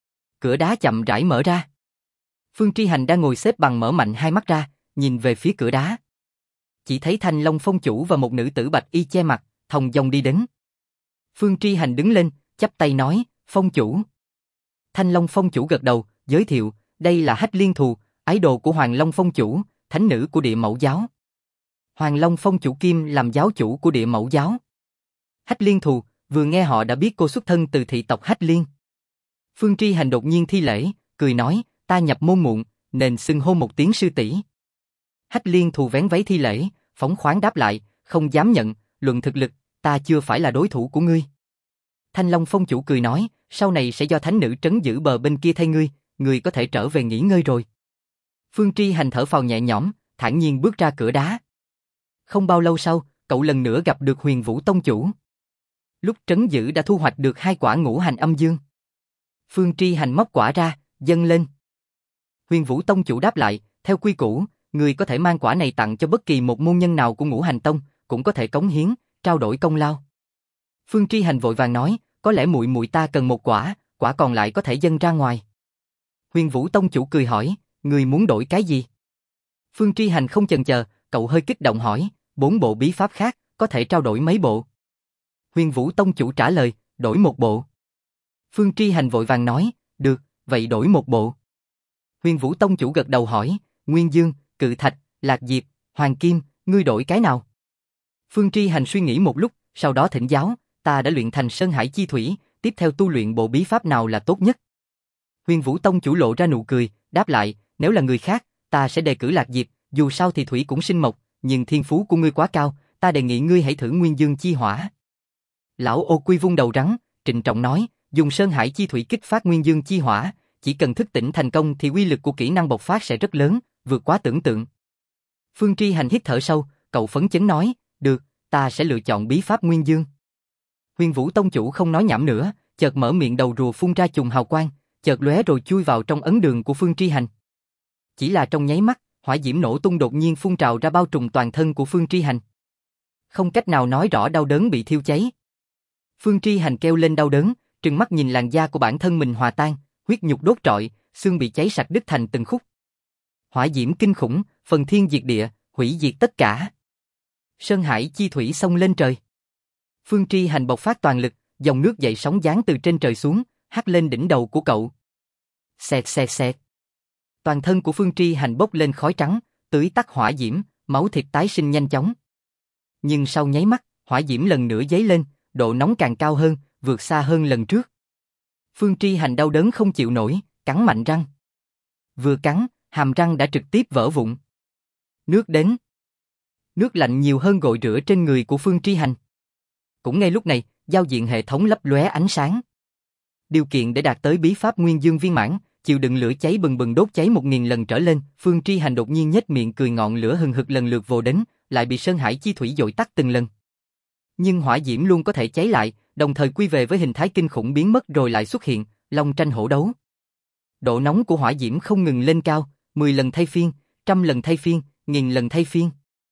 Cửa đá chậm rãi mở ra. Phương Tri Hành đang ngồi xếp bằng mở mạnh hai mắt ra, nhìn về phía cửa đá. Chỉ thấy Thanh Long Phong chủ và một nữ tử bạch y che mặt, thong dong đi đến. Phương Tri Hành đứng lên, chắp tay nói, Phong chủ. Thanh Long Phong chủ gật đầu, giới thiệu, đây là Hách Liên Thù, ái đồ của Hoàng Long Phong chủ, thánh nữ của Địa Mẫu giáo. Hoàng Long Phong chủ Kim làm giáo chủ của Địa Mẫu giáo. Hách Liên Thù, vừa nghe họ đã biết cô xuất thân từ thị tộc Hách Liên. Phương Tri Hành đột nhiên thi lễ, cười nói, ta nhập môn muộn, nên xưng hô một tiếng sư tỷ. Hách Liên Thù vén váy thi lễ, phóng khoáng đáp lại, không dám nhận, luận thực lực, ta chưa phải là đối thủ của ngươi. Thanh Long Phong chủ cười nói, sau này sẽ do thánh nữ trấn giữ bờ bên kia thay ngươi có thể trở về nghỉ ngơi rồi. Phương Tri Hành thở phào nhẹ nhõm, thản nhiên bước ra cửa đá. Không bao lâu sau, cậu lần nữa gặp được Huyền Vũ Tông chủ. Lúc trấn giữ đã thu hoạch được 2 quả ngũ hành âm dương. Phương Tri Hành móc quả ra, dâng lên. Huyền Vũ Tông chủ đáp lại, theo quy củ, người có thể mang quả này tặng cho bất kỳ một môn nhân nào của Ngũ Hành Tông, cũng có thể cống hiến, trao đổi công lao. Phương Tri Hành vội vàng nói, có lẽ muội muội ta cần một quả, quả còn lại có thể dâng ra ngoài. Huyền Vũ Tông chủ cười hỏi, người muốn đổi cái gì? Phương Tri Hành không chần chờ, cậu hơi kích động hỏi, 4 bộ bí pháp khác, có thể trao đổi mấy bộ? Huyền Vũ Tông chủ trả lời, đổi 1 bộ. Phương Tri Hành vội vàng nói, được, vậy đổi 1 bộ. Huyền Vũ Tông chủ gật đầu hỏi, Nguyên Dương, Cự Thạch, Lạc Diệp, Hoàng Kim, ngươi đổi cái nào? Phương Tri Hành suy nghĩ một lúc, sau đó thỉnh giáo, ta đã luyện thành Sơn Hải Chi Thủy, tiếp theo tu luyện bộ bí pháp nào là tốt nhất? Huyền Vũ Tông chủ lộ ra nụ cười, đáp lại, nếu là người khác, ta sẽ đề cử Lạc Diệp, dù sao thì thủy cũng sinh mộc, nhưng thiên phú của ngươi quá cao, ta đề nghị ngươi hãy thử Nguyên Dương Chi Hỏa. Lão Ô Quy vung đầu rắn, trịnh trọng nói, dùng Sơn Hải Chi Thủy kích phát Nguyên Dương Chi Hỏa, chỉ cần thức tỉnh thành công thì uy lực của kỹ năng bộc phát sẽ rất lớn, vượt quá tưởng tượng. Phương Tri Hành hít thở sâu, cậu phấn chấn nói, được, ta sẽ lựa chọn bí pháp Nguyên Dương. Huyền Vũ Tông chủ không nói nhảm nữa, chợt mở miệng đầu rùa phun ra chùm hào quang, chợt lóe rồi chui vào trong ấn đường của Phương Tri Hành. Chỉ là trong nháy mắt, hỏa diễm nổ tung đột nhiên phun trào ra bao trùm toàn thân của Phương Tri Hành. Không cách nào nói rõ đau đớn bị thiêu cháy. Phương Tri Hành kêu lên đau đớn, trừng mắt nhìn làn da của bản thân mình hòa tan, huyết nhục đốt trọi, xương bị cháy sạch đứt thành từng khúc. Hỏa diễm kinh khủng, phần thiên diệt địa, hủy diệt tất cả. Sơn Hải Chi Thủy xông lên trời. Phương Tri Hành bộc phát toàn lực, dòng nước dậy sóng giáng từ trên trời xuống, hắt lên đỉnh đầu của cậu. Xẹt xẹt xẹt. Toàn thân của Phương Tri Hành bốc lên khói trắng, tưới tắt hỏa diễm, máu thịt tái sinh nhanh chóng. Nhưng sau nháy mắt, hỏa diễm lần nữa dấy lên, độ nóng càng cao hơn, vượt xa hơn lần trước. Phương Tri Hành đau đớn không chịu nổi, cắn mạnh răng. Vừa cắn, hàm răng đã trực tiếp vỡ vụn. Nước đến. Nước lạnh nhiều hơn gội rửa trên người của Phương Tri Hành. Cũng ngay lúc này, giao diện hệ thống lấp lóe ánh sáng. Điều kiện để đạt tới bí pháp Nguyên Dương viên mãn, chịu đựng lửa cháy bừng bừng đốt cháy 1000 lần trở lên. Phương Tri Hành đột nhiên nhếch miệng cười, ngọn lửa hừng hực lần lượt vồ đến, lại bị Sơn Hải Chi Thủy dội tắt từng lần. Nhưng hỏa diễm luôn có thể cháy lại, đồng thời quy về với hình thái kinh khủng biến mất rồi lại xuất hiện, long tranh hổ đấu. Độ nóng của hỏa diễm không ngừng lên cao, 10 lần thay phiên, 100 lần thay phiên, 1000 lần thay phiên.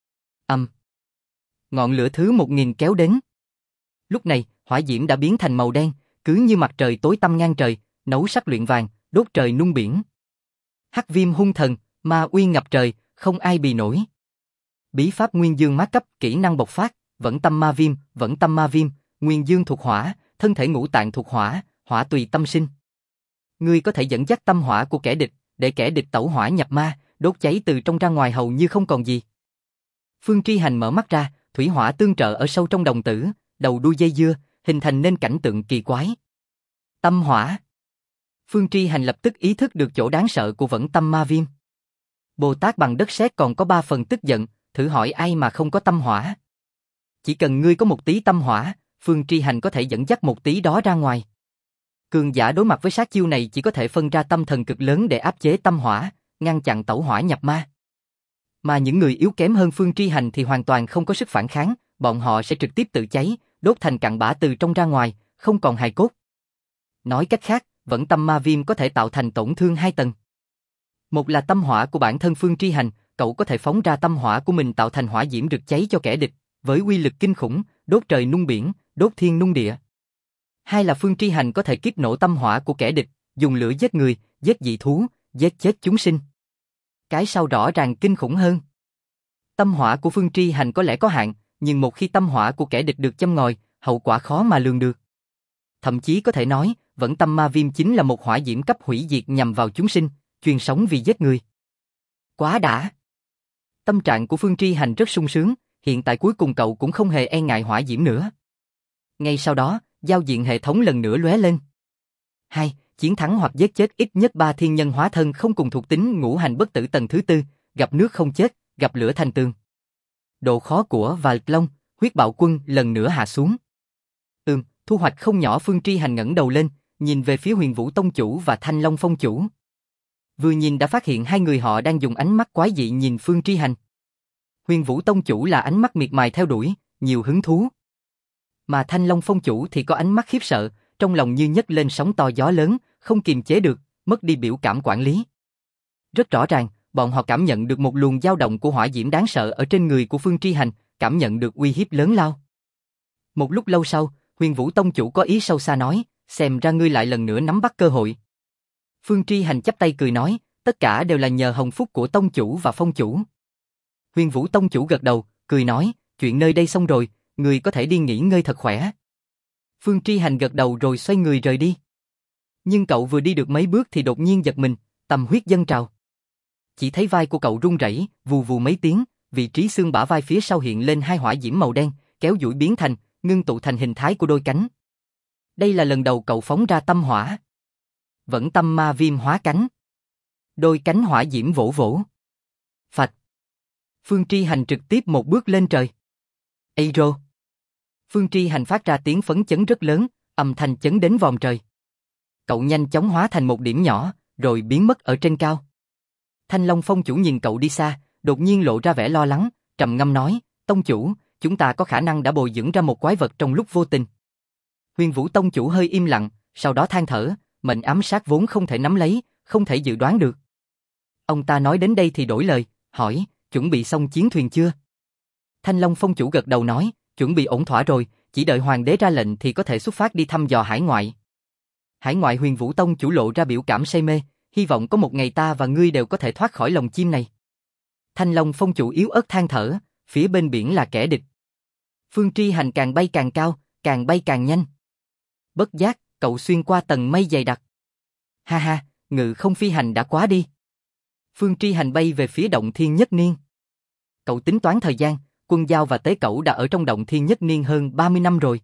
Ngọn lửa thứ 1000 kéo đến. Lúc này, hỏa diễm đã biến thành màu đen, cứ như mặt trời tối tăm ngang trời, nấu sắc luyện vàng, đốt trời nung biển. Hắc viêm hung thần, ma uy ngập trời, không ai bì nổi. Bí pháp Nguyên Dương mát cấp, kỹ năng bộc phát, vẫn tâm ma viêm, Nguyên Dương thuộc hỏa, thân thể ngũ tạng thuộc hỏa, hỏa tùy tâm sinh. Ngươi có thể dẫn dắt tâm hỏa của kẻ địch, để kẻ địch tẩu hỏa nhập ma, đốt cháy từ trong ra ngoài hầu như không còn gì. Phương Tri Hành mở mắt ra, thủy hỏa tương trợ ở sâu trong đồng tử, đầu đuôi dây dưa, hình thành nên cảnh tượng kỳ quái. Tâm hỏa. Phương Tri Hành lập tức ý thức được chỗ đáng sợ của vẫn tâm ma viêm. Bồ Tát bằng đất sét còn có 3 phần tức giận, thử hỏi ai mà không có tâm hỏa. Chỉ cần ngươi có một tí tâm hỏa, Phương Tri Hành có thể dẫn dắt một tí đó ra ngoài. Cường giả đối mặt với sát chiêu này chỉ có thể phân ra tâm thần cực lớn để áp chế tâm hỏa, ngăn chặn tẩu hỏa nhập ma. Mà những người yếu kém hơn Phương Tri Hành thì hoàn toàn không có sức phản kháng, bọn họ sẽ trực tiếp tự cháy, đốt thành cặn bã từ trong ra ngoài, không còn hài cốt. Nói cách khác, vẫn tâm ma viêm có thể tạo thành tổn thương hai tầng. Một là tâm hỏa của bản thân Phương Tri Hành, cậu có thể phóng ra tâm hỏa của mình tạo thành hỏa diễm rực cháy cho kẻ địch, với uy lực kinh khủng, đốt trời nung biển, đốt thiên nung địa. Hai là Phương Tri Hành có thể kích nổ tâm hỏa của kẻ địch, dùng lửa giết người, giết dị thú, giết chết chúng sinh. Cái sau rõ ràng kinh khủng hơn. Tâm hỏa của Phương Tri Hành có lẽ có hạn, nhưng một khi tâm hỏa của kẻ địch được châm ngòi, hậu quả khó mà lường được. Thậm chí có thể nói, vẫn tâm ma viêm chính là một hỏa diễm cấp hủy diệt nhằm vào chúng sinh, chuyên sống vì giết người. Quá đã! Tâm trạng của Phương Tri Hành rất sung sướng, hiện tại cuối cùng cậu cũng không hề e ngại hỏa diễm nữa. Ngay sau đó, giao diện hệ thống lần nữa lóe lên. 2. Chiến thắng hoặc giết chết ít nhất 3 thiên nhân hóa thân không cùng thuộc tính ngũ hành bất tử tầng thứ 4, gặp nước không chết, gặp lửa thành tường. Độ khó của Vài Long, huyết bạo quân lần nữa hạ xuống. Thu hoạch không nhỏ. Phương Tri Hành ngẩng đầu lên, nhìn về phía Huyền Vũ Tông chủ và Thanh Long Phong chủ. Vừa nhìn đã phát hiện hai người họ đang dùng ánh mắt quái dị nhìn Phương Tri Hành. Huyền Vũ Tông chủ là ánh mắt miệt mài theo đuổi, nhiều hứng thú. Mà Thanh Long Phong chủ thì có ánh mắt khiếp sợ, trong lòng như nhấc lên sóng to gió lớn, không kiềm chế được, mất đi biểu cảm quản lý. Rất rõ ràng, bọn họ cảm nhận được một luồng dao động của hỏa diễm đáng sợ ở trên người của Phương Tri Hành, cảm nhận được uy hiếp lớn lao. Một lúc lâu sau, Huyền Vũ Tông chủ có ý sâu xa nói, xem ra ngươi lại lần nữa nắm bắt cơ hội. Phương Tri Hành chắp tay cười nói, tất cả đều là nhờ hồng phúc của Tông chủ và Phong chủ. Huyền Vũ Tông chủ gật đầu, cười nói, chuyện nơi đây xong rồi, ngươi có thể đi nghỉ ngơi thật khỏe. Phương Tri Hành gật đầu rồi xoay người rời đi. Nhưng cậu vừa đi được mấy bước thì đột nhiên giật mình, tâm huyết dâng trào. Chỉ thấy vai của cậu run rẩy, vù vù mấy tiếng, vị trí xương bả vai phía sau hiện lên hai hỏa diễm màu đen, kéo duỗi biến thành, ngưng tụ thành hình thái của đôi cánh. Đây là lần đầu cậu phóng ra tâm hỏa. Vẫn tâm ma viêm hóa cánh. Đôi cánh hỏa diễm vỗ vỗ. Phạch. Phương Tri Hành trực tiếp một bước lên trời. Ây rô. Phương Tri Hành phát ra tiếng phấn chấn rất lớn, âm thanh chấn đến vòm trời. Cậu nhanh chóng hóa thành một điểm nhỏ, rồi biến mất ở trên cao. Thanh Long Phong chủ nhìn cậu đi xa, đột nhiên lộ ra vẻ lo lắng, trầm ngâm nói, Tông chủ, chúng ta có khả năng đã bồi dưỡng ra một quái vật trong lúc vô tình. Huyền Vũ Tông chủ hơi im lặng, sau đó than thở, mệnh ám sát vốn không thể nắm lấy, không thể dự đoán được. Ông ta nói đến đây thì đổi lời, hỏi, chuẩn bị xong chiến thuyền chưa? Thanh Long Phong chủ gật đầu nói, chuẩn bị ổn thỏa rồi, chỉ đợi hoàng đế ra lệnh thì có thể xuất phát đi thăm dò hải ngoại. Hải ngoại? Huyền Vũ Tông chủ lộ ra biểu cảm say mê, hy vọng có một ngày ta và ngươi đều có thể thoát khỏi lồng chim này. Thanh Long Phong chủ yếu ớt than thở, phía bên biển là kẻ địch. Phương Tri Hành càng bay càng cao, càng bay càng nhanh. Bất giác, cậu xuyên qua tầng mây dày đặc. Ha ha, ngự không phi hành đã quá đi. Phương Tri Hành bay về phía động thiên nhất niên. Cậu tính toán thời gian, Quân Giao và Tế Cẩu đã ở trong động thiên nhất niên hơn 30 năm rồi.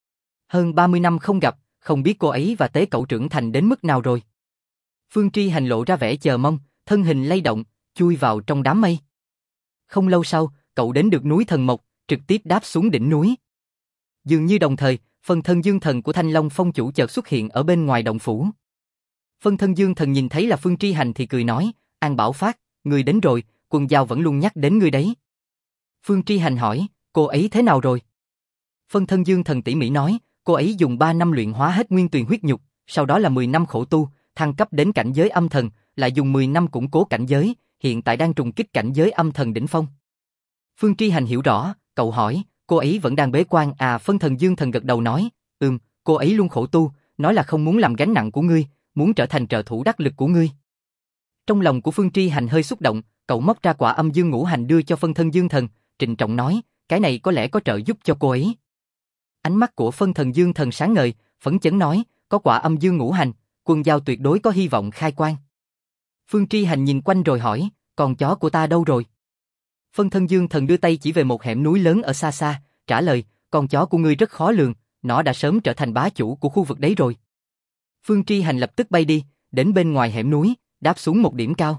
Hơn 30 năm không gặp, không biết cô ấy và Tế Cẩu trưởng thành đến mức nào rồi. Phương Tri Hành lộ ra vẻ chờ mong, thân hình lay động, chui vào trong đám mây. Không lâu sau, cậu đến được núi Thần Mộc, trực tiếp đáp xuống đỉnh núi. Dường như đồng thời, phân thân dương thần của Thanh Long Phong chủ chợt xuất hiện ở bên ngoài động phủ. Phân thân dương thần nhìn thấy là Phương Tri Hành thì cười nói, An Bảo Phát, ngươi đến rồi, Quân Giao vẫn luôn nhắc đến ngươi đấy. Phương Tri Hành hỏi, cô ấy thế nào rồi? Phân thân dương thần tỉ mỉ nói, cô ấy dùng 3 năm luyện hóa hết nguyên tuyền huyết nhục, sau đó là 10 năm khổ tu, thăng cấp đến cảnh giới âm thần, lại dùng 10 năm củng cố cảnh giới, hiện tại đang trùng kích cảnh giới âm thần đỉnh phong. Phương Tri Hành hiểu rõ, cậu hỏi, cô ấy vẫn đang bế quan à? Phân thân dương thần gật đầu nói, cô ấy luôn khổ tu, nói là không muốn làm gánh nặng của ngươi, muốn trở thành trợ thủ đắc lực của ngươi. Trong lòng của Phương Tri Hành hơi xúc động, cậu móc ra quả âm dương ngũ hành đưa cho phân thân dương thần, trịnh trọng nói, cái này có lẽ có trợ giúp cho cô ấy. Ánh mắt của phân thần dương thần sáng ngời, phấn chấn nói, có quả âm dương ngũ hành, Quân Giao tuyệt đối có hy vọng khai quan. Phương Tri Hành nhìn quanh rồi hỏi, con chó của ta đâu rồi? Phân thân dương thần đưa tay chỉ về một hẻm núi lớn ở xa xa, trả lời, con chó của ngươi rất khó lường, nó đã sớm trở thành bá chủ của khu vực đấy rồi. Phương Tri Hành lập tức bay đi, đến bên ngoài hẻm núi, đáp xuống một điểm cao.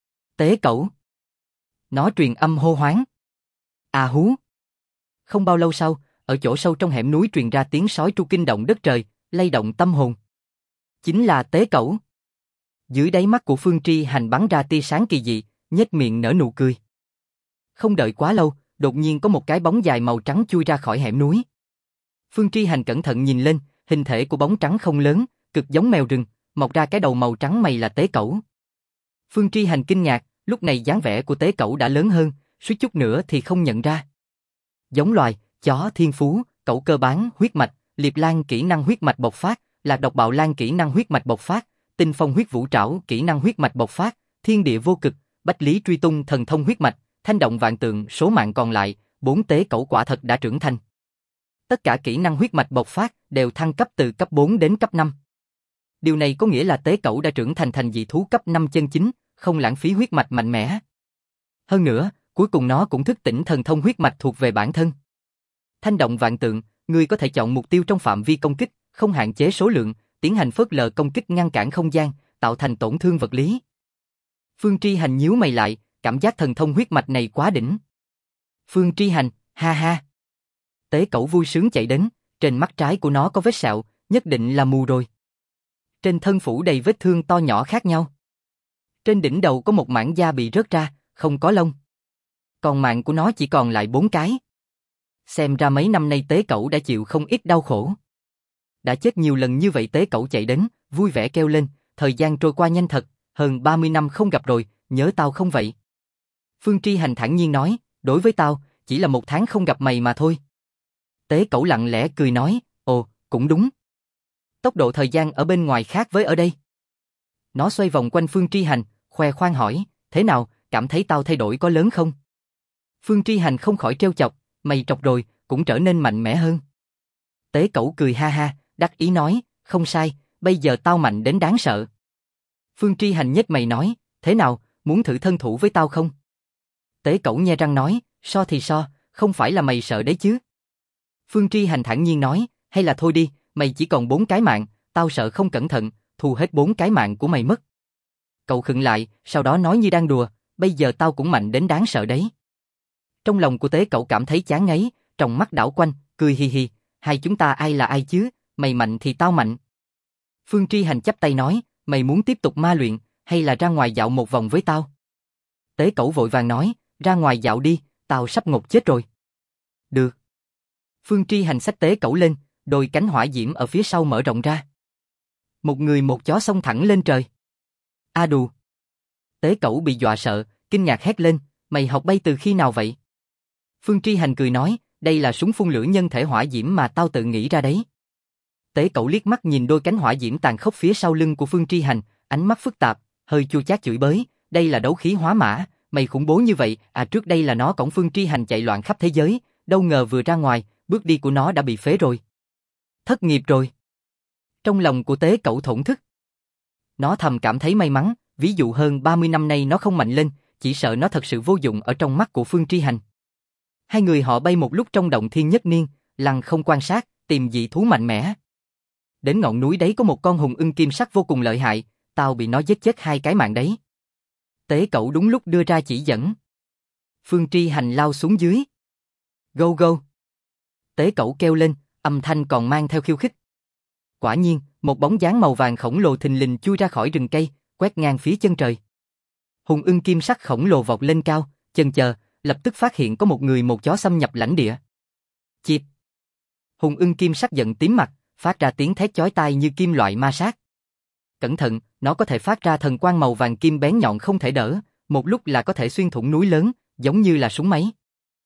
Tế Cẩu. Nó truyền âm hô hoáng. À hú. Không bao lâu sau, ở chỗ sâu trong hẻm núi truyền ra tiếng sói tru kinh động đất trời, lay động tâm hồn. Chính là Tế Cẩu. Dưới đáy mắt của Phương Tri Hành bắn ra tia sáng kỳ dị, nhếch miệng nở nụ cười. Không đợi quá lâu, đột nhiên có một cái bóng dài màu trắng chui ra khỏi hẻm núi. Phương Tri Hành cẩn thận nhìn lên, hình thể của bóng trắng không lớn, cực giống mèo rừng, mọc ra cái đầu màu trắng mày là tế cẩu. Phương Tri Hành kinh ngạc, lúc này dáng vẻ của tế cẩu đã lớn hơn, suýt chút nữa thì không nhận ra. Giống loài, chó thiên phú, cẩu cơ bán, huyết mạch, liệp lan kỹ năng huyết mạch bộc phát, lạc độc bạo lan kỹ năng huyết mạch bộc phát, tinh phong huyết vũ trảo kỹ năng huyết mạch bộc phát, thiên địa vô cực, bách lý truy tung thần thông huyết mạch, thanh động vạn tượng số mạng còn lại, 4 tế cẩu quả thật đã trưởng thành. Tất cả kỹ năng huyết mạch bộc phát đều thăng cấp từ cấp 4 đến cấp 5. Điều này có nghĩa là tế cẩu đã trưởng thành dị thú cấp 5 chân chính, không lãng phí huyết mạch mạnh mẽ. Hơn nữa, cuối cùng nó cũng thức tỉnh thần thông huyết mạch thuộc về bản thân. Thanh động vạn tượng, người có thể chọn mục tiêu trong phạm vi công kích, không hạn chế số lượng, tiến hành phớt lờ công kích ngăn cản không gian, tạo thành tổn thương vật lý. Phương Tri Hành nhíu mày lại, cảm giác thần thông huyết mạch này quá đỉnh. Phương Tri Hành, ha ha. Tế cẩu vui sướng chạy đến, trên mắt trái của nó có vết sẹo, nhất định là mù rồi. Trên thân phủ đầy vết thương to nhỏ khác nhau. Trên đỉnh đầu có một mảng da bị rớt ra, không có lông. Còn mạng của nó chỉ còn lại 4 cái. Xem ra mấy năm nay tế cẩu đã chịu không ít đau khổ. Đã chết nhiều lần như vậy tế cẩu chạy đến, vui vẻ kêu lên, thời gian trôi qua nhanh thật, hơn 30 năm không gặp rồi, nhớ tao không vậy? Phương Tri Hành thản nhiên nói, đối với tao, chỉ là 1 tháng không gặp mày mà thôi. Tế cẩu lặng lẽ cười nói, ồ, cũng đúng. Tốc độ thời gian ở bên ngoài khác với ở đây. Nó xoay vòng quanh Phương Tri Hành, khoe khoang hỏi, thế nào, cảm thấy tao thay đổi có lớn không? Phương Tri Hành không khỏi trêu chọc, mày trọc rồi, cũng trở nên mạnh mẽ hơn. Tế cẩu cười ha ha, đắc ý nói, không sai, bây giờ tao mạnh đến đáng sợ. Phương Tri Hành nhếch mày nói, thế nào, muốn thử thân thủ với tao không? Tế cẩu nhe răng nói, so thì so, không phải là mày sợ đấy chứ. Phương Tri Hành thản nhiên nói, hay là thôi đi, mày chỉ còn 4 cái mạng, tao sợ không cẩn thận, thu hết 4 cái mạng của mày mất. Cậu khựng lại, sau đó nói như đang đùa, bây giờ tao cũng mạnh đến đáng sợ đấy. Trong lòng của tế cậu cảm thấy chán ngấy, trong mắt đảo quanh, cười hi hi, hai chúng ta ai là ai chứ, mày mạnh thì tao mạnh. Phương Tri Hành chắp tay nói, mày muốn tiếp tục ma luyện, hay là ra ngoài dạo một vòng với tao? Tế cẩu vội vàng nói, ra ngoài dạo đi, tao sắp ngột chết rồi. Được. Phương Tri Hành xách tế cẩu lên, đôi cánh hỏa diễm ở phía sau mở rộng ra. Một người một chó xông thẳng lên trời. A đù. Tế cẩu bị dọa sợ, kinh ngạc hét lên, mày học bay từ khi nào vậy? Phương Tri Hành cười nói, đây là súng phun lửa nhân thể hỏa diễm mà tao tự nghĩ ra đấy. Tế cẩu liếc mắt nhìn đôi cánh hỏa diễm tàn khốc phía sau lưng của Phương Tri Hành, ánh mắt phức tạp, hơi chua chát chửi bới, đây là đấu khí hóa mã, mày khủng bố như vậy, à trước đây là nó cõng Phương Tri Hành chạy loạn khắp thế giới, đâu ngờ vừa ra ngoài, bước đi của nó đã bị phế rồi. Thất nghiệp rồi. Trong lòng của tế cẩu thổn thức. Nó thầm cảm thấy may mắn, ví dụ hơn 30 năm nay nó không mạnh lên, chỉ sợ nó thật sự vô dụng ở trong mắt của Phương Tri Hành. Hai người họ bay một lúc trong động thiên nhất niên, lăng không quan sát, tìm dị thú mạnh mẽ. Đến ngọn núi đấy có một con hùng ưng kim sắc vô cùng lợi hại, tao bị nó giết chết 2 cái mạng đấy. Tế cẩu đúng lúc đưa ra chỉ dẫn. Phương Tri Hành lao xuống dưới. Go go. Tế cẩu kêu lên, âm thanh còn mang theo khiêu khích. Quả nhiên, một bóng dáng màu vàng khổng lồ thình lình chui ra khỏi rừng cây, quét ngang phía chân trời. Hùng ưng kim sắc khổng lồ vọt lên cao, chần chờ, lập tức phát hiện có một người một chó xâm nhập lãnh địa. Chịp. Hùng ưng kim sắc giận tím mặt, phát ra tiếng thét chói tai như kim loại ma sát. Cẩn thận, nó có thể phát ra thần quang màu vàng kim bén nhọn không thể đỡ, một lúc là có thể xuyên thủng núi lớn, giống như là súng máy.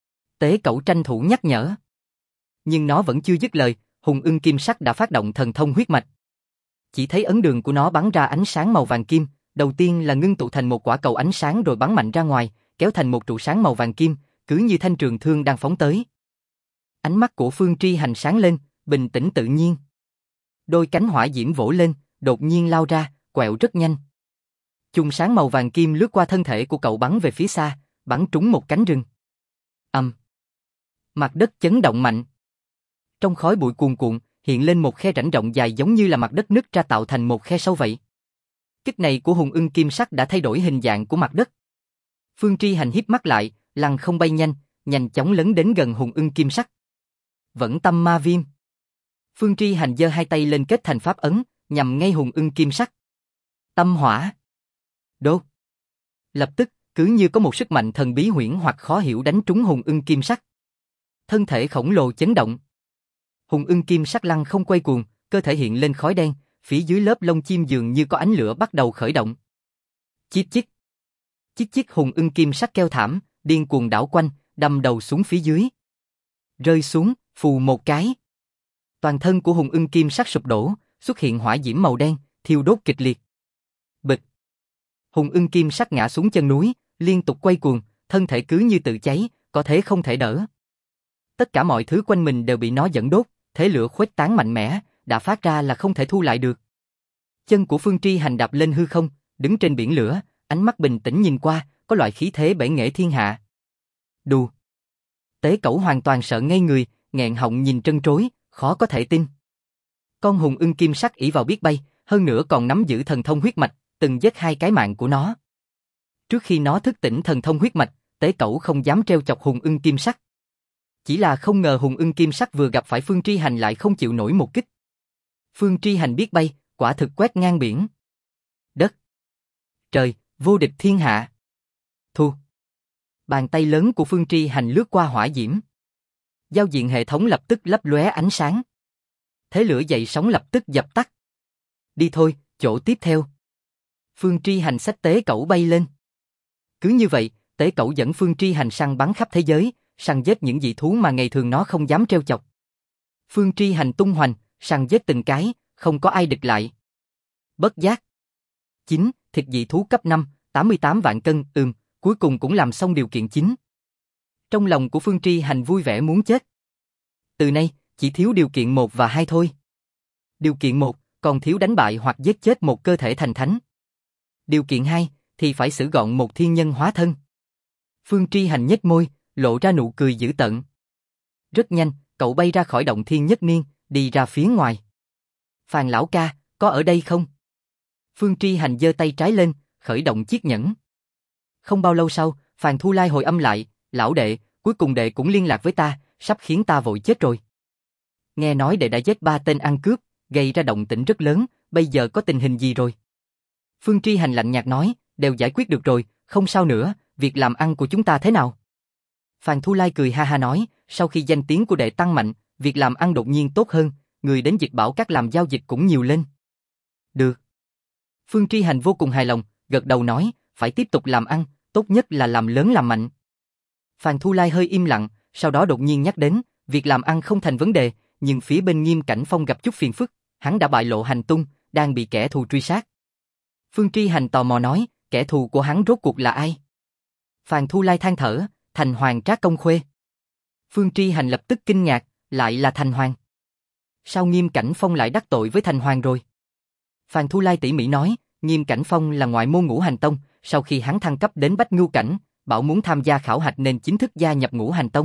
Tế cẩu tranh thủ nhắc nhở. Nhưng nó vẫn chưa dứt lời, hùng ưng kim sắc đã phát động thần thông huyết mạch. Chỉ thấy ấn đường của nó bắn ra ánh sáng màu vàng kim, đầu tiên là ngưng tụ thành một quả cầu ánh sáng rồi bắn mạnh ra ngoài, kéo thành một trụ sáng màu vàng kim, cứ như thanh trường thương đang phóng tới. Ánh mắt của Phương Tri Hành sáng lên, bình tĩnh tự nhiên. Đôi cánh hỏa diễm vỗ lên, đột nhiên lao ra, quẹo rất nhanh. Chùm sáng màu vàng kim lướt qua thân thể của cậu bắn về phía xa, bắn trúng một cánh rừng. Mặt đất chấn động mạnh. Trong khói bụi cuồn cuộn, hiện lên một khe rãnh rộng dài giống như là mặt đất nứt ra tạo thành một khe sâu vậy. Kích này của hùng ưng kim sắc đã thay đổi hình dạng của mặt đất. Phương Tri Hành híp mắt lại, lăng không bay nhanh, nhanh chóng lấn đến gần hùng ưng kim sắc. Vẫn tâm ma viêm. Phương Tri Hành giơ 2 tay lên kết thành pháp ấn, nhằm ngay hùng ưng kim sắc. Tâm hỏa. Đốt. Lập tức, cứ như có một sức mạnh thần bí huyễn hoặc khó hiểu đánh trúng hùng ưng kim sắc. Thân thể khổng lồ chấn động. Hùng ưng kim sắc lăng không quay cuồng, cơ thể hiện lên khói đen, phía dưới lớp lông chim dường như có ánh lửa bắt đầu khởi động. Chít chít. Chít chít hùng ưng kim sắc kêu thảm, điên cuồng đảo quanh, đâm đầu xuống phía dưới. Rơi xuống, phù một cái. Toàn thân của hùng ưng kim sắc sụp đổ, xuất hiện hỏa diễm màu đen, thiêu đốt kịch liệt. Bịch. Hùng ưng kim sắc ngã xuống chân núi, liên tục quay cuồng, thân thể cứ như tự cháy, có thế không thể đỡ. Tất cả mọi thứ quanh mình đều bị nó dẫn đốt, thế lửa khuếch tán mạnh mẽ, đã phát ra là không thể thu lại được. Chân của Phương Tri Hành đạp lên hư không, đứng trên biển lửa, ánh mắt bình tĩnh nhìn qua, có loại khí thế bể nghệ thiên hạ. Đù. Tế Cẩu hoàn toàn sợ ngây người, nghẹn họng nhìn trân trối, khó có thể tin. Con hùng ưng kim sắc ỷ vào biết bay, hơn nữa còn nắm giữ thần thông huyết mạch, từng giết 2 cái mạng của nó. Trước khi nó thức tỉnh thần thông huyết mạch, Tế Cẩu không dám trêu chọc hùng ưng kim sắc. Chỉ là không ngờ hùng ưng kim sắc vừa gặp phải Phương Tri Hành lại không chịu nổi một kích. Phương Tri Hành biết bay, quả thực quét ngang biển. Đất. Trời, vô địch thiên hạ. Thu. Bàn tay lớn của Phương Tri Hành lướt qua hỏa diễm. Giao diện hệ thống lập tức lấp lóe ánh sáng. Thế lửa dậy sóng lập tức dập tắt. Đi thôi, chỗ tiếp theo. Phương Tri Hành xách Tế Cẩu bay lên. Cứ như vậy, Tế Cẩu dẫn Phương Tri Hành săn bắn khắp thế giới, săn giết những dị thú mà ngày thường nó không dám trêu chọc. Phương Tri Hành tung hoành, săn giết từng cái, không có ai địch lại. Bất giác. 9. Thịt dị thú cấp 5, 88 vạn cân, cuối cùng cũng làm xong điều kiện chính. Trong lòng của Phương Tri Hành vui vẻ muốn chết. Từ nay, chỉ thiếu điều kiện 1 và 2 thôi. Điều kiện 1, còn thiếu đánh bại hoặc giết chết một cơ thể thành thánh. Điều kiện 2, thì phải xử gọn một thiên nhân hóa thân. Phương Tri Hành nhếch môi, lộ ra nụ cười dữ tợn. Rất nhanh, cậu bay ra khỏi động thiên nhất niên, đi ra phía ngoài. Phàn lão ca, có ở đây không? Phương Tri Hành giơ tay trái lên, khởi động chiếc nhẫn. Không bao lâu sau, Phàn Thu Lai hồi âm lại, lão đệ, cuối cùng đệ cũng liên lạc với ta, sắp khiến ta vội chết rồi. Nghe nói đệ đã giết 3 tên ăn cướp, gây ra động tĩnh rất lớn, bây giờ có tình hình gì rồi? Phương Tri Hành lạnh nhạt nói, đều giải quyết được rồi, không sao nữa, việc làm ăn của chúng ta thế nào? Phàn Thu Lai cười ha ha nói, sau khi danh tiếng của đệ tăng mạnh, việc làm ăn đột nhiên tốt hơn, người đến Dịch Bảo Các làm giao dịch cũng nhiều lên. Được. Phương Tri Hành vô cùng hài lòng, gật đầu nói, phải tiếp tục làm ăn, tốt nhất là làm lớn làm mạnh. Phàn Thu Lai hơi im lặng, sau đó đột nhiên nhắc đến, việc làm ăn không thành vấn đề, nhưng phía bên Nghiêm Cảnh Phong gặp chút phiền phức, hắn đã bại lộ hành tung, đang bị kẻ thù truy sát. Phương Tri Hành tò mò nói, kẻ thù của hắn rốt cuộc là ai? Phàn Thu Lai than thở, Thành Hoàng Trác Công Khuê. Phương Tri Hành lập tức kinh ngạc, lại là Thành Hoàng. Sao Nghiêm Cảnh Phong lại đắc tội với Thành Hoàng rồi? Phàn Thu Lai tỉ mỉ nói, Nghiêm Cảnh Phong là ngoại môn Ngũ Hành Tông, sau khi hắn thăng cấp đến Bách Ngưu Cảnh, bảo muốn tham gia khảo hạch nên chính thức gia nhập Ngũ Hành Tông.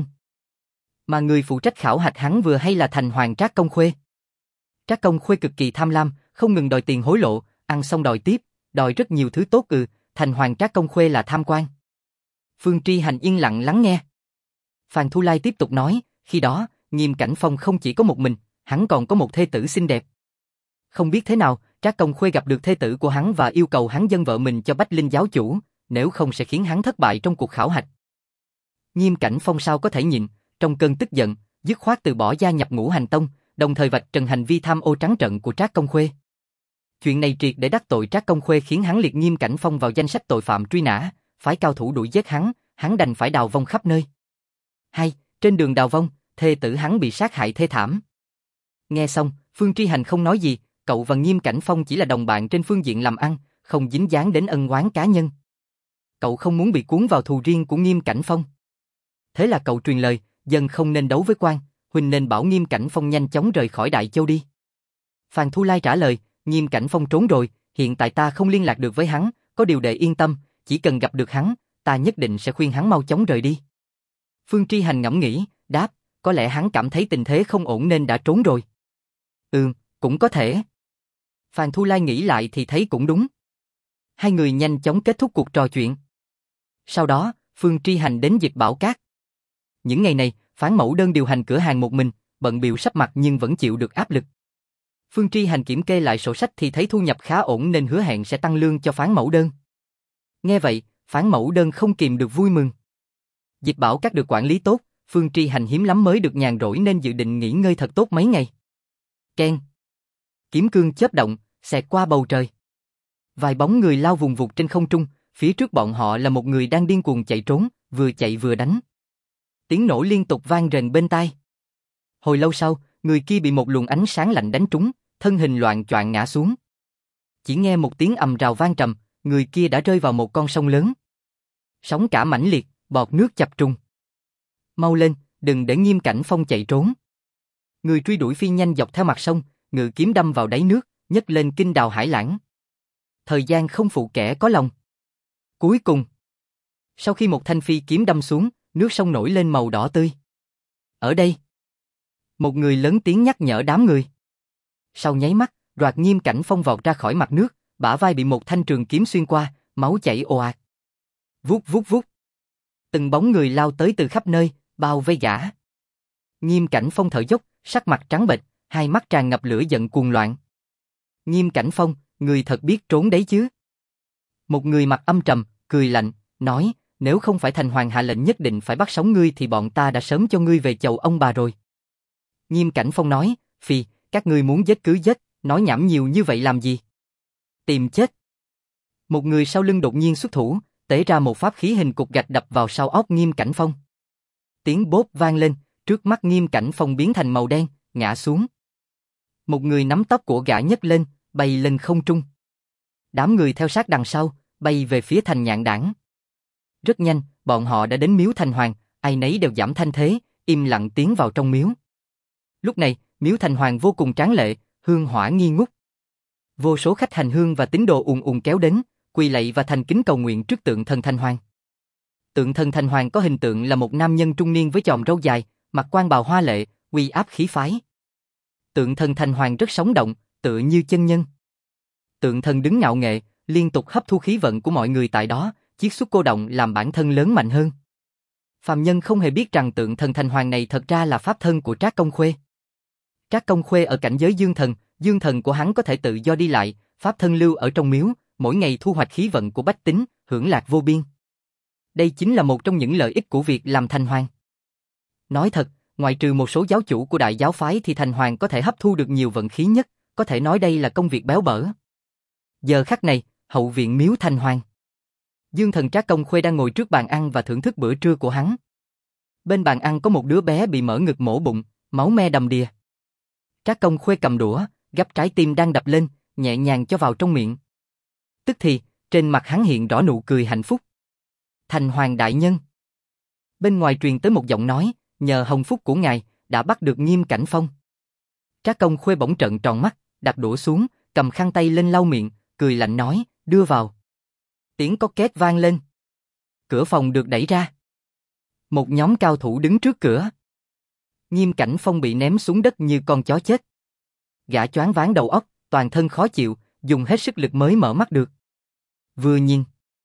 Mà người phụ trách khảo hạch hắn vừa hay là Thành Hoàng Trác Công Khuê. Trác Công Khuê cực kỳ tham lam, không ngừng đòi tiền hối lộ, ăn xong đòi tiếp, đòi rất nhiều thứ tốt. Thành Hoàng Trác Công Khuê là tham quan. Phương Tri Hành yên lặng lắng nghe. Phàn Thu Lai tiếp tục nói, khi đó, Nghiêm Cảnh Phong không chỉ có một mình, hắn còn có một thê tử xinh đẹp. Không biết thế nào, Trác Công Khuê gặp được thê tử của hắn và yêu cầu hắn dâng vợ mình cho Bách Linh giáo chủ, nếu không sẽ khiến hắn thất bại trong cuộc khảo hạch. Nghiêm Cảnh Phong sao có thể nhịn, trong cơn tức giận, dứt khoát từ bỏ gia nhập Ngũ Hành Tông, đồng thời vạch trần hành vi tham ô trắng trợn của Trác Công Khuê. Chuyện này triệt để đắc tội Trác Công Khuê khiến hắn liệt Nghiêm Cảnh Phong vào danh sách tội phạm truy nã, phái cao thủ đuổi giết hắn đành phải đào vong khắp nơi. Trên đường đào vong, thê tử hắn bị sát hại thê thảm. Nghe xong, Phương Tri Hành không nói gì, cậu và Nghiêm Cảnh Phong chỉ là đồng bạn trên phương diện làm ăn, không dính dáng đến ân oán cá nhân. Cậu không muốn bị cuốn vào thù riêng của Nghiêm Cảnh Phong. Thế là cậu truyền lời, dân không nên đấu với quan, huynh nên bảo Nghiêm Cảnh Phong nhanh chóng rời khỏi Đại Châu đi. Phàn Thu Lai trả lời, Nghiêm Cảnh Phong trốn rồi, hiện tại ta không liên lạc được với hắn, có điều đệ yên tâm, chỉ cần gặp được hắn, ta nhất định sẽ khuyên hắn mau chóng rời đi. Phương Tri Hành ngẫm nghĩ, đáp, có lẽ hắn cảm thấy tình thế không ổn nên đã trốn rồi. Cũng có thể. Phàn Thu Lai nghĩ lại thì thấy cũng đúng. Hai người nhanh chóng kết thúc cuộc trò chuyện. Sau đó, Phương Tri Hành đến Dịch Bảo Các. Những ngày này, Phán Mẫu Đơn điều hành cửa hàng một mình, bận bịu sắp mặt nhưng vẫn chịu được áp lực. Phương Tri Hành kiểm kê lại sổ sách thì thấy thu nhập khá ổn nên hứa hẹn sẽ tăng lương cho Phán Mẫu Đơn. Nghe vậy, Phán Mẫu Đơn không kìm được vui mừng. Dịch Bảo Các được quản lý tốt, Phương Tri Hành hiếm lắm mới được nhàn rỗi nên dự định nghỉ ngơi thật tốt mấy ngày. Keng. Kiếm cương chớp động, xẹt qua bầu trời. Vài bóng người lao vùng vụt trên không trung, phía trước bọn họ là một người đang điên cuồng chạy trốn, vừa chạy vừa đánh. Tiếng nổ liên tục vang rền bên tai. Hồi lâu sau, người kia bị một luồng ánh sáng lạnh đánh trúng, thân hình loạng choạng ngã xuống. Chỉ nghe một tiếng ầm rào vang trầm, người kia đã rơi vào một con sông lớn. Sóng cả mãnh liệt, bọt nước chập trùng. Mau lên, đừng để Nghiêm Cảnh Phong chạy trốn. Người truy đuổi phi nhanh dọc theo mặt sông, ngự kiếm đâm vào đáy nước, nhấc lên kinh đào hải lãng. Thời gian không phụ kẻ có lòng. Cuối cùng, sau khi một thanh phi kiếm đâm xuống, nước sông nổi lên màu đỏ tươi. Ở đây, một người lớn tiếng nhắc nhở đám người. Sau nháy mắt, Đoạt Nghiêm Cảnh Phong vọt ra khỏi mặt nước, bả vai bị một thanh trường kiếm xuyên qua, máu chảy ồ ạt. Vút vút vút. Từng bóng người lao tới từ khắp nơi, bao vây gã. Nghiêm Cảnh Phong thở dốc, sắc mặt trắng bệch, hai mắt tràn ngập lửa giận cuồng loạn. Nghiêm Cảnh Phong, người thật biết trốn đấy chứ? Một người mặt âm trầm, cười lạnh, nói, nếu không phải thành hoàng hạ lệnh nhất định phải bắt sống ngươi thì bọn ta đã sớm cho ngươi về chầu ông bà rồi. Nghiêm Cảnh Phong nói, phi, các ngươi muốn giết cứ giết, nói nhảm nhiều như vậy làm gì? Tìm chết. Một người sau lưng đột nhiên xuất thủ, tế ra một pháp khí hình cục gạch đập vào sau óc Nghiêm Cảnh Phong. Tiếng bốp vang lên, trước mắt Nghiêm Cảnh Phong biến thành màu đen, ngã xuống. Một người nắm tóc của gã nhấc lên, bay lên không trung. Đám người theo sát đằng sau, bay về phía thành Nhạn Đảng. Rất nhanh, bọn họ đã đến miếu Thành Hoàng, ai nấy đều giảm thanh thế, im lặng tiến vào trong miếu. Lúc này, miếu Thành Hoàng vô cùng tráng lệ, hương hỏa nghi ngút. Vô số khách hành hương và tín đồ ùn ùn kéo đến, quỳ lạy và thành kính cầu nguyện trước tượng thần Thành Hoàng. Tượng thần Thành Hoàng có hình tượng là một nam nhân trung niên với chòm râu dài, mặc quan bào hoa lệ, uy áp khí phái. Tượng thần Thành Hoàng rất sống động, tựa như chân nhân. Tượng thần đứng ngạo nghệ, liên tục hấp thu khí vận của mọi người tại đó, chiết xuất cô động làm bản thân lớn mạnh hơn. Phàm nhân không hề biết rằng tượng thần Thành Hoàng này thật ra là pháp thân của Trác Công Khuê. Trác Công Khuê ở cảnh giới dương thần của hắn có thể tự do đi lại, pháp thân lưu ở trong miếu, mỗi ngày thu hoạch khí vận của bách tính, hưởng lạc vô biên. Đây chính là một trong những lợi ích của việc làm Thành Hoàng. Nói thật, ngoại trừ một số giáo chủ của đại giáo phái thì Thành Hoàng có thể hấp thu được nhiều vận khí nhất, có thể nói đây là công việc béo bở. Giờ khắc này, hậu viện miếu Thành Hoàng. Dương thần Trác Công Khuê đang ngồi trước bàn ăn và thưởng thức bữa trưa của hắn. Bên bàn ăn có một đứa bé bị mở ngực mổ bụng, máu me đầm đìa. Trác Công Khuê cầm đũa, gắp trái tim đang đập lên, nhẹ nhàng cho vào trong miệng. Tức thì, trên mặt hắn hiện rõ nụ cười hạnh phúc. Thành Hoàng đại nhân. Bên ngoài truyền tới một giọng nói, nhờ hồng phúc của ngài, đã bắt được Nghiêm Cảnh Phong. Trác Công Khuê bỗng trợn tròn mắt, đặt đũa xuống, cầm khăn tay lên lau miệng, cười lạnh nói, đưa vào. Tiếng có két vang lên. Cửa phòng được đẩy ra. Một nhóm cao thủ đứng trước cửa. Nghiêm Cảnh Phong bị ném xuống đất như con chó chết. Gã choáng váng đầu óc, toàn thân khó chịu, dùng hết sức lực mới mở mắt được. Vừa nhìn,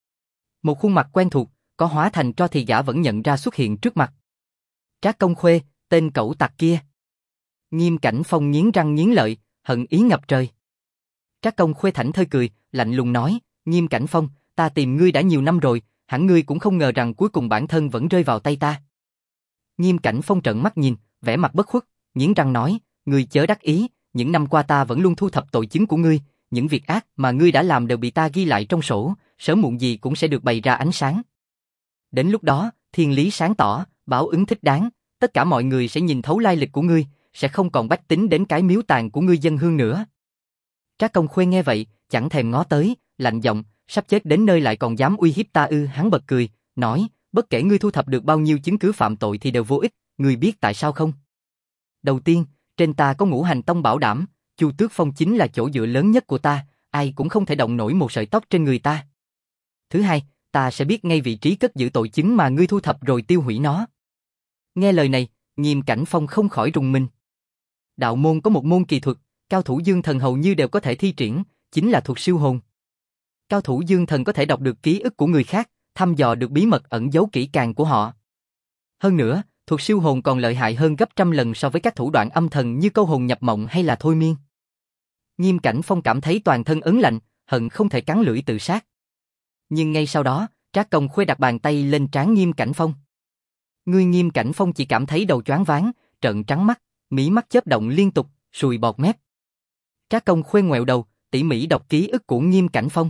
một khuôn mặt quen thuộc, có hóa thành tro thì gã vẫn nhận ra xuất hiện trước mặt. Trác Công Khuê, tên cẩu tặc kia. Nghiêm Cảnh Phong nghiến răng nghiến lợi, hận ý ngập trời. Trác Công Khuê thảnh thơi cười, lạnh lùng nói, Nghiêm Cảnh Phong, ta tìm ngươi đã nhiều năm rồi, hẳn ngươi cũng không ngờ rằng cuối cùng bản thân vẫn rơi vào tay ta. Nghiêm Cảnh Phong trợn mắt nhìn, vẻ mặt bất khuất, nghiến răng nói, ngươi chớ đắc ý, những năm qua ta vẫn luôn thu thập tội chứng của ngươi, những việc ác mà ngươi đã làm đều bị ta ghi lại trong sổ, sớm muộn gì cũng sẽ được bày ra ánh sáng. Đến lúc đó, thiên lý sáng tỏ, báo ứng thích đáng, tất cả mọi người sẽ nhìn thấu lai lịch của ngươi, sẽ không còn bách tính đến cái miếu tàn của ngươi dân hương nữa. Trác Công Khuê nghe vậy, chẳng thèm ngó tới, lạnh giọng, sắp chết đến nơi lại còn dám uy hiếp ta ư? Hắn bật cười, nói, bất kể ngươi thu thập được bao nhiêu chứng cứ phạm tội thì đều vô ích, ngươi biết tại sao không? Đầu tiên, trên ta có Ngũ Hành Tông bảo đảm, Chu Tước Phong chính là chỗ dựa lớn nhất của ta, ai cũng không thể động nổi một sợi tóc trên người ta. Thứ hai, ta sẽ biết ngay vị trí cất giữ tội chứng mà ngươi thu thập rồi tiêu hủy nó. Nghe lời này, Nghiêm Cảnh Phong không khỏi rùng mình. Đạo môn có một môn kỳ thuật, cao thủ dương thần hầu như đều có thể thi triển, chính là thuật siêu hồn. Cao thủ dương thần có thể đọc được ký ức của người khác, thăm dò được bí mật ẩn giấu kỹ càng của họ. Hơn nữa, thuật siêu hồn còn lợi hại hơn gấp trăm lần so với các thủ đoạn âm thần như câu hồn nhập mộng hay là thôi miên. Nghiêm Cảnh Phong cảm thấy toàn thân ớn lạnh, hận không thể cắn lưỡi tự sát. Nhưng ngay sau đó, Trác Công Khuê đặt bàn tay lên trán Nghiêm Cảnh Phong. Ngươi Nghiêm Cảnh Phong chỉ cảm thấy đầu choáng váng, trợn trắng mắt, mí mắt chớp động liên tục, sùi bọt mép. Trác Công Khuê ngoẹo đầu, tỉ mỉ đọc ký ức của Nghiêm Cảnh Phong.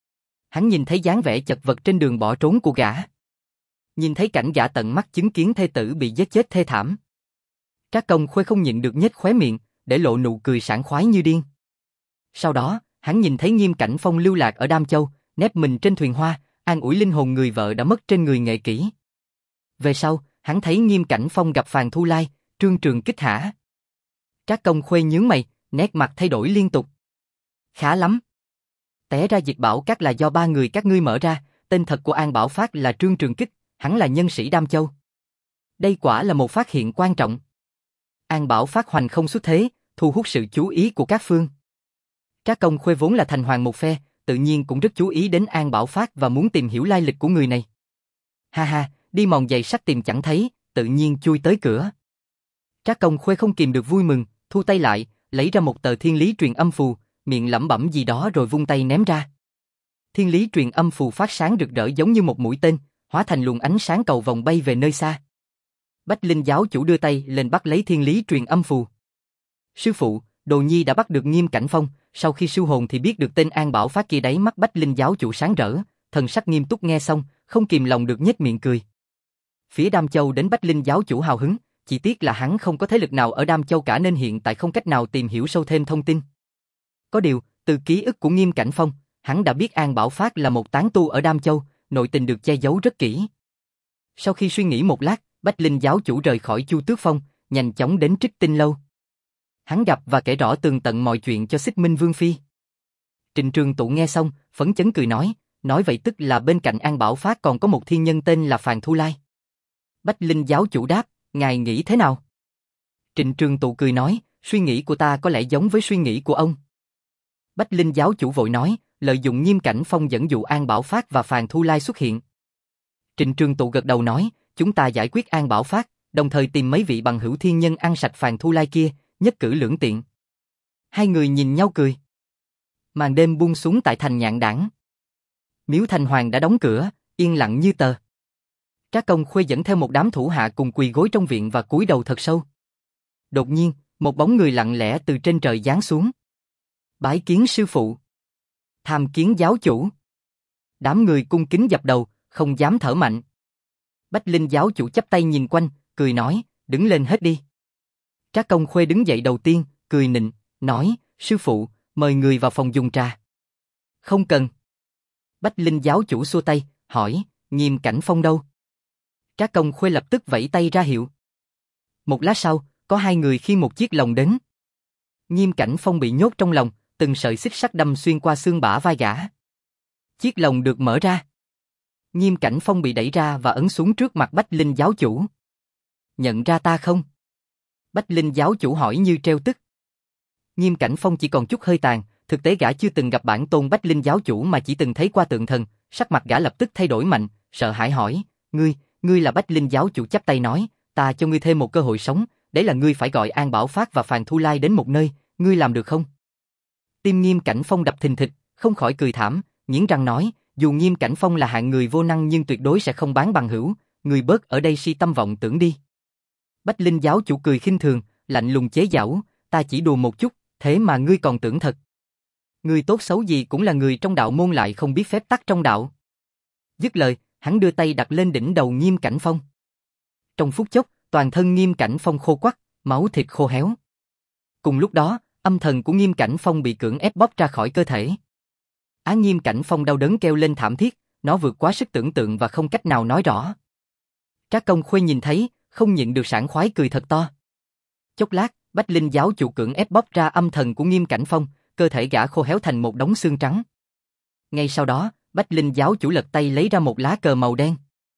Hắn nhìn thấy dáng vẻ chật vật trên đường bỏ trốn của gã. Nhìn thấy cảnh gã tận mắt chứng kiến thê tử bị giết chết thê thảm. Trác Công Khuê không nhịn được nhếch khóe miệng, để lộ nụ cười sảng khoái như điên. Sau đó, hắn nhìn thấy Nghiêm Cảnh Phong lưu lạc ở Đam Châu, nép mình trên thuyền hoa, an ủi linh hồn người vợ đã mất trên người nghệ kỷ. Về sau, hắn thấy Nghiêm Cảnh Phong gặp Phàn Thu Lai, Trương Trường Kích hả? Trác Công Khuê nhướng mày, nét mặt thay đổi liên tục. Khá lắm. Té ra Dịch Bảo Các là do ba người các ngươi mở ra, tên thật của An Bảo Phát là Trương Trường Kích, hắn là nhân sĩ Đam Châu. Đây quả là một phát hiện quan trọng. An Bảo Phát hoành không xuất thế, thu hút sự chú ý của các phương. Trác Công Khuê vốn là thành hoàng một phe, tự nhiên cũng rất chú ý đến An Bảo Phát và muốn tìm hiểu lai lịch của người này. Ha ha, đi mòn giày sắt tìm chẳng thấy, tự nhiên chui tới cửa. Trác Công Khuê không kìm được vui mừng, thu tay lại, lấy ra một tờ thiên lý truyền âm phù, miệng lẩm bẩm gì đó rồi vung tay ném ra. Thiên lý truyền âm phù phát sáng rực rỡ giống như một mũi tên, hóa thành luồng ánh sáng cầu vòng bay về nơi xa. Bách Linh giáo chủ đưa tay lên bắt lấy thiên lý truyền âm phù. Sư phụ, Đồ Nhi đã bắt được Nghiêm Cảnh Phong, sau khi siêu hồn thì biết được tên An Bảo Phát kia đấy. Mắt Bách Linh giáo chủ sáng rỡ, thần sắc nghiêm túc nghe xong, không kìm lòng được nhếch miệng cười. Phía Đam Châu đến Bách Linh giáo chủ hào hứng, chỉ tiếc là hắn không có thế lực nào ở Đam Châu cả nên hiện tại không cách nào tìm hiểu sâu thêm thông tin. Có điều, từ ký ức của Nghiêm Cảnh Phong, hắn đã biết An Bảo Phát là một tán tu ở Đam Châu, nội tình được che giấu rất kỹ. Sau khi suy nghĩ một lát, Bách Linh giáo chủ rời khỏi Chu Tước Phong, nhanh chóng đến Trích Tinh Lâu. Hắn gặp và kể rõ tường tận mọi chuyện cho Xích Minh Vương Phi. Trịnh Trường Tụ nghe xong, phấn chấn cười nói vậy tức là bên cạnh An Bảo Phát còn có một thiên nhân tên là Phàn Thu Lai. Bách Linh giáo chủ đáp, ngài nghĩ thế nào? Trịnh Trường Tụ cười nói, suy nghĩ của ta có lẽ giống với suy nghĩ của ông. Bách Linh giáo chủ vội nói, lợi dụng Nghiêm Cảnh Phong dẫn dụ An Bảo Phát và Phàn Thu Lai xuất hiện. Trịnh Trường Tụ gật đầu nói, chúng ta giải quyết An Bảo Phát, đồng thời tìm mấy vị bằng hữu thiên nhân ăn sạch Phàn Thu Lai kia, nhất cử lưỡng tiện. Hai người nhìn nhau cười. Màn đêm buông xuống tại thành Nhạn Đảng. Miếu Thành Hoàng đã đóng cửa, yên lặng như tờ. Trác Công Khuê dẫn theo một đám thủ hạ cùng quỳ gối trong viện và cúi đầu thật sâu. Đột nhiên, một bóng người lặng lẽ từ trên trời giáng xuống. Bái kiến sư phụ. Tham kiến giáo chủ. Đám người cung kính dập đầu, không dám thở mạnh. Bách Linh giáo chủ chắp tay nhìn quanh, cười nói, đứng lên hết đi. Trác Công Khuê đứng dậy đầu tiên, cười nịnh, nói, sư phụ, mời người vào phòng dùng trà. Không cần. Bách Linh giáo chủ xua tay, hỏi, Nghiêm Cảnh Phong đâu? Trác Công Khuê lập tức vẫy tay ra hiệu. Một lát sau, có hai người khiêng một chiếc lồng đến. Nghiêm Cảnh Phong bị nhốt trong lồng, từng sợi xích sắt đâm xuyên qua xương bả vai gã. Chiếc lồng được mở ra. Nghiêm Cảnh Phong bị đẩy ra và ấn xuống trước mặt Bách Linh giáo chủ. Nhận ra ta không? Bách Linh giáo chủ hỏi như treo tức. Nghiêm Cảnh Phong chỉ còn chút hơi tàn, thực tế gã chưa từng gặp bản tôn Bách Linh giáo chủ mà chỉ từng thấy qua tượng thần, sắc mặt gã lập tức thay đổi mạnh, sợ hãi hỏi, ngươi là Bách Linh giáo chủ chắp tay nói, ta cho ngươi thêm một cơ hội sống, đấy là ngươi phải gọi An Bảo Phát và Phàn Thu Lai đến một nơi, ngươi làm được không? Tim Nghiêm Cảnh Phong đập thình thịch, không khỏi cười thảm, nghiến răng nói, dù Nghiêm Cảnh Phong là hạng người vô năng nhưng tuyệt đối sẽ không bán bằng hữu, ngươi bớt ở đây si tâm vọng tưởng đi. Bách Linh giáo chủ cười khinh thường, lạnh lùng chế giễu, ta chỉ đùa một chút, thế mà ngươi còn tưởng thật. Ngươi tốt xấu gì cũng là người trong đạo môn lại không biết phép tắc trong đạo. Dứt lời, hắn đưa tay đặt lên đỉnh đầu Nghiêm Cảnh Phong. Trong phút chốc, toàn thân Nghiêm Cảnh Phong khô quắt, máu thịt khô héo. Cùng lúc đó, âm thần của Nghiêm Cảnh Phong bị cưỡng ép bóc ra khỏi cơ thể. Nghiêm Cảnh Phong đau đớn kêu lên thảm thiết, nó vượt quá sức tưởng tượng và không cách nào nói rõ. Trác Công Khuê nhìn thấy, không nhịn được sảng khoái cười thật to. Chốc lát, Bách Linh giáo chủ cưỡng ép bóc ra âm thần của Nghiêm Cảnh Phong, cơ thể gã khô héo thành một đống xương trắng. Ngay sau đó, Bách Linh giáo chủ lật tay lấy ra một lá cờ màu đen.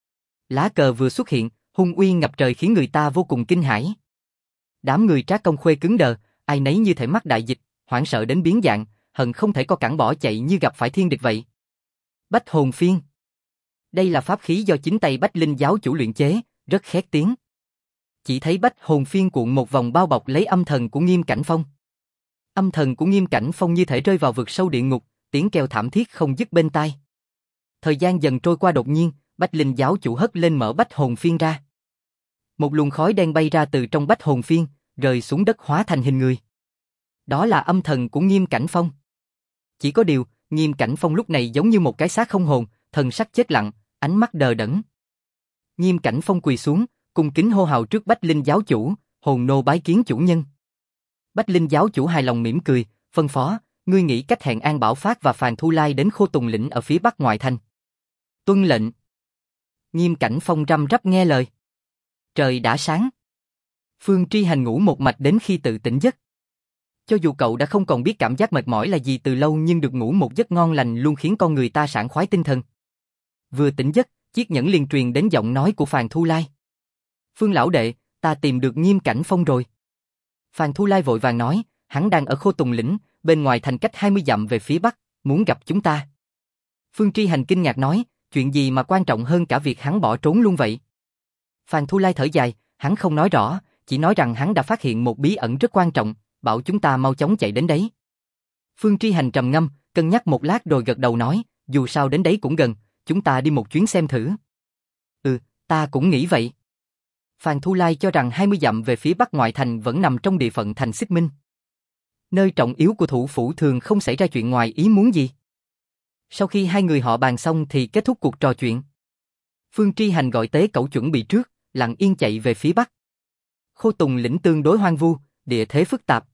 Lá cờ vừa xuất hiện, hung uy ngập trời khiến người ta vô cùng kinh hãi. Đám người Trác Công Khuê cứng đờ, ai nấy như thể mắc đại dịch, hoảng sợ đến biến dạng, hận không thể co cẳng bỏ chạy như gặp phải thiên địch vậy. Bách hồn phiên. Đây là pháp khí do chính tay Bách Linh giáo chủ luyện chế, rất khét tiếng. Chỉ thấy Bách hồn phiên cuộn một vòng bao bọc lấy âm thần của Nghiêm Cảnh Phong. Âm thần của Nghiêm Cảnh Phong như thể rơi vào vực sâu địa ngục, tiếng kêu thảm thiết không dứt bên tai. Thời gian dần trôi qua đột nhiên, Bách Linh giáo chủ hất lên mở Bách hồn phiên ra. Một luồng khói đen bay ra từ trong bách hồn phiên, rơi xuống đất hóa thành hình người. Đó là âm thần của Nghiêm Cảnh Phong. Chỉ có điều, Nghiêm Cảnh Phong lúc này giống như một cái xác không hồn, thần sắc chết lặng, ánh mắt đờ đẫn. Nghiêm Cảnh Phong quỳ xuống, cung kính hô hào trước Bách Linh giáo chủ, hồn nô bái kiến chủ nhân. Bách Linh giáo chủ hài lòng mỉm cười, phân phó, ngươi nghĩ cách hẹn An Bảo Phát và Phàn Thu Lai đến Khô Tùng lĩnh ở phía bắc ngoại thành. Tuân lệnh. Nghiêm Cảnh Phong răm rắp nghe lời. Trời đã sáng. Phương Tri Hành ngủ một mạch đến khi tự tỉnh giấc. Cho dù cậu đã không còn biết cảm giác mệt mỏi là gì từ lâu, nhưng được ngủ một giấc ngon lành luôn khiến con người ta sảng khoái tinh thần. Vừa tỉnh giấc, chiếc nhẫn liền truyền đến giọng nói của Phàn Thu Lai. Phương lão đệ, ta tìm được Nghiêm Cảnh Phong rồi. Phàn Thu Lai vội vàng nói, hắn đang ở Khô Tùng lĩnh, bên ngoài thành cách 20 dặm về phía bắc, muốn gặp chúng ta. Phương Tri Hành kinh ngạc nói, chuyện gì mà quan trọng hơn cả việc hắn bỏ trốn luôn vậy? Phàn Thu Lai thở dài, hắn không nói rõ, chỉ nói rằng hắn đã phát hiện một bí ẩn rất quan trọng, bảo chúng ta mau chóng chạy đến đấy. Phương Tri Hành trầm ngâm, cân nhắc một lát rồi gật đầu nói, dù sao đến đấy cũng gần, chúng ta đi một chuyến xem thử. Ta cũng nghĩ vậy. Phàn Thu Lai cho rằng 20 dặm về phía bắc ngoại thành vẫn nằm trong địa phận thành Xích Minh. Nơi trọng yếu của thủ phủ thường không xảy ra chuyện ngoài ý muốn gì. Sau khi hai người họ bàn xong thì kết thúc cuộc trò chuyện. Phương Tri Hành gọi Tế Cẩu chuẩn bị trước, lặng yên chạy về phía bắc. Khô Tùng lĩnh tương đối hoang vu, địa thế phức tạp.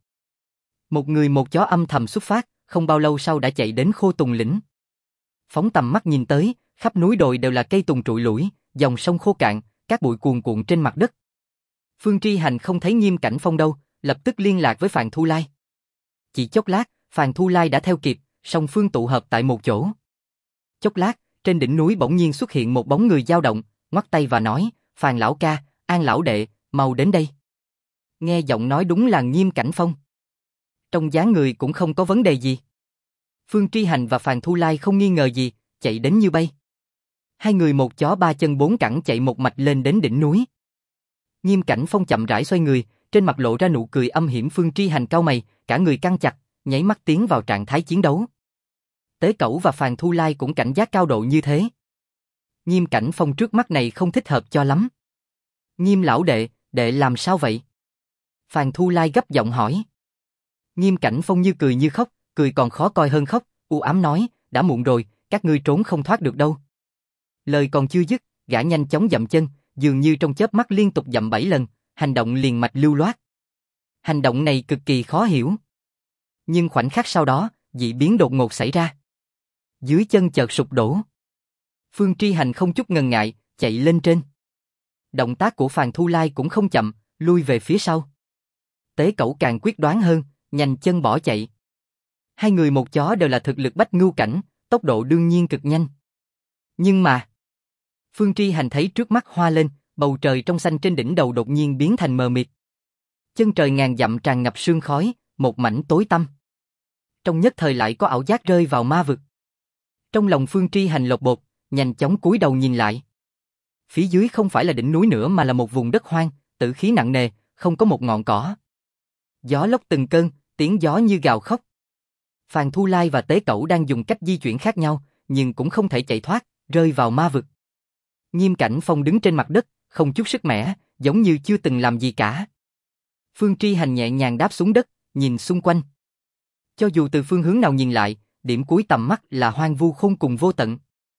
Một người một chó âm thầm xuất phát, không bao lâu sau đã chạy đến Khô Tùng lĩnh. Phóng tầm mắt nhìn tới, khắp núi đồi đều là cây tùng trụi lủi, dòng sông khô cạn, cát bụi cuồn cuộn trên mặt đất. Phương Tri Hành không thấy Nghiêm Cảnh Phong đâu, lập tức liên lạc với Phàn Thu Lai. Chỉ chốc lát, Phàn Thu Lai đã theo kịp, song phương tụ hợp tại một chỗ. Chốc lát, trên đỉnh núi bỗng nhiên xuất hiện một bóng người dao động, ngoắc tay và nói, Phàn lão ca, An lão đệ, mau đến đây. Nghe giọng nói đúng là Nghiêm Cảnh Phong. Trong dáng người cũng không có vấn đề gì. Phương Tri Hành và Phàn Thu Lai không nghi ngờ gì, chạy đến như bay. Hai người một chó ba chân bốn cẳng chạy một mạch lên đến đỉnh núi. Nghiêm Cảnh Phong chậm rãi xoay người, trên mặt lộ ra nụ cười âm hiểm. Phương Tri Hành cau mày, cả người căng chặt, nháy mắt tiến vào trạng thái chiến đấu. Tế Cẩu và Phàn Thu Lai cũng cảnh giác cao độ như thế. Nghiêm Cảnh Phong trước mắt này không thích hợp cho lắm. Nghiêm lão đệ, đệ làm sao vậy? Phàn Thu Lai gấp giọng hỏi. Nghiêm Cảnh Phong như cười như khóc, cười còn khó coi hơn khóc, u ám nói, đã muộn rồi, các ngươi trốn không thoát được đâu. Lời còn chưa dứt, gã nhanh chóng dậm chân, dường như trong chớp mắt liên tục dậm 7 lần, hành động liền mạch lưu loát. Hành động này cực kỳ khó hiểu. Nhưng khoảnh khắc sau đó, dị biến đột ngột xảy ra. Dưới chân chợt sụp đổ. Phương Tri Hành không chút ngần ngại, chạy lên trên. Động tác của Phàn Thu Lai cũng không chậm, lui về phía sau. Tế Cẩu càng quyết đoán hơn, nhanh chân bỏ chạy. Hai người một chó đều là thực lực bách ngưu cảnh, tốc độ đương nhiên cực nhanh. Nhưng mà, Phương Tri Hành thấy trước mắt hoa lên, bầu trời trong xanh trên đỉnh đầu đột nhiên biến thành mờ mịt. Chân trời ngàn dặm tràn ngập sương khói, một mảnh tối tăm. Trong nhất thời lại có ảo giác rơi vào ma vực. Trong lòng Phương Tri Hành lột bột, nhanh chóng cúi đầu nhìn lại. Phía dưới không phải là đỉnh núi nữa mà là một vùng đất hoang, tử khí nặng nề, không có một ngọn cỏ. Gió lốc từng cơn, tiếng gió như gào khóc. Phàn Thu Lai và Tế Cẩu đang dùng cách di chuyển khác nhau, nhưng cũng không thể chạy thoát, rơi vào ma vực. Nghiêm Cảnh Phong đứng trên mặt đất, không chút sức mẻ, giống như chưa từng làm gì cả. Phương Tri Hành nhẹ nhàng đáp xuống đất, nhìn xung quanh. Cho dù từ phương hướng nào nhìn lại, điểm cuối tầm mắt là hoang vu khôn cùng vô tận.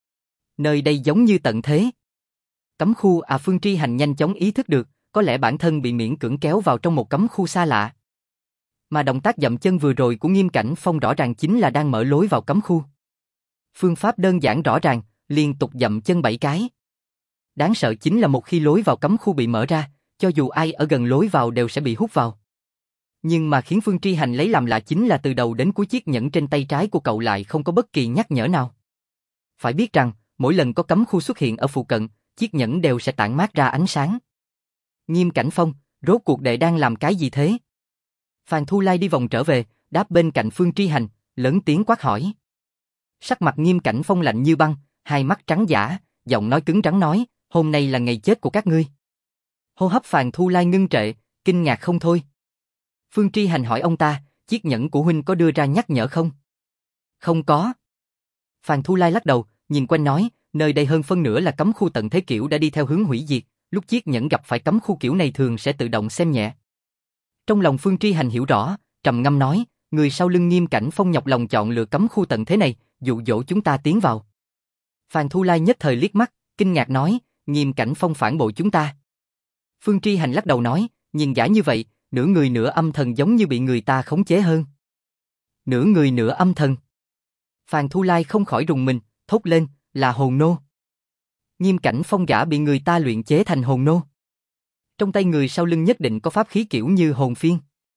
Nơi đây giống như tận thế. Cấm khu Phương Tri Hành nhanh chóng ý thức được, có lẽ bản thân bị miễn cưỡng kéo vào trong một cấm khu xa lạ. Mà động tác dậm chân vừa rồi của Nghiêm Cảnh Phong rõ ràng chính là đang mở lối vào cấm khu. Phương pháp đơn giản rõ ràng, liên tục dậm chân 7 cái. Đáng sợ chính là một khi lối vào cấm khu bị mở ra, cho dù ai ở gần lối vào đều sẽ bị hút vào. Nhưng mà khiến Phương Tri Hành lấy làm lạ chính là từ đầu đến cuối chiếc nhẫn trên tay trái của cậu lại không có bất kỳ nhắc nhở nào. Phải biết rằng, mỗi lần có cấm khu xuất hiện ở phụ cận, chiếc nhẫn đều sẽ tản mát ra ánh sáng. Nghiêm Cảnh Phong, rốt cuộc đệ đang làm cái gì thế? Phàn Thu Lai đi vòng trở về, đáp bên cạnh Phương Tri Hành, lớn tiếng quát hỏi. Sắc mặt Nghiêm Cảnh Phong lạnh như băng, hai mắt trắng dã, giọng nói cứng rắn nói, hôm nay là ngày chết của các ngươi. Hô hấp Phàn Thu Lai ngưng trệ, kinh ngạc không thôi. Phương Tri Hành hỏi ông ta, chiếc nhẫn của huynh có đưa ra nhắc nhở không? Không có. Phàn Thu Lai lắc đầu, nhìn quanh nói, nơi đây hơn phân nửa là cấm khu tận thế, kiểu đã đi theo hướng hủy diệt, lúc chiếc nhẫn gặp phải cấm khu kiểu này thường sẽ tự động xem nhẹ. Trong lòng Phương Tri Hành hiểu rõ, trầm ngâm nói, người sau lưng Nghiêm Cảnh Phong nhọc lòng chọn lựa cấm khu tận thế này, dụ dỗ chúng ta tiến vào. Phan Thu Lai nhất thời liếc mắt, kinh ngạc nói, Nghiêm Cảnh Phong phản bội chúng ta. Phương Tri Hành lắc đầu nói, nhìn gã như vậy, nửa người nửa âm thần giống như bị người ta khống chế hơn. Nửa người nửa âm thần. Phan Thu Lai không khỏi rùng mình, thốt lên, là hồn nô. Nghiêm Cảnh Phong gã bị người ta luyện chế thành hồn nô. Trong tay người sau lưng nhất định có pháp khí kiểu như hồn phiên.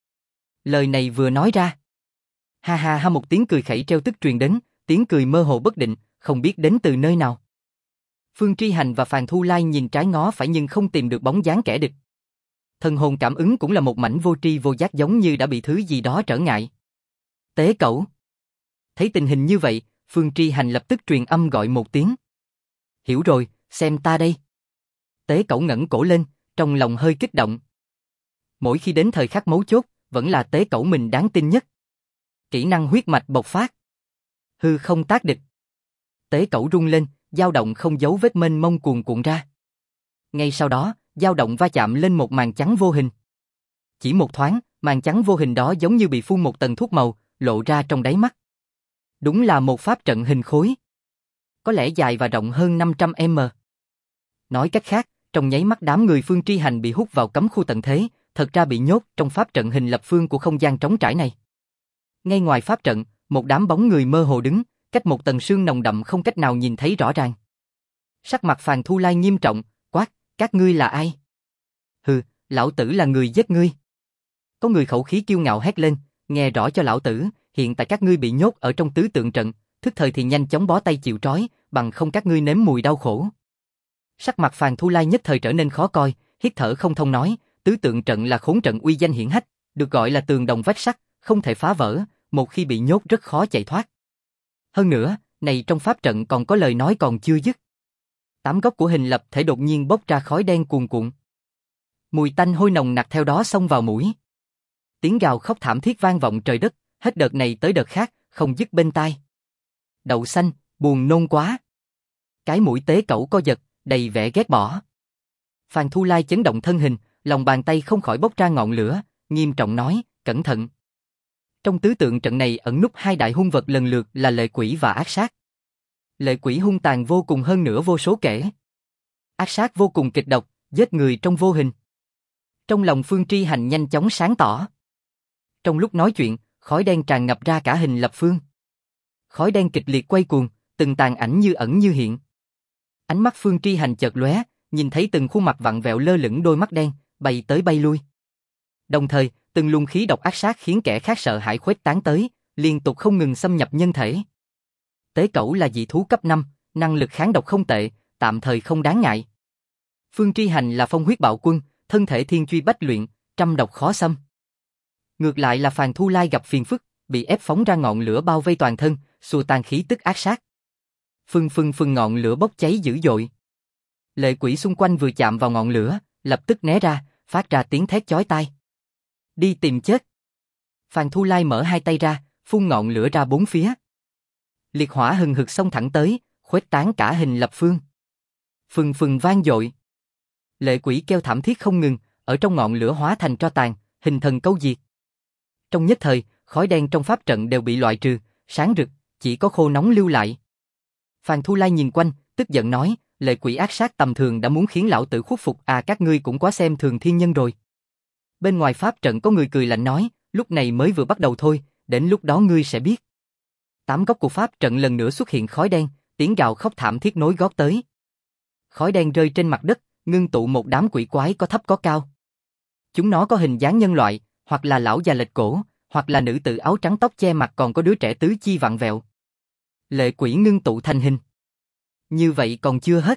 Lời này vừa nói ra. Ha ha ha, một tiếng cười khẩy treo tức truyền đến, tiếng cười mơ hồ bất định, không biết đến từ nơi nào. Phương Tri Hành và Phan Thu Lai nhìn trái ngó phải nhưng không tìm được bóng dáng kẻ địch. Thần hồn cảm ứng cũng là một mảnh vô tri vô giác, giống như đã bị thứ gì đó trở ngại. Tế Cẩu. Thấy tình hình như vậy, Phương Tri Hành lập tức truyền âm gọi một tiếng. Hiểu rồi, xem ta đây. Tế Cẩu ngẩng cổ lên, trong lòng hơi kích động. Mỗi khi đến thời khắc mấu chốt, vẫn là Tế Cẩu mình đáng tin nhất. Kỹ năng huyết mạch bộc phát. Hư không tác địch. Tế Cẩu rung lên, dao động không dấu vết mênh mông cuồn cuộn ra. Ngay sau đó, dao động va chạm lên một màn trắng vô hình. Chỉ một thoáng, màn trắng vô hình đó giống như bị phun một tầng thuốc màu, lộ ra trong đáy mắt. Đúng là một pháp trận hình khối. Có lẽ dài và rộng hơn 500m. Nói cách khác, trong nháy mắt đám người Phương Tri Hành bị hút vào cấm khu tận thế, thật ra bị nhốt trong pháp trận hình lập phương của không gian trống trải này. Ngay ngoài pháp trận, một đám bóng người mơ hồ đứng, cách một tầng sương nồng đậm không cách nào nhìn thấy rõ ràng. Sắc mặt Phan Thu Lai nghiêm trọng, quát, các ngươi là ai? Hừ, lão tử là người giết ngươi. Có người khẩu khí kiêu ngạo hét lên, nghe rõ cho lão tử, hiện tại các ngươi bị nhốt ở trong tứ tượng trận, thức thời thì nhanh chóng bó tay chịu trói, bằng không các ngươi nếm mùi đau khổ. Sắc mặt Phan Thu Lai nhất thời trở nên khó coi, hít thở không thông nói, tứ tượng trận là khốn trận uy danh hiển hách, được gọi là tường đồng vách sắt, không thể phá vỡ, một khi bị nhốt rất khó chạy thoát. Hơn nữa, này trong pháp trận còn có lời nói còn chưa dứt. 8 góc của hình lập thể đột nhiên bốc ra khói đen cuồn cuộn. Mùi tanh hôi nồng nặc theo đó xông vào mũi. Tiếng gào khóc thảm thiết vang vọng trời đất, hết đợt này tới đợt khác, không dứt bên tai. Đậu xanh, buồn nôn quá. Cái mũi Tế Cẩu co giật, đầy vẻ ghét bỏ. Phan Thu Lai chấn động thân hình, lòng bàn tay không khỏi bốc ra ngọn lửa, nghiêm trọng nói, cẩn thận. Trong tứ tượng trận này ẩn núp hai đại hung vật lần lượt là lệ quỷ và ác sát. Lệ quỷ hung tàn vô cùng hơn nữa vô số kể. Ác sát vô cùng kịch độc, giết người trong vô hình. Trong lòng Phương Tri Hành nhanh chóng sáng tỏ. Trong lúc nói chuyện, khói đen tràn ngập ra cả hình lập phương. Khói đen kịch liệt quay cuồng, từng tàn ảnh như ẩn như hiện. Ánh mắt Phương Tri Hành chợt lóe, nhìn thấy từng khuôn mặt vặn vẹo lơ lửng đôi mắt đen, bay tới bay lui. Đồng thời, từng luồng khí độc ác sát khiến kẻ khác sợ hãi khuếch tán tới, liên tục không ngừng xâm nhập nhân thể. Tế Cẩu là dị thú cấp 5, năng lực kháng độc không tệ, tạm thời không đáng ngại. Phương Tri Hành là phong huyết bạo quân, thân thể thiên truy bách luyện, trăm độc khó xâm. Ngược lại là Phan Thu Lai gặp phiền phức, bị ép phóng ra ngọn lửa bao vây toàn thân, xua tan khí tức ác sát. Phừng phừng phừng ngọn lửa bốc cháy dữ dội. Lệ quỷ xung quanh vừa chạm vào ngọn lửa, lập tức né ra, phát ra tiếng thét chói tai. Đi tìm chết. Phan Thu Lai mở hai tay ra, phun ngọn lửa ra bốn phía. Liệt hỏa hừng hực xông thẳng tới, khuếch tán cả hình lập phương. Phừng phừng vang dội. Lệ quỷ kêu thảm thiết không ngừng, ở trong ngọn lửa hóa thành tro tàn, hình thần câu diệt. Trong nhất thời, khói đen trong pháp trận đều bị loại trừ, sáng rực, chỉ có khô nóng lưu lại. Phan Thu Lai nhìn quanh, tức giận nói, lệ quỷ ác sát tầm thường đã muốn khiến lão tử khuất phục, à các ngươi cũng quá xem thường thiên nhân rồi. Bên ngoài pháp trận có người cười lạnh nói, lúc này mới vừa bắt đầu thôi, đến lúc đó ngươi sẽ biết. 8 góc của pháp trận lần nữa xuất hiện khói đen, tiếng gào khóc thảm thiết nối gót tới. Khói đen rơi trên mặt đất, ngưng tụ một đám quỷ quái có thấp có cao. Chúng nó có hình dáng nhân loại, hoặc là lão già lệch cổ, hoặc là nữ tử áo trắng tóc che mặt, còn có đứa trẻ tứ chi vặn vẹo. Lệ quỷ ngưng tụ thành hình. Như vậy còn chưa hết.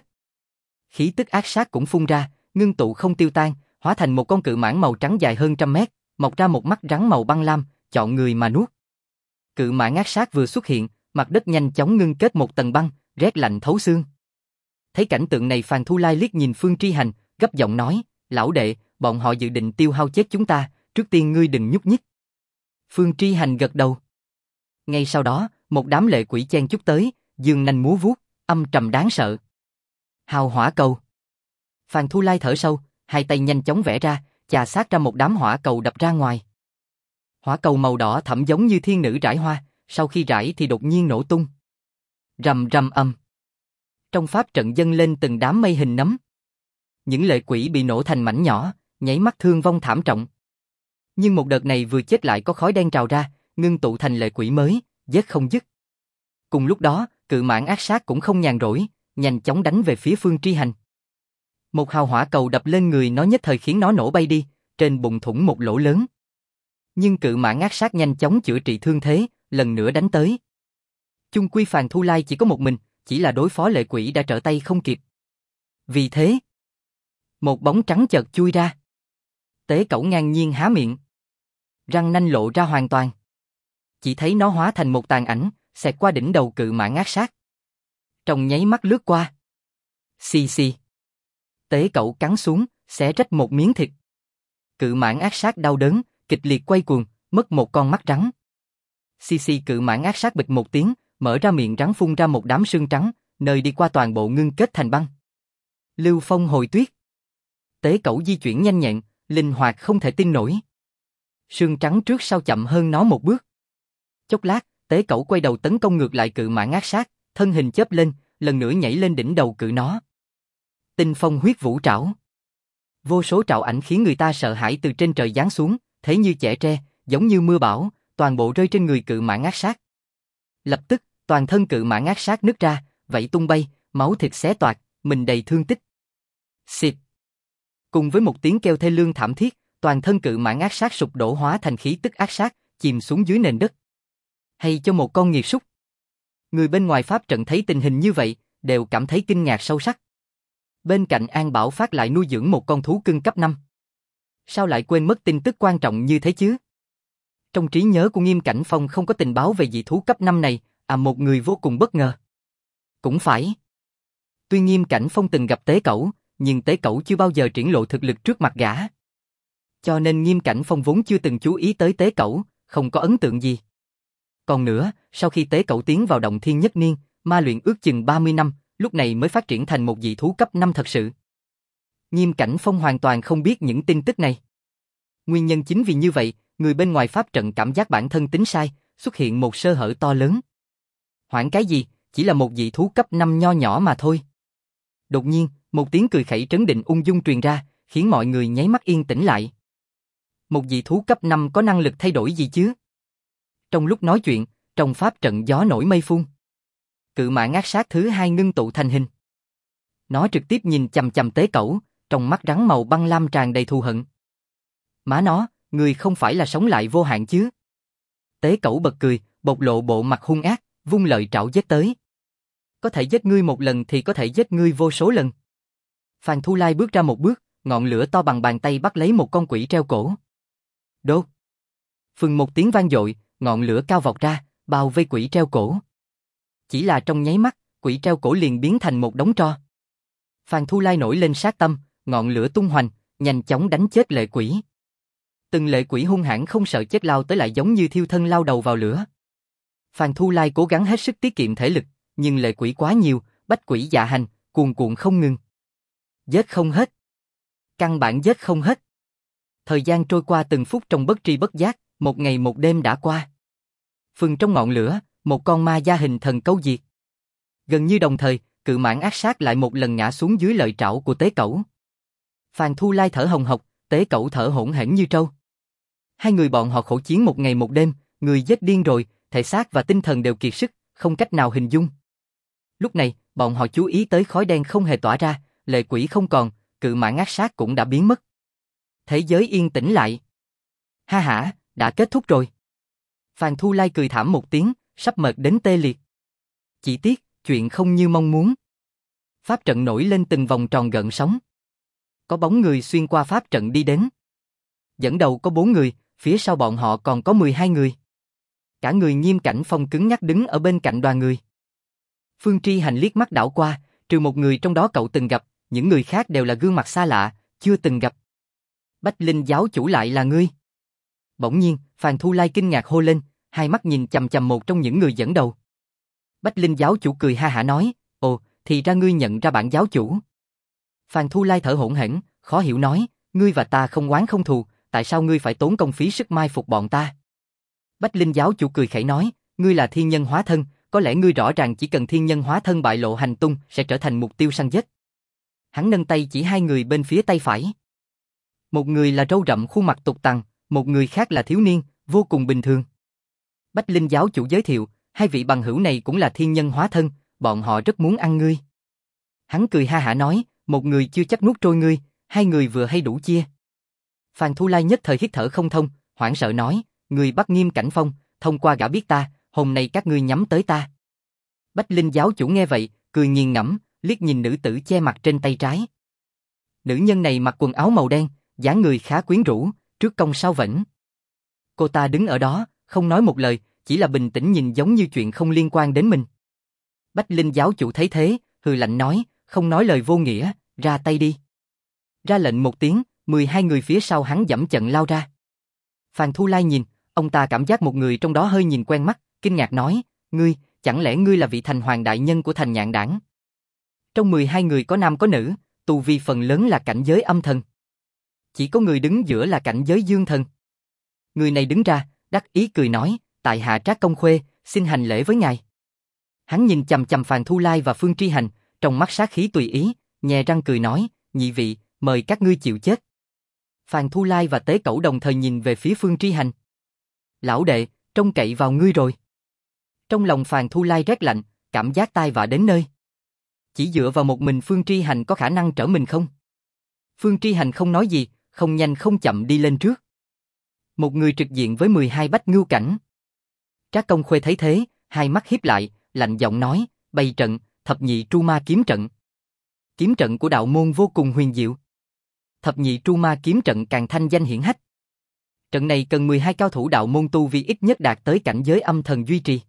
Khí tức ác sát cũng phun ra, ngưng tụ không tiêu tan, hóa thành một con cự mãng màu trắng dài hơn 100 mét, mọc ra một mắt rắn màu băng lam, chọn người mà nuốt. Cự mãng ác sát vừa xuất hiện, mặt đất nhanh chóng ngưng kết một tầng băng, rét lạnh thấu xương. Thấy cảnh tượng này, Phan Thu Lai liếc nhìn Phương Tri Hành, gấp giọng nói, lão đệ, bọn họ dự định tiêu hao chết chúng ta, trước tiên ngươi đừng nhúc nhích. Phương Tri Hành gật đầu. Ngay sau đó, một đám lệ quỷ chen chúc tới, dương nanh múa vuốt, âm trầm đáng sợ. Hào hỏa cầu. Phan Thu Lai thở sâu, hai tay nhanh chóng vẽ ra, chà sát ra một đám hỏa cầu đập ra ngoài. Hỏa cầu màu đỏ thẫm giống như thiên nữ rải hoa, sau khi rải thì đột nhiên nổ tung. Rầm rầm âm. Trong pháp trận dâng lên từng đám mây hình nấm. Những lệ quỷ bị nổ thành mảnh nhỏ, nháy mắt thương vong thảm trọng. Nhưng một đợt này vừa chết lại có khói đen trào ra, ngưng tụ thành lệ quỷ mới, giết không dứt. Cùng lúc đó, cự mãng ác sát cũng không nhàn rỗi, nhanh chóng đánh về phía Phương Tri Hành. Một hào hỏa cầu đập lên người nó nhất thời khiến nó nổ bay đi, trên bụng thủng một lỗ lớn. Nhưng cự mãng ác sát nhanh chóng chữa trị thương thế, lần nữa đánh tới. Chung quy Phan Thu Lai chỉ có một mình, chỉ là đối phó lệ quỷ đã trở tay không kịp. Vì thế, một bóng trắng chợt chui ra. Tế Cẩu ngang nhiên há miệng. Răng nanh lộ ra hoàn toàn. Chỉ thấy nó hóa thành một tàn ảnh, xẹt qua đỉnh đầu cự mãng ác sát. Trong nháy mắt lướt qua. Xì xì. Tế Cẩu cắn xuống, xé rách một miếng thịt. Cự mãng ác sát đau đớn, kịch liệt quay cuồng, mất một con mắt rắn. Xì xì cự mãng ác sát bịch một tiếng, mở ra miệng rắn phun ra một đám sương trắng, nơi đi qua toàn bộ ngưng kết thành băng. Lưu phong hồi tuyết. Tế Cẩu di chuyển nhanh nhẹn, linh hoạt không thể tin nổi. Sương trắng trước sau chậm hơn nó một bước. Chốc lát, Tế Cẩu quay đầu tấn công ngược lại cự mãng ác sát, thân hình chớp lên, lần nữa nhảy lên đỉnh đầu cự nó. Tinh phong huyết vũ trảo. Vô số trảo ảnh khiến người ta sợ hãi từ trên trời giáng xuống, thế như chẻ tre, giống như mưa bão, toàn bộ rơi trên người cự mãng ác sát. Lập tức, toàn thân cự mãng ác sát nứt ra, vảy tung bay, máu thịt xé toạc, mình đầy thương tích. Xịt. Cùng với một tiếng kêu thê lương thảm thiết, toàn thân cự mãng ác sát sụp đổ hóa thành khí tức ác sát, chìm xuống dưới nền đất. Hay cho một con nghiệt súc. Người bên ngoài pháp trận thấy tình hình như vậy, đều cảm thấy kinh ngạc sâu sắc. Bên cạnh An Bảo Phát lại nuôi dưỡng một con thú cưng cấp 5. Sao lại quên mất tin tức quan trọng như thế chứ? Trong trí nhớ của Nghiêm Cảnh Phong không có tình báo về dị thú cấp 5 này, một người vô cùng bất ngờ. Cũng phải. Tuy Nghiêm Cảnh Phong từng gặp Tế Cẩu, nhưng Tế Cẩu chưa bao giờ triển lộ thực lực trước mặt gã. Cho nên Nghiêm Cảnh Phong vốn chưa từng chú ý tới Tế Cẩu, không có ấn tượng gì. Còn nữa, sau khi Tế Cẩu tiến vào động thiên nhất niên, ma luyện ước chừng 30 năm, lúc này mới phát triển thành một dị thú cấp 5 thật sự. Nghiêm Cảnh Phong hoàn toàn không biết những tin tức này. Nguyên nhân chính vì như vậy, người bên ngoài pháp trận cảm giác bản thân tính sai, xuất hiện một sơ hở to lớn. Hoảng cái gì, chỉ là một dị thú cấp 5 nho nhỏ mà thôi. Đột nhiên, một tiếng cười khẩy trấn định ung dung truyền ra, khiến mọi người nháy mắt yên tĩnh lại. Một dị thú cấp 5 có năng lực thay đổi gì chứ? Trong lúc nói chuyện, trong pháp trận gió nổi mây phun. Cự mãng ác sát thứ 2 ngưng tụ thành hình. Nó trực tiếp nhìn chằm chằm Tế Cẩu, trong mắt rắn màu băng lam tràn đầy thù hận. Má nó, người không phải là sống lại vô hạn chứ? Tế Cẩu bật cười, bộc lộ bộ mặt hung ác, vung lợi trảo giết tới. Có thể giết ngươi một lần thì có thể giết ngươi vô số lần. Phan Thu Lai bước ra một bước, ngọn lửa to bằng bàn tay bắt lấy một con quỷ treo cổ. Đốt. Phừng một tiếng vang dội, ngọn lửa cao vọt ra, bao vây quỷ treo cổ. Chỉ là trong nháy mắt, quỷ treo cổ liền biến thành một đống tro. Phan Thu Lai nổi lên sát tâm, ngọn lửa tung hoành, nhanh chóng đánh chết lệ quỷ. Từng lệ quỷ hung hãn không sợ chết lao tới lại giống như thiêu thân lao đầu vào lửa. Phan Thu Lai cố gắng hết sức tiết kiệm thể lực, nhưng lệ quỷ quá nhiều, bách quỷ dạ hành, cuồn cuộn không ngừng. Giết không hết. Căn bản giết không hết. Thời gian trôi qua từng phút trong bất tri bất giác, một ngày một đêm đã qua. Phừng trong ngọn lửa, một con ma gia hình thần câu diệt. Gần như đồng thời, cự mãng ác sát lại một lần ngã xuống dưới lợi trảo của Tế Cẩu. Phan Thu Lai thở hồng hộc, Tế Cẩu thở hổn hển như trâu. Hai người bọn họ khổ chiến một ngày một đêm, người giết điên rồi, thể xác và tinh thần đều kiệt sức, không cách nào hình dung. Lúc này, bọn họ chú ý tới khói đen không hề tỏa ra, lệ quỷ không còn, cự mãng ác sát cũng đã biến mất. Thế giới yên tĩnh lại. Ha ha, đã kết thúc rồi. Phan Thu Lai cười thảm một tiếng, sắp mệt đến tê liệt. Chỉ tiếc, chuyện không như mong muốn. Pháp trận nổi lên từng vòng tròn gợn sóng. Có bóng người xuyên qua pháp trận đi đến. Dẫn đầu có 4 người, phía sau bọn họ còn có 12 người. Cả người Nghiêm Cảnh Phong cứng nhắc đứng ở bên cạnh đoàn người. Phương Tri Hành liếc mắt đảo qua, trừ một người trong đó cậu từng gặp, những người khác đều là gương mặt xa lạ, chưa từng gặp. Bách Linh giáo chủ lại là ngươi. Bỗng nhiên, Phan Thu Lai kinh ngạc hô lên, hai mắt nhìn chằm chằm một trong những người dẫn đầu. Bách Linh giáo chủ cười ha hả nói, ồ, thì ra ngươi nhận ra bản giáo chủ. Phan Thu Lai thở hổn hển, khó hiểu nói, ngươi và ta không oán không thù, tại sao ngươi phải tốn công phí sức mai phục bọn ta? Bách Linh giáo chủ cười khẩy nói, ngươi là thiên nhân hóa thân, có lẽ ngươi rõ ràng chỉ cần thiên nhân hóa thân bại lộ hành tung sẽ trở thành mục tiêu săn giết. Hắn nâng tay chỉ hai người bên phía tay phải. Một người là râu rậm khuôn mặt tục tằng, một người khác là thiếu niên, vô cùng bình thường. Bách Linh giáo chủ giới thiệu, hai vị bằng hữu này cũng là thiên nhân hóa thân, bọn họ rất muốn ăn ngươi. Hắn cười ha hả nói, một người chưa chắc nuốt trôi ngươi, hai người vừa hay đủ chia. Phan Thu Lai nhất thời hít thở không thông, hoảng sợ nói, người bắt Nghiêm Cảnh Phong, thông qua gã biết ta, hôm nay các ngươi nhắm tới ta. Bách Linh giáo chủ nghe vậy, cười nghiền ngẫm, liếc nhìn nữ tử che mặt trên tay trái. Nữ nhân này mặc quần áo màu đen, dáng người khá quyến rũ, trước cong sau vểnh. Cô ta đứng ở đó, không nói một lời, chỉ là bình tĩnh nhìn giống như chuyện không liên quan đến mình. Bách Linh giáo chủ thấy thế, hừ lạnh nói, không nói lời vô nghĩa, ra tay đi. Ra lệnh một tiếng, 12 người phía sau hắn giẫm chận lao ra. Phan Thu Lai nhìn, ông ta cảm giác một người trong đó hơi nhìn quen mắt, kinh ngạc nói, ngươi, chẳng lẽ ngươi là vị thành hoàng đại nhân của thành Nhạn Đảng? Trong 12 người có nam có nữ, tu vi phần lớn là cảnh giới âm thần. Chỉ có người đứng giữa là cảnh giới dương thần. Người này đứng ra, đắc ý cười nói, tại hạ Trác Công Khuê, xin hành lễ với ngài. Hắn nhìn chằm chằm Phan Thu Lai và Phương Tri Hành, trong mắt sát khí tùy ý, nhè răng cười nói, nhị vị, mời các ngươi chịu chết. Phan Thu Lai và Tế Cẩu đồng thời nhìn về phía Phương Tri Hành. Lão đệ, trông cậy vào ngươi rồi. Trong lòng Phan Thu Lai rét lạnh, cảm giác tai vạ đến nơi. Chỉ dựa vào một mình Phương Tri Hành có khả năng trở mình không? Phương Tri Hành không nói gì, không nhanh không chậm đi lên trước. Một người trực diện với 12 bách ngưu cảnh. Trác Công Khuê thấy thế, hai mắt híp lại, lạnh giọng nói, bày trận, thập nhị tru ma kiếm trận. Kiếm trận của đạo môn vô cùng huyền diệu. Thập nhị tru ma kiếm trận càng thanh danh hiển hách. Trận này cần 12 cao thủ đạo môn tu vi ít nhất đạt tới cảnh giới âm thần duy trì.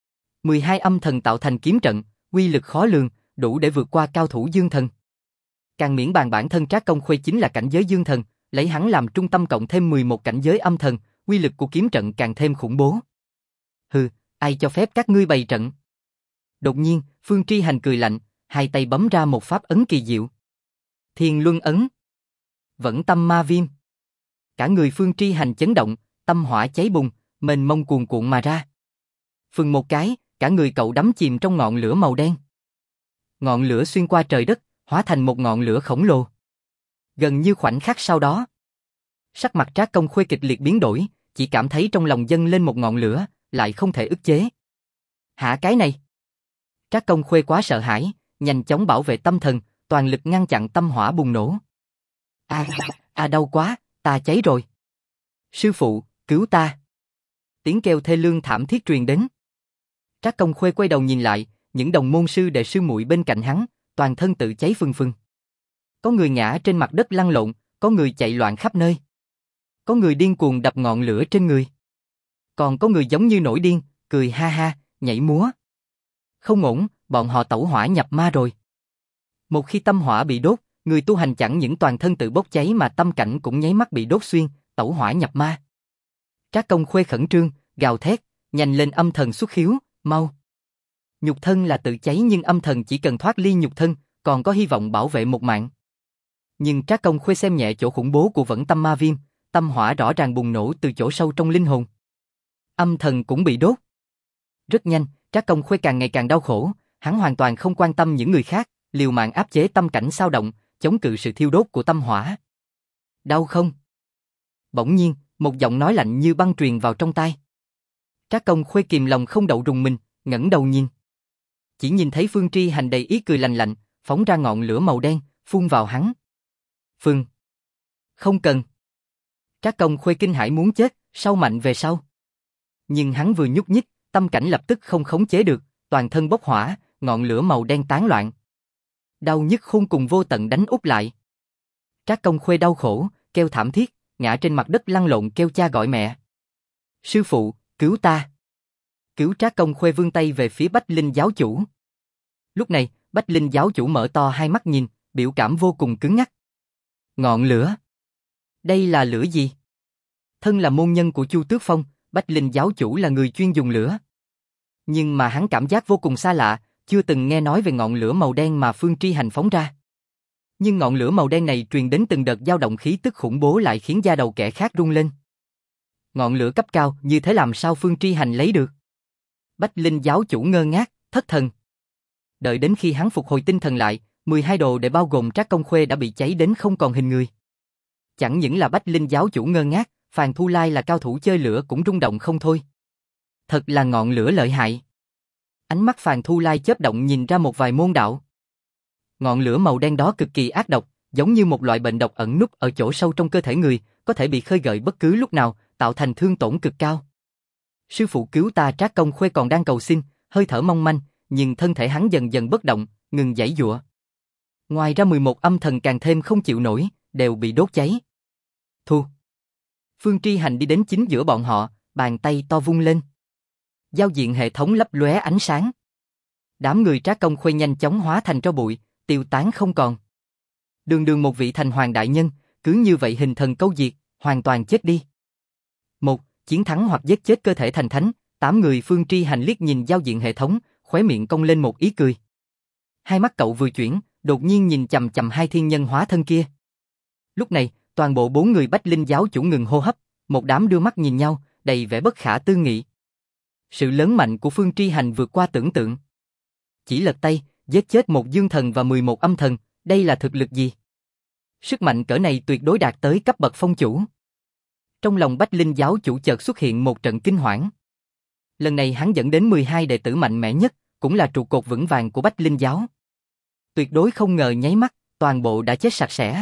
12 âm thần tạo thành kiếm trận, uy lực khó lường, đủ để vượt qua cao thủ dương thần. Càng miễn bàn bản thân Trác Công Khuê chính là cảnh giới dương thần, lấy hắn làm trung tâm cộng thêm 11 cảnh giới âm thần, uy lực của kiếm trận càng thêm khủng bố. Hừ, ai cho phép các ngươi bày trận? Đột nhiên, Phương Tri Hành cười lạnh, hai tay bấm ra một pháp ấn kỳ diệu. Thiên Luân ấn. Vẫn tâm ma viêm. Cả người Phương Tri Hành chấn động, tâm hỏa cháy bùng, mênh mông cuồn cuộn mà ra. Phừng một cái, cả người cậu đắm chìm trong ngọn lửa màu đen. Ngọn lửa xuyên qua trời đất, hóa thành một ngọn lửa khổng lồ. Gần như khoảnh khắc sau đó, sắc mặt Trác Công Khuê kịch liệt biến đổi, chỉ cảm thấy trong lòng dâng lên một ngọn lửa, lại không thể ức chế. Hả cái này? Trác Công Khuê quá sợ hãi, nhanh chóng bảo vệ tâm thần, toàn lực ngăn chặn tâm hỏa bùng nổ. Đau quá, ta cháy rồi. Sư phụ, cứu ta. Tiếng kêu thê lương thảm thiết truyền đến. Trác Công Khuê quay đầu nhìn lại, những đồng môn sư đệ sư muội bên cạnh hắn, toàn thân tự cháy phừng phừng. Có người ngã trên mặt đất lăn lộn, có người chạy loạn khắp nơi. Có người điên cuồng đập ngọn lửa trên người. Còn có người giống như nổi điên, cười ha ha, nhảy múa. Không ổn, bọn họ tẩu hỏa nhập ma rồi. Một khi tâm hỏa bị đốt, người tu hành chẳng những toàn thân tự bốc cháy mà tâm cảnh cũng nháy mắt bị đốt xuyên, tẩu hỏa nhập ma. Trác Công Khuê khẩn trương, gào thét, nhanh lên âm thần xuất khiếu, mau. Nhục thân là tự cháy nhưng âm thần chỉ cần thoát ly nhục thân, còn có hy vọng bảo vệ một mạng. Nhưng Trác Công Khuê xem nhẹ chỗ khủng bố của vẫn tâm ma viêm, tâm hỏa rõ ràng bùng nổ từ chỗ sâu trong linh hồn. Âm thần cũng bị đốt. Rất nhanh, Trác Công Khuê càng ngày càng đau khổ, hắn hoàn toàn không quan tâm những người khác, liều mạng áp chế tâm cảnh xao động, chống cự sự thiêu đốt của tâm hỏa. Đau không? Bỗng nhiên, một giọng nói lạnh như băng truyền vào trong tai. Trác Công Khuê kìm lòng không đậu rùng mình, ngẩng đầu nhìn. Chỉ nhìn thấy Phương Tri Hành đầy ý cười lạnh lạnh, phóng ra ngọn lửa màu đen, phun vào hắn. Phương! Không cần! Trác Công Khuê kinh hãi muốn chết, sau mạnh về sau. Nhưng hắn vừa nhúc nhích, tâm cảnh lập tức không khống chế được, toàn thân bốc hỏa, ngọn lửa màu đen tán loạn. Đau nhức khôn cùng vô tận đánh úp lại. Trác Công Khuê đau khổ, kêu thảm thiết, ngã trên mặt đất lăn lộn kêu cha gọi mẹ. Sư phụ, cứu ta! Cứu! Trác Công Khuê vươn tay về phía Bách Linh giáo chủ. Lúc này, Bách Linh giáo chủ mở to hai mắt nhìn, biểu cảm vô cùng cứng nhắc. Ngọn lửa? Đây là lửa gì? Thân là môn nhân của Chu Tước Phong, Bách Linh giáo chủ là người chuyên dùng lửa. Nhưng mà hắn cảm giác vô cùng xa lạ, chưa từng nghe nói về ngọn lửa màu đen mà Phương Tri Hành phóng ra. Nhưng ngọn lửa màu đen này truyền đến từng đợt dao động khí tức khủng bố lại khiến da đầu kẻ khác rung lên. Ngọn lửa cấp cao như thế làm sao Phương Tri Hành lấy được? Bách Linh giáo chủ ngơ ngác, thất thần. Đợi đến khi hắn phục hồi tinh thần lại, 12 đồ để bao gồm Trác Công Khuê đã bị cháy đến không còn hình người. Chẳng những là Bách Linh giáo chủ ngơ ngác, Phàn Thu Lai là cao thủ chơi lửa cũng rung động không thôi. Thật là ngọn lửa lợi hại. Ánh mắt Phàn Thu Lai chớp động nhìn ra một vài môn đạo. Ngọn lửa màu đen đó cực kỳ ác độc, giống như một loại bệnh độc ẩn núp ở chỗ sâu trong cơ thể người, có thể bị khơi gợi bất cứ lúc nào, tạo thành thương tổn cực cao. Sư phụ cứu ta. Trác Công Khuê còn đang cầu xin, hơi thở mong manh, nhưng thân thể hắn dần dần bất động, ngừng giãy giụa. Ngoài ra 11 âm thần càng thêm không chịu nổi, đều bị đốt cháy. Thu. Phương Tri Hành đi đến chính giữa bọn họ, bàn tay to vung lên. Giao diện hệ thống lấp lóe ánh sáng. Đám người Trác Công Khuê nhanh chóng hóa thành tro bụi, tiêu tán không còn. Đường đường một vị thành hoàng đại nhân, cứ như vậy hình thần câu diệt, hoàn toàn chết đi. Một, chiến thắng hoặc giết chết cơ thể thành thánh. 8 người. Phương Tri Hành liếc nhìn giao diện hệ thống, khóe miệng cong lên một ý cười. Hai mắt cậu vừa chuyển, đột nhiên nhìn chằm chằm hai thiên nhân hóa thân kia. Lúc này, toàn bộ 4 người Bách Linh giáo chủ ngừng hô hấp, một đám đưa mắt nhìn nhau, đầy vẻ bất khả tư nghị. Sự lớn mạnh của Phương Tri Hành vượt qua tưởng tượng. Chỉ lật tay, giết chết một dương thần và 11 âm thần, đây là thực lực gì? Sức mạnh cỡ này tuyệt đối đạt tới cấp bậc phong chủ. Trong lòng Bách Linh giáo chủ chợt xuất hiện một trận kinh hoảng. Lần này hắn dẫn đến 12 đệ tử mạnh mẽ nhất, cũng là trụ cột vững vàng của Bách Linh giáo. Tuyệt đối không ngờ nháy mắt, toàn bộ đã chết sạch sẽ.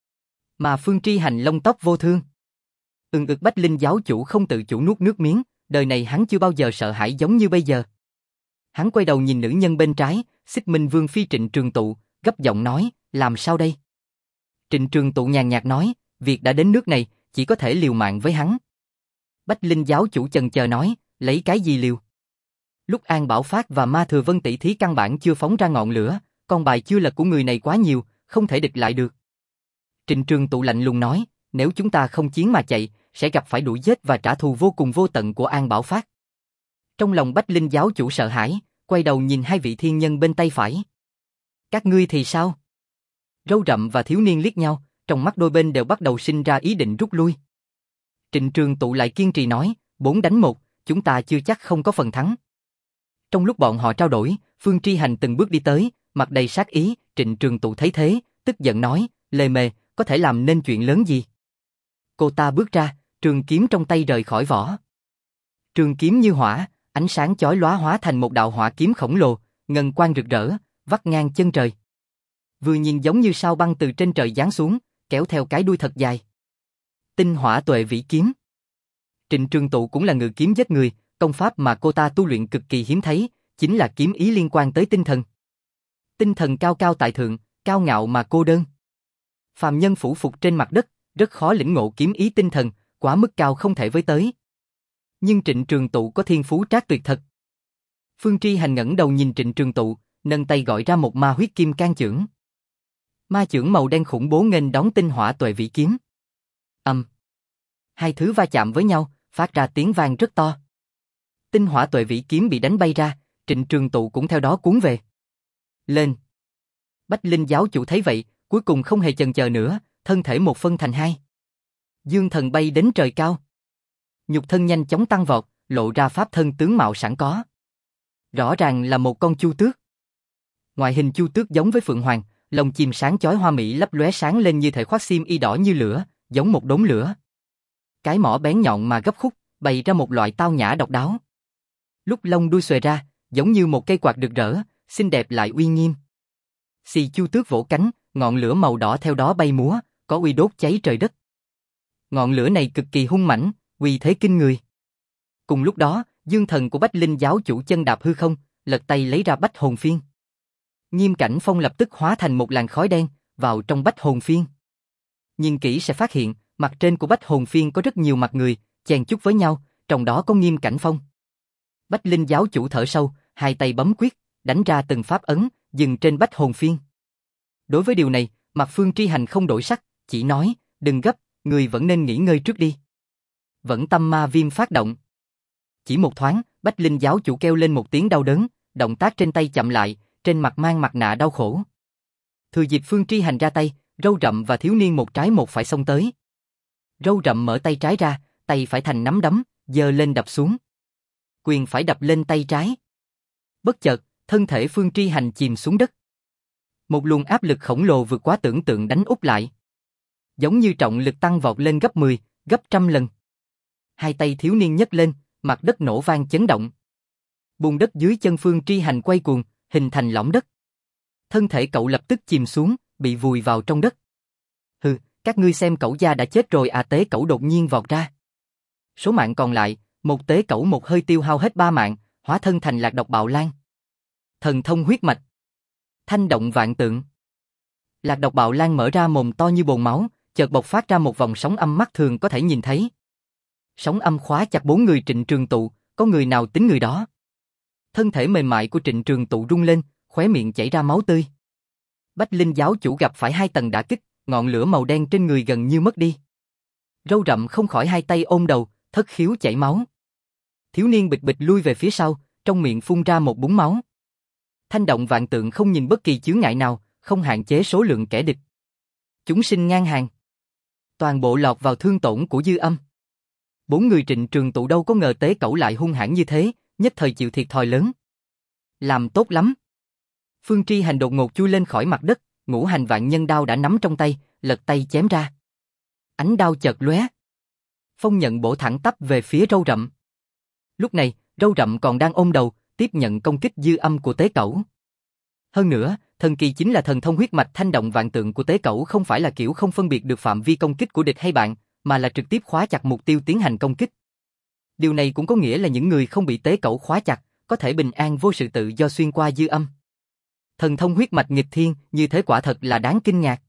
Mà Phương Tri Hành lông tóc vô thương. Bách Linh giáo chủ không tự chủ nuốt nước miếng, đời này hắn chưa bao giờ sợ hãi giống như bây giờ. Hắn quay đầu nhìn nữ nhân bên trái, Xích Minh Vương Phi Trịnh Trường Tụ, gấp giọng nói, làm sao đây? Trịnh Trường Tụ nhàn nhạt nói, việc đã đến nước này, chỉ có thể liều mạng với hắn. Bách Linh giáo chủ chần chờ nói, lấy cái gì liều? Lúc An Bảo Phát và Ma Thừa Vân tỷ thí căn bản chưa phóng ra ngọn lửa, con bài chưa lật của người này quá nhiều, không thể địch lại được. Trịnh Trường Tụ lạnh lùng nói, nếu chúng ta không chiến mà chạy, sẽ gặp phải đuổi giết và trả thù vô cùng vô tận của An Bảo Phát. Trong lòng Bách Linh giáo chủ sợ hãi, quay đầu nhìn hai vị thiên nhân bên tay phải. Các ngươi thì sao? Râu rậm và thiếu niên liếc nhau, trong mắt đôi bên đều bắt đầu sinh ra ý định rút lui. Trịnh Trường Tụ lại kiên trì nói, 4 đánh 1, chúng ta chưa chắc không có phần thắng. Trong lúc bọn họ trao đổi, Phương Tri Hành từng bước đi tới, mặt đầy sát ý. Trịnh Trường Tụ thấy thế, tức giận nói, lề mề, có thể làm nên chuyện lớn gì? Cô ta bước ra, trường kiếm trong tay rời khỏi vỏ. Trường kiếm như hỏa, ánh sáng chói lóa hóa thành một đạo hỏa kiếm khổng lồ, ngân quang rực rỡ, vắt ngang chân trời. Vừa nhìn giống như sao băng từ trên trời giáng xuống, kéo theo cái đuôi thật dài. Tinh Hỏa Tuệ Vĩ Kiếm. Trịnh Trường Tụ cũng là ngự kiếm giết người, công pháp mà cô ta tu luyện cực kỳ hiếm thấy, chính là kiếm ý liên quan tới tinh thần. Tinh thần cao cao tại thượng, cao ngạo mà cô đơn. Phàm nhân phủ phục trên mặt đất, rất khó lĩnh ngộ kiếm ý tinh thần, quá mức cao không thể với tới. Nhưng Trịnh Trường Tụ có thiên phú trác tuyệt thật. Phương Tri Hành ngẩng đầu nhìn Trịnh Trường Tụ, nâng tay gọi ra một ma huyết kim can chưởng. Ma chưởng màu đen khủng bố nghênh đón Tinh Hỏa Tuệ Vĩ Kiếm. Hai thứ va chạm với nhau, phát ra tiếng vang rất to. Tinh Hỏa Tuệ Vĩ Kiếm bị đánh bay ra, Trịnh Trường Tụ cũng theo đó cuốn về. Lên! Bách Linh giáo chủ thấy vậy, cuối cùng không hề chần chờ nữa, thân thể một phân thành hai. Dương thần bay đến trời cao. Nhục thân nhanh chóng tăng vọt, lộ ra pháp thân tướng mạo sẵn có. Rõ ràng là một con chu tước. Ngoại hình chu tước giống với phượng hoàng, lông chim sáng chói hoa mỹ lấp lóe sáng lên như thể khoác xiêm y đỏ như lửa, giống một đốm lửa. Cái mỏ bén nhọn mà gấp khúc, bày ra một loại tao nhã độc đáo. Lúc lông đuôi xòe ra, giống như một cây quạt rực rỡ, xinh đẹp lại uy nghiêm. Xì chu tước vỗ cánh, ngọn lửa màu đỏ theo đó bay múa, có uy đốt cháy trời đất. Ngọn lửa này cực kỳ hung mãnh, uy thế kinh người. Cùng lúc đó, dương thần của Bách Linh giáo chủ chân đạp hư không, lật tay lấy ra Bách Hồn Phiên. Nghiêm Cảnh Phong lập tức hóa thành một làn khói đen, vào trong Bách Hồn Phiên. Nhìn kỹ sẽ phát hiện, mặt trên của Bách Hồn Phiên có rất nhiều mặt người, chèn chúc với nhau, trong đó có Nghiêm Cảnh Phong. Bách Linh giáo chủ thở sâu, hai tay bấm quyết, đánh ra từng pháp ấn, dừng trên Bách Hồn Phiên. Đối với điều này, mặt Phương Tri Hành không đổi sắc, chỉ nói, đừng gấp, người vẫn nên nghỉ ngơi trước đi. Vẫn tâm ma viêm phát động. Chỉ một thoáng, Bách Linh giáo chủ kêu lên một tiếng đau đớn, động tác trên tay chậm lại, trên mặt mang mặt nạ đau khổ. Thừa dịp Phương Tri Hành ra tay, Râu Rậm và thiếu niên một trái một phải xông tới. Râu Rậm mở tay trái ra, tay phải thành nắm đấm, giơ lên đập xuống. Quyền phải đập lên tay trái. Bất chợt, thân thể Phương Tri Hành chìm xuống đất. Một luồng áp lực khổng lồ vượt quá tưởng tượng đánh úp lại. Giống như trọng lực tăng vọt lên gấp 10, gấp trăm lần. Hai tay thiếu niên nhấc lên, mặt đất nổ vang chấn động. Bùn đất dưới chân Phương Tri Hành quay cuồng, hình thành lõm đất. Thân thể cậu lập tức chìm xuống, bị vùi vào trong đất. Hừ, các ngươi xem cẩu gia đã chết rồi à. Tế cẩu đột nhiên vọt ra. Số mạng còn lại, một tế cẩu một hơi tiêu hao hết 3 mạng, hóa thân thành Lạc Độc Bạo Lan. Thần thông huyết mạch. Thanh động vạn tượng. Lạc Độc Bạo Lan mở ra mồm to như bồn máu, chợt bộc phát ra một vòng sóng âm mắt thường có thể nhìn thấy. Sóng âm khóa chặt 4 người Trịnh Trường Tụ, có người nào tính người đó. Thân thể mềm mại của Trịnh Trường Tụ rung lên, khóe miệng chảy ra máu tươi. Bách Linh giáo chủ gặp phải 2 tầng đả kích, ngọn lửa màu đen trên người gần như mất đi. Râu Rậm không khỏi hai tay ôm đầu, thất khiếu chảy máu. Thiếu niên bịch bịch lui về phía sau, trong miệng phun ra một búng máu. Thanh động vạn tượng không nhìn bất kỳ chướng ngại nào, không hạn chế số lượng kẻ địch. Chúng sinh ngang hàng. Toàn bộ lọt vào thương tổn của dư âm. 4 người Trịnh Trường Tụ đâu có ngờ tế cẩu lại hung hãn như thế, nhất thời chịu thiệt thòi lớn. Làm tốt lắm. Phương Tri Hành đột ngột chui lên khỏi mặt đất, ngũ hành vạn nhân đao đã nắm trong tay, lật tay chém ra. Ánh đao chợt lóe. Phong nhận bổ thẳng tắp về phía Râu Rậm. Lúc này, Râu Rậm còn đang ôm đầu, tiếp nhận công kích dư âm của tế cẩu. Hơn nữa, thần kỳ chính là thần thông huyết mạch thanh động vạn tượng của tế cẩu không phải là kiểu không phân biệt được phạm vi công kích của địch hay bạn, mà là trực tiếp khóa chặt mục tiêu tiến hành công kích. Điều này cũng có nghĩa là những người không bị tế cẩu khóa chặt, có thể bình an vô sự tự do xuyên qua dư âm. Thần thông huyết mạch nghịch thiên, như thế quả thật là đáng kinh ngạc.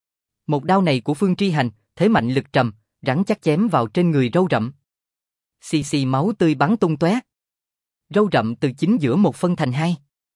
Một đao này của Phương Tri Hành, thế mạnh lực trầm, rắn chắc chém vào trên người Râu Rậm. Xì xì máu tươi bắn tung tóe. Râu Rậm từ chính giữa một phân thành hai.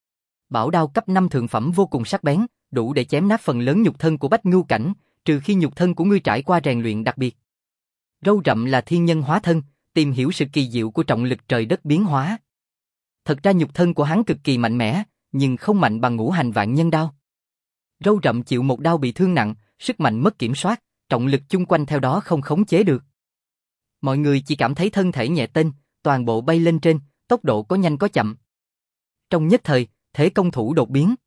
Bảo đao cấp 5 thượng phẩm vô cùng sắc bén, đủ để chém nát phần lớn nhục thân của Bách Ngưu Cảnh, trừ khi nhục thân của ngươi trải qua rèn luyện đặc biệt. Râu Rậm là thiên nhân hóa thân, tìm hiểu sự kỳ diệu của trọng lực trời đất biến hóa. Thật ra nhục thân của hắn cực kỳ mạnh mẽ, nhưng không mạnh bằng ngũ hành vạn nhân đao. Râu Rậm chịu một đao bị thương nặng, sức mạnh mất kiểm soát, trọng lực chung quanh theo đó không khống chế được. Mọi người chỉ cảm thấy thân thể nhẹ tênh, toàn bộ bay lên trên, tốc độ có nhanh có chậm. Trong nhất thời, thế công thủ đột biến.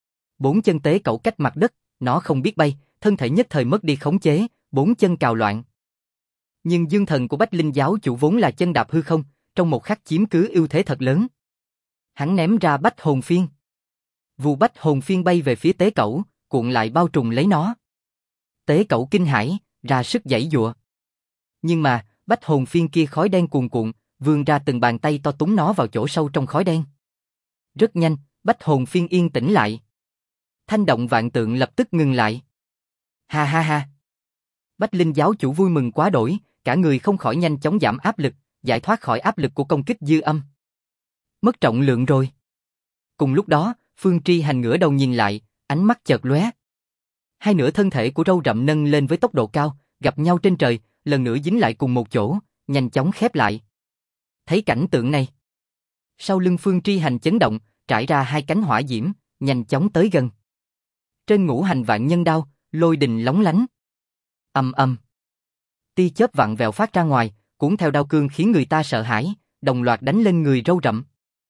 4 chân tế cẩu cách mặt đất, nó không biết bay, thân thể nhất thời mất đi khống chế, 4 chân cào loạn. Nhưng dương thần của Bách Linh giáo chủ vốn là chân đạp hư không, trong một khắc chiếm cứ ưu thế thật lớn. Hắn ném ra Bách Hồn Phiên. Vù Bách Hồn Phiên bay về phía tế cẩu, cuộn lại bao trùm lấy nó. Tế cẩu kinh hãi, ra sức giãy giụa. Nhưng mà, Bách Hồn Phiên kia khói đen cuồn cuộn, vươn ra từng bàn tay to túm nó vào chỗ sâu trong khói đen. Rất nhanh, Bách Hồn Phiên yên tĩnh lại. Thanh động vạn tượng lập tức ngừng lại. Ha ha ha. Bách Linh giáo chủ vui mừng quá đổi, cả người không khỏi nhanh chóng giảm áp lực, giải thoát khỏi áp lực của công kích dư âm. Mất trọng lượng rồi. Cùng lúc đó, Phương Tri Hành ngửa đầu nhìn lại, ánh mắt chợt lóe. Hai nửa thân thể của Râu Rậm nâng lên với tốc độ cao, gặp nhau trên trời, lần nữa dính lại cùng một chỗ, nhanh chóng khép lại. Thấy cảnh tượng này, sau lưng Phương Tri Hành chấn động, trải ra hai cánh hỏa diễm, nhanh chóng tới gần. Trên ngũ hành vạn nhân đao, lôi đình lóng lánh. Ầm ầm. Tia chớp vặn vẹo phát ra ngoài, cuốn theo đao cương khiến người ta sợ hãi, đồng loạt đánh lên người Râu Rậm.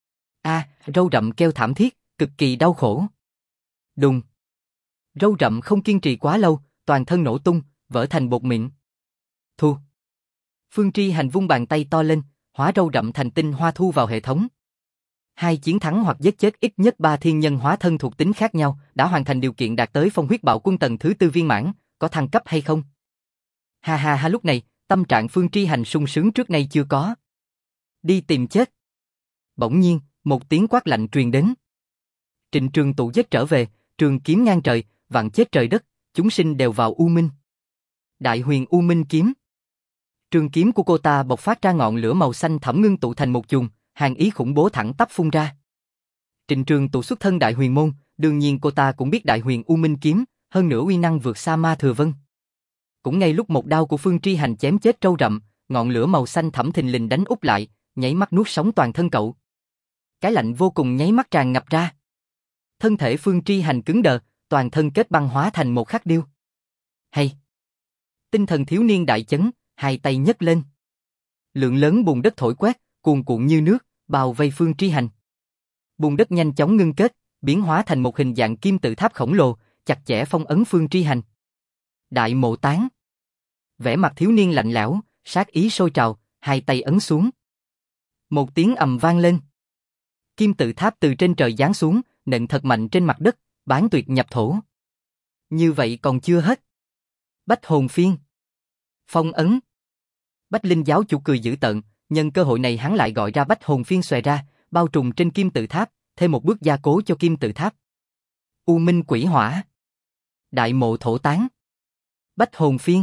Râu Rậm kêu thảm thiết, cực kỳ đau khổ. Đùng. Râu Rậm không kiên trì quá lâu, toàn thân nổ tung, vỡ thành bột mịn. Thu. Phương Tri Hành vung bàn tay to lên, hóa Râu Rậm thành tinh hoa thu vào hệ thống. 2 chiến thắng hoặc giết chết ít nhất 3 thiên nhân hóa thân thuộc tính khác nhau, đã hoàn thành điều kiện đạt tới phong huyết bạo quân tầng thứ 4 viên mãn, có thăng cấp hay không? Ha ha ha, lúc này, tâm trạng Phương Tri Hành sung sướng trước nay chưa có. Đi tìm chết. Bỗng nhiên, một tiếng quát lạnh truyền đến. Trịnh Trường Tụ giết trở về, trường kiếm ngang trời, vạn chết trời đất, chúng sinh đều vào u minh. Đại huyền u minh kiếm. Trường kiếm của cô ta bộc phát ra ngọn lửa màu xanh thẫm ngưng tụ thành một chùm, hàn ý khủng bố thẳng tắp phun ra. Trịnh Trường Tụ xuất thân Đại Huyền môn, đương nhiên cô ta cũng biết Đại Huyền U Minh kiếm, hơn nữa uy năng vượt xa Ma Thừa Vân. Cũng ngay lúc một đao của Phương Tri Hành chém chết Râu Rậm, ngọn lửa màu xanh thẫm thình lình đánh úp lại, nháy mắt nuốt sống toàn thân cậu. Cái lạnh vô cùng nháy mắt tràn ngập ra. Thân thể Phương Tri Hành cứng đờ, toàn thân kết băng hóa thành một khắc điêu. Hay! Tinh thần thiếu niên đại chấn, hai tay nhấc lên. Lượng lớn bùn đất thổi quét, cuồn cuộn như nước, bao vây Phương Tri Hành. Bùn đất nhanh chóng ngưng kết, biến hóa thành một hình dạng kim tự tháp khổng lồ, chặt chẽ phong ấn Phương Tri Hành. Đại mộ tán. Vẻ mặt thiếu niên lạnh lẽo, sát ý sôi trào, hai tay ấn xuống. Một tiếng ầm vang lên. Kim tự tháp từ trên trời giáng xuống, nện thật mạnh trên mặt đất, bán tuyệt nhập thổ. Như vậy còn chưa hết. Bách hồn phiên. Phong ấn. Bách Linh giáo chủ cười dữ tợn, nhân cơ hội này hắn lại gọi ra bách hồn phiên xòe ra, bao trùm trên kim tự tháp, thêm một bước gia cố cho kim tự tháp. U minh quỷ hỏa. Đại mộ thổ tán. Bách hồn phiên.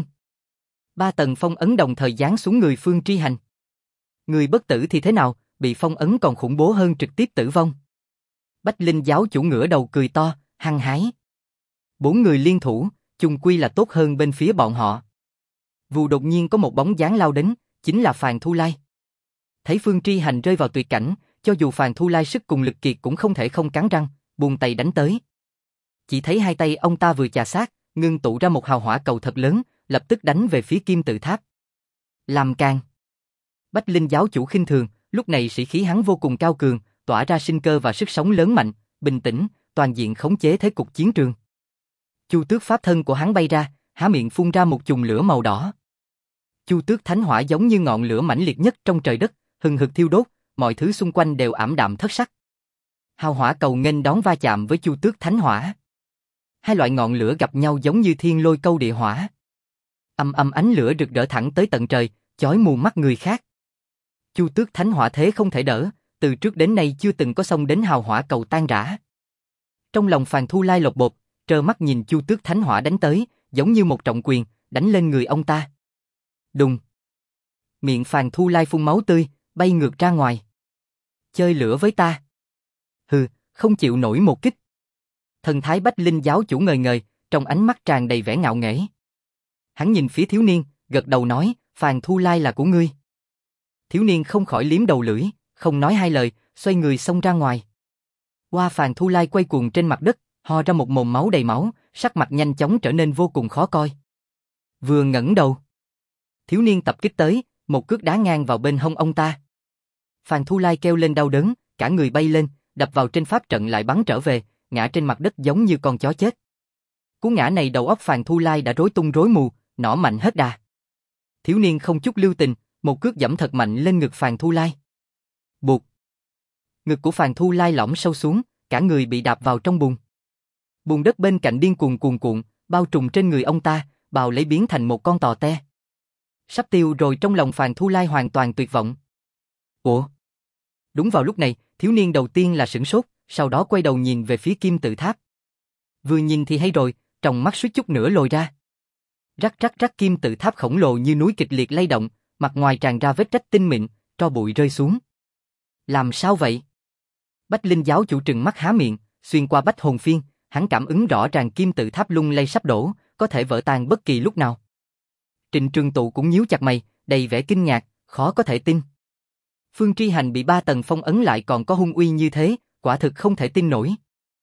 3 tầng phong ấn đồng thời giáng xuống người Phương Tri Hành. Người bất tử thì thế nào, bị phong ấn còn khủng bố hơn trực tiếp tử vong. Bách Linh giáo chủ ngửa đầu cười to, hăng hái. 4 người liên thủ, chung quy là tốt hơn bên phía bọn họ. Vù đột nhiên có một bóng dáng lao đến, chính là Phàn Thu Lai. Thấy Phương Tri Hành rơi vào tuyệt cảnh, cho dù Phàn Thu Lai sức cùng lực kiệt cũng không thể không cắn răng, buông tay đánh tới. Chỉ thấy hai tay ông ta vừa chà sát, ngưng tụ ra một hào hỏa cầu thật lớn, lập tức đánh về phía kim tự tháp. Làm càng. Bách Linh giáo chủ khinh thường, lúc này sĩ khí hắn vô cùng cao cường, tỏa ra sinh cơ và sức sống lớn mạnh, bình tĩnh, toàn diện khống chế thế cục chiến trường. Chu Tước pháp thân của hắn bay ra, há miệng phun ra một chùm lửa màu đỏ. Chu Tước thánh hỏa giống như ngọn lửa mãnh liệt nhất trong trời đất, hừng hực thiêu đốt, mọi thứ xung quanh đều ảm đạm thất sắc. Hào hỏa cầu nghênh đón va chạm với Chu Tước thánh hỏa. Hai loại ngọn lửa gặp nhau giống như thiên lôi câu địa hỏa. Âm âm ánh lửa rực rỡ thẳng tới tận trời, chói mù mắt người khác. Chu Tước thánh hỏa thế không thể đỡ, từ trước đến nay chưa từng có xông đến hào hỏa cầu tan rã. Trong lòng Phàn Thu Lai lột bột, trơ mắt nhìn Chu Tước thánh hỏa đánh tới, giống như một trọng quyền, đánh lên người ông ta. Đùng. Miệng Phàn Thu Lai phun máu tươi, bay ngược ra ngoài. Chơi lửa với ta. Hừ, không chịu nổi một kích. Thần thái Bách Linh giáo chủ ngời ngời, trong ánh mắt tràn đầy vẻ ngạo nghễ. Hắn nhìn phía thiếu niên, gật đầu nói, Phàn Thu Lai là của ngươi. Thiếu niên không khỏi liếm đầu lưỡi, không nói hai lời, xoay người xông ra ngoài. Hoa Phàn Thu Lai quay cuồng trên mặt đất, ho ra một mồm máu đầy máu, sắc mặt nhanh chóng trở nên vô cùng khó coi. Vừa ngẩng đầu, thiếu niên tập kích tới, một cước đá ngang vào bên hông ông ta. Phàn Thu Lai kêu lên đau đớn, cả người bay lên, đập vào trên pháp trận lại bắn trở về, ngã trên mặt đất giống như con chó chết. Cú ngã này đầu óc Phàn Thu Lai đã rối tung rối mù, nỏ mạnh hết đà. Thiếu niên không chút lưu tình, một cước giẫm thật mạnh lên ngực Phàn Thu Lai. Bụt. Ngực của Phàn Thu Lai lõm sâu xuống, cả người bị đạp vào trong bùn. Bùn đất bên cạnh điên cuồng cuồn cuộn, bao trùm trên người ông ta, bào lấy biến thành một con tò te. Sắp tiêu rồi, trong lòng Phàn Thu Lai hoàn toàn tuyệt vọng. Ủa? Đúng vào lúc này, thiếu niên đầu tiên là sửng sốt, sau đó quay đầu nhìn về phía kim tự tháp. Vừa nhìn thì hay rồi, trong mắt suýt chút nữa lồi ra. Rắc rắc rắc, kim tự tháp khổng lồ như núi kịch liệt lay động, mặt ngoài tràn ra vết rách tinh mịn, tro bụi rơi xuống. Làm sao vậy? Bách Linh giáo chủ trừng mắt há miệng, xuyên qua bách hồn phiên, hắn cảm ứng rõ ràng kim tự tháp lung lay sắp đổ, có thể vỡ tan bất kỳ lúc nào. Trịnh Trường Tụ cũng nhíu chặt mày, đầy vẻ kinh ngạc, khó có thể tin. Phương Tri Hành bị 3 tầng phong ấn lại còn có hung uy như thế, quả thực không thể tin nổi.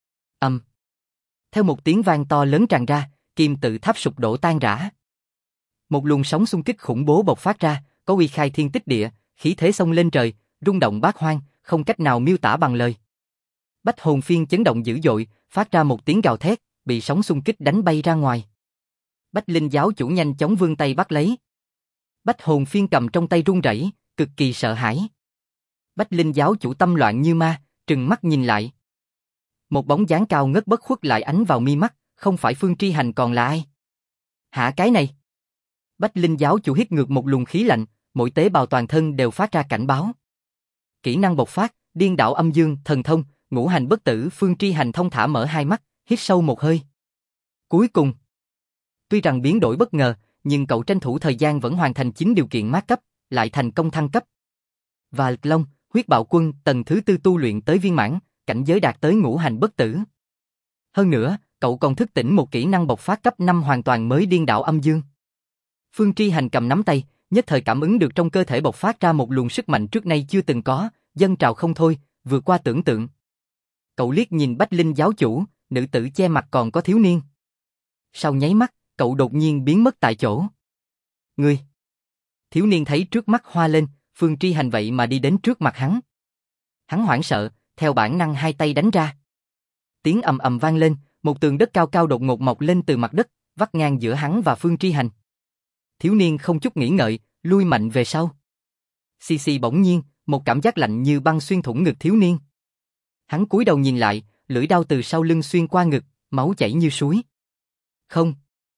Theo một tiếng vang to lớn tràn ra, kim tự tháp sụp đổ tan rã. Một luồng sóng xung kích khủng bố bộc phát ra, có uy khai thiên tích địa, khí thế xông lên trời, rung động bát hoang, không cách nào miêu tả bằng lời. Bách hồn phiên chấn động dữ dội, phát ra một tiếng gào thét, bị sóng xung kích đánh bay ra ngoài. Bách Linh giáo chủ nhanh chóng vươn tay bắt lấy. Bách hồn phiên cầm trong tay run rẩy, cực kỳ sợ hãi. Bách Linh giáo chủ tâm loạn như ma, trừng mắt nhìn lại. Một bóng dáng cao ngất bất khuất lại ánh vào mi mắt, không phải Phương Tri Hành còn là ai? Hả cái này? Bách Linh giáo chủ hít ngược một luồng khí lạnh, mỗi tế bào toàn thân đều phát ra cảnh báo. Kỹ năng bộc phát, điên đảo âm dương, thần thông, ngũ hành bất tử. Phương Tri Hành thông thả mở hai mắt, hít sâu một hơi. Cuối cùng, tuy rằng biến đổi bất ngờ, nhưng cậu tranh thủ thời gian vẫn hoàn thành 9 điều kiện mát cấp, lại thành công thăng cấp. Và Long, huyết bạo quân tầng thứ 4 tu luyện tới viên mãn, cảnh giới đạt tới ngũ hành bất tử. Hơn nữa, cậu còn thức tỉnh một kỹ năng bộc phát cấp 5 hoàn toàn mới, điên đảo âm dương. Phương Tri Hành cầm nắm tay, nhất thời cảm ứng được trong cơ thể bộc phát ra một luồng sức mạnh trước nay chưa từng có, dâng trào không thôi, vượt qua tưởng tượng. Cậu liếc nhìn Bách Linh giáo chủ, nữ tử che mặt còn có thiếu niên. Sau nháy mắt, cậu đột nhiên biến mất tại chỗ. Ngươi! Thiếu niên thấy trước mắt hoa lên, Phương Tri Hành vậy mà đi đến trước mặt hắn. Hắn hoảng sợ, theo bản năng hai tay đánh ra. Tiếng ầm ầm vang lên, một tường đất cao cao đột ngột mọc lên từ mặt đất, vắt ngang giữa hắn và Phương Tri Hành. Thiếu niên không chút nghĩ ngợi, lui mạnh về sau. Xì xì bỗng nhiên, một cảm giác lạnh như băng xuyên thủng ngực thiếu niên. Hắn cúi đầu nhìn lại, lưỡi đao từ sau lưng xuyên qua ngực, máu chảy như suối. Không.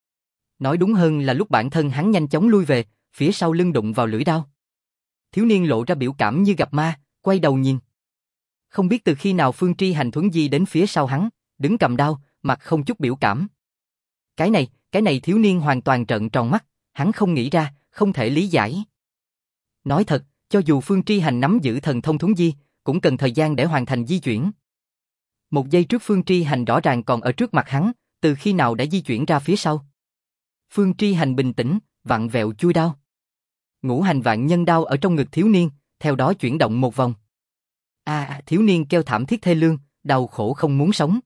Nói đúng hơn là lúc bản thân hắn nhanh chóng lui về, phía sau lưng đụng vào lưỡi đao. Thiếu niên lộ ra biểu cảm như gặp ma, quay đầu nhìn. Không biết từ khi nào Phương Tri Hành thuấn di đến phía sau hắn, đứng cầm đao, mặt không chút biểu cảm. Cái này thiếu niên hoàn toàn trợn tròn mắt, hắn không nghĩ ra, không thể lý giải. Nói thật, cho dù Phương Tri Hành nắm giữ thần thông thuấn di, cũng cần thời gian để hoàn thành di chuyển. Một giây trước Phương Tri Hành rõ ràng còn ở trước mặt hắn, từ khi nào đã di chuyển ra phía sau. Phương Tri Hành bình tĩnh, vặn vẹo chui đao. Ngũ hành vạn nhân đao ở trong ngực thiếu niên, theo đó chuyển động một vòng. Thiếu niên kêu thảm thiết thê lương, đau khổ không muốn sống.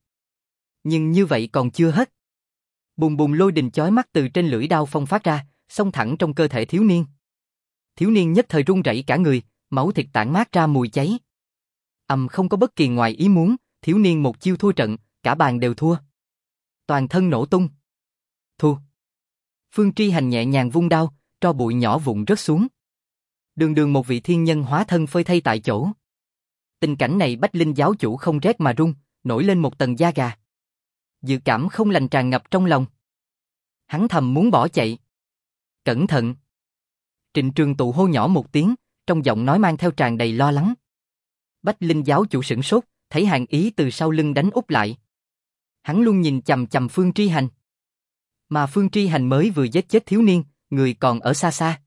Nhưng như vậy còn chưa hết. Bùng bùng lôi đình chói mắt từ trên lưỡi đao phong phát ra, xông thẳng trong cơ thể thiếu niên. Thiếu niên nhất thời run rẩy cả người, máu thịt tản mát ra mùi cháy. Không có bất kỳ ngoài ý muốn, thiếu niên một chiêu thua trận, cả bàn đều thua. Toàn thân nổ tung. Thua. Phương Tri Hành nhẹ nhàng vung đao, tro bụi nhỏ vụn rớt xuống. Đường đường một vị thiên nhân hóa thân phơi thây tại chỗ. Tình cảnh này Bách Linh giáo chủ không rét mà run, nổi lên một tầng da gà. Dự cảm không lành tràn ngập trong lòng. Hắn thầm muốn bỏ chạy. Cẩn thận. Trịnh Trường Tụ hô nhỏ một tiếng, trong giọng nói mang theo tràn đầy lo lắng. Bách Linh giáo chủ sửng sốt, thấy Hàn Ý từ sau lưng đánh úp lại. Hắn luôn nhìn chằm chằm Phương Tri Hành. Mà Phương Tri Hành mới vừa giết chết thiếu niên, người còn ở xa xa.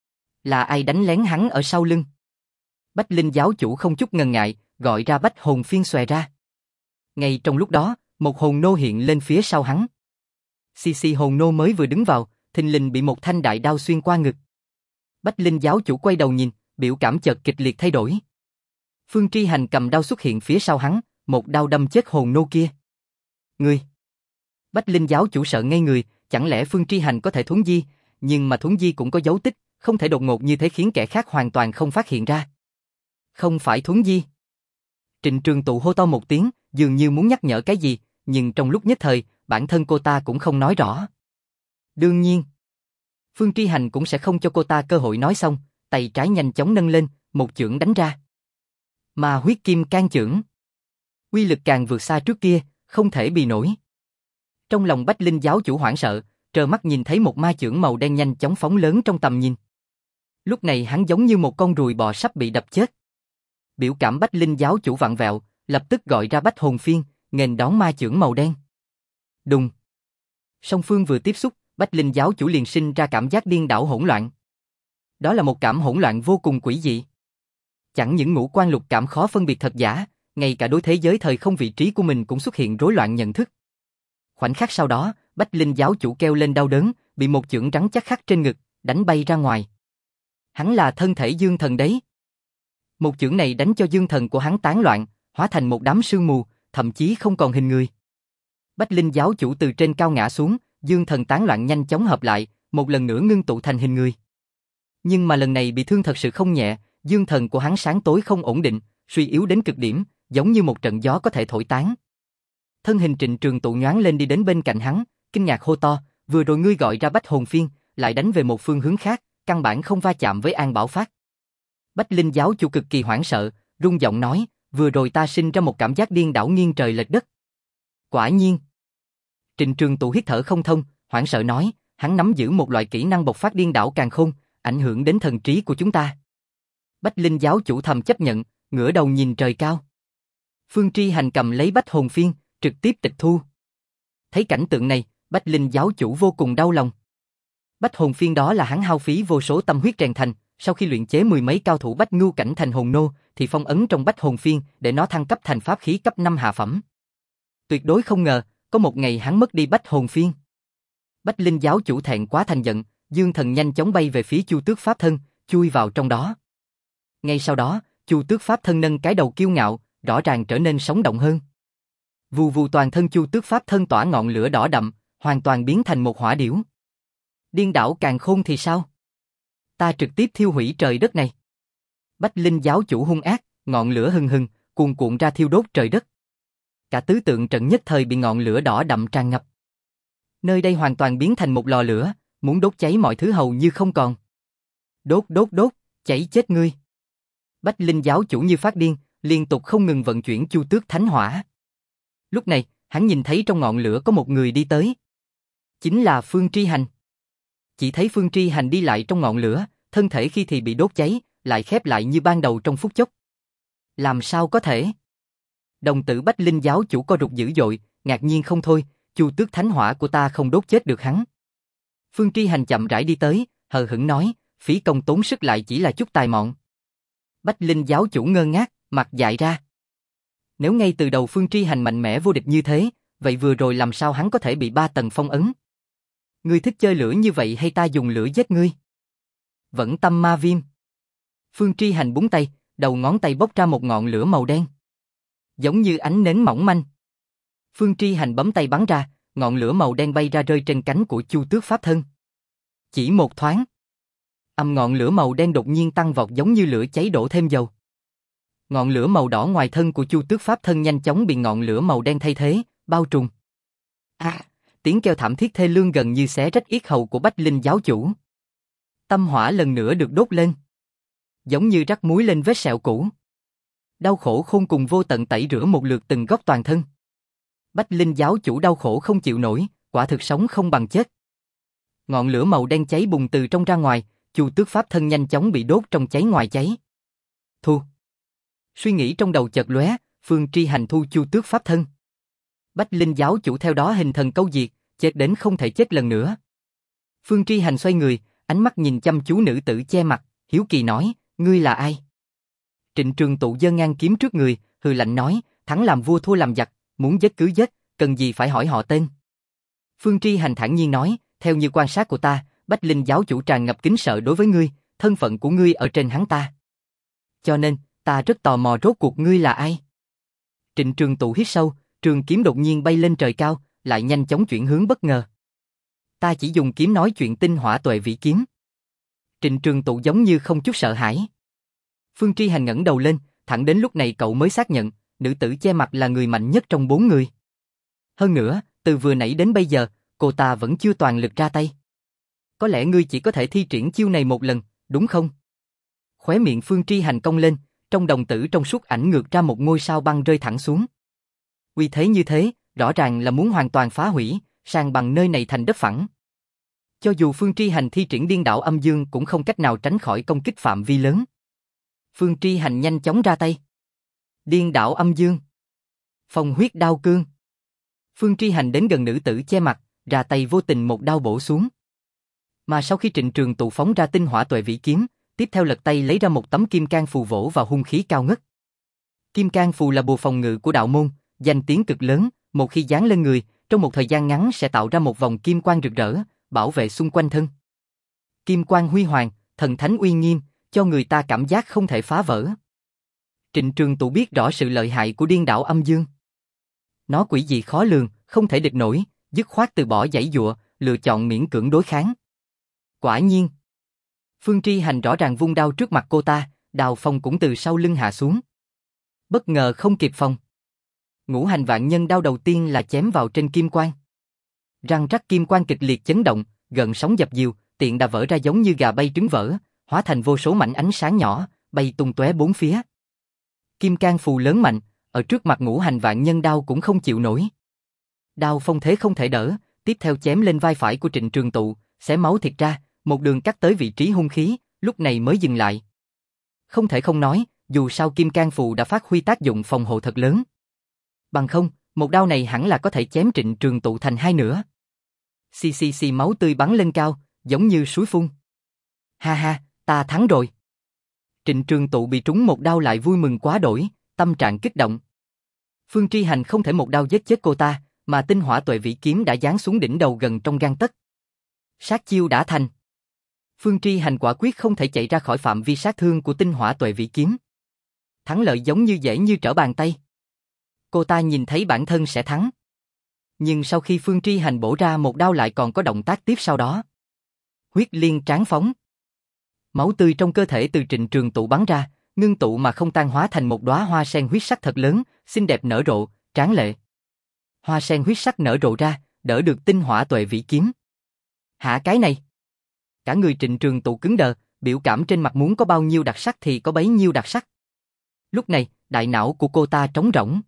Là ai đánh lén hắn ở sau lưng? Bách Linh giáo chủ không chút ngần ngại, gọi ra Bách Hồn Phiên xòe ra. Ngay trong lúc đó, một hồn nô hiện lên phía sau hắn. Xì hồn nô mới vừa đứng vào, thình lình bị một thanh đại đao xuyên qua ngực. Bách Linh giáo chủ quay đầu nhìn, biểu cảm chợt kịch liệt thay đổi. Phương Tri Hành cầm đao xuất hiện phía sau hắn, một đao đâm chết hồn nô kia. Ngươi! Bách Linh giáo chủ sợ ngây người, chẳng lẽ Phương Tri Hành có thể thuấn di, nhưng mà thuấn di cũng có dấu tích, không thể đột ngột như thế khiến kẻ khác hoàn toàn không phát hiện ra. Không phải thuấn di. Trịnh Trường Tụ hô to một tiếng, dường như muốn nhắc nhở cái gì, nhưng trong lúc nhất thời, bản thân cô ta cũng không nói rõ. Đương nhiên, Phương Tri Hành cũng sẽ không cho cô ta cơ hội nói xong, tay trái nhanh chóng nâng lên, một chưởng đánh ra. Mà huyết kim can chưởng. Uy lực càng vượt xa trước kia, không thể bì nổi. Trong lòng Bách Linh giáo chủ hoảng sợ, trơ mắt nhìn thấy một ma chưởng màu đen nhanh chóng phóng lớn trong tầm nhìn. Lúc này hắn giống như một con ruồi bò sắp bị đập chết. Biểu cảm Bách Linh giáo chủ vặn vẹo, lập tức gọi ra Bách Hồn Phiên, nghênh đón ma chưởng màu đen. Đùng. Song phương vừa tiếp xúc, Bách Linh giáo chủ liền sinh ra cảm giác điên đảo hỗn loạn. Đó là một cảm hỗn loạn vô cùng quỷ dị. Chẳng những ngũ quan lục cảm khó phân biệt thật giả, ngay cả đối thế giới thời không vị trí của mình cũng xuất hiện rối loạn nhận thức. Khoảnh khắc sau đó, Bách Linh giáo chủ kêu lên đau đớn, bị một chưởng rắn chắc khắc trên ngực, đánh bay ra ngoài. Hắn là thân thể dương thần đấy. Một chưởng này đánh cho dương thần của hắn tán loạn, hóa thành một đám sương mù, thậm chí không còn hình người. Bách Linh giáo chủ từ trên cao ngã xuống, dương thần tán loạn nhanh chóng hợp lại, một lần nữa ngưng tụ thành hình người. Nhưng mà lần này bị thương thật sự không nhẹ, dương thần của hắn sáng tối không ổn định, suy yếu đến cực điểm, giống như một trận gió có thể thổi tán. Thân hình Trịnh Trường Tụ nhoáng lên đi đến bên cạnh hắn, kinh ngạc hô to, vừa rồi ngươi gọi ra Bách Hồn Phiên, lại đánh về một phương hướng khác, căn bản không va chạm với An Bảo Phát. Bách Linh giáo chủ cực kỳ hoảng sợ, run giọng nói, vừa rồi ta sinh ra một cảm giác điên đảo nghiêng trời lệch đất. Quả nhiên. Trịnh Trường Tụ hít thở không thông, hoảng sợ nói, hắn nắm giữ một loại kỹ năng bộc phát điên đảo càn khôn, ảnh hưởng đến thần trí của chúng ta. Bách Linh giáo chủ thầm chấp nhận, ngửa đầu nhìn trời cao. Phương Tri Hành cầm lấy Bách Hồn Phiên, trực tiếp tịch thu. Thấy cảnh tượng này, Bách Linh giáo chủ vô cùng đau lòng. Bách Hồn Phiên đó là hắn hao phí vô số tâm huyết rèn thành, sau khi luyện chế mười mấy cao thủ Bách Ngưu cảnh thành hồn nô, thì phong ấn trong Bách Hồn Phiên để nó thăng cấp thành pháp khí cấp 5 hạ phẩm. Tuyệt đối không ngờ, có một ngày hắn mất đi Bách Hồn Phiên. Bách Linh giáo chủ thẹn quá thành giận, dương thần nhanh chóng bay về phía Chu Tước Pháp Thân, chui vào trong đó. Ngay sau đó, Chu Tước Pháp Thân nâng cái đầu kiêu ngạo, rõ ràng trở nên sống động hơn. Vù vù toàn thân Chu Tước Pháp thân tỏa ngọn lửa đỏ đậm, hoàn toàn biến thành một hỏa điểu. Điên đảo càn khôn thì sao? Ta trực tiếp thiêu hủy trời đất này. Bách Linh giáo chủ hung ác, ngọn lửa hừng hừng, cuồn cuộn ra thiêu đốt trời đất. Cả tứ tượng trận nhất thời bị ngọn lửa đỏ đậm tràn ngập. Nơi đây hoàn toàn biến thành một lò lửa, muốn đốt cháy mọi thứ hầu như không còn. Đốt đốt đốt, cháy chết ngươi. Bách Linh giáo chủ như phát điên, liên tục không ngừng vận chuyển Chu Tước Thánh Hỏa. Lúc này, hắn nhìn thấy trong ngọn lửa có một người đi tới. Chính là Phương Tri Hành. Chỉ thấy Phương Tri Hành đi lại trong ngọn lửa, thân thể khi thì bị đốt cháy, lại khép lại như ban đầu trong phút chốc. Làm sao có thể? Đồng tử Bách Linh giáo chủ co rụt dữ dội, ngạc nhiên không thôi, Chu Tước Thánh Hỏa của ta không đốt chết được hắn. Phương Tri Hành chậm rãi đi tới, hờ hững nói, phí công tốn sức lại chỉ là chút tài mọn. Bách Linh giáo chủ ngơ ngác, mặt dại ra. Nếu ngay từ đầu Phương Tri Hành mạnh mẽ vô địch như thế, vậy vừa rồi làm sao hắn có thể bị 3 tầng phong ấn? Ngươi thích chơi lửa như vậy hay ta dùng lửa giết ngươi? Vẫn tâm ma viêm. Phương Tri Hành búng tay, đầu ngón tay bốc ra một ngọn lửa màu đen. Giống như ánh nến mỏng manh. Phương Tri Hành bấm tay bắn ra, ngọn lửa màu đen bay ra rơi trên cánh của Chu Tước Pháp thân. Chỉ một thoáng, ngọn lửa màu đen đột nhiên tăng vọt giống như lửa cháy đổ thêm dầu. Ngọn lửa màu đỏ ngoài thân của Chu Tước Pháp thân nhanh chóng bị ngọn lửa màu đen thay thế, bao trùm. Tiếng kêu thảm thiết thê lương gần như xé rách yết hầu của Bách Linh giáo chủ. Tâm hỏa lần nữa được đốt lên, giống như rắc muối lên vết sẹo cũ. Đau khổ khôn cùng vô tận tẩy rửa một lượt từng góc toàn thân. Bách Linh giáo chủ đau khổ không chịu nổi, quả thực sống không bằng chết. Ngọn lửa màu đen cháy bùng từ trong ra ngoài, Chu Tước Pháp thân nhanh chóng bị đốt trong cháy ngoài cháy. Thu. Suy nghĩ trong đầu chợt lóe, Phương Tri Hành thu Chu Tước Pháp thân. Bách Linh giáo chủ theo đó hình thần câu diệt, chết đến không thể chết lần nữa. Phương Tri Hành xoay người, ánh mắt nhìn chăm chú nữ tử che mặt, hiếu kỳ nói, ngươi là ai? Trịnh Trường Tụ giơ ngang kiếm trước người, hừ lạnh nói, thắng làm vua thua làm giặc, muốn giết cứ giết, cần gì phải hỏi họ tên. Phương Tri Hành thản nhiên nói, theo như quan sát của ta, Bách Linh giáo chủ tràn ngập kính sợ đối với ngươi, thân phận của ngươi ở trên hắn ta. Cho nên, ta rất tò mò rốt cuộc ngươi là ai. Trịnh Trường Tụ hít sâu, trường kiếm đột nhiên bay lên trời cao, lại nhanh chóng chuyển hướng bất ngờ. Ta chỉ dùng kiếm nói chuyện tinh hỏa tuệ vĩ kiếm. Trịnh Trường Tụ giống như không chút sợ hãi. Phương Tri Hành ngẩng đầu lên, thẳng đến lúc này cậu mới xác nhận, nữ tử che mặt là người mạnh nhất trong 4 người. Hơn nữa, từ vừa nãy đến bây giờ, cô ta vẫn chưa toàn lực ra tay. Có lẽ ngươi chỉ có thể thi triển chiêu này một lần, đúng không? Khóe miệng Phương Tri Hành cong lên, trong đồng tử trong suốt ảnh ngược ra một ngôi sao băng rơi thẳng xuống. Uy thế như thế, rõ ràng là muốn hoàn toàn phá hủy, san bằng nơi này thành đất phẳng. Cho dù Phương Tri Hành thi triển điên đảo âm dương cũng không cách nào tránh khỏi công kích phạm vi lớn. Phương Tri Hành nhanh chóng ra tay. Điên đảo âm dương. Phong huyết đao cương. Phương Tri Hành đến gần nữ tử che mặt, ra tay vô tình một đao bổ xuống. Mà sau khi Trịnh Trường Tụ phóng ra tinh hỏa tuệ vĩ kiếm, tiếp theo lật tay lấy ra một tấm kim cang phù vỗ vào hung khí cao ngất. Kim cang phù là bùa phòng ngự của đạo môn, danh tiếng cực lớn, một khi dán lên người, trong một thời gian ngắn sẽ tạo ra một vòng kim quang rực rỡ, bảo vệ xung quanh thân. Kim quang huy hoàng, thần thánh uy nghiêm, cho người ta cảm giác không thể phá vỡ. Trịnh Trường Tụ biết rõ sự lợi hại của điên đảo âm dương. Nó quỷ dị khó lường, không thể địch nổi, dứt khoát từ bỏ giãy giụa, lựa chọn miễn cưỡng đối kháng. Quả nhiên, Phương Tri Hành rõ ràng vung đao trước mặt cô ta, đao phong cũng từ sau lưng hạ xuống. Bất ngờ không kịp phòng. Ngũ hành vạn nhân đao đầu tiên là chém vào trên kim quang. Răng rắc kim quang kịch liệt chấn động, gần sóng dập dìu, tiện đà vỡ ra giống như gà bay trứng vỡ, hóa thành vô số mảnh ánh sáng nhỏ, bay tung tóe bốn phía. Kim cang phù lớn mạnh, ở trước mặt ngũ hành vạn nhân đao cũng không chịu nổi. Đao phong thế không thể đỡ, tiếp theo chém lên vai phải của Trịnh Trường Tụ, xé máu thịt ra, một đường cắt tới vị trí hung khí, lúc này mới dừng lại. Không thể không nói, dù sao kim cang phù đã phát huy tác dụng phòng hộ thật lớn. Bằng không, một đao này hẳn là có thể chém Trịnh Trường Tụ thành hai nửa. Xì xì xì máu tươi bắn lên cao, giống như suối phun. Ha ha, ta thắng rồi. Trịnh Trường Tụ bị trúng một đao lại vui mừng quá đổi, tâm trạng kích động. Phương Tri Hành không thể một đao giết chết cô ta, mà tinh hỏa tuệ vĩ kiếm đã giáng xuống đỉnh đầu gần trong gang tấc. Sát chiêu đã thành. Phương Tri Hành quả quyết không thể chạy ra khỏi phạm vi sát thương của tinh hỏa tuệ vĩ kiếm. Thắng lợi giống như dễ như trở bàn tay. cô ta nhìn thấy bản thân sẽ thắng. Nhưng sau khi Phương Tri Hành bổ ra một đao lại còn có động tác tiếp sau đó. Huyết liên tráng phóng. Máu tươi trong cơ thể từ Trịnh Trường Tụ bắn ra, ngưng tụ mà không tan hóa thành một đóa hoa sen huyết sắc thật lớn, xinh đẹp nở rộ, tráng lệ. Hoa sen huyết sắc nở rộ ra, đỡ được tinh hỏa tuệ vĩ kiếm. Hả cái này? Cả người Trịnh Trường Tụ cứng đờ, biểu cảm trên mặt muốn có bao nhiêu đặc sắc thì có bấy nhiêu đặc sắc. Lúc này, đại não của cô ta trống rỗng.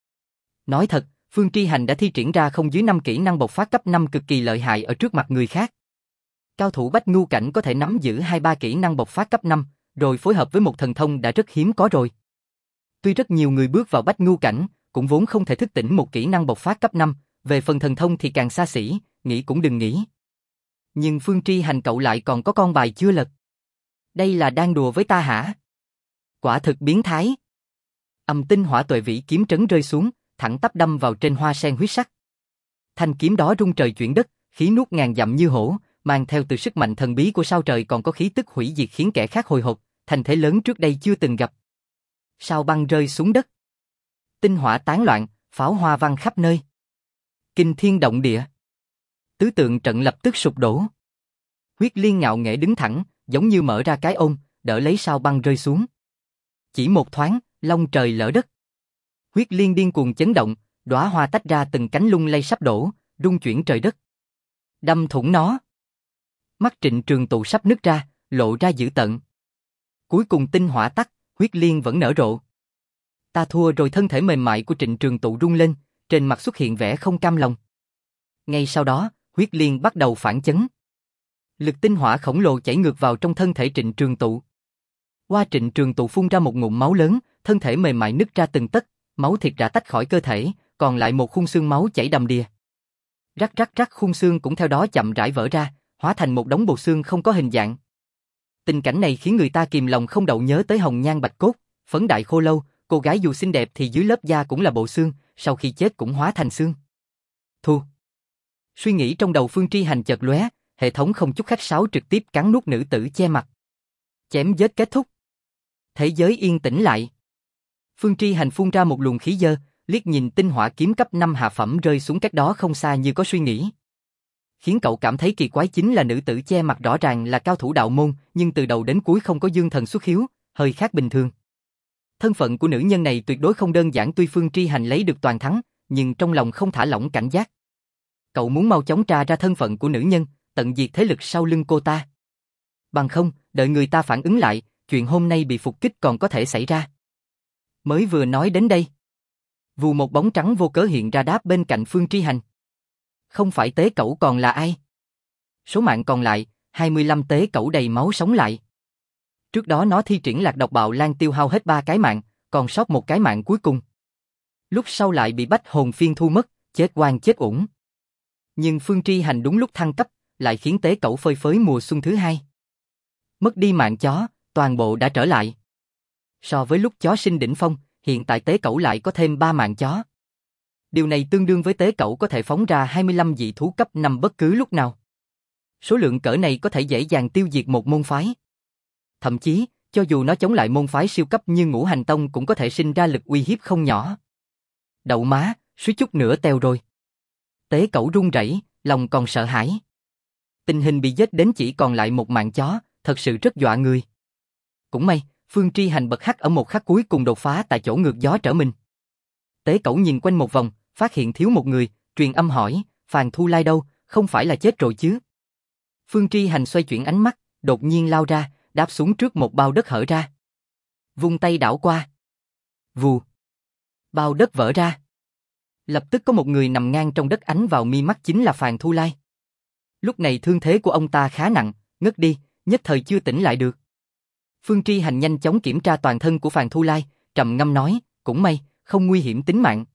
Nói thật, Phương Tri Hành đã thi triển ra không dưới 5 kỹ năng bộc phát cấp 5 cực kỳ lợi hại ở trước mặt người khác. Cao thủ Bách Ngu cảnh có thể nắm giữ 2-3 kỹ năng bộc phát cấp 5, rồi phối hợp với một thần thông đã rất hiếm có rồi. Tuy rất nhiều người bước vào Bách Ngu cảnh, cũng vốn không thể thức tỉnh một kỹ năng bộc phát cấp 5, về phần thần thông thì càng xa xỉ, nghĩ cũng đừng nghĩ. Nhưng Phương Tri Hành cậu lại còn có con bài chưa lật. Đây là đang đùa với ta hả? Quả thực biến thái. Tinh hỏa tuệ vĩ kiếm trấn rơi xuống, thẳng tắp đâm vào trên hoa sen huyết sắc. Thanh kiếm đó rung trời chuyển đất, khí nuốt ngàn dặm như hổ, mang theo từ sức mạnh thần bí của sao trời còn có khí tức hủy diệt khiến kẻ khác hồi hộp, thành thế lớn trước đây chưa từng gặp. Sao băng rơi xuống đất. Tinh hỏa tán loạn, pháo hoa văng khắp nơi. Kinh thiên động địa. Tứ tượng trận lập tức sụp đổ. Huyết liên ngạo nghễ đứng thẳng, giống như mở ra cái ôm, đỡ lấy sao băng rơi xuống. Chỉ một thoáng, long trời lỡ đất. Huyết liên điên cuồng chấn động, đóa hoa tách ra từng cánh lung lay sắp đổ, rung chuyển trời đất. Đâm thủng nó. Mắt Trịnh Trường Tụ sắp nứt ra, lộ ra dữ tợn. Cuối cùng tinh hỏa tắt, huyết liên vẫn nở rộ. Ta thua rồi. Thân thể mềm mại của Trịnh Trường Tụ rung lên, trên mặt xuất hiện vẻ không cam lòng. Ngay sau đó, huyết liên bắt đầu phản chấn. Lực tinh hỏa khổng lồ chảy ngược vào trong thân thể Trịnh Trường Tụ. Qua Trịnh Trường Tụ phun ra một ngụm máu lớn, thân thể mềm mại nứt ra từng tấc, máu thịt rã tách khỏi cơ thể, còn lại một khung xương máu chảy đầm đìa. Rắc rắc rắc, khung xương cũng theo đó chậm rãi vỡ ra, hóa thành một đống bộ xương không có hình dạng. Tình cảnh này khiến người ta kìm lòng không đậu nhớ tới Hồng Nhan Bạch Cốt, Phấn Đại Khô Lâu, cô gái dù xinh đẹp thì dưới lớp da cũng là bộ xương, sau khi chết cũng hóa thành xương. Thua. Suy nghĩ trong đầu Phương Tri Hành chợt lóe, hệ thống không chút khách sáo trực tiếp cắn nuốt nữ tử che mặt. Chém giết kết thúc. Thế giới yên tĩnh lại. Phương Tri Hành phun ra một luồng khí dơ, liếc nhìn tinh hỏa kiếm cấp 5 hạ phẩm rơi xuống cách đó không xa như có suy nghĩ. Khiến cậu cảm thấy kỳ quái chính là nữ tử che mặt rõ ràng là cao thủ đạo môn, nhưng từ đầu đến cuối không có dương thần xuất hiếu, hơi khác bình thường. Thân phận của nữ nhân này tuyệt đối không đơn giản, tuy Phương Tri Hành lấy được toàn thắng, nhưng trong lòng không thả lỏng cảnh giác. Cậu muốn mau chóng tra ra thân phận của nữ nhân, tận diệt thế lực sau lưng cô ta. Bằng không, đợi người ta phản ứng lại, chuyện hôm nay bị phục kích còn có thể xảy ra. Mới vừa nói đến đây, vù một bóng trắng vô cớ hiện ra đáp bên cạnh Phương Tri Hành. Không phải tế cẩu còn là ai? Số mạng còn lại, 25 tế cẩu đầy máu sống lại. Trước đó nó thi triển Lạc Độc Bạo Lan tiêu hao hết 3 cái mạng, còn sót một cái mạng cuối cùng. Lúc sau lại bị Bách Hồn Phiên thu mất, chết oan chết uổng. Nhưng Phương Tri Hành đúng lúc thăng cấp, lại khiến tế cẩu phơi phới mùa xuân thứ 2. Mất đi mạng chó, toàn bộ đã trở lại. So với lúc chó sinh đỉnh phong, hiện tại tế cẩu lại có thêm 3 mạng chó. Điều này tương đương với tế cẩu có thể phóng ra 25 dị thú cấp 5 bất cứ lúc nào. Số lượng cỡ này có thể dễ dàng tiêu diệt một môn phái. Thậm chí, cho dù nó chống lại môn phái siêu cấp như Ngũ Hành Tông cũng có thể sinh ra lực uy hiếp không nhỏ. Đậu má, suýt chút nữa teo rồi. Tế cẩu run rẩy, lòng còn sợ hãi. Tình hình bị giết đến chỉ còn lại một mạng chó, thật sự rất dọa người. Cũng may, Phương Tri Hành bật hắc ở một khắc cuối cùng đột phá tại chỗ ngược gió trở mình. Tế cẩu nhìn quanh một vòng, phát hiện thiếu một người, truyền âm hỏi, Phàn Thu Lai đâu, không phải là chết rồi chứ? Phương Tri Hành xoay chuyển ánh mắt, đột nhiên lao ra, đáp xuống trước một bao đất hở ra. Vung tay đảo qua. Vù. Bao đất vỡ ra. Lập tức có một người nằm ngang trong đất, ánh vào mi mắt chính là Phàn Thu Lai. Lúc này thương thế của ông ta khá nặng, ngất đi, nhất thời chưa tỉnh lại được. Phương Tri Hành nhanh chóng kiểm tra toàn thân của Phàn Thu Lai, trầm ngâm nói, cũng may, không nguy hiểm tính mạng.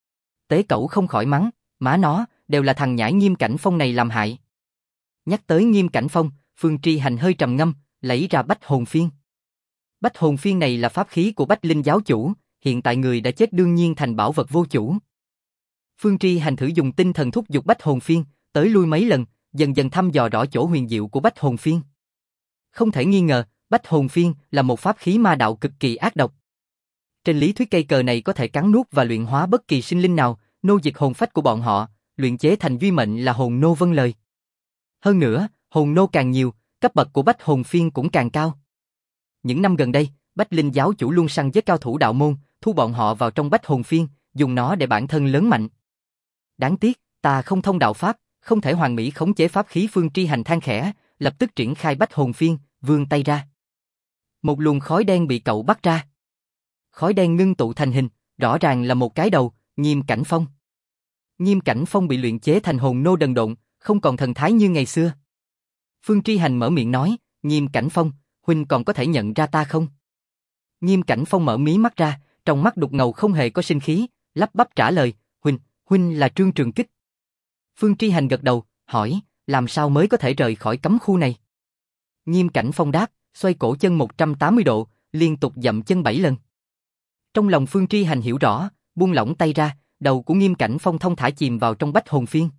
Tế cẩu không khỏi mắng, má nó, đều là thằng nhãi Nghiêm Cảnh Phong này làm hại. Nhắc tới Nghiêm Cảnh Phong, Phương Tri Hành hơi trầm ngâm, lấy ra Bách Hồn Phiên. Bách Hồn Phiên này là pháp khí của Bách Linh giáo chủ, hiện tại người đã chết đương nhiên thành bảo vật vô chủ. Phương Tri Hành thử dùng tinh thần thúc giục Bách Hồn Phiên, tới lui mấy lần, dần dần thăm dò rõ chỗ huyền diệu của Bách Hồn Phiên. Không thể nghi ngờ, Bách Hồn Phiên là một pháp khí ma đạo cực kỳ ác độc. trên lý thuyết cây cờ này có thể cắn nuốt và luyện hóa bất kỳ sinh linh nào, nô dịch hồn phách của bọn họ, luyện chế thành duy mệnh là hồn nô vâng lời. Hơn nữa, hồn nô càng nhiều, cấp bậc của bách hồn phiên cũng càng cao. Những năm gần đây, Bách Linh giáo chủ luôn săn giết cao thủ đạo môn, thu bọn họ vào trong bách hồn phiên, dùng nó để bản thân lớn mạnh. Đáng tiếc, ta không thông đạo pháp, không thể hoàn mỹ khống chế pháp khí. Phương Tri Hành than khẽ, lập tức triển khai bách hồn phiên, vươn tay ra. Một luồng khói đen bị cậu bắt ra. Khói đen ngưng tụ thành hình, rõ ràng là một cái đầu, Nghiêm Cảnh Phong. Nghiêm Cảnh Phong bị luyện chế thành hồn nô đần độn, không còn thần thái như ngày xưa. Phương Tri Hành mở miệng nói, Nghiêm Cảnh Phong, huynh còn có thể nhận ra ta không? Nghiêm Cảnh Phong mở mí mắt ra, trong mắt đục ngầu không hề có sinh khí, lắp bắp trả lời, huynh là Trương Trường Kích. Phương Tri Hành gật đầu, hỏi, làm sao mới có thể rời khỏi cấm khu này? Nghiêm Cảnh Phong đáp, xoay cổ chân 180 độ, liên tục dậm chân 7 lần. Trong lòng Phương Tri Hành hiểu rõ, buông lỏng tay ra, đầu của Nghiêm Cảnh Phong thông thả chìm vào trong bách hồn phiên.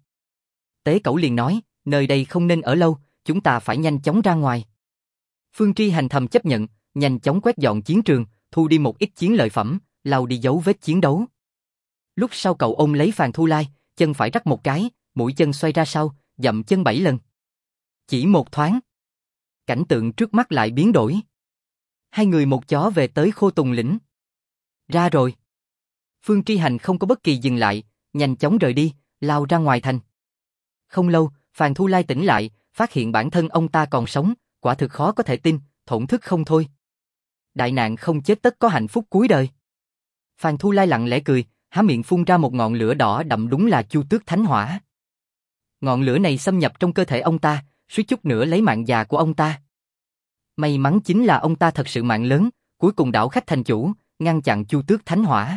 Tế Cẩu liền nói, nơi đây không nên ở lâu, chúng ta phải nhanh chóng ra ngoài. Phương Tri Hành thầm chấp nhận, nhanh chóng quét dọn chiến trường, thu đi một ít chiến lợi phẩm, lau đi dấu vết chiến đấu. Lúc sau cậu ôm lấy Phàn Thu Lai, chân phải rắc một cái, mũi chân xoay ra sau, dậm chân 7 lần. Chỉ một thoáng, cảnh tượng trước mắt lại biến đổi. Hai người một chó về tới Khô Tùng lĩnh. Ra rồi. Phương Tri Hành không có bất kỳ dừng lại, nhanh chóng rời đi, lao ra ngoài thành. Không lâu, Phàn Thu Lai tỉnh lại, phát hiện bản thân ông ta còn sống, quả thực khó có thể tin, thổn thức không thôi. Đại nạn không chết tất có hạnh phúc cuối đời. Phàn Thu Lai lặng lẽ cười, há miệng phun ra một ngọn lửa đỏ đậm, đúng là Chu Tước Thánh Hỏa. Ngọn lửa này xâm nhập trong cơ thể ông ta, suýt chút nữa lấy mạng già của ông ta. May mắn chính là ông ta thật sự mạng lớn, cuối cùng đảo khách thành chủ, ngăn chặn Chu Tước Thánh Hỏa.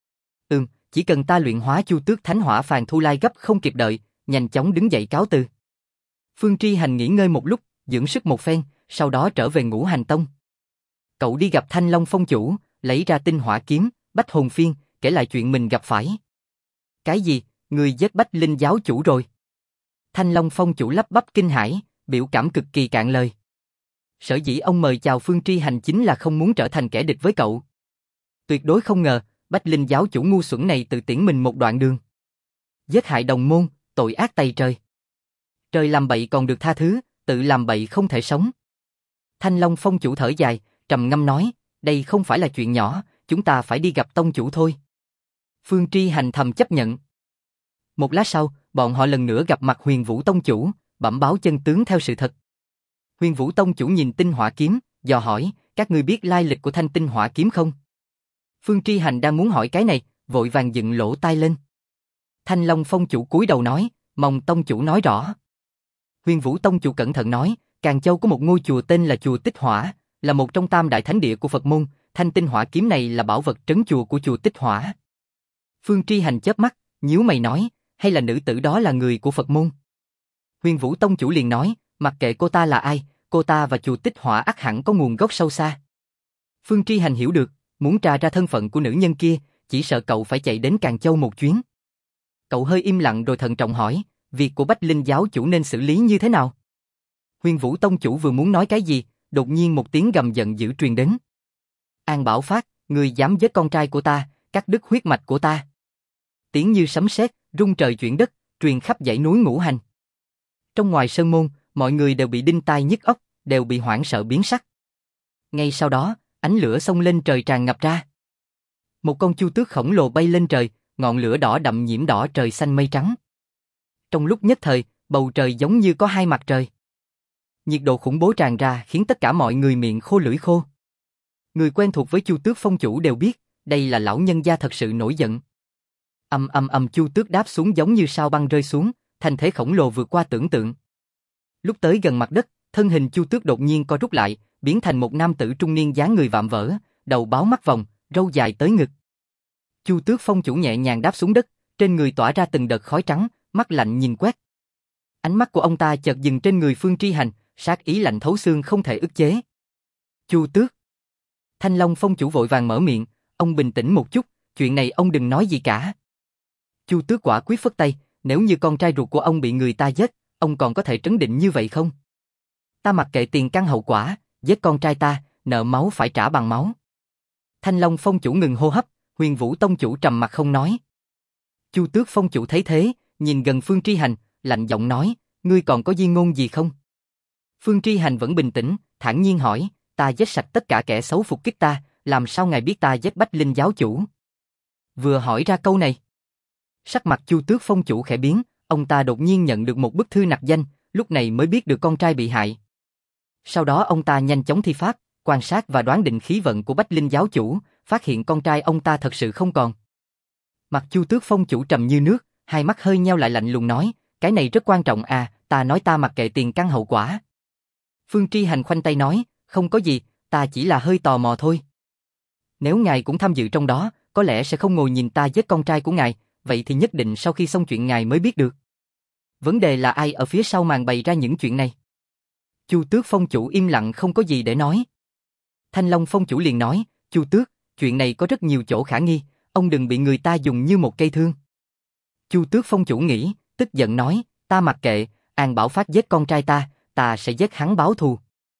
Chỉ cần ta luyện hóa Chu Tước Thánh Hỏa. Phàn Thu Lai gấp không kịp đợi, nhanh chóng đứng dậy cáo từ. Phương Tri Hành nghỉ ngơi một lúc, dưỡng sức một phen, sau đó trở về Ngũ Hành Tông. Cậu đi gặp Thanh Long Phong chủ, lấy ra tinh hỏa kiếm, bách hồn phiên, kể lại chuyện mình gặp phải. Cái gì, người giết Bách Linh giáo chủ rồi? Thanh Long Phong chủ lắp bắp kinh hãi, biểu cảm cực kỳ cạn lời. Sở dĩ ông mời chào Phương Tri Hành chính là không muốn trở thành kẻ địch với cậu. Tuyệt đối không ngờ, Bách Linh giáo chủ ngu xuẩn này tự tiễn mình một đoạn đường. Giết hại đồng môn, tội ác tày trời. Trời làm bậy còn được tha thứ, tự làm bậy không thể sống. Thanh Long Phong chủ thở dài, trầm ngâm nói, đây không phải là chuyện nhỏ, chúng ta phải đi gặp tông chủ thôi. Phương Tri Hành thầm chấp nhận. Một lát sau, bọn họ lần nữa gặp mặt Huyền Vũ tông chủ, bẩm báo chân tướng theo sự thật. Huyền Vũ tông chủ nhìn tinh hỏa kiếm, dò hỏi, các ngươi biết lai lịch của thanh tinh hỏa kiếm không? Phương Tri Hành đang muốn hỏi cái này, vội vàng dựng lỗ tai lên. Thanh Long Phong chủ cúi đầu nói, mong tông chủ nói rõ. Huyền Vũ tông chủ cẩn thận nói, Càn Châu có một ngôi chùa tên là chùa Tích Hỏa, là một trong tam đại thánh địa của Phật môn, thanh tinh hỏa kiếm này là bảo vật trấn chùa của chùa Tích Hỏa. Phương Tri Hành chớp mắt, nhíu mày nói, hay là nữ tử đó là người của Phật môn? Huyền Vũ tông chủ liền nói, mặc kệ cô ta là ai, cô ta và chùa Tích Hỏa ắt hẳn có nguồn gốc sâu xa. Phương Tri Hành hiểu được, muốn tra ra thân phận của nữ nhân kia, chỉ sợ cậu phải chạy đến Càn Châu một chuyến. Cậu hơi im lặng rồi thận trọng hỏi, việc của Bách Linh giáo chủ nên xử lý như thế nào? Huyền Vũ tông chủ vừa muốn nói cái gì, đột nhiên một tiếng gầm giận dữ truyền đến. An Bảo Phát, người dám giết con trai của ta, cắt đứt huyết mạch của ta. Tiếng như sấm sét, rung trời chuyển đất, truyền khắp dãy núi Ngũ Hành. Trong ngoài sơn môn, mọi người đều bị đinh tai nhức óc, đều bị hoảng sợ biến sắc. Ngay sau đó, ánh lửa xông lên trời tràn ngập ra. Một con chu tước khổng lồ bay lên trời, ngọn lửa đỏ đậm nhiễm đỏ trời xanh mây trắng. Trong lúc nhất thời, bầu trời giống như có hai mặt trời. Nhiệt độ khủng bố tràn ra khiến tất cả mọi người miệng khô lưỡi khô. Người quen thuộc với Chu Tước Phong chủ đều biết, đây là lão nhân gia thật sự nổi giận. Chu Tước đáp xuống giống như sao băng rơi xuống, thành thế khổng lồ vượt qua tưởng tượng. Lúc tới gần mặt đất, thân hình Chu Tước đột nhiên co rút lại, biến thành một nam tử trung niên dáng người vạm vỡ, đầu báo mắt vòng, râu dài tới ngực. Chu Tước Phong chủ nhẹ nhàng đáp xuống đất, trên người tỏa ra từng đợt khói trắng, mắt lạnh nhìn quét. Ánh mắt của ông ta chợt dừng trên người Phương Tri Hành, sát ý lạnh thấu xương không thể ức chế. Chu Tước. Thanh Long Phong chủ vội vàng mở miệng, ông bình tĩnh một chút, chuyện này ông đừng nói gì cả. Chu Tước quả quyết phất tay, nếu như con trai ruột của ông bị người ta giết, ông còn có thể trấn định như vậy không? Ta mặc kệ tiền căn hậu quả, giết con trai ta, nợ máu phải trả bằng máu. Thanh Long Phong chủ ngừng hô hấp, Huyền Vũ Tông chủ trầm mặt không nói. Chu Tước Phong chủ thấy thế, nhìn gần Phương Tri Hành, lạnh giọng nói, ngươi còn có di ngôn gì không? Phương Tri Hành vẫn bình tĩnh, thản nhiên hỏi, ta giết sạch tất cả kẻ xấu phục kích ta, làm sao ngài biết ta giết Bách Linh giáo chủ? Vừa hỏi ra câu này, sắc mặt Chu Tước Phong chủ khẽ biến, ông ta đột nhiên nhận được một bức thư nặc danh, lúc này mới biết được con trai bị hại. Sau đó ông ta nhanh chóng thi pháp, quan sát và đoán định khí vận của Bách Linh giáo chủ, phát hiện con trai ông ta thật sự không còn. Mặt Chu Tước Phong chủ trầm như nước, hai mắt hơi nheo lại lạnh lùng nói, cái này rất quan trọng à, ta nói ta mặc kệ tiền căn hậu quả. Phương Tri Hành khoanh tay nói, không có gì, ta chỉ là hơi tò mò thôi. Nếu ngài cũng tham dự trong đó, có lẽ sẽ không ngồi nhìn ta giết con trai của ngài, vậy thì nhất định sau khi xong chuyện ngài mới biết được. Vấn đề là ai ở phía sau màn bày ra những chuyện này? Chu Tước Phong chủ im lặng không có gì để nói. Thanh Long Phong chủ liền nói, Chu Tước, chuyện này có rất nhiều chỗ khả nghi, ông đừng bị người ta dùng như một cây thương. Chu Tước Phong chủ nghĩ, tức giận nói, ta mặc kệ, An Bảo Phát giết con trai ta sẽ giết hắn báo thù.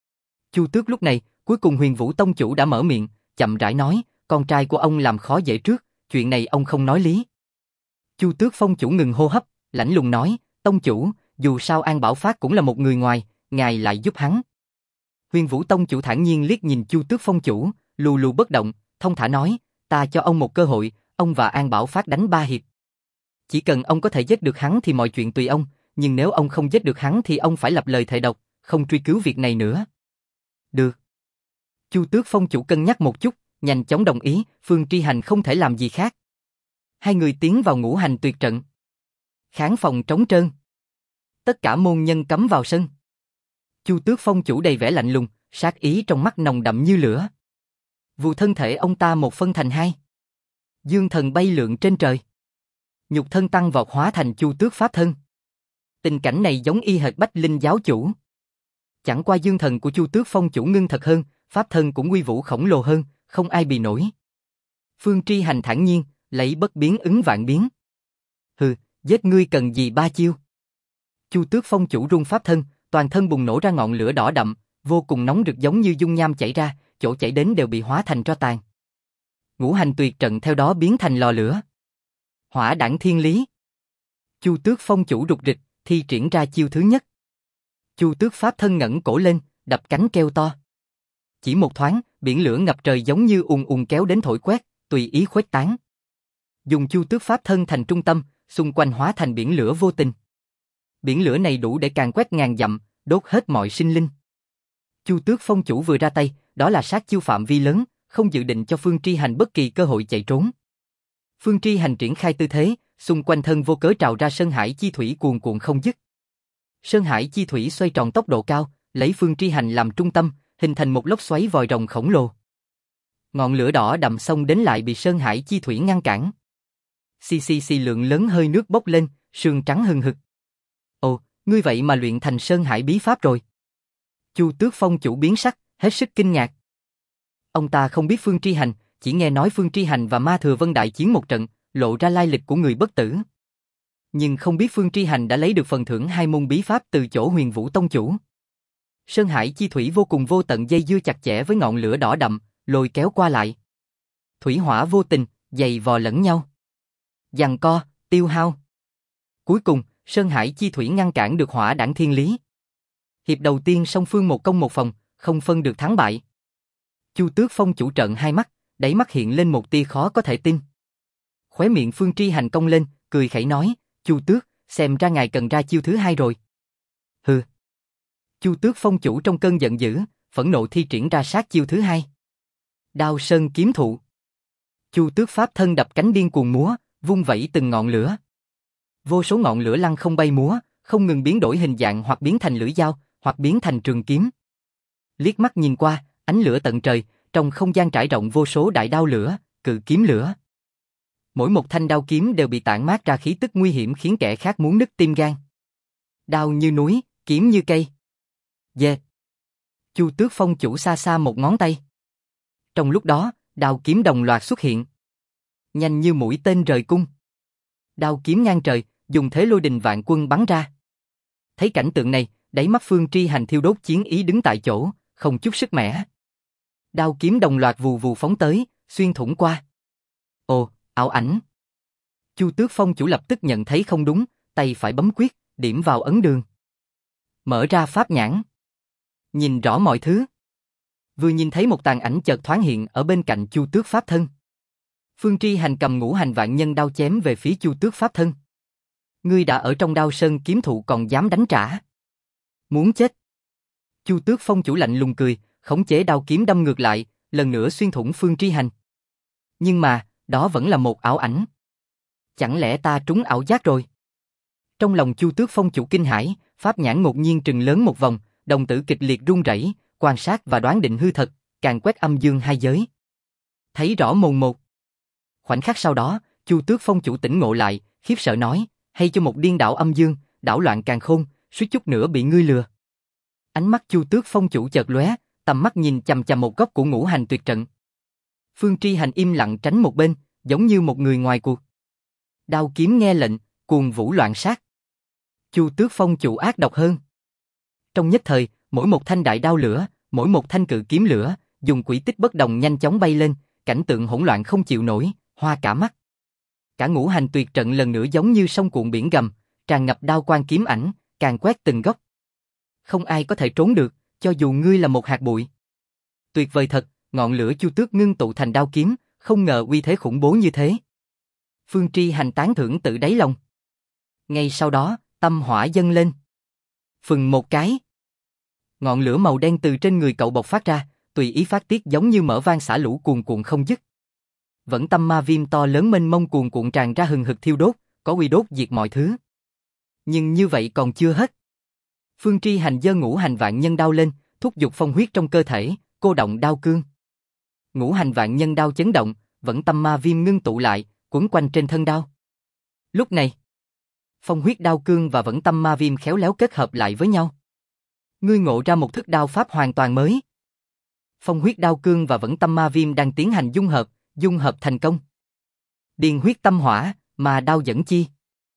Chu Tước lúc này, cuối cùng Huyền Vũ Tông chủ đã mở miệng, chậm rãi nói, con trai của ông làm khó dễ trước, chuyện này ông không nói lý. Chu Tước Phong chủ ngừng hô hấp, lạnh lùng nói, Tông chủ, dù sao An Bảo Phát cũng là một người ngoài, ngài lại giúp hắn. Huyền Vũ Tông chủ thản nhiên liếc nhìn Chu Tước Phong chủ, lù lù bất động, thông thả nói, ta cho ông một cơ hội, ông và An Bảo Phát đánh 3 hiệp. Chỉ cần ông có thể giết được hắn thì mọi chuyện tùy ông, nhưng nếu ông không giết được hắn thì ông phải lập lời thề độc, không truy cứu việc này nữa. Được. Chu Tước Phong chủ cân nhắc một chút, nhanh chóng đồng ý, Phương Tri Hành không thể làm gì khác. Hai người tiến vào ngũ hành tuyệt trận. Khán phòng trống trơn. Tất cả môn nhân cấm vào sân. Chu Tước Phong chủ đầy vẻ lạnh lùng, sát ý trong mắt nồng đậm như lửa. Vụ thân thể ông ta một phân thành hai. Dương thần bay lượn trên trời. Nhục thân tăng vọt hóa thành Chu Tước Pháp thân. Tình cảnh này giống y hệt Bách Linh giáo chủ. Chẳng qua dương thần của Chu Tước Phong chủ ngưng thật hơn, pháp thân cũng uy vũ khổng lồ hơn, không ai bì nổi. Phương Tri Hành thản nhiên, lấy bất biến ứng vạn biến. Hừ, giết ngươi cần gì 3 chiêu? Chu Tước Phong chủ rung pháp thân, toàn thân bùng nổ ra ngọn lửa đỏ đậm, vô cùng nóng rực giống như dung nham chảy ra, chỗ chảy đến đều bị hóa thành tro tàn. Ngũ hành tuyệt trận theo đó biến thành lò lửa. Hỏa đảng thiên lý. Chu Tước Phong chủ rục rịch, thi triển ra chiêu thứ nhất. Chu Tước Pháp thân ngẩng cổ lên, đập cánh kêu to. Chỉ một thoáng, biển lửa ngập trời giống như ùn ùn kéo đến thổi quét, tùy ý khuếch tán. Dùng Chu Tước Pháp thân thành trung tâm, xung quanh hóa thành biển lửa vô tình. Biển lửa này đủ để càn quét ngàn dặm, đốt hết mọi sinh linh. Chu Tước Phong chủ vừa ra tay, đó là sát chiêu phạm vi lớn, không dự định cho Phương Tri Hành bất kỳ cơ hội chạy trốn. Phương Tri Hành triển khai tư thế, xung quanh thân vô cớ trào ra sơn hải chi thủy cuồn cuộn không dứt. Sơn hải chi thủy xoay tròn tốc độ cao, lấy Phương Tri Hành làm trung tâm, hình thành một lốc xoáy vòi rồng khổng lồ. Ngọn lửa đỏ đậm xông đến lại bị sơn hải chi thủy ngăn cản. Xì lượng lớn hơi nước bốc lên, sương trắng hừng hực. Ồ, ngươi vậy mà luyện thành sơn hải bí pháp rồi. Chu Tước Phong chủ biến sắc, hết sức kinh ngạc. Ông ta không biết Phương Tri Hành, chỉ nghe nói Phương Tri Hành và Ma Thừa Vân đại chiến một trận, lộ ra lai lịch của người bất tử. Nhưng không biết Phương Tri Hành đã lấy được phần thưởng 2 môn bí pháp từ chỗ Huyền Vũ Tông chủ. Sơn hải chi thủy vô cùng vô tận dây dưa chặt chẽ với ngọn lửa đỏ đậm, lôi kéo qua lại. Thủy hỏa vô tình, dày vò lẫn nhau. Giằng co, tiêu hao. Cuối cùng, Sơn hải chi thủy ngăn cản được hỏa đảng thiên lý. Hiệp đầu tiên song phương một công một phòng, không phân được thắng bại. Chu Tước Phong chủ trợn hai mắt, đáy mắt hiện lên một tia khó có thể tin. Khóe miệng Phương Tri Hành cong lên, cười khẩy nói, Chu Tước, xem ra ngài cần ra chiêu thứ 2 rồi. Hừ. Chu Tước Phong chủ trong cơn giận dữ, phẫn nộ thi triển ra sát chiêu thứ 2. Đao sơn kiếm thụ. Chu Tước Pháp thân đập cánh điên cuồng múa, vung vẩy từng ngọn lửa. Vô số ngọn lửa lăng không bay múa, không ngừng biến đổi hình dạng hoặc biến thành lưỡi dao, hoặc biến thành trường kiếm. Liếc mắt nhìn qua, ánh lửa tận trời, trong không gian trải rộng vô số đại đao lửa, cự kiếm lửa. Mỗi một thanh đao kiếm đều bị tản mát ra khí tức nguy hiểm khiến kẻ khác muốn nứt tim gan. Đao như núi, kiếm như cây. Dê. Chu Tước Phong chủ xa xa một ngón tay. Trong lúc đó, đao kiếm đồng loạt xuất hiện. Nhanh như mũi tên rời cung. Đao kiếm ngang trời, dùng thế lôi đình vạn quân bắn ra. Thấy cảnh tượng này, đáy mắt Phương Tri Hành thiêu đốt chiến ý đứng tại chỗ, không chút sức mẻ. Đao kiếm đồng loạt vù vù phóng tới, xuyên thủng qua. Ồ, ảo ảnh. Chu Tước Phong chủ lập tức nhận thấy không đúng, tay phải bấm quyết, điểm vào ấn đường. Mở ra pháp nhãn. Nhìn rõ mọi thứ. Vừa nhìn thấy một tàn ảnh chợt thoáng hiện ở bên cạnh Chu Tước Pháp Thân. Phương Tri Hành cầm ngũ hành vạn nhân đao chém về phía Chu Tước Pháp Thân. Ngươi đã ở trong Đao Sơn kiếm thụ còn dám đánh trả. Muốn chết. Chu Tước Phong chủ lạnh lùng cười, khống chế đao kiếm đâm ngược lại, lần nữa xuyên thủng Phương Tri Hành. Nhưng mà, đó vẫn là một ảo ảnh. Chẳng lẽ ta trúng ảo giác rồi? Trong lòng Chu Tước Phong chủ kinh hãi, pháp nhãn ngột nhiên trừng lớn một vòng, đồng tử kịch liệt run rẩy, quan sát và đoán định hư thật, càng quét âm dương hai giới. Thấy rõ mồn một. Khoảnh khắc sau đó, Chu Tước Phong chủ tỉnh ngộ lại, khiếp sợ nói, hay cho một điên đảo âm dương, đảo loạn càn khôn, suýt chút nữa bị ngươi lừa. Ánh mắt Chu Tước Phong chủ chợt lóe, tầm mắt nhìn chằm chằm một góc của ngũ hành tuyệt trận. Phương Tri Hành im lặng tránh một bên, giống như một người ngoài cuộc. Đao kiếm nghe lệnh, cuồng vũ loạn sát. Chu Tước Phong chủ ác độc hơn. Trong nhất thời, mỗi một thanh đại đao lửa, mỗi một thanh cự kiếm lửa, dùng quỹ tích bất đồng nhanh chóng bay lên, cảnh tượng hỗn loạn không chịu nổi, hoa cả mắt. Cả ngũ hành tuyệt trận lần nữa giống như sông cuộn biển gầm, tràn ngập đao quang kiếm ảnh, càng quét từng góc. Không ai có thể trốn được, cho dù ngươi là một hạt bụi. Tuyệt vời thật, ngọn lửa Chu Tước ngưng tụ thành đao kiếm, không ngờ uy thế khủng bố như thế. Phương Tri Hành tán thưởng tự đáy lòng. Ngay sau đó, tâm hỏa dâng lên. Phừng một cái. Ngọn lửa màu đen từ trên người cậu bộc phát ra, tùy ý phát tiết giống như mở van xả lũ cuồn cuộn không dứt. Vẫn tâm ma viêm to lớn mênh mông cuồn cuộn tràn ra hừng hực thiêu đốt, có uy đốt diệt mọi thứ. Nhưng như vậy còn chưa hết. Phương Tri Hành giơ ngũ hành vạn nhân đao lên, thúc giục phong huyết trong cơ thể, cô động đao cương. Ngũ hành vạn nhân đao chấn động, vẫn tâm ma viêm ngưng tụ lại, quấn quanh trên thân đao. Lúc này, phong huyết đao cương và vẫn tâm ma viêm khéo léo kết hợp lại với nhau. Ngươi ngộ ra một thức đao pháp hoàn toàn mới. Phong huyết đao cương và vẫn tâm ma viêm đang tiến hành dung hợp thành công. Điền huyết tâm hỏa, mà đao dẫn chi.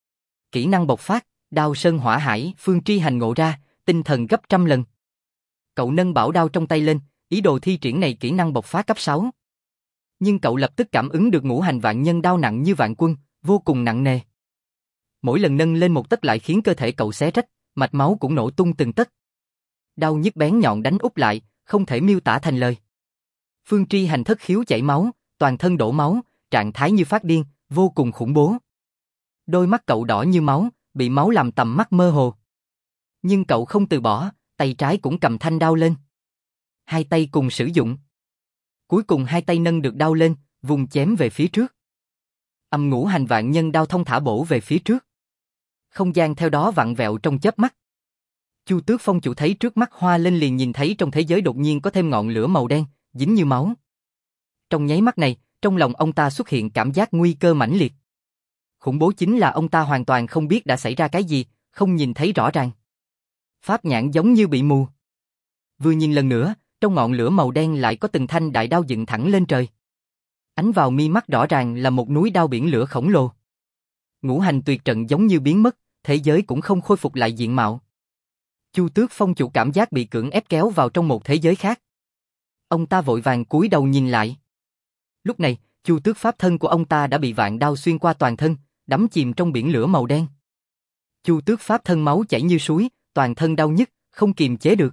Kỹ năng bộc phát, đao sơn hỏa hải, Phương Tri Hành ngộ ra, tinh thần gấp trăm lần. Cậu nâng bảo đao trong tay lên, ý đồ thi triển này kỹ năng bộc phát cấp 6. Nhưng cậu lập tức cảm ứng được ngũ hành vạn nhân đao nặng như vạn quân, vô cùng nặng nề. Mỗi lần nâng lên một tấc lại khiến cơ thể cậu xé rách, mạch máu cũng nổ tung từng tấc. Đau nhức bén nhọn đánh úp lại, không thể miêu tả thành lời. Phương Tri Hành thất khiếu chảy máu, toàn thân đổ máu, trạng thái như phát điên, vô cùng khủng bố. Đôi mắt cậu đỏ như máu, bị máu làm tầm mắt mơ hồ. Nhưng cậu không từ bỏ, tay trái cũng cầm thanh đao lên. Hai tay cùng sử dụng. Cuối cùng hai tay nâng được đao lên, vùng chém về phía trước. Âm ngũ hành vạn nhân đao thông thả bổ về phía trước. Không gian theo đó vặn vẹo trong chớp mắt. Chu Tước Phong chủ thấy trước mắt hoa lên liền nhìn thấy trong thế giới đột nhiên có thêm ngọn lửa màu đen, dính như máu. Trong nháy mắt này, trong lòng ông ta xuất hiện cảm giác nguy cơ mãnh liệt. Khủng bố chính là ông ta hoàn toàn không biết đã xảy ra cái gì, không nhìn thấy rõ ràng. Pháp nhãn giống như bị mù. Vừa nhìn lần nữa, trong ngọn lửa màu đen lại có từng thanh đại đao dựng thẳng lên trời. Ánh vào mi mắt rõ ràng là một núi đao biển lửa khổng lồ. Ngũ hành tuyệt trận giống như biến mất, thế giới cũng không khôi phục lại diện mạo. Chu Tước Phong chủ cảm giác bị cưỡng ép kéo vào trong một thế giới khác. Ông ta vội vàng cúi đầu nhìn lại. Lúc này, Chu Tước pháp thân của ông ta đã bị vạn đao xuyên qua toàn thân, đắm chìm trong biển lửa màu đen. Chu Tước pháp thân máu chảy như suối, toàn thân đau nhức, không kiềm chế được.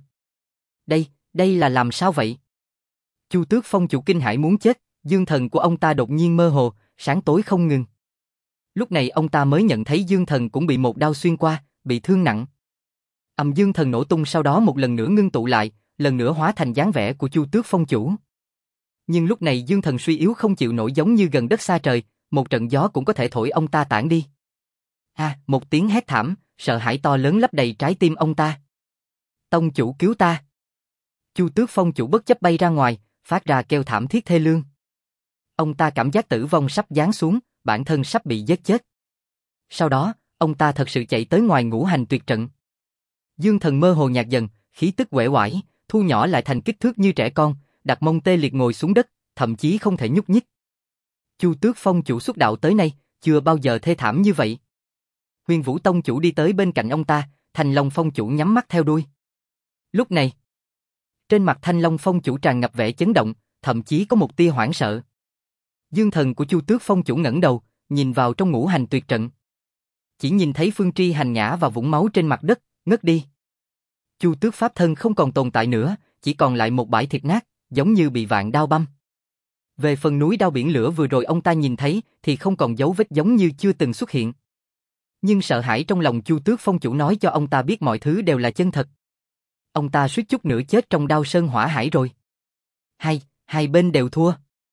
Đây là làm sao vậy? Chu Tước Phong chủ kinh hãi muốn chết, dương thần của ông ta đột nhiên mơ hồ, sáng tối không ngừng. Lúc này ông ta mới nhận thấy dương thần cũng bị một đao xuyên qua, bị thương nặng. Âm dương thần nổ tung sau đó một lần nữa ngưng tụ lại, lần nữa hóa thành dáng vẻ của Chu Tước Phong chủ. Nhưng lúc này dương thần suy yếu không chịu nổi giống như gần đất xa trời, một trận gió cũng có thể thổi ông ta tản đi. Một tiếng hét thảm, sợ hãi to lớn lấp đầy trái tim ông ta. Tông chủ cứu ta. Chu Tước Phong chủ bất chấp bay ra ngoài, phát ra kêu thảm thiết thê lương. Ông ta cảm giác tử vong sắp giáng xuống, bản thân sắp bị giết chết. Sau đó, ông ta thật sự chạy tới ngoài ngũ hành tuyệt trận. Dương thần mơ hồ nhạt dần, khí tức uể oải, thu nhỏ lại thành kích thước như trẻ con, đặt mông tê liệt ngồi xuống đất, thậm chí không thể nhúc nhích. Chu Tước Phong chủ xuất đạo tới nay, chưa bao giờ thê thảm như vậy. Huyền Vũ Tông chủ đi tới bên cạnh ông ta, Thanh Long Phong chủ nhắm mắt theo đuôi. Lúc này, trên mặt Thanh Long Phong chủ tràn ngập vẻ chấn động, thậm chí có một tia hoảng sợ. Dương thần của Chu Tước Phong chủ ngẩng đầu, nhìn vào trong ngũ hành tuyệt trận. Chỉ nhìn thấy Phương Tri Hành ngã vào vũng máu trên mặt đất, ngất đi. Chu Tước pháp thân không còn tồn tại nữa, chỉ còn lại một bãi thịt nát, giống như bị vạn đao băm. Về phần núi đao biển lửa vừa rồi ông ta nhìn thấy thì không còn dấu vết, giống như chưa từng xuất hiện. Nhưng sợ hãi trong lòng Chu Tước Phong chủ nói cho ông ta biết mọi thứ đều là chân thật. Ông ta suýt chút nữa chết trong đao sơn hỏa hải rồi. Hai bên đều thua.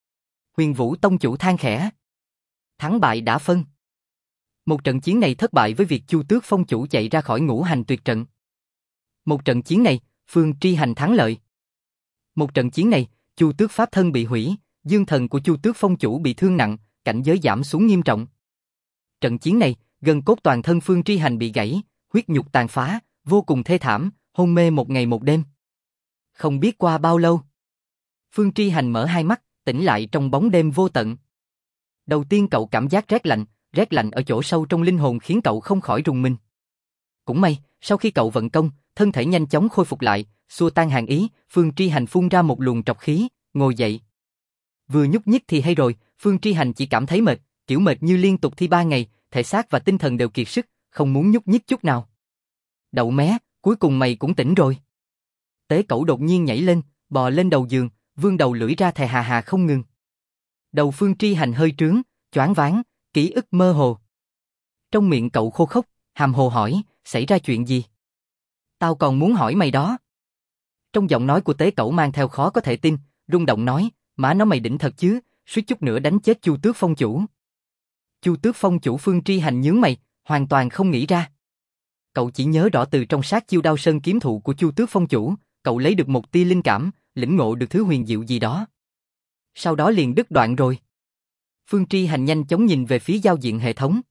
Huyền Vũ Tông chủ than khẽ. Thắng bại đã phân. Một trận chiến này thất bại với việc Chu Tước Phong chủ chạy ra khỏi ngũ hành tuyệt trận. Một trận chiến này, Phương Tri Hành thắng lợi. Một trận chiến này, Chu Tước pháp thân bị hủy, dương thần của Chu Tước Phong chủ bị thương nặng, cảnh giới giảm xuống nghiêm trọng. Trận chiến này, gân cốt toàn thân Phương Tri Hành bị gãy, huyết nhục tàn phá, vô cùng thê thảm, hôn mê một ngày một đêm. Không biết qua bao lâu, Phương Tri Hành mở hai mắt, tỉnh lại trong bóng đêm vô tận. Đầu tiên cậu cảm giác rét lạnh ở chỗ sâu trong linh hồn khiến cậu không khỏi rùng mình. Cũng may, sau khi cậu vận công, thân thể nhanh chóng khôi phục lại, xua tan hàn ý, Phương Tri Hành phun ra một luồng trọc khí, ngồi dậy. Vừa nhúc nhích thì hay rồi, Phương Tri Hành chỉ cảm thấy mệt, kiểu mệt như liên tục thi 3 ngày, thể xác và tinh thần đều kiệt sức, không muốn nhúc nhích chút nào. Đậu mé, cuối cùng mày cũng tỉnh rồi. Tế Cẩu đột nhiên nhảy lên, bò lên đầu giường, vươn đầu lưỡi ra thè hà không ngừng. Đầu Phương Tri Hành hơi trướng, choáng váng, ký ức mơ hồ. Trong miệng cậu khô khốc, hàm hồ hỏi, xảy ra chuyện gì? Tao còn muốn hỏi mày đó. Trong giọng nói của Tế Cẩu mang theo khó có thể tin, rung động nói, má nó mày đỉnh thật chứ, suýt chút nữa đánh chết Chu Tước Phong chủ. Chu Tước Phong chủ Phương Tri Hành nhướng mày, hoàn toàn không nghĩ ra. Cậu chỉ nhớ rõ từ trong sát chiêu đao sơn kiếm thụ của Chu Tước Phong chủ, cậu lấy được một tia linh cảm, lĩnh ngộ được thứ huyền diệu gì đó. Sau đó liền đứt đoạn rồi. Phương Tri Hành nhanh chóng nhìn về phía giao diện hệ thống.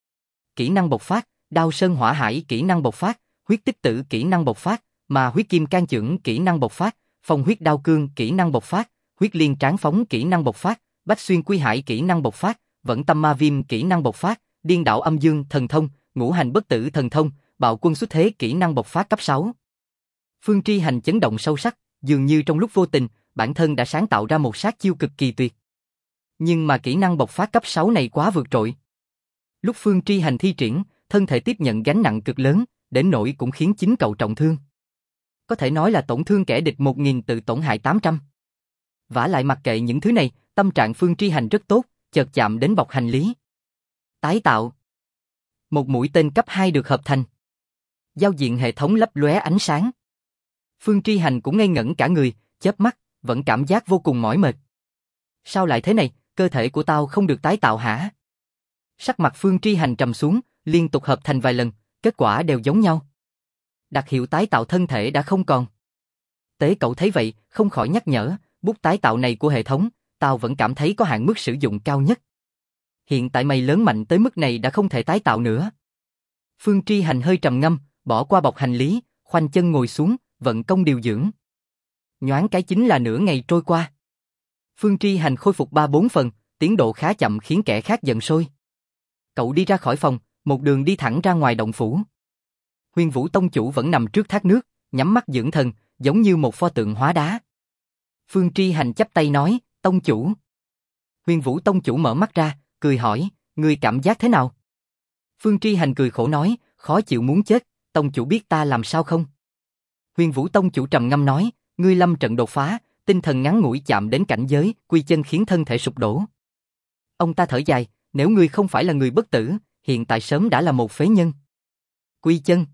Kỹ năng bộc phát, đao sơn hỏa hải kỹ năng bộc phát, huyết tích tử kỹ năng bộc phát, mà huyết kim can chưởng kỹ năng bộc phát, phong huyết đao cương kỹ năng bộc phát, huyết liên tráng phóng kỹ năng bộc phát, bách xuyên quy hải kỹ năng bộc phát, vẫn tâm ma viêm kỹ năng bộc phát, điên đảo âm dương thần thông, ngũ hành bất tử thần thông, bạo quân xuất thế kỹ năng bộc phát cấp 6. Phương Tri Hành chấn động sâu sắc, dường như trong lúc vô tình, bản thân đã sáng tạo ra một sát chiêu cực kỳ tuyệt. Nhưng mà kỹ năng bộc phát cấp 6 này quá vượt trội. Lúc Phương Tri Hành thi triển, thân thể tiếp nhận gánh nặng cực lớn, đến nỗi cũng khiến chính cậu trọng thương. Có thể nói là tổn thương kẻ địch 1000 tự tổn hại 800. Vả lại mặc kệ những thứ này, tâm trạng Phương Tri Hành rất tốt, chợt chạm đến bọc hành lý. Tái tạo. Một mũi tên cấp 2 được hợp thành. Giao diện hệ thống lấp lóe ánh sáng. Phương Tri Hành cũng ngây ngẩn cả người, chớp mắt, vẫn cảm giác vô cùng mỏi mệt. Sao lại thế này, cơ thể của tao không được tái tạo hả? Sắc mặt Phương Tri Hành trầm xuống, liên tục hợp thành vài lần, kết quả đều giống nhau. Đặc hiệu tái tạo thân thể đã không còn. Tế Cẩu thấy vậy, không khỏi nhắc nhở, bút tái tạo này của hệ thống, tao vẫn cảm thấy có hạn mức sử dụng cao nhất. Hiện tại mày lớn mạnh tới mức này đã không thể tái tạo nữa. Phương Tri Hành hơi trầm ngâm, bỏ qua bọc hành lý, khoanh chân ngồi xuống, vận công điều dưỡng. Nhoáng cái chính là nửa ngày trôi qua. Phương Tri Hành khôi phục 3-4 phần, tiến độ khá chậm khiến kẻ khác giận sôi. Cậu đi ra khỏi phòng, một đường đi thẳng ra ngoài động phủ. Huyền Vũ Tông chủ vẫn nằm trước thác nước, nhắm mắt dưỡng thần, giống như một pho tượng hóa đá. Phương Tri Hành chắp tay nói, Tông chủ. Huyền Vũ Tông chủ mở mắt ra, cười hỏi, ngươi cảm giác thế nào? Phương Tri Hành cười khổ nói, khó chịu muốn chết, Tông chủ biết ta làm sao không? Huyền Vũ Tông chủ trầm ngâm nói, ngươi lâm trận đột phá, tinh thần ngắn ngủi chạm đến cảnh giới, quy chân khiến thân thể sụp đổ. Ông ta thở dài, nếu ngươi không phải là người bất tử, hiện tại sớm đã là một phế nhân. Quy chân.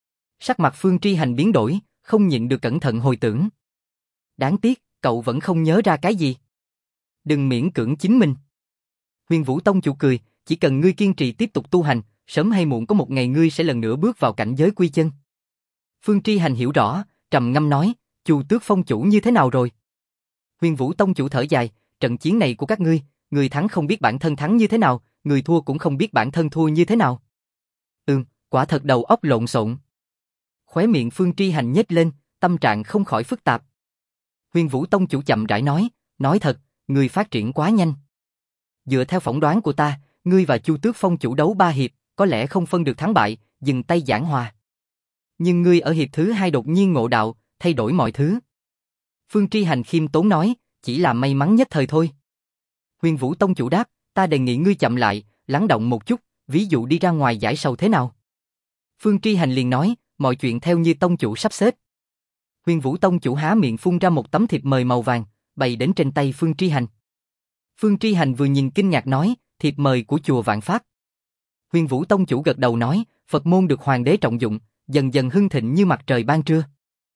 Sắc mặt Phương Tri Hành biến đổi, không nhịn được cẩn thận hồi tưởng. Đáng tiếc, cậu vẫn không nhớ ra cái gì. Đừng miễn cưỡng chính mình. Huyền Vũ Tông chủ cười, chỉ cần ngươi kiên trì tiếp tục tu hành, sớm hay muộn có một ngày ngươi sẽ lần nữa bước vào cảnh giới quy chân. Phương Tri Hành hiểu rõ, trầm ngâm nói, Chu Tước Phong chủ như thế nào rồi? Huyền Vũ Tông chủ thở dài, trận chiến này của các ngươi, người thắng không biết bản thân thắng như thế nào, người thua cũng không biết bản thân thua như thế nào. Quả thật đầu óc lộn xộn. Khóe miệng Phương Tri Hành nhếch lên, tâm trạng không khỏi phức tạp. Huyền Vũ Tông chủ chậm rãi nói thật, ngươi phát triển quá nhanh. Dựa theo phỏng đoán của ta, ngươi và Chu Tước Phong chủ đấu 3 hiệp, có lẽ không phân được thắng bại, dừng tay giảng hòa. Nhưng ngươi ở hiệp thứ 2 đột nhiên ngộ đạo, thay đổi mọi thứ. Phương Tri Hành khiêm tốn nói, chỉ là may mắn nhất thời thôi. Huyền Vũ Tông chủ đáp, ta đề nghị ngươi chậm lại, lắng động một chút, ví dụ đi ra ngoài giải sầu thế nào. Phương Tri Hành liền nói, mọi chuyện theo như tông chủ sắp xếp. Huyền Vũ Tông chủ há miệng phun ra một tấm thiệp mời màu vàng, bày đến trên tay Phương Tri Hành. Phương Tri Hành vừa nhìn kinh ngạc nói, thiệp mời của chùa Vạn Pháp. Huyền Vũ Tông chủ gật đầu nói, Phật môn được hoàng đế trọng dụng, dần dần hưng thịnh như mặt trời ban trưa.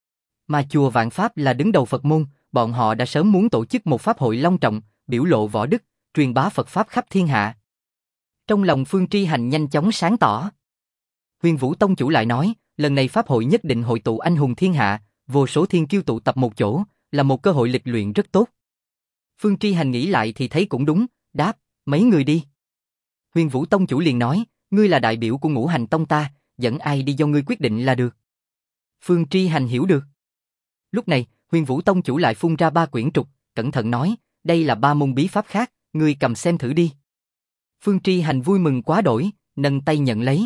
Mà chùa Vạn Pháp là đứng đầu Phật môn, bọn họ đã sớm muốn tổ chức một pháp hội long trọng, biểu lộ võ đức, truyền bá Phật Pháp khắp thiên hạ. Trong lòng Phương Tri Hành nhanh chóng sáng tỏ. Huyền Vũ Tông chủ lại nói, lần này pháp hội nhất định hội tụ anh hùng thiên hạ, vô số thiên kiêu tụ tập một chỗ, là một cơ hội lịch luyện rất tốt. Phương Tri Hành nghĩ lại thì thấy cũng đúng, đáp, mấy người đi. Huyền Vũ Tông chủ liền nói, ngươi là đại biểu của Ngũ Hành Tông ta, dẫn ai đi do ngươi quyết định là được. Phương Tri Hành hiểu được. Lúc này, Huyền Vũ Tông chủ lại phun ra 3 quyển trục, cẩn thận nói, đây là 3 môn bí pháp khác, ngươi cầm xem thử đi. Phương Tri Hành vui mừng quá đổi, nâng tay nhận lấy.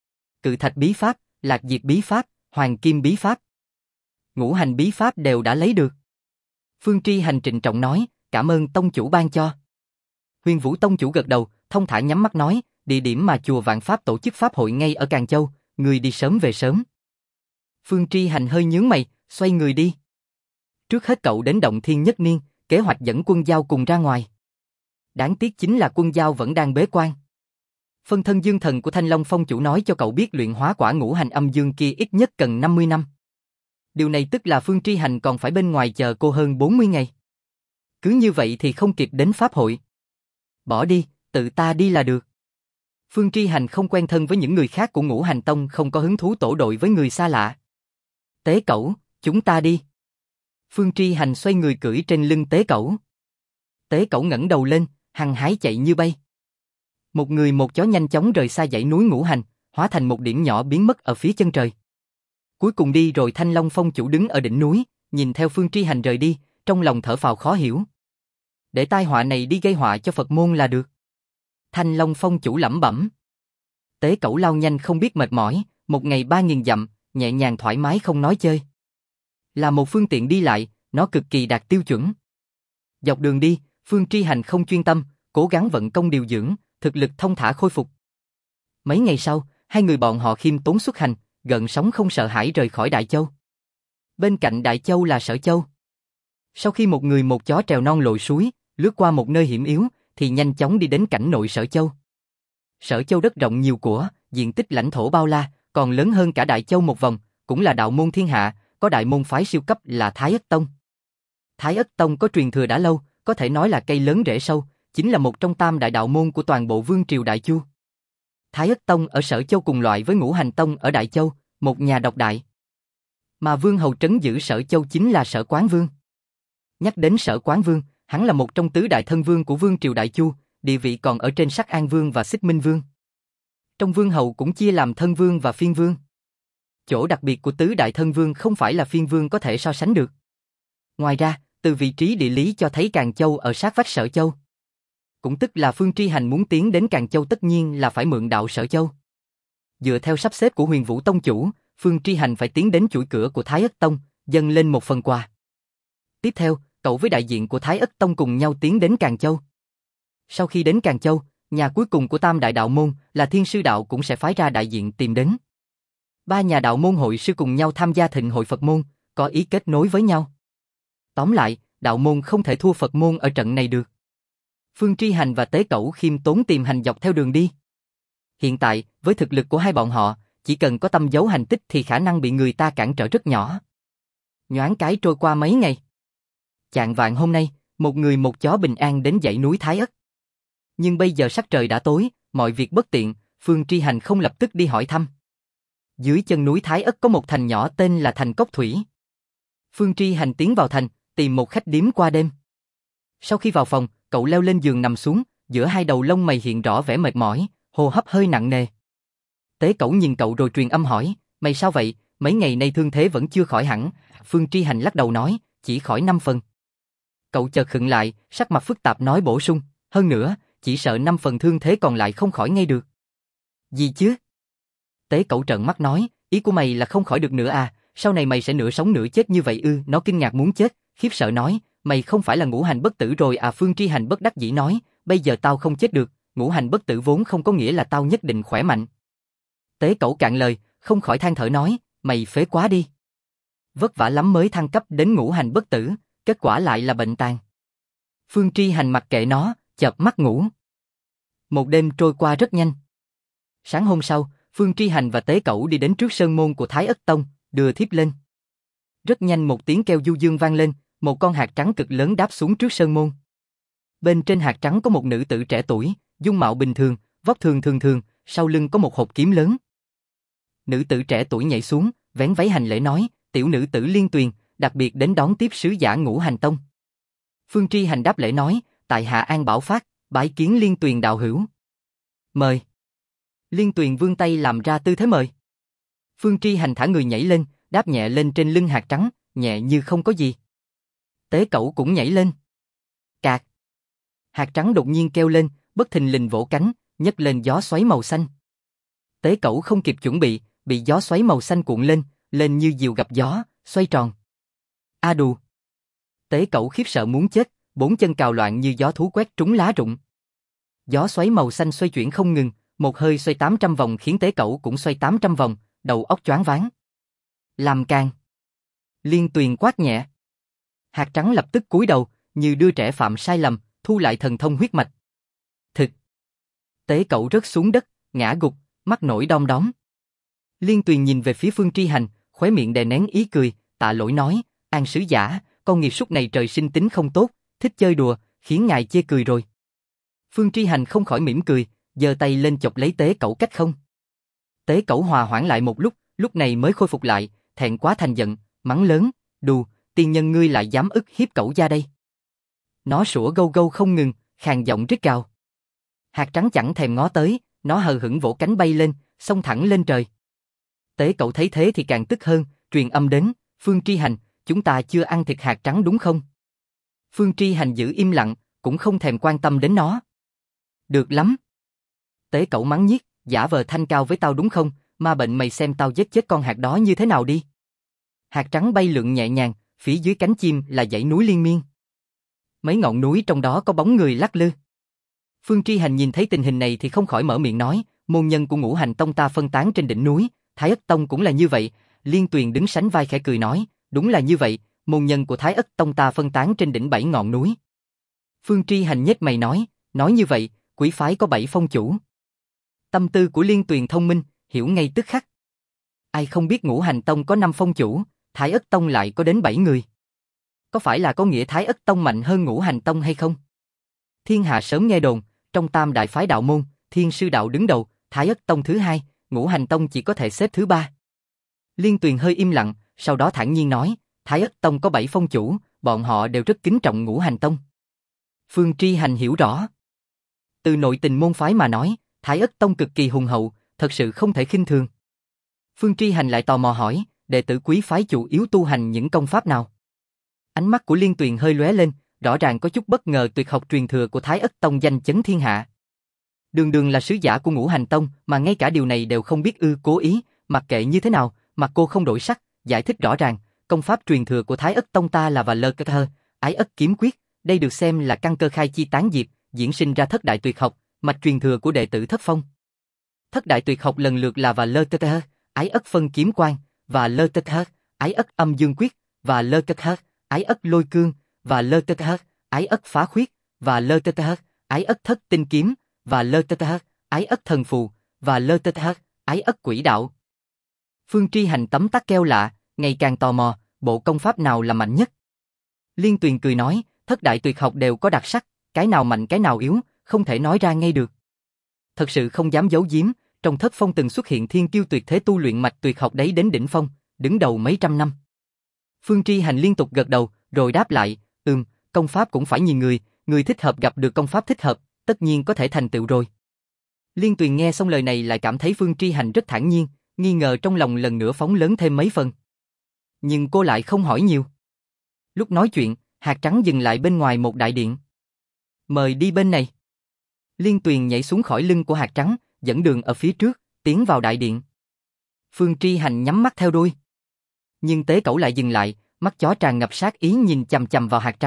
Cự Thạch bí pháp, Lạc Diệp bí pháp, Hoàng Kim bí pháp, Ngũ Hành bí pháp đều đã lấy được. Phương Tri Hành trịnh trọng nói, cảm ơn tông chủ ban cho. Huyền Vũ Tông chủ gật đầu, thông thả nhắm mắt nói, địa điểm mà chùa Vạn Pháp tổ chức pháp hội ngay ở Càn Châu, người đi sớm về sớm. Phương Tri Hành hơi nhướng mày, xoay người đi. Trước hết cậu đến Động Thiên Nhất Niên, kế hoạch dẫn Quân Giao cùng ra ngoài. Đáng tiếc chính là Quân Giao vẫn đang bế quan. Phân thân dương thần của Thanh Long Phong chủ nói cho cậu biết luyện hóa quả ngũ hành âm dương kia ít nhất cần 50 năm. Điều này tức là Phương Tri Hành còn phải bên ngoài chờ cô hơn 40 ngày. Cứ như vậy thì không kịp đến pháp hội. Bỏ đi, tự ta đi là được. Phương Tri Hành không quen thân với những người khác của Ngũ Hành Tông, không có hứng thú tổ đội với người xa lạ. Tế Cẩu, chúng ta đi. Phương Tri Hành xoay người cưỡi trên lưng Tế Cẩu. Tế Cẩu ngẩng đầu lên, hăng hái chạy như bay. Một người một chó nhanh chóng rời xa dãy núi Ngũ Hành, hóa thành một điểm nhỏ biến mất ở phía chân trời. Cuối cùng đi rồi. Thanh Long Phong chủ đứng ở đỉnh núi, nhìn theo Phương Tri Hành rời đi, trong lòng thở phào khó hiểu. Để tai họa này đi gây họa cho Phật môn là được. Thanh Long Phong chủ lẩm bẩm. Tế Cẩu lao nhanh không biết mệt mỏi, một ngày 3000 dặm, nhẹ nhàng thoải mái không nói chơi. Là một phương tiện đi lại, nó cực kỳ đạt tiêu chuẩn. Dọc đường đi, Phương Tri Hành không chuyên tâm, cố gắng vận công điều dưỡng, thực lực thông thả khôi phục. Mấy ngày sau, hai người bọn họ khiêm tốn xuất hành, gợn sóng không sợ hãi rời khỏi Đại Châu. Bên cạnh Đại Châu là Sở Châu. Sau khi một người một chó trèo non lội suối, lướt qua một nơi hiểm yếu, thì nhanh chóng đi đến cảnh nội Sở Châu. Sở Châu đất rộng nhiều của, diện tích lãnh thổ bao la, còn lớn hơn cả Đại Châu một vòng, cũng là đạo môn thiên hạ, có đại môn phái siêu cấp là Thái Ất Tông. Thái Ất Tông có truyền thừa đã lâu, có thể nói là cây lớn rễ sâu, chính là một trong tam đại đạo môn của toàn bộ vương triều Đại Chu. Thái Ất Tông ở Sở Châu cùng loại với Ngũ Hành Tông ở Đại Châu, một nhà độc đại. Mà vương hầu trấn giữ Sở Châu chính là Sở Quán Vương. Nhắc đến Sở Quán Vương, hắn là một trong tứ đại thân vương của vương triều Đại Chu, địa vị còn ở trên Sắc An Vương và Xích Minh Vương. Trong vương hầu cũng chia làm thân vương và phiên vương. Chỗ đặc biệt của tứ đại thân vương không phải là phiên vương có thể so sánh được. Ngoài ra, từ vị trí địa lý cho thấy Càn Châu ở sát vách Sở Châu. Cũng tức là Phương Tri Hành muốn tiến đến Càn Châu tất nhiên là phải mượn đạo Sở Châu. Dựa theo sắp xếp của Huyền Vũ Tông chủ, Phương Tri Hành phải tiến đến chuỗi cửa của Thái Ất Tông, dâng lên một phần quà. Tiếp theo, cậu với đại diện của Thái Ất Tông cùng nhau tiến đến Càn Châu. Sau khi đến Càn Châu, nhà cuối cùng của tam đại đạo môn là Thiên Sư Đạo cũng sẽ phái ra đại diện tìm đến. 3 nhà đạo môn hội sư cùng nhau tham gia thịnh hội Phật môn, có ý kết nối với nhau. Tóm lại, đạo môn không thể thua Phật môn ở trận này được. Phương Tri Hành và Tế Cẩu khiêm tốn tìm hành dọc theo đường đi. Hiện tại, với thực lực của hai bọn họ, chỉ cần có tâm dấu hành tích thì khả năng bị người ta cản trở rất nhỏ. Nhoáng cái trôi qua mấy ngày. Chạng vạng hôm nay, một người một chó bình an đến dãy núi Thái Ất. Nhưng bây giờ sắc trời đã tối, mọi việc bất tiện, Phương Tri Hành không lập tức đi hỏi thăm. Dưới chân núi Thái Ất có một thành nhỏ tên là thành Cốc Thủy. Phương Tri Hành tiến vào thành, tìm một khách điếm qua đêm. Sau khi vào phòng, cậu leo lên giường nằm xuống, giữa hai đầu lông mày hiện rõ vẻ mệt mỏi, hô hấp hơi nặng nề. Tế Cẩu nhìn cậu rồi truyền âm hỏi, mày sao vậy, mấy ngày nay thương thế vẫn chưa khỏi hẳn. Phương Tri Hành lắc đầu nói, chỉ khỏi 5 phần. Cậu chợt khựng lại, sắc mặt phức tạp nói bổ sung, hơn nữa, chỉ sợ 5 phần thương thế còn lại không khỏi ngay được. Gì chứ? Tế Cẩu trợn mắt nói, ý của mày là không khỏi được nữa à, sau này mày sẽ nửa sống nửa chết như vậy ư? Nó kinh ngạc muốn chết, khiếp sợ nói, mày không phải là ngũ hành bất tử rồi à? Phương Tri Hành bất đắc dĩ nói, bây giờ tao không chết được, ngũ hành bất tử vốn không có nghĩa là tao nhất định khỏe mạnh. Tế Cẩu cạn lời, không khỏi than thở nói, mày phế quá đi. Vất vả lắm mới thăng cấp đến ngũ hành bất tử, kết quả lại là bệnh tàn. Phương Tri Hành mặc kệ nó, chợp mắt ngủ. Một đêm trôi qua rất nhanh. Sáng hôm sau, Phương Tri Hành và Tế Cẩu đi đến trước sơn môn của Thái Ất Tông, đưa thiếp lên. Rất nhanh một tiếng kêu du dương vang lên, một con hạt trắng cực lớn đáp xuống trước sơn môn. Bên trên hạt trắng có một nữ tử trẻ tuổi, dung mạo bình thường, vóc thường thường, sau lưng có một hộp kiếm lớn. Nữ tử trẻ tuổi nhảy xuống, vén váy hành lễ nói, tiểu nữ tử Liên Tuyền, đặc biệt đến đón tiếp sứ giả Ngũ Hành Tông. Phương Tri Hành đáp lễ nói, tại hạ An Bảo Phát, bái kiến Liên Tuyền đạo hữu. Mời. Liên Tuyền vươn tay làm ra tư thế mời. Phương Tri Hành thả người nhảy lên, đáp nhẹ lên trên lưng hạt trắng, nhẹ như không có gì. Tế Cẩu cũng nhảy lên. Cạc. Hạt trắng đột nhiên kêu lên, bất thình lình vỗ cánh, nhấc lên gió xoáy màu xanh. Tế Cẩu không kịp chuẩn bị gió xoáy màu xanh cuộn lên như diều gặp gió, xoay tròn. A đù. Tế Cẩu khiếp sợ muốn chết, bốn chân cào loạn như gió thú quét trúng lá rụng. Gió xoáy màu xanh xoay chuyển không ngừng, một hơi xoay 800 vòng khiến Tế Cẩu cũng xoay 800 vòng, đầu óc choáng váng. Làm càng. Liên Tuyền quát nhẹ. Hạt trắng lập tức cúi đầu, như đứa trẻ phạm sai lầm, thu lại thần thông huyết mạch. Thực. Tế Cẩu rớt xuống đất, ngã gục, mắt nổi đom đóm. Liên Tuyền nhìn về phía Phương Tri Hành, khóe miệng đè nén ý cười, tạ lỗi nói, An sứ giả, con nghiệt súc này trời sinh tính không tốt, thích chơi đùa, khiến ngài chê cười rồi. Phương Tri Hành không khỏi mỉm cười, giơ tay lên chọc lấy Tế Cẩu cách không. Tế Cẩu hòa hoãn lại một lúc này mới khôi phục lại, thẹn quá thành giận, mắng lớn, đù, tiên nhân ngươi lại dám ức hiếp cẩu gia đây. Nó sủa gâu gâu không ngừng, khàn giọng rít gào. Hạt trắng chẳng thèm ngó tới, nó hờ hững vỗ cánh bay lên, xông thẳng lên trời. Tế Cẩu thấy thế thì càng tức hơn, truyền âm đến, Phương Tri Hành, chúng ta chưa ăn thịt hạt trắng đúng không? Phương Tri Hành giữ im lặng, cũng không thèm quan tâm đến nó. Được lắm. Tế Cẩu mắng nhiếc, giả vờ thanh cao với tao đúng không, ma bệnh mày xem tao giết chết con hạt đó như thế nào đi. Hạt trắng bay lượn nhẹ nhàng, phía dưới cánh chim là dãy núi liên miên. Mấy ngọn núi trong đó có bóng người lắc lư. Phương Tri Hành nhìn thấy tình hình này thì không khỏi mở miệng nói, môn nhân của Ngũ Hành Tông ta phân tán trên đỉnh núi, Thái Ất Tông cũng là như vậy. Liên Tuyền đứng sánh vai khẽ cười nói, đúng là như vậy, môn nhân của Thái Ất Tông ta phân tán trên đỉnh 7 ngọn núi. Phương Tri Hành nhếch mày nói như vậy, quỷ phái có 7 phong chủ. Tâm tư của Liên Tuyền thông minh, hiểu ngay tức khắc. Ai không biết Ngũ Hành Tông có 5 phong chủ, Thái Ất Tông lại có đến 7 người. Có phải là có nghĩa Thái Ất Tông mạnh hơn Ngũ Hành Tông hay không? Thiên hạ sớm nghe đồn, trong tam đại phái đạo môn, Thiên Sư Đạo đứng đầu, Thái Ất Tông thứ 2, Ngũ Hành Tông chỉ có thể xếp thứ 3. Liên Tuyền hơi im lặng, sau đó thản nhiên nói, Thái Ất Tông có 7 phong chủ, bọn họ đều rất kính trọng Ngũ Hành Tông. Phương Tri Hành hiểu rõ. Từ nội tình môn phái mà nói, Thái Ất Tông cực kỳ hùng hậu, thật sự không thể khinh thường. Phương Tri Hành lại tò mò hỏi, đệ tử quý phái chủ yếu tu hành những công pháp nào? Ánh mắt của Liên Tuyền hơi lóe lên, rõ ràng có chút bất ngờ tuyệt học truyền thừa của Thái Ất Tông danh chấn thiên hạ. Đường đường là sứ giả của Ngũ Hành Tông mà ngay cả điều này đều không biết cố ý, mặc kệ như thế nào, mặt cô không đổi sắc, giải thích rõ ràng, công pháp truyền thừa của Thái Ất Tông ta là và lơ cơ hơ, ái ất kiếm quyết, đây được xem là căn cơ khai chi tán diệp, diễn sinh ra thất đại tuyệt học, mạch truyền thừa của đệ tử Thất Phong. Thất đại tuyệt học lần lượt là và lơ cơ hơ, ái ất phân kiếm quan, và lơ cơ hơ, ái ất âm dương quyết, và lơ cơ hơ, ái ất lôi cương, và lơ cơ hơ, ái ất phá khuyết, và lơ cơ hơ, ái ất thất tinh kiếm, và lơ cơ hơ, ái ất thần phù, và lơ cơ hơ, ái ất quỷ đạo. Phương Tri Hành tấm tắc keo lạ, ngày càng tò mò, bộ công pháp nào là mạnh nhất? Liên Tuyền cười nói, thất đại tuyệt học đều có đặc sắc, cái nào mạnh cái nào yếu, không thể nói ra ngay được. Thật sự không dám giấu giếm, trong Thất Phong từng xuất hiện thiên kiêu tuyệt thế tu luyện mạch tuyệt học đấy đến đỉnh phong, đứng đầu mấy trăm năm. Phương Tri Hành liên tục gật đầu, rồi đáp lại, công pháp cũng phải nhìn người thích hợp gặp được công pháp thích hợp, tất nhiên có thể thành tựu rồi. Liên Tuyền nghe xong lời này lại cảm thấy Phương Tri Hành rất thản nhiên, nghi ngờ trong lòng lần nữa phóng lớn thêm mấy phần. Nhưng cô lại không hỏi nhiều. Lúc nói chuyện, hạt trắng dừng lại bên ngoài một đại điện. Mời đi bên này. Liên Tuyền nhảy xuống khỏi lưng của hạt trắng, dẫn đường ở phía trước, tiến vào đại điện. Phương Tri Hành nhắm mắt theo đuôi. Nhưng Tế Cẩu lại dừng lại, mắt chó tràn ngập sát ý nhìn chằm chằm vào hạt trắng,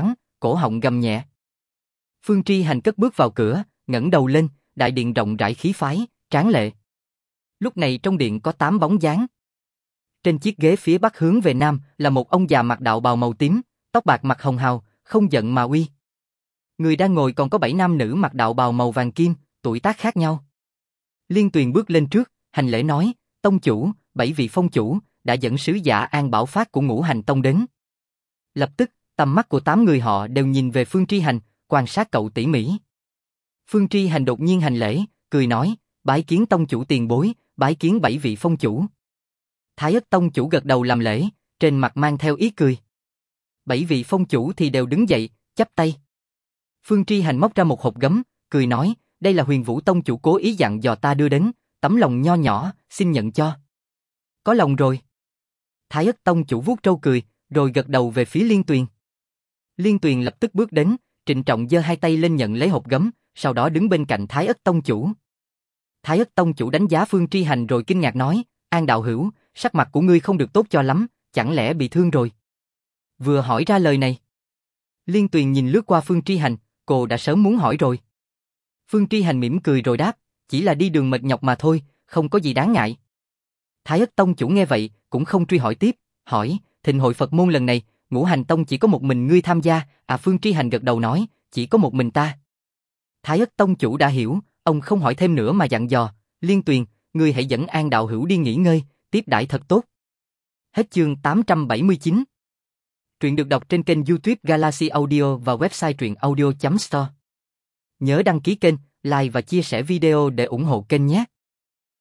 cổ họng gầm nhẹ. Phương Tri Hành cất bước vào cửa, ngẩng đầu lên, đại điện rộng rãi khí phái, tráng lệ. Lúc này trong điện có 8 bóng dáng. Trên chiếc ghế phía bắc hướng về nam là một ông già mặc đạo bào màu tím, tóc bạc mặt hồng hào, không giận mà uy. Người đang ngồi còn có 7 nam nữ mặc đạo bào màu vàng kim, tuổi tác khác nhau. Liên Tuyền bước lên trước, hành lễ nói, tông chủ, 7 vị phong chủ, đã dẫn sứ giả An Bảo Phát của Ngũ Hành Tông đến. Lập tức, tầm mắt của 8 người họ đều nhìn về Phương Tri Hành, quan sát cậu tỉ mỉ. Phương Tri Hành đột nhiên hành lễ, cười nói, bái kiến tông chủ tiền bối, bái kiến 7 vị phong chủ. Thái Ất tông chủ gật đầu làm lễ, trên mặt mang theo ý cười. 7 vị phong chủ thì đều đứng dậy, chắp tay. Phương Tri Hành móc ra một hộp gấm, cười nói, đây là Huyền Vũ tông chủ cố ý dặn dò ta đưa đến, tấm lòng nho nhỏ, xin nhận cho. Có lòng rồi. Thái Ất tông chủ vuốt râu cười, rồi gật đầu về phía Liên Tuyền. Liên Tuyền lập tức bước đến, trịnh trọng giơ 2 tay lên nhận lấy hộp gấm, sau đó đứng bên cạnh Thái Ất tông chủ. Thái Ất tông chủ đánh giá Phương Tri Hành rồi kinh ngạc nói, An đạo hữu, sắc mặt của ngươi không được tốt cho lắm, chẳng lẽ bị thương rồi? Vừa hỏi ra lời này, Liên Tuyền nhìn lướt qua Phương Tri Hành, cô đã sớm muốn hỏi rồi. Phương Tri Hành mỉm cười rồi đáp, chỉ là đi đường mệt nhọc mà thôi, không có gì đáng ngại. Thái Ất tông chủ nghe vậy, cũng không truy hỏi tiếp, hỏi, thịnh hội Phật môn lần này, Ngũ Hành tông chỉ có một mình ngươi tham gia, Phương Tri Hành gật đầu nói, chỉ có một mình ta. Thái Ất tông chủ đã hiểu, ông không hỏi thêm nữa mà dặn dò, Liên Tuyền, ngươi hãy dẫn An đạo hữu đi nghỉ ngơi, tiếp đãi thật tốt. Hết chương 879. Truyện được đọc trên kênh YouTube Galaxy Audio và website truyệnaudio.store. Nhớ đăng ký kênh, like và chia sẻ video để ủng hộ kênh nhé.